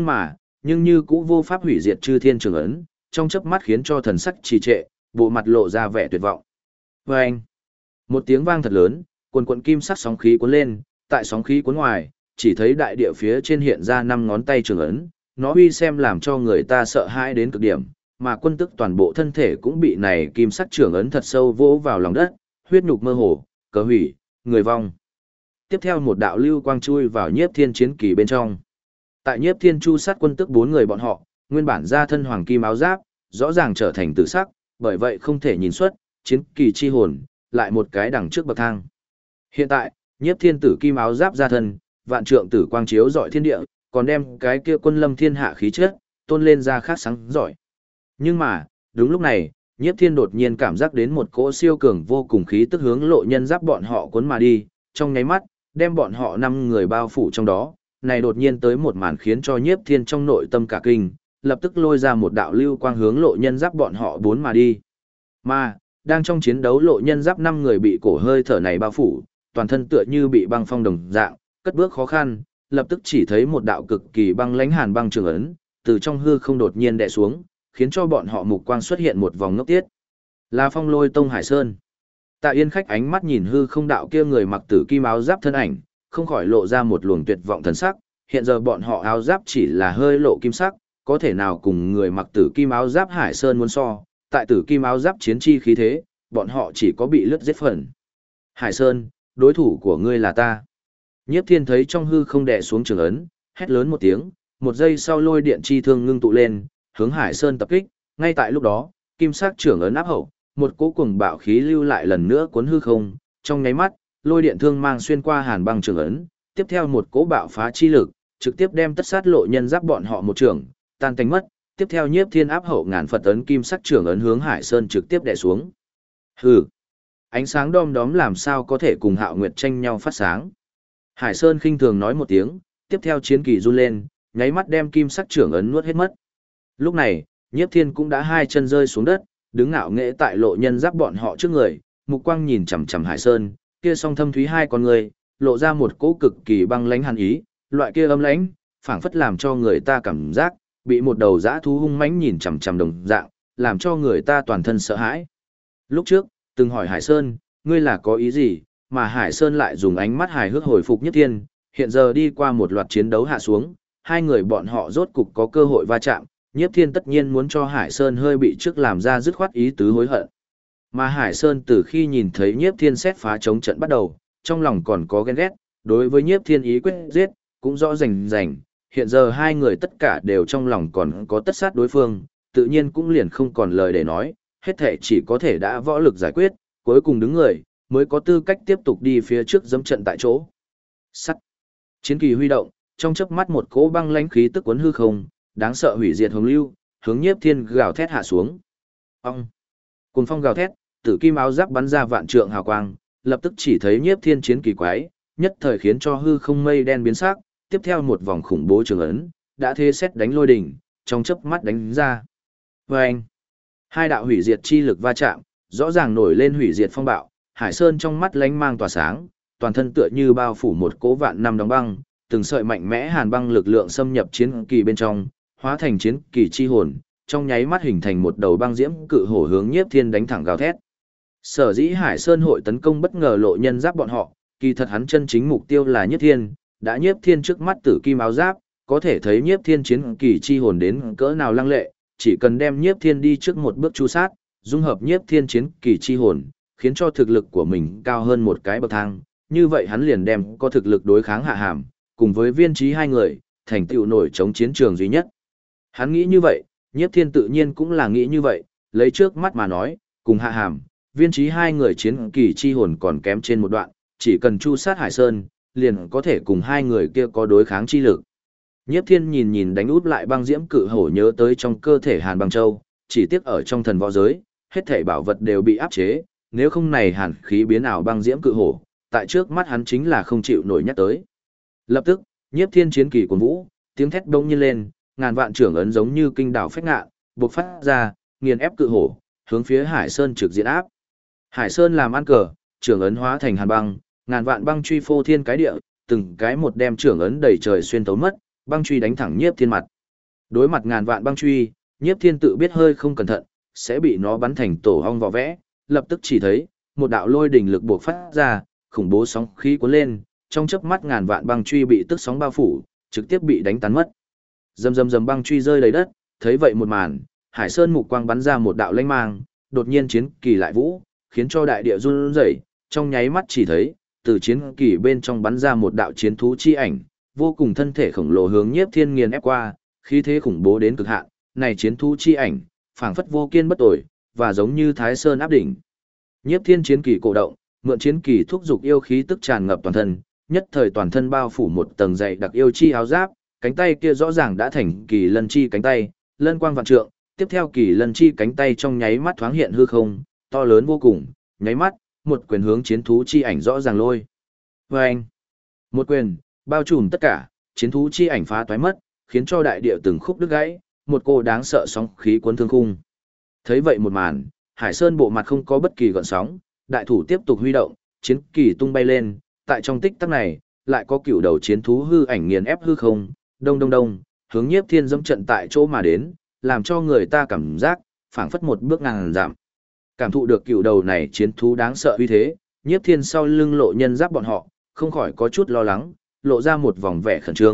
nhưng như cũ vô pháp hủy diệt chư thiên trưởng ấn, trong chớp mắt khiến cho thần sắc trì trệ, bộ mặt lộ ra vẻ tuyệt vọng. Vâng! Một tiếng vang thật lớn, quần quần kim sắc sóng khí cuốn lên, tại sóng khí cuốn ngoài, chỉ thấy đại địa phía trên hiện ra 5 ngón tay trường ấn, nó uy xem làm cho người ta sợ hãi đến cực điểm, mà Quân Tước toàn bộ thân thể cũng bị này kim sắc trường ấn thật sâu vỗ vào lòng đất, huyết nhục mơ hồ, cờ hủy, người vong. Tiếp theo một đạo lưu quang chui vào Nhiếp Thiên chiến kỳ bên trong. Tại Nhiếp Thiên chu sát Quân Tước 4 người bọn họ, nguyên bản ra thân hoàng kim áo giáp, rõ ràng trở thành tử sắc, bởi vậy không thể nhìn xuất, chiến kỳ chi hồn, lại một cái đằng trước bậc thang. Hiện tại, Nhiếp Thiên tử kim áo giáp ra thân, vạn trượng tử quang chiếu rọi thiên địa, còn đem cái kia quân lâm thiên hạ khí chất tôn lên ra khác sáng giỏi. Nhưng mà, đúng lúc này, Nhiếp Thiên đột nhiên cảm giác đến một cỗ siêu cường vô cùng khí tức hướng lộ nhân giáp bọn họ cuốn mà đi, trong nháy mắt, đem bọn họ 5 người bao phủ trong đó. Này đột nhiên tới một màn khiến cho Nhiếp Thiên trong nội tâm cả kinh, lập tức lôi ra một đạo lưu quang hướng lộ nhân giáp bọn họ 4 mà đi. Mà, đang trong chiến đấu lộ nhân giáp 5 người bị cổ hơi thở này bao phủ, toàn thân tựa như bị băng phong đồng dạng, cất bước khó khăn, lập tức chỉ thấy một đạo cực kỳ băng lãnh hàn băng trường ấn, từ trong hư không đột nhiên đè xuống, khiến cho bọn họ mục quang xuất hiện một vòng ngốc tiết. Là Phong Lôi Tông Hải Sơn. Tạ Yên Khách ánh mắt nhìn hư không đạo kia người mặc tử kim áo giáp thân ảnh, không khỏi lộ ra một luồng tuyệt vọng thần sắc, hiện giờ bọn họ áo giáp chỉ là hơi lộ kim sắc, có thể nào cùng người mặc tử kim áo giáp Hải Sơn muốn so, tại tử kim áo giáp chiến chi khí thế, bọn họ chỉ có bị lướt giết phần. Hải Sơn, đối thủ của ngươi là ta. Nhiếp Thiên thấy trong hư không đè xuống trường ấn, hét lớn một tiếng, một giây sau lôi điện chi thương ngưng tụ lên, hướng Hải Sơn tập kích, ngay tại lúc đó, kim sắc trường ấn áp hậu, một cỗ cuồng bạo khí lưu lại lần nữa cuốn hư không, trong nháy mắt, lôi điện thương mang xuyên qua hàn băng trường ấn, tiếp theo một cỗ bạo phá chi lực, trực tiếp đem tất sát lộ nhân giáp bọn họ một trường, tan tành mất, tiếp theo Nhiếp Thiên áp hậu ngàn Phật ấn kim sắc trường ấn hướng Hải Sơn trực tiếp đè xuống. Hừ, ánh sáng đom đóm làm sao có thể cùng Hạo Nguyệt tranh nhau phát sáng. Hải Sơn khinh thường nói một tiếng, tiếp theo chiến kỳ run lên, nháy mắt đem kim sắc trường ấn nuốt hết mất. Lúc này, Nhiếp Thiên cũng đã hai chân rơi xuống đất, đứng ngạo nghễ tại lộ nhân giáp bọn họ trước người, mục quang nhìn chằm chằm Hải Sơn, kia song thâm thúy hai con người, lộ ra một cỗ cực kỳ băng lãnh hàn ý, loại kia âm lãnh, phảng phất làm cho người ta cảm giác bị một đầu dã thú hung mãnh nhìn chằm chằm đồng dạng, làm cho người ta toàn thân sợ hãi. Lúc trước, từng hỏi Hải Sơn, ngươi là có ý gì, mà Hải Sơn lại dùng ánh mắt hài hước hồi phục Nhiếp Thiên, hiện giờ đi qua một loạt chiến đấu hạ xuống, hai người bọn họ rốt cục có cơ hội va chạm, Nhiếp Thiên tất nhiên muốn cho Hải Sơn hơi bị trước làm ra dứt khoát ý tứ hối hận. Mà Hải Sơn từ khi nhìn thấy Nhiếp Thiên xét phá chống trận bắt đầu, trong lòng còn có ghen ghét, đối với Nhiếp Thiên ý quyết giết, cũng rõ rành, hiện giờ hai người tất cả đều trong lòng còn có tất sát đối phương, tự nhiên cũng liền không còn lời để nói, hết thể chỉ có thể đã võ lực giải quyết, cuối cùng đứng người, mới có tư cách tiếp tục đi phía trước dẫm trận tại chỗ. Sắt. Chiến kỳ huy động, trong chớp mắt một cỗ băng lãnh khí tức cuốn hư không, đáng sợ hủy diệt hồng lưu, hướng Nhiếp Thiên gào thét hạ xuống. Ong. Cùng phong gào thét, tử kim áo giáp bắn ra vạn trượng hào quang, lập tức chỉ thấy Nhiếp Thiên chiến kỳ quái, nhất thời khiến cho hư không mây đen biến sắc, tiếp theo một vòng khủng bố trường ấn, đã thế xét đánh lôi đỉnh, trong chớp mắt đánh ra. Vâng! Hai đạo hủy diệt chi lực va chạm, rõ ràng nổi lên hủy diệt phong bạo, Hải Sơn trong mắt lánh mang tỏa sáng, toàn thân tựa như bao phủ một cỗ vạn năm đóng băng, từng sợi mạnh mẽ hàn băng lực lượng xâm nhập chiến kỳ bên trong, hóa thành chiến kỳ chi hồn, trong nháy mắt hình thành một đầu băng diễm cự hổ hướng Nhiếp Thiên đánh thẳng gào thét. Sở dĩ Hải Sơn hội tấn công bất ngờ lộ nhân giáp bọn họ, kỳ thật hắn chân chính mục tiêu là Nhiếp Thiên, đã Nhiếp Thiên trước mắt tử kim áo giáp, có thể thấy Nhiếp Thiên chiến kỳ chi hồn đến cỡ nào lăng lệ, chỉ cần đem Nhiếp Thiên đi trước một bước chu sát, dung hợp Nhiếp Thiên chiến kỳ chi hồn, khiến cho thực lực của mình cao hơn một cái bậc thang, như vậy hắn liền đem có thực lực đối kháng Hạ Hàm, cùng với Viên Chí hai người, thành tựu nổi chống chiến trường duy nhất. Hắn nghĩ như vậy, Nhiếp Thiên tự nhiên cũng là nghĩ như vậy, lấy trước mắt mà nói, cùng Hạ Hàm, Viên Chí hai người chiến kỳ chi hồn còn kém trên một đoạn, chỉ cần chu sát Hải Sơn, liền có thể cùng hai người kia có đối kháng chi lực. Nhiếp Thiên nhìn nhìn đánh út lại băng diễm cự hổ nhớ tới trong cơ thể Hàn Băng Châu, chỉ tiếc ở trong thần võ giới, hết thảy bảo vật đều bị áp chế, nếu không này hàn khí biến ảo băng diễm cự hổ, tại trước mắt hắn chính là không chịu nổi nhắc tới. Lập tức, Nhiếp Thiên chiến kỳ cuồn vũ, tiếng thét đông nhiên lên, ngàn vạn trưởng ấn giống như kinh đảo phách ngạn, bộc phát ra, nghiền ép cự hổ, hướng phía Hải Sơn trực diện áp. Hải Sơn làm ăn cờ, trưởng ấn hóa thành hàn băng, ngàn vạn băng truy phô thiên cái địa, từng cái một đem trưởng ấn đầy trời xuyên tấu mất, băng truy đánh thẳng Nhiếp Thiên mặt. Đối mặt ngàn vạn băng truy, Nhiếp Thiên tự biết hơi không cẩn thận, sẽ bị nó bắn thành tổ ong vỏ vẽ, lập tức chỉ thấy một đạo lôi đỉnh lực buộc phát ra, khủng bố sóng khí cuốn lên, trong chớp mắt ngàn vạn băng truy bị tức sóng bao phủ, trực tiếp bị đánh tán mất. Rầm băng truy rơi đầy đất, thấy vậy một màn, Hải Sơn mục quang bắn ra một đạo lanh mang, đột nhiên chiến kỳ lại vũ, khiến cho đại địa run rẩy, trong nháy mắt chỉ thấy từ chiến kỳ bên trong bắn ra một đạo chiến thú chi ảnh, vô cùng thân thể khổng lồ hướng Nhiếp Thiên nghiền ép qua, khí thế khủng bố đến cực hạn, này chiến thú chi ảnh, phảng phất vô kiên bất tồi, và giống như Thái Sơn áp đỉnh. Nhiếp Thiên chiến kỳ cổ động, mượn chiến kỳ thúc dục yêu khí tức tràn ngập toàn thân, nhất thời toàn thân bao phủ một tầng dày đặc yêu chi áo giáp, cánh tay kia rõ ràng đã thành kỳ lân chi cánh tay, lân quang vạn trượng, tiếp theo kỳ lân chi cánh tay trong nháy mắt thoáng hiện hư không, to lớn vô cùng, nháy mắt, một quyền hướng chiến thú chi ảnh rõ ràng lôi. Vâng! Một quyền, bao trùm tất cả, chiến thú chi ảnh phá toái mất, khiến cho đại địa từng khúc đứt gãy, một cô đáng sợ sóng khí cuốn thương khung. Thấy vậy một màn, Hải Sơn bộ mặt không có bất kỳ gợn sóng, đại thủ tiếp tục huy động, chiến kỳ tung bay lên, tại trong tích tắc này, lại có cựu đầu chiến thú hư ảnh nghiền ép hư không, đông, hướng Nhiếp Thiên dẫm trận tại chỗ mà đến, làm cho người ta cảm giác phảng phất một bước ngàn dặm. Cảm thụ được cựu đầu này chiến thú đáng sợ uy thế, Nhiếp Thiên sau lưng lộ nhân giáp bọn họ, không khỏi có chút lo lắng, lộ ra một vòng vẻ khẩn trương,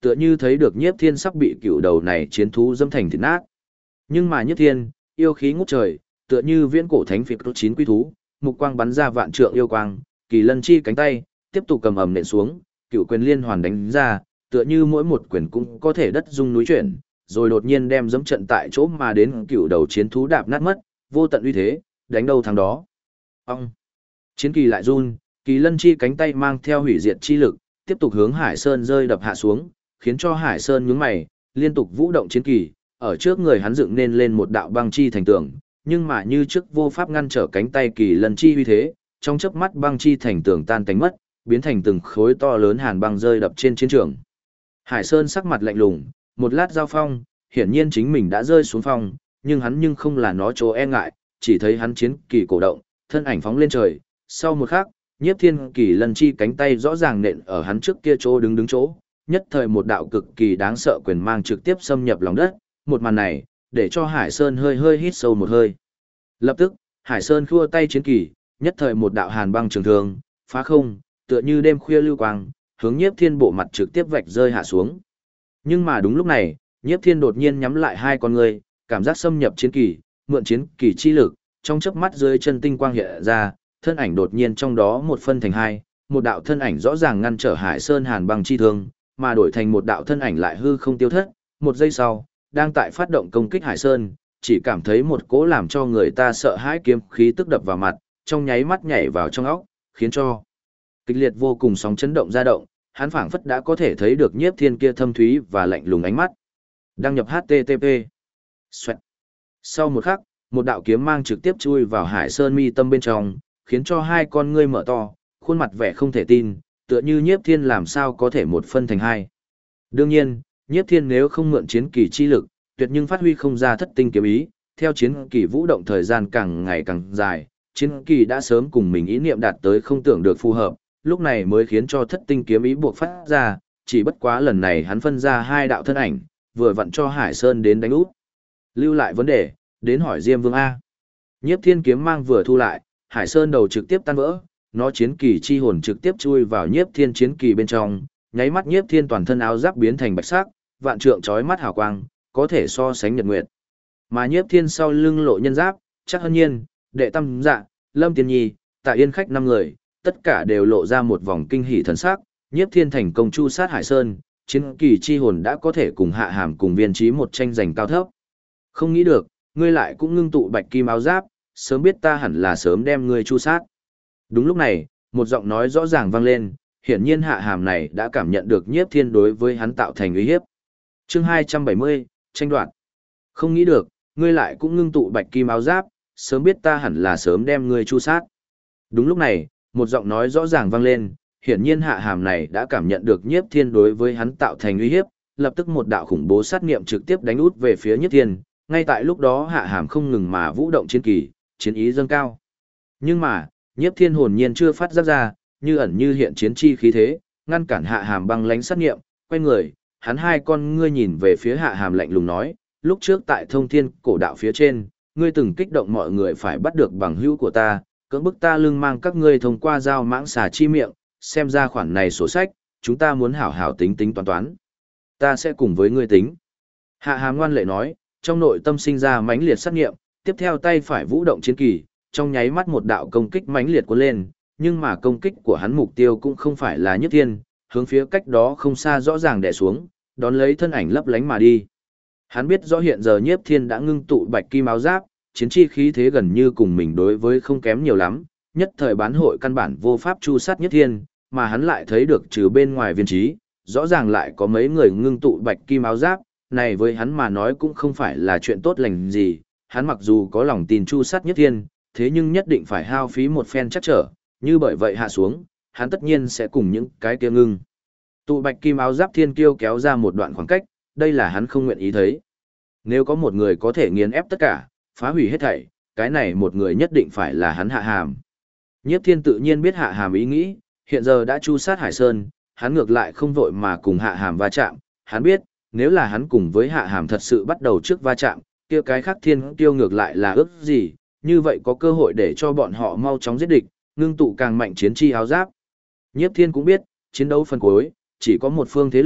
tựa như thấy được Nhiếp Thiên sắp bị cựu đầu này chiến thú dâm thành thịt nát. Nhưng mà Nhiếp Thiên, yêu khí ngút trời, tựa như viễn cổ thánh phiệt chín quy thú, mục quang bắn ra vạn trượng yêu quang, kỳ lân chi cánh tay, tiếp tục cầm ầm nện xuống, cựu quyền liên hoàn đánh ra, tựa như mỗi một quyền cũng có thể đất rung núi chuyển, rồi đột nhiên đem dẫm trận tại chỗ mà đến cựu đầu chiến thú đạp nát mất, vô tận uy thế, đánh đâu thắng đó. Ông! Chiến kỳ lại run, kỳ lân chi cánh tay mang theo hủy diệt chi lực, tiếp tục hướng Hải Sơn rơi đập hạ xuống, khiến cho Hải Sơn nhướng mày, liên tục vũ động chiến kỳ, ở trước người hắn dựng nên lên một đạo băng chi thành tường, nhưng mà như trước vô pháp ngăn trở cánh tay kỳ lân chi uy thế, trong chớp mắt băng chi thành tường tan tánh mất, biến thành từng khối to lớn hàn băng rơi đập trên chiến trường. Hải Sơn sắc mặt lạnh lùng, một lát giao phong, hiển nhiên chính mình đã rơi xuống phong, nhưng không là nó chỗ e ngại, chỉ thấy hắn chiến kỳ cổ động, thân ảnh phóng lên trời, sau một khắc, Nhiếp Thiên kỳ lân chi cánh tay rõ ràng nện ở hắn trước kia chỗ đứng chỗ, nhất thời một đạo cực kỳ đáng sợ quyền mang trực tiếp xâm nhập lòng đất, một màn này, để cho Hải Sơn hơi hít sâu một hơi. Lập tức, Hải Sơn khua tay chiến kỳ, nhất thời một đạo hàn băng trường thương, phá không, tựa như đêm khuya lưu quang, hướng Nhiếp Thiên bộ mặt trực tiếp vạch rơi hạ xuống. Nhưng mà đúng lúc này, Nhiếp Thiên đột nhiên nhắm lại hai con người, cảm giác xâm nhập chiến kỳ, mượn chiến kỳ chi lực, trong chớp mắt dưới chân tinh quang hiện ra, thân ảnh đột nhiên trong đó một phân thành hai, một đạo thân ảnh rõ ràng ngăn trở Hải Sơn hàn băng chi thương, mà đổi thành một đạo thân ảnh lại hư không tiêu thất, một giây sau, đang tại phát động công kích Hải Sơn, chỉ cảm thấy một cỗ làm cho người ta sợ hãi kiếm khí tức đập vào mặt, trong nháy mắt nhảy vào trong óc, khiến cho kịch liệt vô cùng sóng chấn động ra động, hắn phảng phất đã có thể thấy được Nhiếp Thiên kia thâm thúy và lạnh lùng ánh mắt. Đăng nhập http. Xoẹt. Sau một khắc, một đạo kiếm mang trực tiếp chui vào Hải Sơn mi tâm bên trong, khiến cho hai con ngươi mở to, khuôn mặt vẻ không thể tin, tựa như Nhiếp Thiên làm sao có thể một phân thành hai. Đương nhiên, Nhiếp Thiên nếu không mượn chiến kỳ chi lực, tuyệt nhưng phát huy không ra thất tinh kiếm ý, theo chiến kỳ vũ động thời gian càng ngày càng dài, chiến kỳ đã sớm cùng mình ý niệm đạt tới không tưởng được phù hợp, lúc này mới khiến cho thất tinh kiếm ý buộc phát ra, chỉ bất quá lần này hắn phân ra hai đạo thân ảnh, vừa vặn cho Hải Sơn đến đánh úp. Lưu lại vấn đề, đến hỏi Diêm Vương A. Nhiếp Thiên kiếm mang vừa thu lại, Hải Sơn đầu trực tiếp tan vỡ, nó chiến kỳ chi hồn trực tiếp chui vào Nhiếp Thiên chiến kỳ bên trong, nháy mắt Nhiếp Thiên toàn thân áo giáp biến thành bạch sắc, vạn trượng chói mắt hào quang, có thể so sánh nhật nguyệt. Mà Nhiếp Thiên sau lưng lộ nhân giáp, chắc hân nhiên, đệ tâm dạ, Lâm Tiên Nhi, Tạ Yên khách 5 người, tất cả đều lộ ra một vòng kinh hỉ thần sắc, Nhiếp Thiên thành công chu sát Hải Sơn, chiến kỳ chi hồn đã có thể cùng Hạ Hàm cùng Viên Chí một tranh giành cao thấp. Không nghĩ được, ngươi lại cũng ngưng tụ bạch kim áo giáp, sớm biết ta hẳn là sớm đem ngươi chu sát. Đúng lúc này, một giọng nói rõ ràng vang lên, hiển nhiên Hạ Hàm này đã cảm nhận được Nhiếp Thiên đối với hắn tạo thành uy hiếp. Chương 270, tranh đoạt. Không nghĩ được, ngươi lại cũng ngưng tụ bạch kim áo giáp, sớm biết ta hẳn là sớm đem ngươi chu sát. Đúng lúc này, một giọng nói rõ ràng vang lên, hiển nhiên Hạ Hàm này đã cảm nhận được Nhiếp Thiên đối với hắn tạo thành uy hiếp, lập tức một đạo khủng bố sát niệm trực tiếp đánh út về phía Nhiếp Thiên, ngay tại lúc đó Hạ Hàm không ngừng mà vũ động chiến kỳ, chiến ý dâng cao. Nhưng mà, Nhiếp Thiên hồn nhiên chưa phát giác ra, như ẩn như hiện chiến chi khí thế, ngăn cản Hạ Hàm băng lãnh sát niệm, quay người, hắn hai con ngươi nhìn về phía Hạ Hàm lạnh lùng nói, lúc trước tại Thông Thiên cổ đạo phía trên, ngươi từng kích động mọi người phải bắt được bằng hữu của ta, cưỡng bức ta lưng mang các ngươi thông qua dao mãng xà chi miệng, xem ra khoản này sổ sách, chúng ta muốn hảo hảo tính tính toán toán. Ta sẽ cùng với ngươi tính. Hạ Hàm ngoan lệ nói, trong nội tâm sinh ra mãnh liệt sát nghiệm, tiếp theo tay phải vũ động chiến kỳ, trong nháy mắt một đạo công kích mãnh liệt cuốn lên, nhưng mà công kích của hắn mục tiêu cũng không phải là Nhiếp Thiên, hướng phía cách đó không xa rõ ràng đè xuống, đón lấy thân ảnh lấp lánh mà đi. Hắn biết rõ hiện giờ Nhiếp Thiên đã ngưng tụ bạch kim áo giáp, chiến chi khí thế gần như cùng mình đối với không kém nhiều lắm, nhất thời bán hội căn bản vô pháp chu sát Nhiếp Thiên, mà hắn lại thấy được trừ bên ngoài Viên Chí, rõ ràng lại có mấy người ngưng tụ bạch kim áo giáp, này với hắn mà nói cũng không phải là chuyện tốt lành gì, hắn mặc dù có lòng tin chu sát Nhiếp Thiên, thế nhưng nhất định phải hao phí một phen chắc trở, như bởi vậy hạ xuống, hắn tất nhiên sẽ cùng những cái kia ngưng tụ bạch kim áo giáp thiên kiêu kéo ra một đoạn khoảng cách, đây là hắn không nguyện ý thấy. Nếu có một người có thể nghiền ép tất cả, phá hủy hết thảy, cái này một người nhất định phải là hắn Hạ Hàm. Nhiếp Thiên tự nhiên biết Hạ Hàm ý nghĩ, hiện giờ đã chu sát Hải Sơn, hắn ngược lại không vội mà cùng Hạ Hàm va chạm, hắn biết, nếu là hắn cùng với Hạ Hàm thật sự bắt đầu trước va chạm, kia cái khác thiên kiêu ngược lại là ước gì, như vậy có cơ hội để cho bọn họ mau chóng giết địch, ngưng tụ càng mạnh chiến chi áo giáp. Nhiếp Thiên cũng biết, chiến đấu phần cuối, chỉ có một phương thế lực,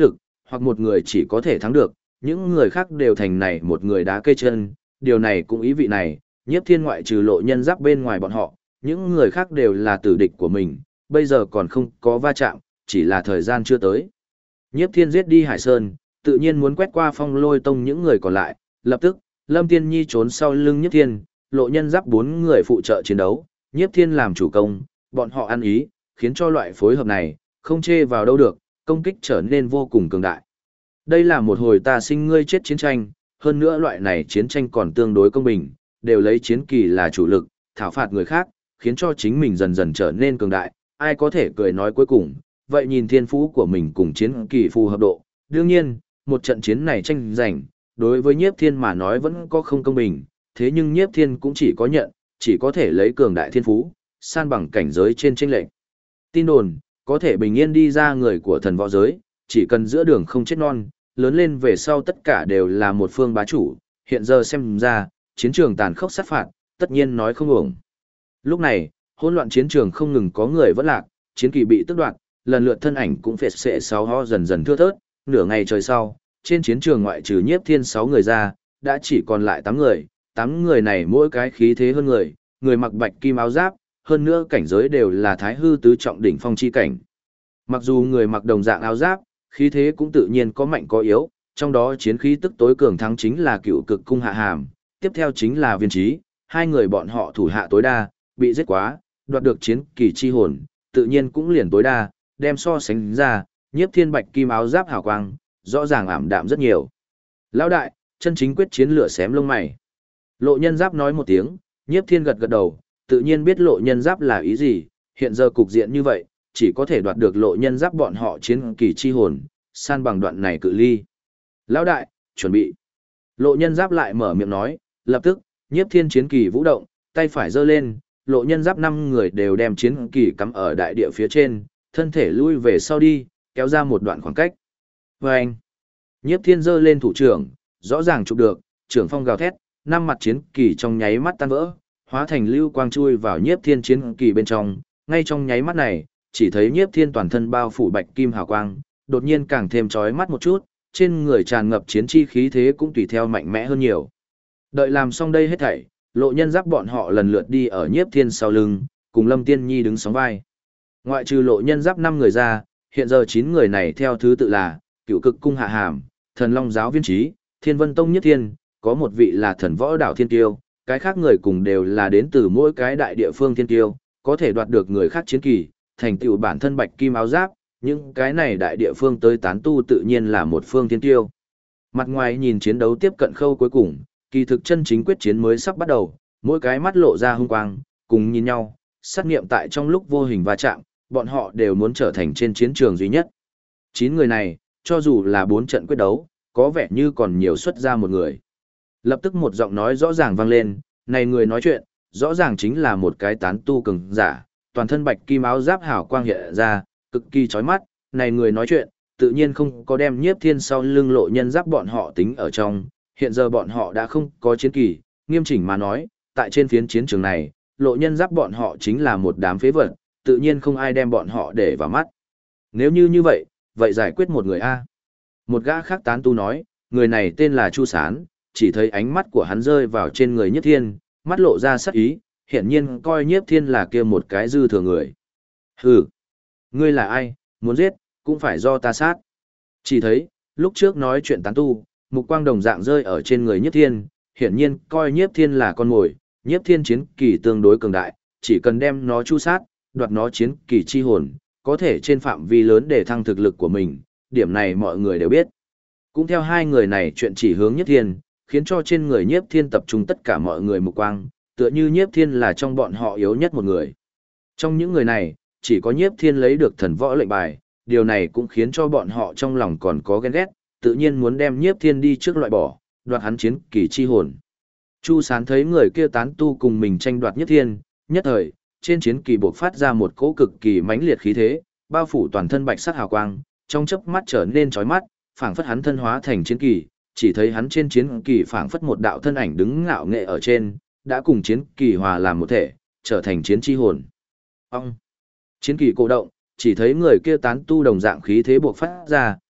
hoặc một người chỉ có thể thắng được, những người khác đều thành này một người đá cây chân, điều này cũng ý vị này, Nhiếp Thiên ngoại trừ Lộ Nhân Giáp bên ngoài bọn họ, những người khác đều là tử địch của mình, bây giờ còn không có va chạm, chỉ là thời gian chưa tới. Nhiếp Thiên giết đi Hải Sơn, tự nhiên muốn quét qua Phong Lôi Tông những người còn lại, lập tức, Lâm Tiên Nhi trốn sau lưng Nhiếp Thiên, Lộ Nhân Giáp 4 người phụ trợ chiến đấu, Nhiếp Thiên làm chủ công, bọn họ ăn ý, khiến cho loại phối hợp này, không chê vào đâu được, công kích trở nên vô cùng cường đại. Đây là một hồi ta sinh ngươi chết chiến tranh, hơn nữa loại này chiến tranh còn tương đối công bình, đều lấy chiến kỳ là chủ lực, thảo phạt người khác, khiến cho chính mình dần dần trở nên cường đại, ai có thể cười nói cuối cùng, vậy nhìn thiên phú của mình cùng chiến kỳ phù hợp độ. Đương nhiên, một trận chiến này tranh giành, đối với Nhiếp Thiên mà nói vẫn có không công bình, thế nhưng Nhiếp Thiên cũng chỉ có nhận, chỉ có thể lấy cường đại thiên phú, san bằng cảnh giới trên chênh lệch. Tin đồn, có thể bình yên đi ra người của thần võ giới, chỉ cần giữa đường không chết non, lớn lên về sau tất cả đều là một phương bá chủ, hiện giờ xem ra, chiến trường tàn khốc sát phạt, tất nhiên nói không uổng. Lúc này, hỗn loạn chiến trường không ngừng có người vẫn lạc, chiến kỳ bị tước đoạt, lần lượt thân ảnh cũng phệt xệ 6 ho dần dần thưa thớt, nửa ngày trời sau, trên chiến trường ngoại trừ Nhiếp Thiên 6 người ra, đã chỉ còn lại 8 người, 8 người này mỗi cái khí thế hơn người, người mặc bạch kim áo giáp, hơn nữa cảnh giới đều là thái hư tứ trọng đỉnh phong chi cảnh. Mặc dù người mặc đồng dạng áo giáp, khí thế cũng tự nhiên có mạnh có yếu, trong đó chiến khí tức tối cường thắng chính là Cựu Cực Cung Hạ Hàm, tiếp theo chính là Viên Chí, hai người bọn họ thủ hạ tối đa, bị giết quá, đoạt được chiến kỳ chi hồn, tự nhiên cũng liền tối đa, đem so sánh ra, Nhiếp Thiên bạch kim áo giáp hào quang, rõ ràng ảm đạm rất nhiều. Lão đại, chân chính quyết chiến lửa xém lông mày. Lộ Nhân Giáp nói một tiếng, Nhiếp Thiên gật gật đầu, tự nhiên biết Lộ Nhân Giáp là ý gì, hiện giờ cục diện như vậy, chỉ có thể đoạt được Lộ Nhân Giáp bọn họ chiến kỳ chi hồn, san bằng đoạn này cự ly. Lão đại, chuẩn bị. Lộ Nhân Giáp lại mở miệng nói, lập tức, Nhiếp Thiên chiến kỳ vũ động, tay phải giơ lên, Lộ Nhân Giáp 5 người đều đem chiến kỳ cắm ở đại địa phía trên, thân thể lui về sau đi, kéo ra một đoạn khoảng cách. Vâng! Nhiếp Thiên giơ lên thủ trưởng, rõ ràng chụp được, trưởng phong gào thét, 5 mặt chiến kỳ trong nháy mắt tan vỡ, hóa thành lưu quang chui vào Nhiếp Thiên chiến kỳ bên trong, ngay trong nháy mắt này, chỉ thấy Nhiếp Thiên toàn thân bao phủ bạch kim hào quang, đột nhiên càng thêm chói mắt một chút, trên người tràn ngập chiến chi khí thế cũng tùy theo mạnh mẽ hơn nhiều. Đợi làm xong đây hết thảy, Lộ Nhân Giáp bọn họ lần lượt đi ở Nhiếp Thiên sau lưng, cùng Lâm Tiên Nhi đứng sóng vai. Ngoại trừ Lộ Nhân Giáp 5 người ra, hiện giờ 9 người này theo thứ tự là Cựu Cực Cung Hạ Hàm, Thần Long Giáo Viên Chí, Thiên Vân Tông Nhất Thiên, có một vị là Thần Võ Đảo Thiên Tiêu, cái khác người cùng đều là đến từ mỗi cái đại địa phương thiên tiêu, có thể đoạt được người khác chiến kỳ, thành tựu bản thân bạch kim áo giáp, những cái này đại địa phương tới tán tu tự nhiên là một phương thiên tiêu. Mặt ngoài nhìn chiến đấu tiếp cận khâu cuối cùng, kỳ thực chân chính quyết chiến mới sắp bắt đầu, mỗi cái mắt lộ ra hung quang, cùng nhìn nhau, sát nghiệm tại trong lúc vô hình va chạm, bọn họ đều muốn trở thành trên chiến trường duy nhất. 9 người này, cho dù là 4 trận quyết đấu, có vẻ như còn nhiều xuất ra một người. Lập tức một giọng nói rõ ràng vang lên, này người nói chuyện, rõ ràng chính là một cái tán tu cường giả, toàn thân bạch kim áo giáp hào quang hiện ra, cực kỳ chói mắt, này người nói chuyện, tự nhiên không có đem Nhiếp Thiên sau lưng Lộ Nhân Giáp bọn họ tính ở trong, hiện giờ bọn họ đã không có chiến kỳ, nghiêm chỉnh mà nói, tại trên phiến chiến trường này, Lộ Nhân Giáp bọn họ chính là một đám phế vật, tự nhiên không ai đem bọn họ để vào mắt. Nếu như vậy, vậy giải quyết một người A. Một gã khác tán tu nói, người này tên là Chu Sán, chỉ thấy ánh mắt của hắn rơi vào trên người Nhiếp Thiên, mắt lộ ra sắc ý, hiển nhiên coi Nhiếp Thiên là kia một cái dư thừa người. Hừ, ngươi là ai, muốn giết, cũng phải do ta sát. Chỉ thấy, lúc trước nói chuyện tán tu, mục quang đồng dạng rơi ở trên người Nhiếp Thiên, hiển nhiên coi Nhiếp Thiên là con mồi, Nhiếp Thiên chiến kỳ tương đối cường đại, chỉ cần đem nó chu sát, đoạt nó chiến kỳ chi hồn, có thể trên phạm vi lớn để thăng thực lực của mình, điểm này mọi người đều biết. Cũng theo hai người này chuyện chỉ hướng Nhiếp Thiên, khiến cho trên người Nhiếp Thiên tập trung tất cả mọi người mục quang, tựa như Nhiếp Thiên là trong bọn họ yếu nhất một người. Trong những người này, chỉ có Nhiếp Thiên lấy được thần võ lệnh bài, điều này cũng khiến cho bọn họ trong lòng còn có ghen ghét, tự nhiên muốn đem Nhiếp Thiên đi trước loại bỏ, đoạt hắn chiến kỳ chi hồn. Chu Sán thấy người kia tán tu cùng mình tranh đoạt Nhiếp Thiên, nhất thời, trên chiến kỳ bộc phát ra một cỗ cực kỳ mãnh liệt khí thế, bao phủ toàn thân bạch sắc hào quang, trong chớp mắt trở nên chói mắt, phảng phất hắn thân hóa thành chiến kỳ, chỉ thấy hắn trên chiến kỳ phảng phất một đạo thân ảnh đứng ngạo nghệ ở trên, đã cùng chiến kỳ hòa làm một thể, trở thành chiến chi hồn. Ông! Chiến kỳ cổ động, chỉ thấy người kia tán tu đồng dạng khí thế buộc phát ra,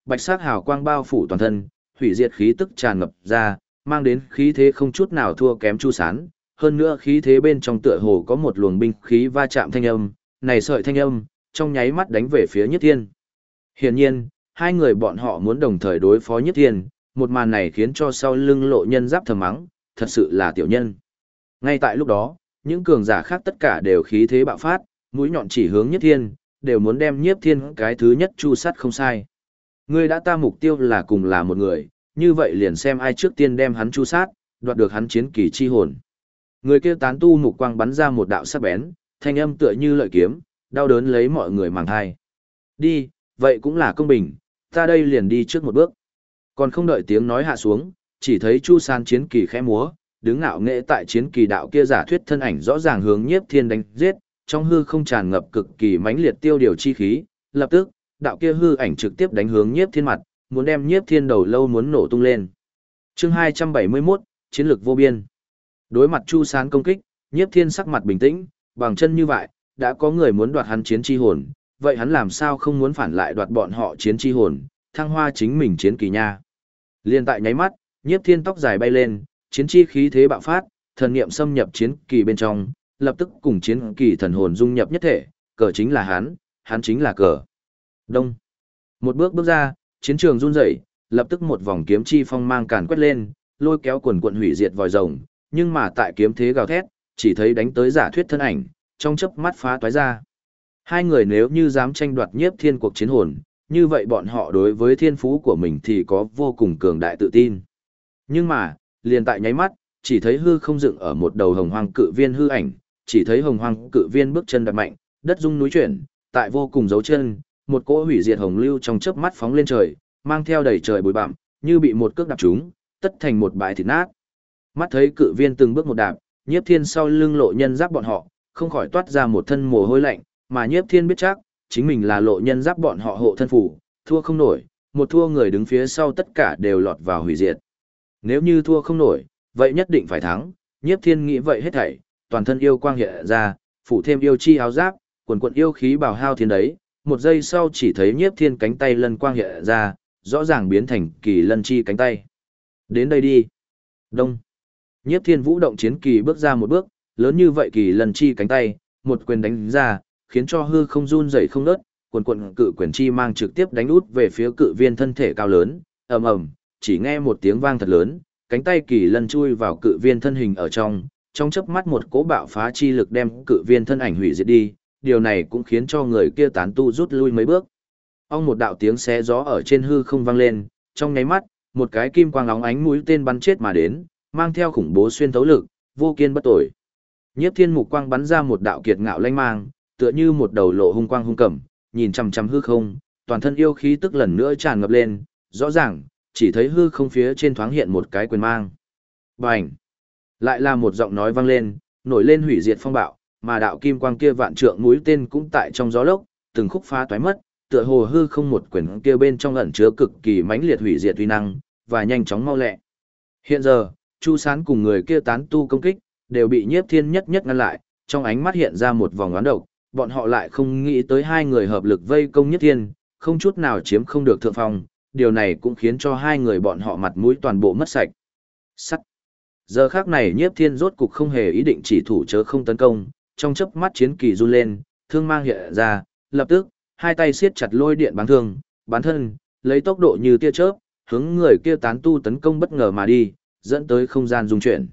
bạch sắc hào quang bao phủ toàn thân, hủy diệt khí tức tràn ngập ra, mang đến khí thế không chút nào thua kém Chu Sán, hơn nữa khí thế bên trong tựa hồ có một luồng binh khí va chạm thanh âm, này sợi thanh âm, trong nháy mắt đánh về phía Nhiếp Thiên. Hiển nhiên, hai người bọn họ muốn đồng thời đối phó Nhiếp Thiên, một màn này khiến cho sau lưng Lộ Nhân Giáp thầm mắng, thật sự là tiểu nhân. Ngay tại lúc đó, những cường giả khác tất cả đều khí thế bạo phát, mũi nhọn chỉ hướng Nhiếp Thiên, đều muốn đem Nhiếp Thiên cái thứ nhất chu sát không sai. Ngươi đã ta mục tiêu là cùng là một người, như vậy liền xem ai trước tiên đem hắn chu sát, đoạt được hắn chiến kỳ chi hồn. Người kia tán tu mục quang bắn ra một đạo sắc bén, thanh âm tựa như lợi kiếm, đau đớn lấy mọi người màng thai. Đi, vậy cũng là công bình, ta đây liền đi trước một bước. Còn không đợi tiếng nói hạ xuống, chỉ thấy Chu San chiến kỳ khẽ múa, đứng ngạo nghệ tại chiến kỳ đạo kia giả thuyết thân ảnh rõ ràng hướng Nhiếp Thiên đánh giết, trong hư không tràn ngập cực kỳ mãnh liệt tiêu điều chi khí, lập tức, đạo kia hư ảnh trực tiếp đánh hướng Nhiếp Thiên mặt, muốn đem Nhiếp Thiên đầu lâu muốn nổ tung lên. Chương 271, chiến lược vô biên. Đối mặt Chu Sán công kích, Nhiếp Thiên sắc mặt bình tĩnh, bằng chân như vậy, đã có người muốn đoạt hắn chiến chi hồn, vậy hắn làm sao không muốn phản lại đoạt bọn họ chiến chi hồn, thăng hoa chính mình chiến kỳ nha. Liên tại nháy mắt, Nhiếp Thiên tóc dài bay lên, chiến chi khí thế bạo phát, thần niệm xâm nhập chiến kỳ bên trong, lập tức cùng chiến kỳ thần hồn dung nhập nhất thể, cờ chính là hắn chính là cờ. Đông. Một bước bước ra, chiến trường run rẩy, lập tức một vòng kiếm chi phong mang càn quét lên, lôi kéo quần quần hủy diệt vòi rồng, nhưng mà tại kiếm thế gào thét, chỉ thấy đánh tới giả thuyết thân ảnh, trong chớp mắt phá toái ra. Hai người nếu như dám tranh đoạt Nhiếp Thiên cuộc chiến hồn, như vậy bọn họ đối với thiên phú của mình thì có vô cùng cường đại tự tin. Nhưng mà, liền tại nháy mắt, chỉ thấy hư không dựng ở một đầu hồng hoang cự viên hư ảnh, chỉ thấy hồng hoang cự viên bước chân đạp mạnh, đất rung núi chuyển, tại vô cùng dấu chân, một cỗ hủy diệt hồng lưu trong chớp mắt phóng lên trời, mang theo đầy trời bụi bặm, như bị một cước đạp trúng, tất thành một bãi thịt nát. Mắt thấy cự viên từng bước một đạp, Nhiếp Thiên sau lưng Lộ Nhân Giáp bọn họ, không khỏi toát ra một thân mồ hôi lạnh, mà Nhiếp Thiên biết chắc, chính mình là Lộ Nhân Giáp bọn họ hộ thân phủ, thua không nổi, một thua người đứng phía sau tất cả đều lọt vào hủy diệt. Nếu như thua không nổi, vậy nhất định phải thắng, Nhiếp Thiên nghĩ vậy hết thảy, toàn thân yêu quang hiện ra, phủ thêm yêu chi áo giáp, quần quần yêu khí bào hao thiên đấy, một giây sau chỉ thấy Nhiếp Thiên cánh tay lân quang hiện ra, rõ ràng biến thành kỳ lân chi cánh tay. Đến đây đi. Đông. Nhiếp Thiên vũ động chiến kỳ bước ra một bước, lớn như vậy kỳ lân chi cánh tay, một quyền đánh ra, khiến cho hư không run rẩy không ngớt, quần quần cự quyền chi mang trực tiếp đánh út về phía cự viên thân thể cao lớn, ầm ầm, chỉ nghe một tiếng vang thật lớn, cánh tay kỳ lân chui vào cự viên thân hình ở trong chớp mắt một cỗ bạo phá chi lực đem cự viên thân ảnh hủy diệt đi, điều này cũng khiến cho người kia tán tu rút lui mấy bước. Ong một đạo tiếng xé gió ở trên hư không vang lên, trong nháy mắt, một cái kim quang óng ánh mũi tên bắn chết mà đến, mang theo khủng bố xuyên thấu lực, vô kiên bất tồi. Nhiếp Thiên mục quang bắn ra một đạo kiệt ngạo lanh mang, tựa như một đầu lộ hung quang hung cẩm, nhìn chằm chằm hư không, toàn thân yêu khí tức lần nữa tràn ngập lên, rõ ràng, chỉ thấy hư không phía trên thoáng hiện một cái quyền mang. Bành! Lại là một giọng nói vang lên, nổi lên hủy diệt phong bạo, mà đạo kim quang kia vạn trượng mũi tên cũng tại trong gió lốc, từng khúc phá toái mất, tựa hồ hư không một quyền kia bên trong ẩn chứa cực kỳ mãnh liệt hủy diệt uy năng, và nhanh chóng mau lẹ. Hiện giờ, Chu Sán cùng người kia tán tu công kích, đều bị Nhiếp Thiên nhất nhất ngăn lại, trong ánh mắt hiện ra một vòng oán độc, bọn họ lại không nghĩ tới hai người hợp lực vây công Nhiếp Thiên, không chút nào chiếm không được thượng phong, điều này cũng khiến cho hai người bọn họ mặt mũi toàn bộ mất sạch. Sắt. Giờ khắc này Nhiếp Thiên rốt cục không hề ý định chỉ thủ chớ không tấn công, trong chớp mắt chiến kỳ run lên, thương mang hiện ra, lập tức, hai tay siết chặt lôi điện bắn thương, bắn thân, lấy tốc độ như tia chớp, hướng người kia tán tu tấn công bất ngờ mà đi, dẫn tới không gian rung chuyển.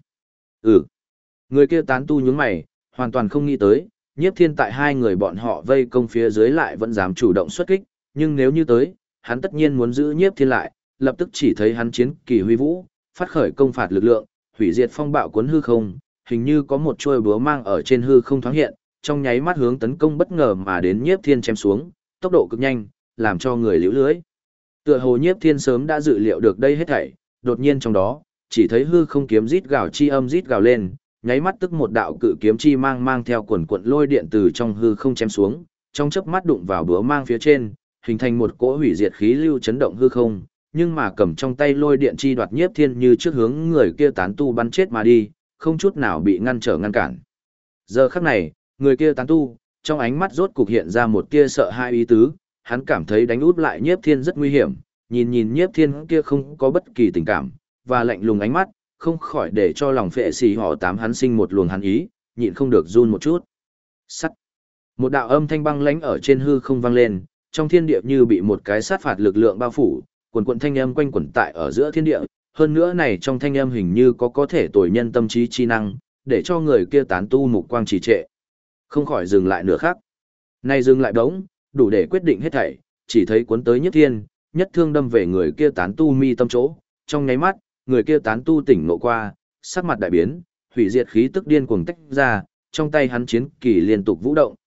Người kia tán tu nhướng mày, hoàn toàn không nghĩ tới, Nhiếp Thiên tại hai người bọn họ vây công phía dưới lại vẫn dám chủ động xuất kích, nhưng nếu như tới, hắn tất nhiên muốn giữ Nhiếp Thiên lại, lập tức chỉ thấy hắn chiến kỳ huy vũ, phát khởi công phạt lực lượng, hủy diệt phong bạo cuốn hư không, hình như có một chuôi búa mang ở trên hư không thoáng hiện, trong nháy mắt hướng tấn công bất ngờ mà đến Nhiếp Thiên chém xuống, tốc độ cực nhanh, làm cho người liễu lưới. Tựa hồ Nhiếp Thiên sớm đã dự liệu được đây hết thảy, đột nhiên trong đó, chỉ thấy hư không kiếm rít gào chi âm rít gào lên, nháy mắt tức một đạo cự kiếm chi mang theo quần quần lôi điện từ trong hư không chém xuống, trong chớp mắt đụng vào búa mang phía trên, hình thành một cỗ hủy diệt khí lưu chấn động hư không, nhưng mà cầm trong tay lôi điện chi đoạt Nhiếp Thiên như trước hướng người kia tán tu bắn chết mà đi, không chút nào bị ngăn trở ngăn cản. Giờ khắc này, người kia tán tu, trong ánh mắt rốt cục hiện ra một tia sợ hãi ý tứ, hắn cảm thấy đánh út lại Nhiếp Thiên rất nguy hiểm, nhìn nhìn Nhiếp Thiên kia không có bất kỳ tình cảm, và lạnh lùng ánh mắt, không khỏi để cho lòng phệ xì họ tám hắn sinh một luồng hắn ý, nhịn không được run một chút. Sắt. Một đạo âm thanh băng lãnh ở trên hư không vang lên, trong thiên địa như bị một cái sát phạt lực lượng bao phủ, quần quần thanh âm quanh quẩn tại ở giữa thiên địa, hơn nữa này trong thanh âm hình như có thể tồi nhân tâm trí chi năng, để cho người kia tán tu mục quang trì trệ. Không khỏi dừng lại nửa khắc. Nay dừng lại đống, đủ để quyết định hết thảy, chỉ thấy cuốn tới Nhiếp Thiên, nhất thương đâm về người kia tán tu mi tâm chỗ, trong nháy mắt, người kia tán tu tỉnh ngộ qua, sắc mặt đại biến, hủy diệt khí tức điên cuồng tách ra, trong tay hắn chiến kỳ liên tục vũ động,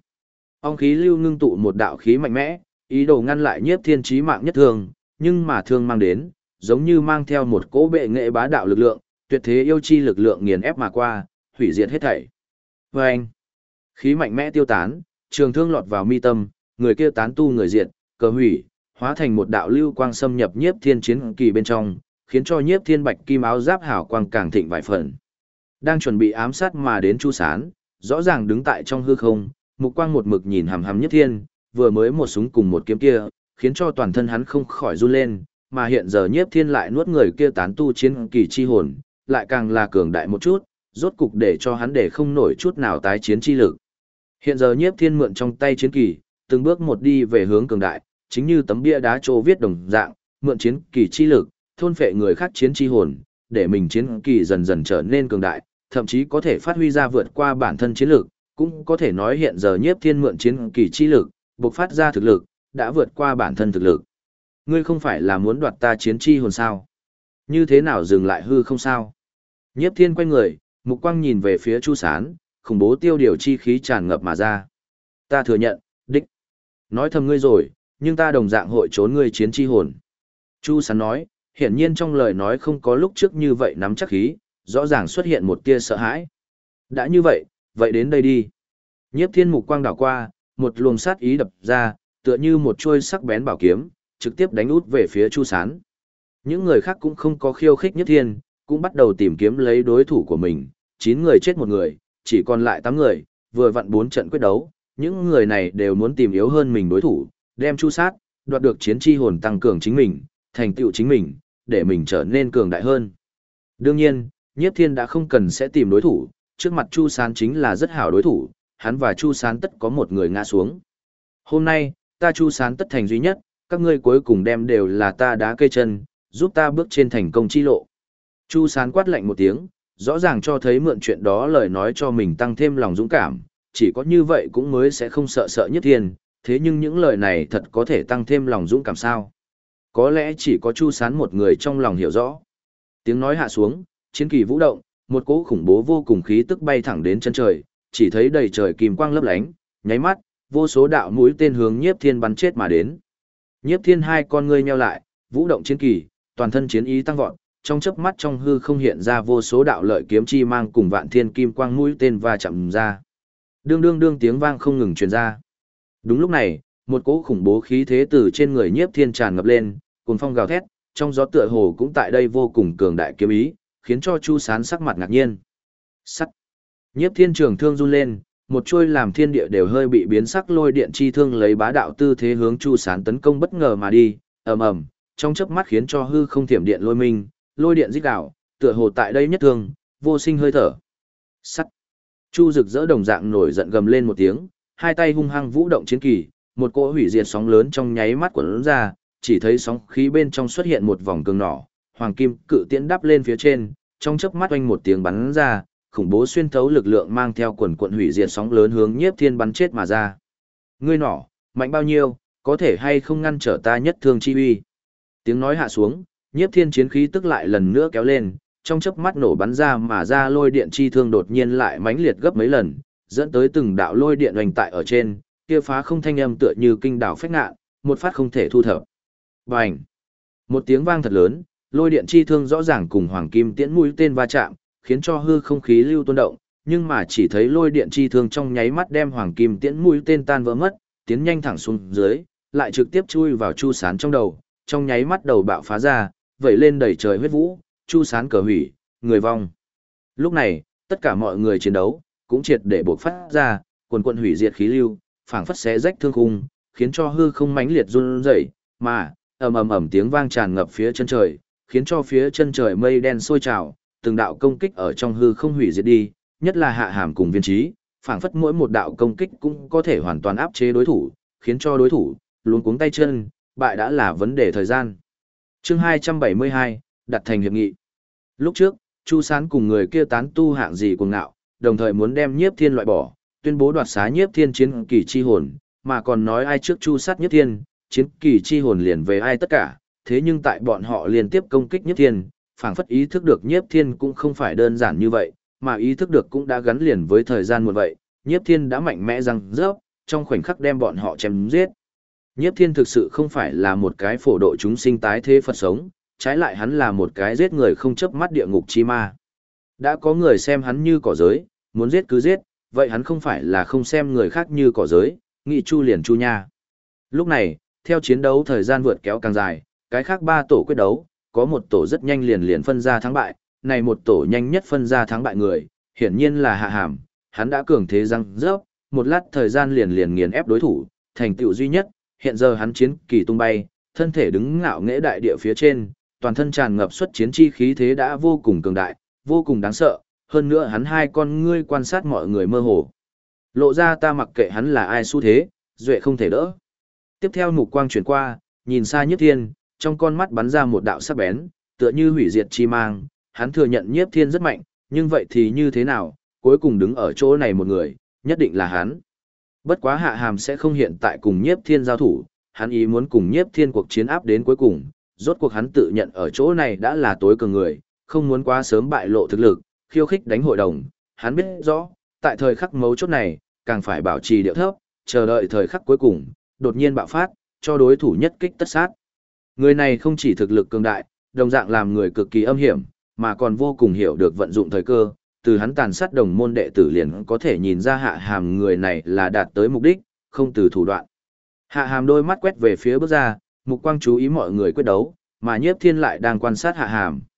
ong khí lưu ngưng tụ một đạo khí mạnh mẽ, ý đồ ngăn lại Nhiếp Thiên chí mạng nhất thương, nhưng mà thương mang đến, giống như mang theo một cỗ bệ nghệ bá đạo lực lượng, tuyệt thế yêu chi lực lượng nghiền ép mà qua, hủy diệt hết thảy. Vâng! Khí mạnh mẽ tiêu tán, trường thương lọt vào mi tâm, người kia tán tu người diệt, cờ hủy, hóa thành một đạo lưu quang xâm nhập Nhiếp Thiên chiến kỳ bên trong, khiến cho Nhiếp Thiên bạch kim áo giáp hào quang càng thịnh vài phần. Đang chuẩn bị ám sát mà đến Chu Sán, rõ ràng đứng tại trong hư không, mục quang một mực nhìn hằm hằm Nhiếp Thiên, vừa mới một súng cùng một kiếm kia, khiến cho toàn thân hắn không khỏi run lên, mà hiện giờ Nhiếp Thiên lại nuốt người kia tán tu chiến kỳ chi hồn, lại càng là cường đại một chút, rốt cục để cho hắn để không nổi chút nào tái chiến chi lực. Hiện giờ Nhiếp Thiên mượn trong tay chiến kỳ, từng bước một đi về hướng cường đại, chính như tấm bia đá trô viết đồng dạng, mượn chiến kỳ chi lực, thôn phệ người khác chiến chi hồn, để mình chiến kỳ dần dần trở nên cường đại, thậm chí có thể phát huy ra vượt qua bản thân chiến lực, cũng có thể nói hiện giờ Nhiếp Thiên mượn chiến kỳ chi lực, bộc phát ra thực lực, đã vượt qua bản thân thực lực. Ngươi không phải là muốn đoạt ta chiến chi hồn sao? Như thế nào dừng lại hư không sao? Nhiếp Thiên quay người, mục quang nhìn về phía Chu Sán, khủng bố tiêu điều chi khí tràn ngập mà ra. Ta thừa nhận, đích. Nói thầm ngươi rồi, nhưng ta đồng dạng hội trốn ngươi chiến chi hồn. Chu Sán nói, hiển nhiên trong lời nói không có lúc trước như vậy nắm chắc khí, rõ ràng xuất hiện một tia sợ hãi. Đã như vậy, vậy đến đây đi. Nhiếp Thiên mục quang đảo qua, một luồng sát ý đập ra, tựa như một chuôi sắc bén bảo kiếm, trực tiếp đánh út về phía Chu Sán. Những người khác cũng không có khiêu khích Nhiếp Thiên, cũng bắt đầu tìm kiếm lấy đối thủ của mình, 9 người chết một người, chỉ còn lại 8 người, vừa vặn 4 trận quyết đấu, những người này đều muốn tìm yếu hơn mình đối thủ, đem chu sát, đoạt được chiến chi hồn tăng cường chính mình, thành tựu chính mình, để mình trở nên cường đại hơn. Đương nhiên, Nhiếp Thiên đã không cần sẽ tìm đối thủ, trước mặt Chu Sán chính là rất hảo đối thủ, hắn và Chu Sán tất có một người ngã xuống. Hôm nay, ta Chu Sán tất thành duy nhất, các ngươi cuối cùng đem đều là ta đá cây chân, giúp ta bước trên thành công chi lộ. Chu Sán quát lạnh một tiếng, rõ ràng cho thấy mượn chuyện đó lời nói cho mình tăng thêm lòng dũng cảm, chỉ có như vậy cũng mới sẽ không sợ sợ Nhiếp Thiên, thế nhưng những lời này thật có thể tăng thêm lòng dũng cảm sao? Có lẽ chỉ có Chu Sán một người trong lòng hiểu rõ. Tiếng nói hạ xuống, chiến kỳ vũ động, một cỗ khủng bố vô cùng khí tức bay thẳng đến chân trời, chỉ thấy đầy trời kim quang lấp lánh, nháy mắt, vô số đạo mũi tên hướng Nhiếp Thiên bắn chết mà đến. Nhiếp Thiên hai con ngươi nheo lại, vũ động chiến kỳ, toàn thân chiến ý tăng vọt, trong chớp mắt trong hư không hiện ra vô số đạo lợi kiếm chi mang cùng vạn thiên kim quang mũi tên va chạm ra. Đương đương đương tiếng vang không ngừng truyền ra. Đúng lúc này, một cỗ khủng bố khí thế từ trên người Nhiếp Thiên tràn ngập lên, cuồng phong gào thét, trong gió tựa hồ cũng tại đây vô cùng cường đại kiếm ý, khiến cho Chu Sán sắc mặt ngạc nhiên. Sắt. Nhiếp Thiên trường thương run lên, một chuôi làm thiên địa đều hơi bị biến sắc lôi điện chi thương lấy bá đạo tư thế hướng Chu Sán tấn công bất ngờ mà đi, ầm ầm, trong chớp mắt khiến cho hư không thiểm điện lôi minh, lôi điện rít gào, tựa hồ tại đây nhất thương, vô sinh hơi thở. Sắt. Chu Rực rỡ đồng dạng nổi giận gầm lên một tiếng, hai tay hung hăng vũ động chiến kỳ, một cỗ hủy diệt sóng lớn trong nháy mắt quấn ra, chỉ thấy sóng khí bên trong xuất hiện một vòng cường nỏ, hoàng kim cự tiễn đắp lên phía trên, trong chớp mắt oanh một tiếng bắn ra, khủng bố xuyên thấu lực lượng mang theo quần quận hủy diệt sóng lớn hướng Nhiếp Thiên bắn chết mà ra. Ngươi nỏ, mạnh bao nhiêu, có thể hay không ngăn trở ta nhất thương chi uy? Tiếng nói hạ xuống, Nhiếp Thiên chiến khí tức lại lần nữa kéo lên, trong chớp mắt nổ bắn ra mà ra lôi điện chi thương đột nhiên lại mãnh liệt gấp mấy lần, dẫn tới từng đạo lôi điện oanh tại ở trên, kia phá không thanh âm tựa như kinh đảo phách ngạn, một phát không thể thu thập. Bành! Một tiếng vang thật lớn, lôi điện chi thương rõ ràng cùng hoàng kim tiễn mũi tên va chạm, khiến cho hư không khí lưu tuôn động, nhưng mà chỉ thấy lôi điện chi thương trong nháy mắt đem hoàng kim tiễn mũi tên tan vỡ mất, tiến nhanh thẳng xuống dưới, lại trực tiếp chui vào Chu Sán trong đầu, trong nháy mắt đầu bạo phá ra, vẩy lên đầy trời huyết vũ, Chu Sán cờ hủy, người vong. Lúc này, tất cả mọi người chiến đấu cũng triệt để bộc phát ra, quần quần hủy diệt khí lưu, phảng phất xé rách thương khung, khiến cho hư không mãnh liệt run rẩy, mà ầm ầm ầm tiếng vang tràn ngập phía chân trời, khiến cho phía chân trời mây đen sôi trào, từng đạo công kích ở trong hư không hủy diệt đi, nhất là Hạ Hàm cùng Viên Chí, phảng phất mỗi một đạo công kích cũng có thể hoàn toàn áp chế đối thủ, khiến cho đối thủ luống cuống tay chân, bại đã là vấn đề thời gian. Chương 272, đặt thành hiệp nghị. Lúc trước, Chu Sán cùng người kia tán tu hạng gì cuồng ngạo, đồng thời muốn đem Nhiếp Thiên loại bỏ, tuyên bố đoạt xá Nhiếp Thiên chiến kỳ chi hồn, mà còn nói ai trước chu sát Nhiếp Thiên, chiến kỳ chi hồn liền về ai tất cả. Thế nhưng tại bọn họ liên tiếp công kích Nhiếp Thiên, phảng phất ý thức được Nhiếp Thiên cũng không phải đơn giản như vậy, mà ý thức được cũng đã gắn liền với thời gian một vậy, Nhiếp Thiên đã mạnh mẽ răng rớp, trong khoảnh khắc đem bọn họ chém giết. Nhiếp Thiên thực sự không phải là một cái phổ độ chúng sinh tái thế Phật sống, trái lại hắn là một cái giết người không chớp mắt địa ngục chi ma. Đã có người xem hắn như cỏ giới, muốn giết cứ giết, vậy hắn không phải là không xem người khác như cỏ giới, nghị chu liền chu nha. Lúc này, theo chiến đấu thời gian vượt kéo càng dài, cái khác 3 tổ quyết đấu, có một tổ rất nhanh liền phân ra thắng bại, này một tổ nhanh nhất phân ra thắng bại người, hiển nhiên là Hạ Hàm, hắn đã cường thế răng rớp, một lát thời gian liền nghiền ép đối thủ, thành tựu duy nhất, hiện giờ hắn chiến kỳ tung bay, thân thể đứng ngạo nghễ đại địa phía trên, toàn thân tràn ngập xuất chiến chi khí thế đã vô cùng cường đại, vô cùng đáng sợ, hơn nữa hắn 2 con ngươi quan sát mọi người mơ hồ. Lộ ra ta mặc kệ hắn là ai xu thế, duệ không thể đỡ. Tiếp theo mục quang chuyển qua, nhìn xa Nhiếp Thiên, trong con mắt bắn ra một đạo sắc bén, tựa như hủy diệt chi mang, hắn thừa nhận Nhiếp Thiên rất mạnh, nhưng vậy thì như thế nào, cuối cùng đứng ở chỗ này một người, nhất định là hắn. Bất quá Hạ Hàm sẽ không hiện tại cùng Nhiếp Thiên giao thủ, hắn ý muốn cùng Nhiếp Thiên cuộc chiến áp đến cuối cùng, rốt cuộc hắn tự nhận ở chỗ này đã là tối cường người, không muốn quá sớm bại lộ thực lực, khiêu khích đánh hội đồng, hắn biết rõ, tại thời khắc mấu chốt này, càng phải bảo trì điệu thấp, chờ đợi thời khắc cuối cùng, đột nhiên bạo phát, cho đối thủ nhất kích tất sát. Người này không chỉ thực lực cường đại, đồng dạng làm người cực kỳ âm hiểm, mà còn vô cùng hiểu được vận dụng thời cơ, từ hắn tàn sát đồng môn đệ tử liền có thể nhìn ra Hạ Hàm người này là đạt tới mục đích, không từ thủ đoạn. Hạ Hàm đôi mắt quét về phía bước ra, mục quang chú ý mọi người quyết đấu, mà Nhiếp Thiên lại đang quan sát Hạ Hàm.